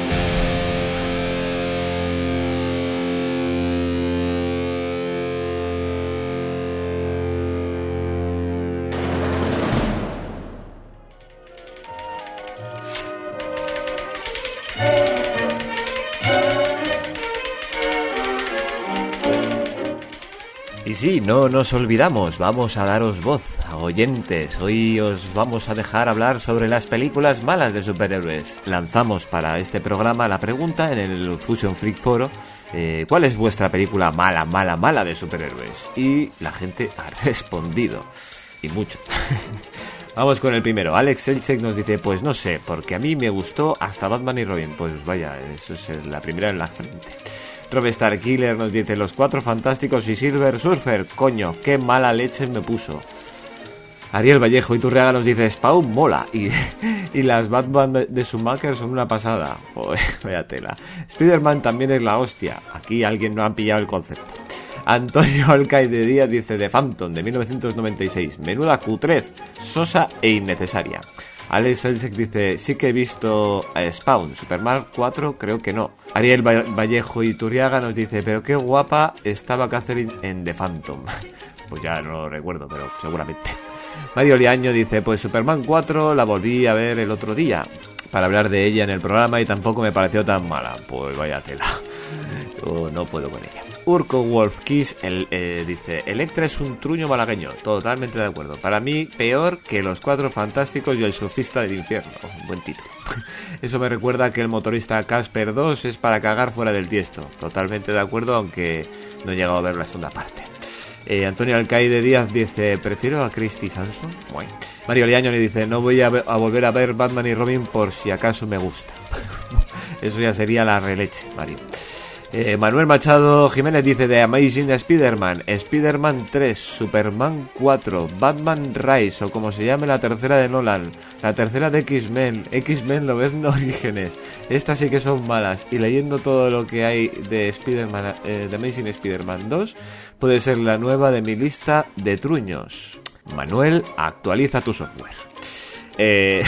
[SPEAKER 2] Y sí, no nos olvidamos, vamos a daros voz, a oyentes. Hoy os vamos a dejar hablar sobre las películas malas de superhéroes. Lanzamos para este programa la pregunta en el Fusion Freak Foro, eh, ¿cuál es vuestra película mala, mala, mala de superhéroes? Y la gente ha respondido, y mucho. Vamos con el primero. Alex Elchek nos dice, pues no sé, porque a mí me gustó hasta Batman y Robin. Pues vaya, eso es la primera en la frente. Rob Starkiller nos dice, Los Cuatro Fantásticos y Silver Surfer, coño, qué mala leche me puso. Ariel Vallejo Iturriaga nos dice, Spawn mola, y, y las Batman de Schumacher son una pasada. Joder, vaya tela. Spider-Man también es la hostia, aquí alguien no ha pillado el concepto. Antonio Alcaide Díaz dice, The Phantom, de mil novecientos noventa y seis, menuda cutrez, sosa e innecesaria. Alex Elsek dice, sí que he visto a Spawn, Superman cuatro creo que no. Ariel Vallejo Iturriaga nos dice, pero qué guapa estaba Catherine en The Phantom. Pues ya no lo recuerdo, pero seguramente. Mario Liaño dice, pues Superman cuatro la volví a ver el otro día para hablar de ella en el programa y tampoco me pareció tan mala. Pues vaya tela. Yo no puedo con ella. Urco Wolfkiss el, eh, dice, Electra es un truño malagueño. Totalmente de acuerdo. Para mí, peor que Los Cuatro Fantásticos y El Surfista del Infierno. Un buen título. Eso me recuerda que El Motorista Casper dos es para cagar fuera del tiesto. Totalmente de acuerdo, aunque no he llegado a ver la segunda parte. Eh, Antonio Alcaide Díaz dice, prefiero a Christy Sanson. Bueno. Mario Liaño le dice, no voy a, ver, a volver a ver Batman y Robin por si acaso me gusta. Eso ya sería la releche, Mario. Eh, Manuel Machado Jiménez dice, The Amazing Spider-Man, Spider-Man tres, Superman cuatro, Batman Rise, o como se llame la tercera de Nolan, la tercera de X-Men, X-Men Lobezno Orígenes. Estas sí que son malas, y leyendo todo lo que hay de Spider-Man, eh, The Amazing Spider-Man dos, puede ser la nueva de mi lista de truños. Manuel, actualiza tu software. Eh...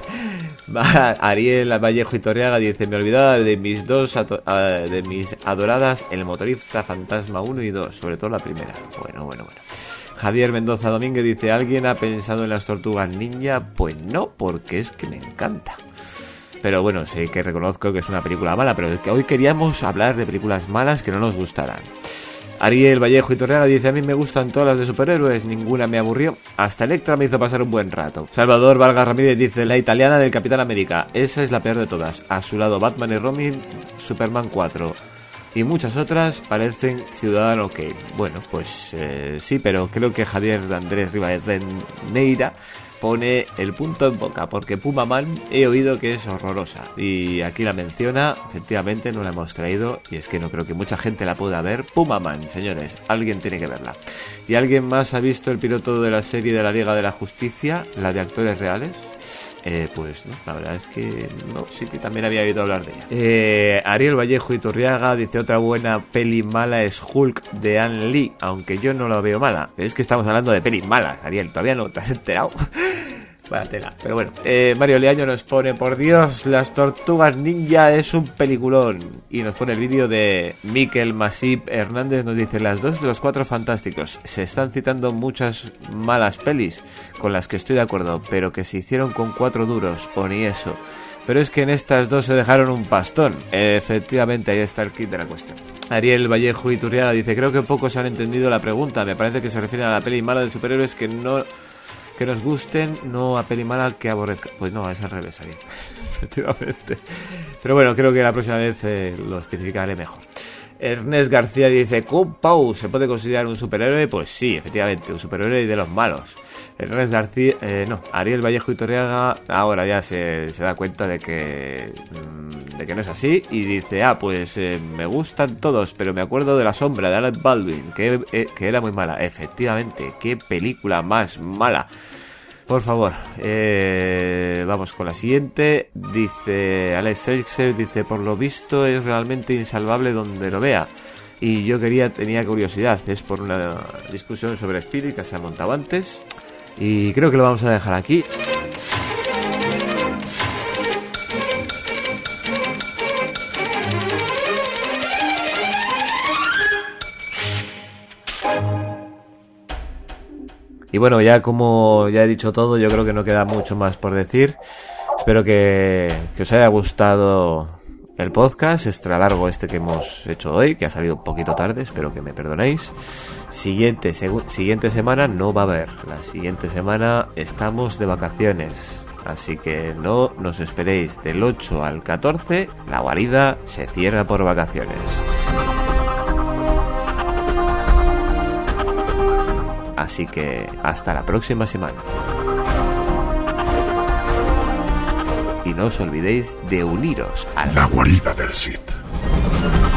[SPEAKER 2] Ariel Vallejo Iturriaga dice, me olvidaba de mis dos ato- de mis adoradas El Motorista Fantasma uno y dos, sobre todo la primera. Bueno, bueno, bueno. Javier Mendoza Domínguez dice, ¿alguien ha pensado en las Tortugas Ninja? Pues no, porque es que me encanta. Pero bueno, sé que reconozco que es una película mala, pero es que hoy queríamos hablar de películas malas que no nos gustaran. Ariel Vallejo Iturriaga dice, a mí me gustan todas las de superhéroes, ninguna me aburrió, hasta Electra me hizo pasar un buen rato. Salvador Vargas Ramírez dice, la italiana del Capitán América, esa es la peor de todas. A su lado Batman y Robin, Superman cuatro y muchas otras parecen Ciudadano Kane. Bueno, pues eh, sí, pero creo que Javier Andrés Rivadeneira pone el punto en boca, porque Puma Man he oído que es horrorosa y aquí la menciona, efectivamente no la hemos traído y es que no creo que mucha gente la pueda ver. Puma Man, señores, alguien tiene que verla. ¿Y alguien más ha visto el piloto de la serie de la Liga de la Justicia, la de actores reales? Eh, pues no, la verdad es que no, sí que también había oído hablar de ella. Eh, Ariel Vallejo Iturriaga dice, otra buena peli mala es Hulk de Ang Lee, aunque yo no la veo mala. Pero es que estamos hablando de pelis malas, Ariel, todavía no te has enterado. Vaya tela, pero bueno. eh, Mario Leaño nos pone, por Dios, Las Tortugas Ninja es un peliculón. Y nos pone el vídeo de Miquel Masip Hernández, nos dice, las dos de Los Cuatro Fantásticos. Se están citando muchas malas pelis, con las que estoy de acuerdo, pero que se hicieron con cuatro duros, o ni eso. Pero es que en estas dos se dejaron un pastón. Efectivamente, ahí está el kit de la cuestión. Ariel Vallejo Iturriaga dice, creo que pocos han entendido la pregunta. Me parece que se refiere a la peli mala de superhéroes que no... que nos gusten, no a peli mala que aborrezca. Pues no, es al revés, ahí. Efectivamente. Pero bueno, creo que la próxima vez eh, lo especificaré mejor. Ernest García dice: Kung Pao, ¿se puede considerar un superhéroe? Pues sí, efectivamente, un superhéroe de los malos. Ernest García, eh, no, Ariel Vallejo Iturriaga ahora ya se, se da cuenta de que mmm, de que no es así y dice: ah, pues eh, me gustan todos, pero me acuerdo de La sombra de Alec Baldwin, que, eh, que era muy mala. Efectivamente, qué película más mala. Por favor, eh, vamos con la siguiente. Dice Alex Seixer, dice: por lo visto es realmente insalvable donde lo vea. Y yo quería, tenía curiosidad, es por una discusión sobre Spirit que se ha montado antes. Y creo que lo vamos a dejar aquí. Y bueno, ya como ya he dicho todo, yo creo que no queda mucho más por decir. Espero que, que os haya gustado el podcast extra largo este que hemos hecho hoy, que ha salido un poquito tarde, espero que me perdonéis. Siguiente, segu- siguiente semana no va a haber. La siguiente semana estamos de vacaciones. Así que no nos esperéis. Del ocho al catorce, la guarida se cierra por vacaciones. Así que hasta la próxima semana. Y no os olvidéis de uniros a
[SPEAKER 1] la guarida del Sith.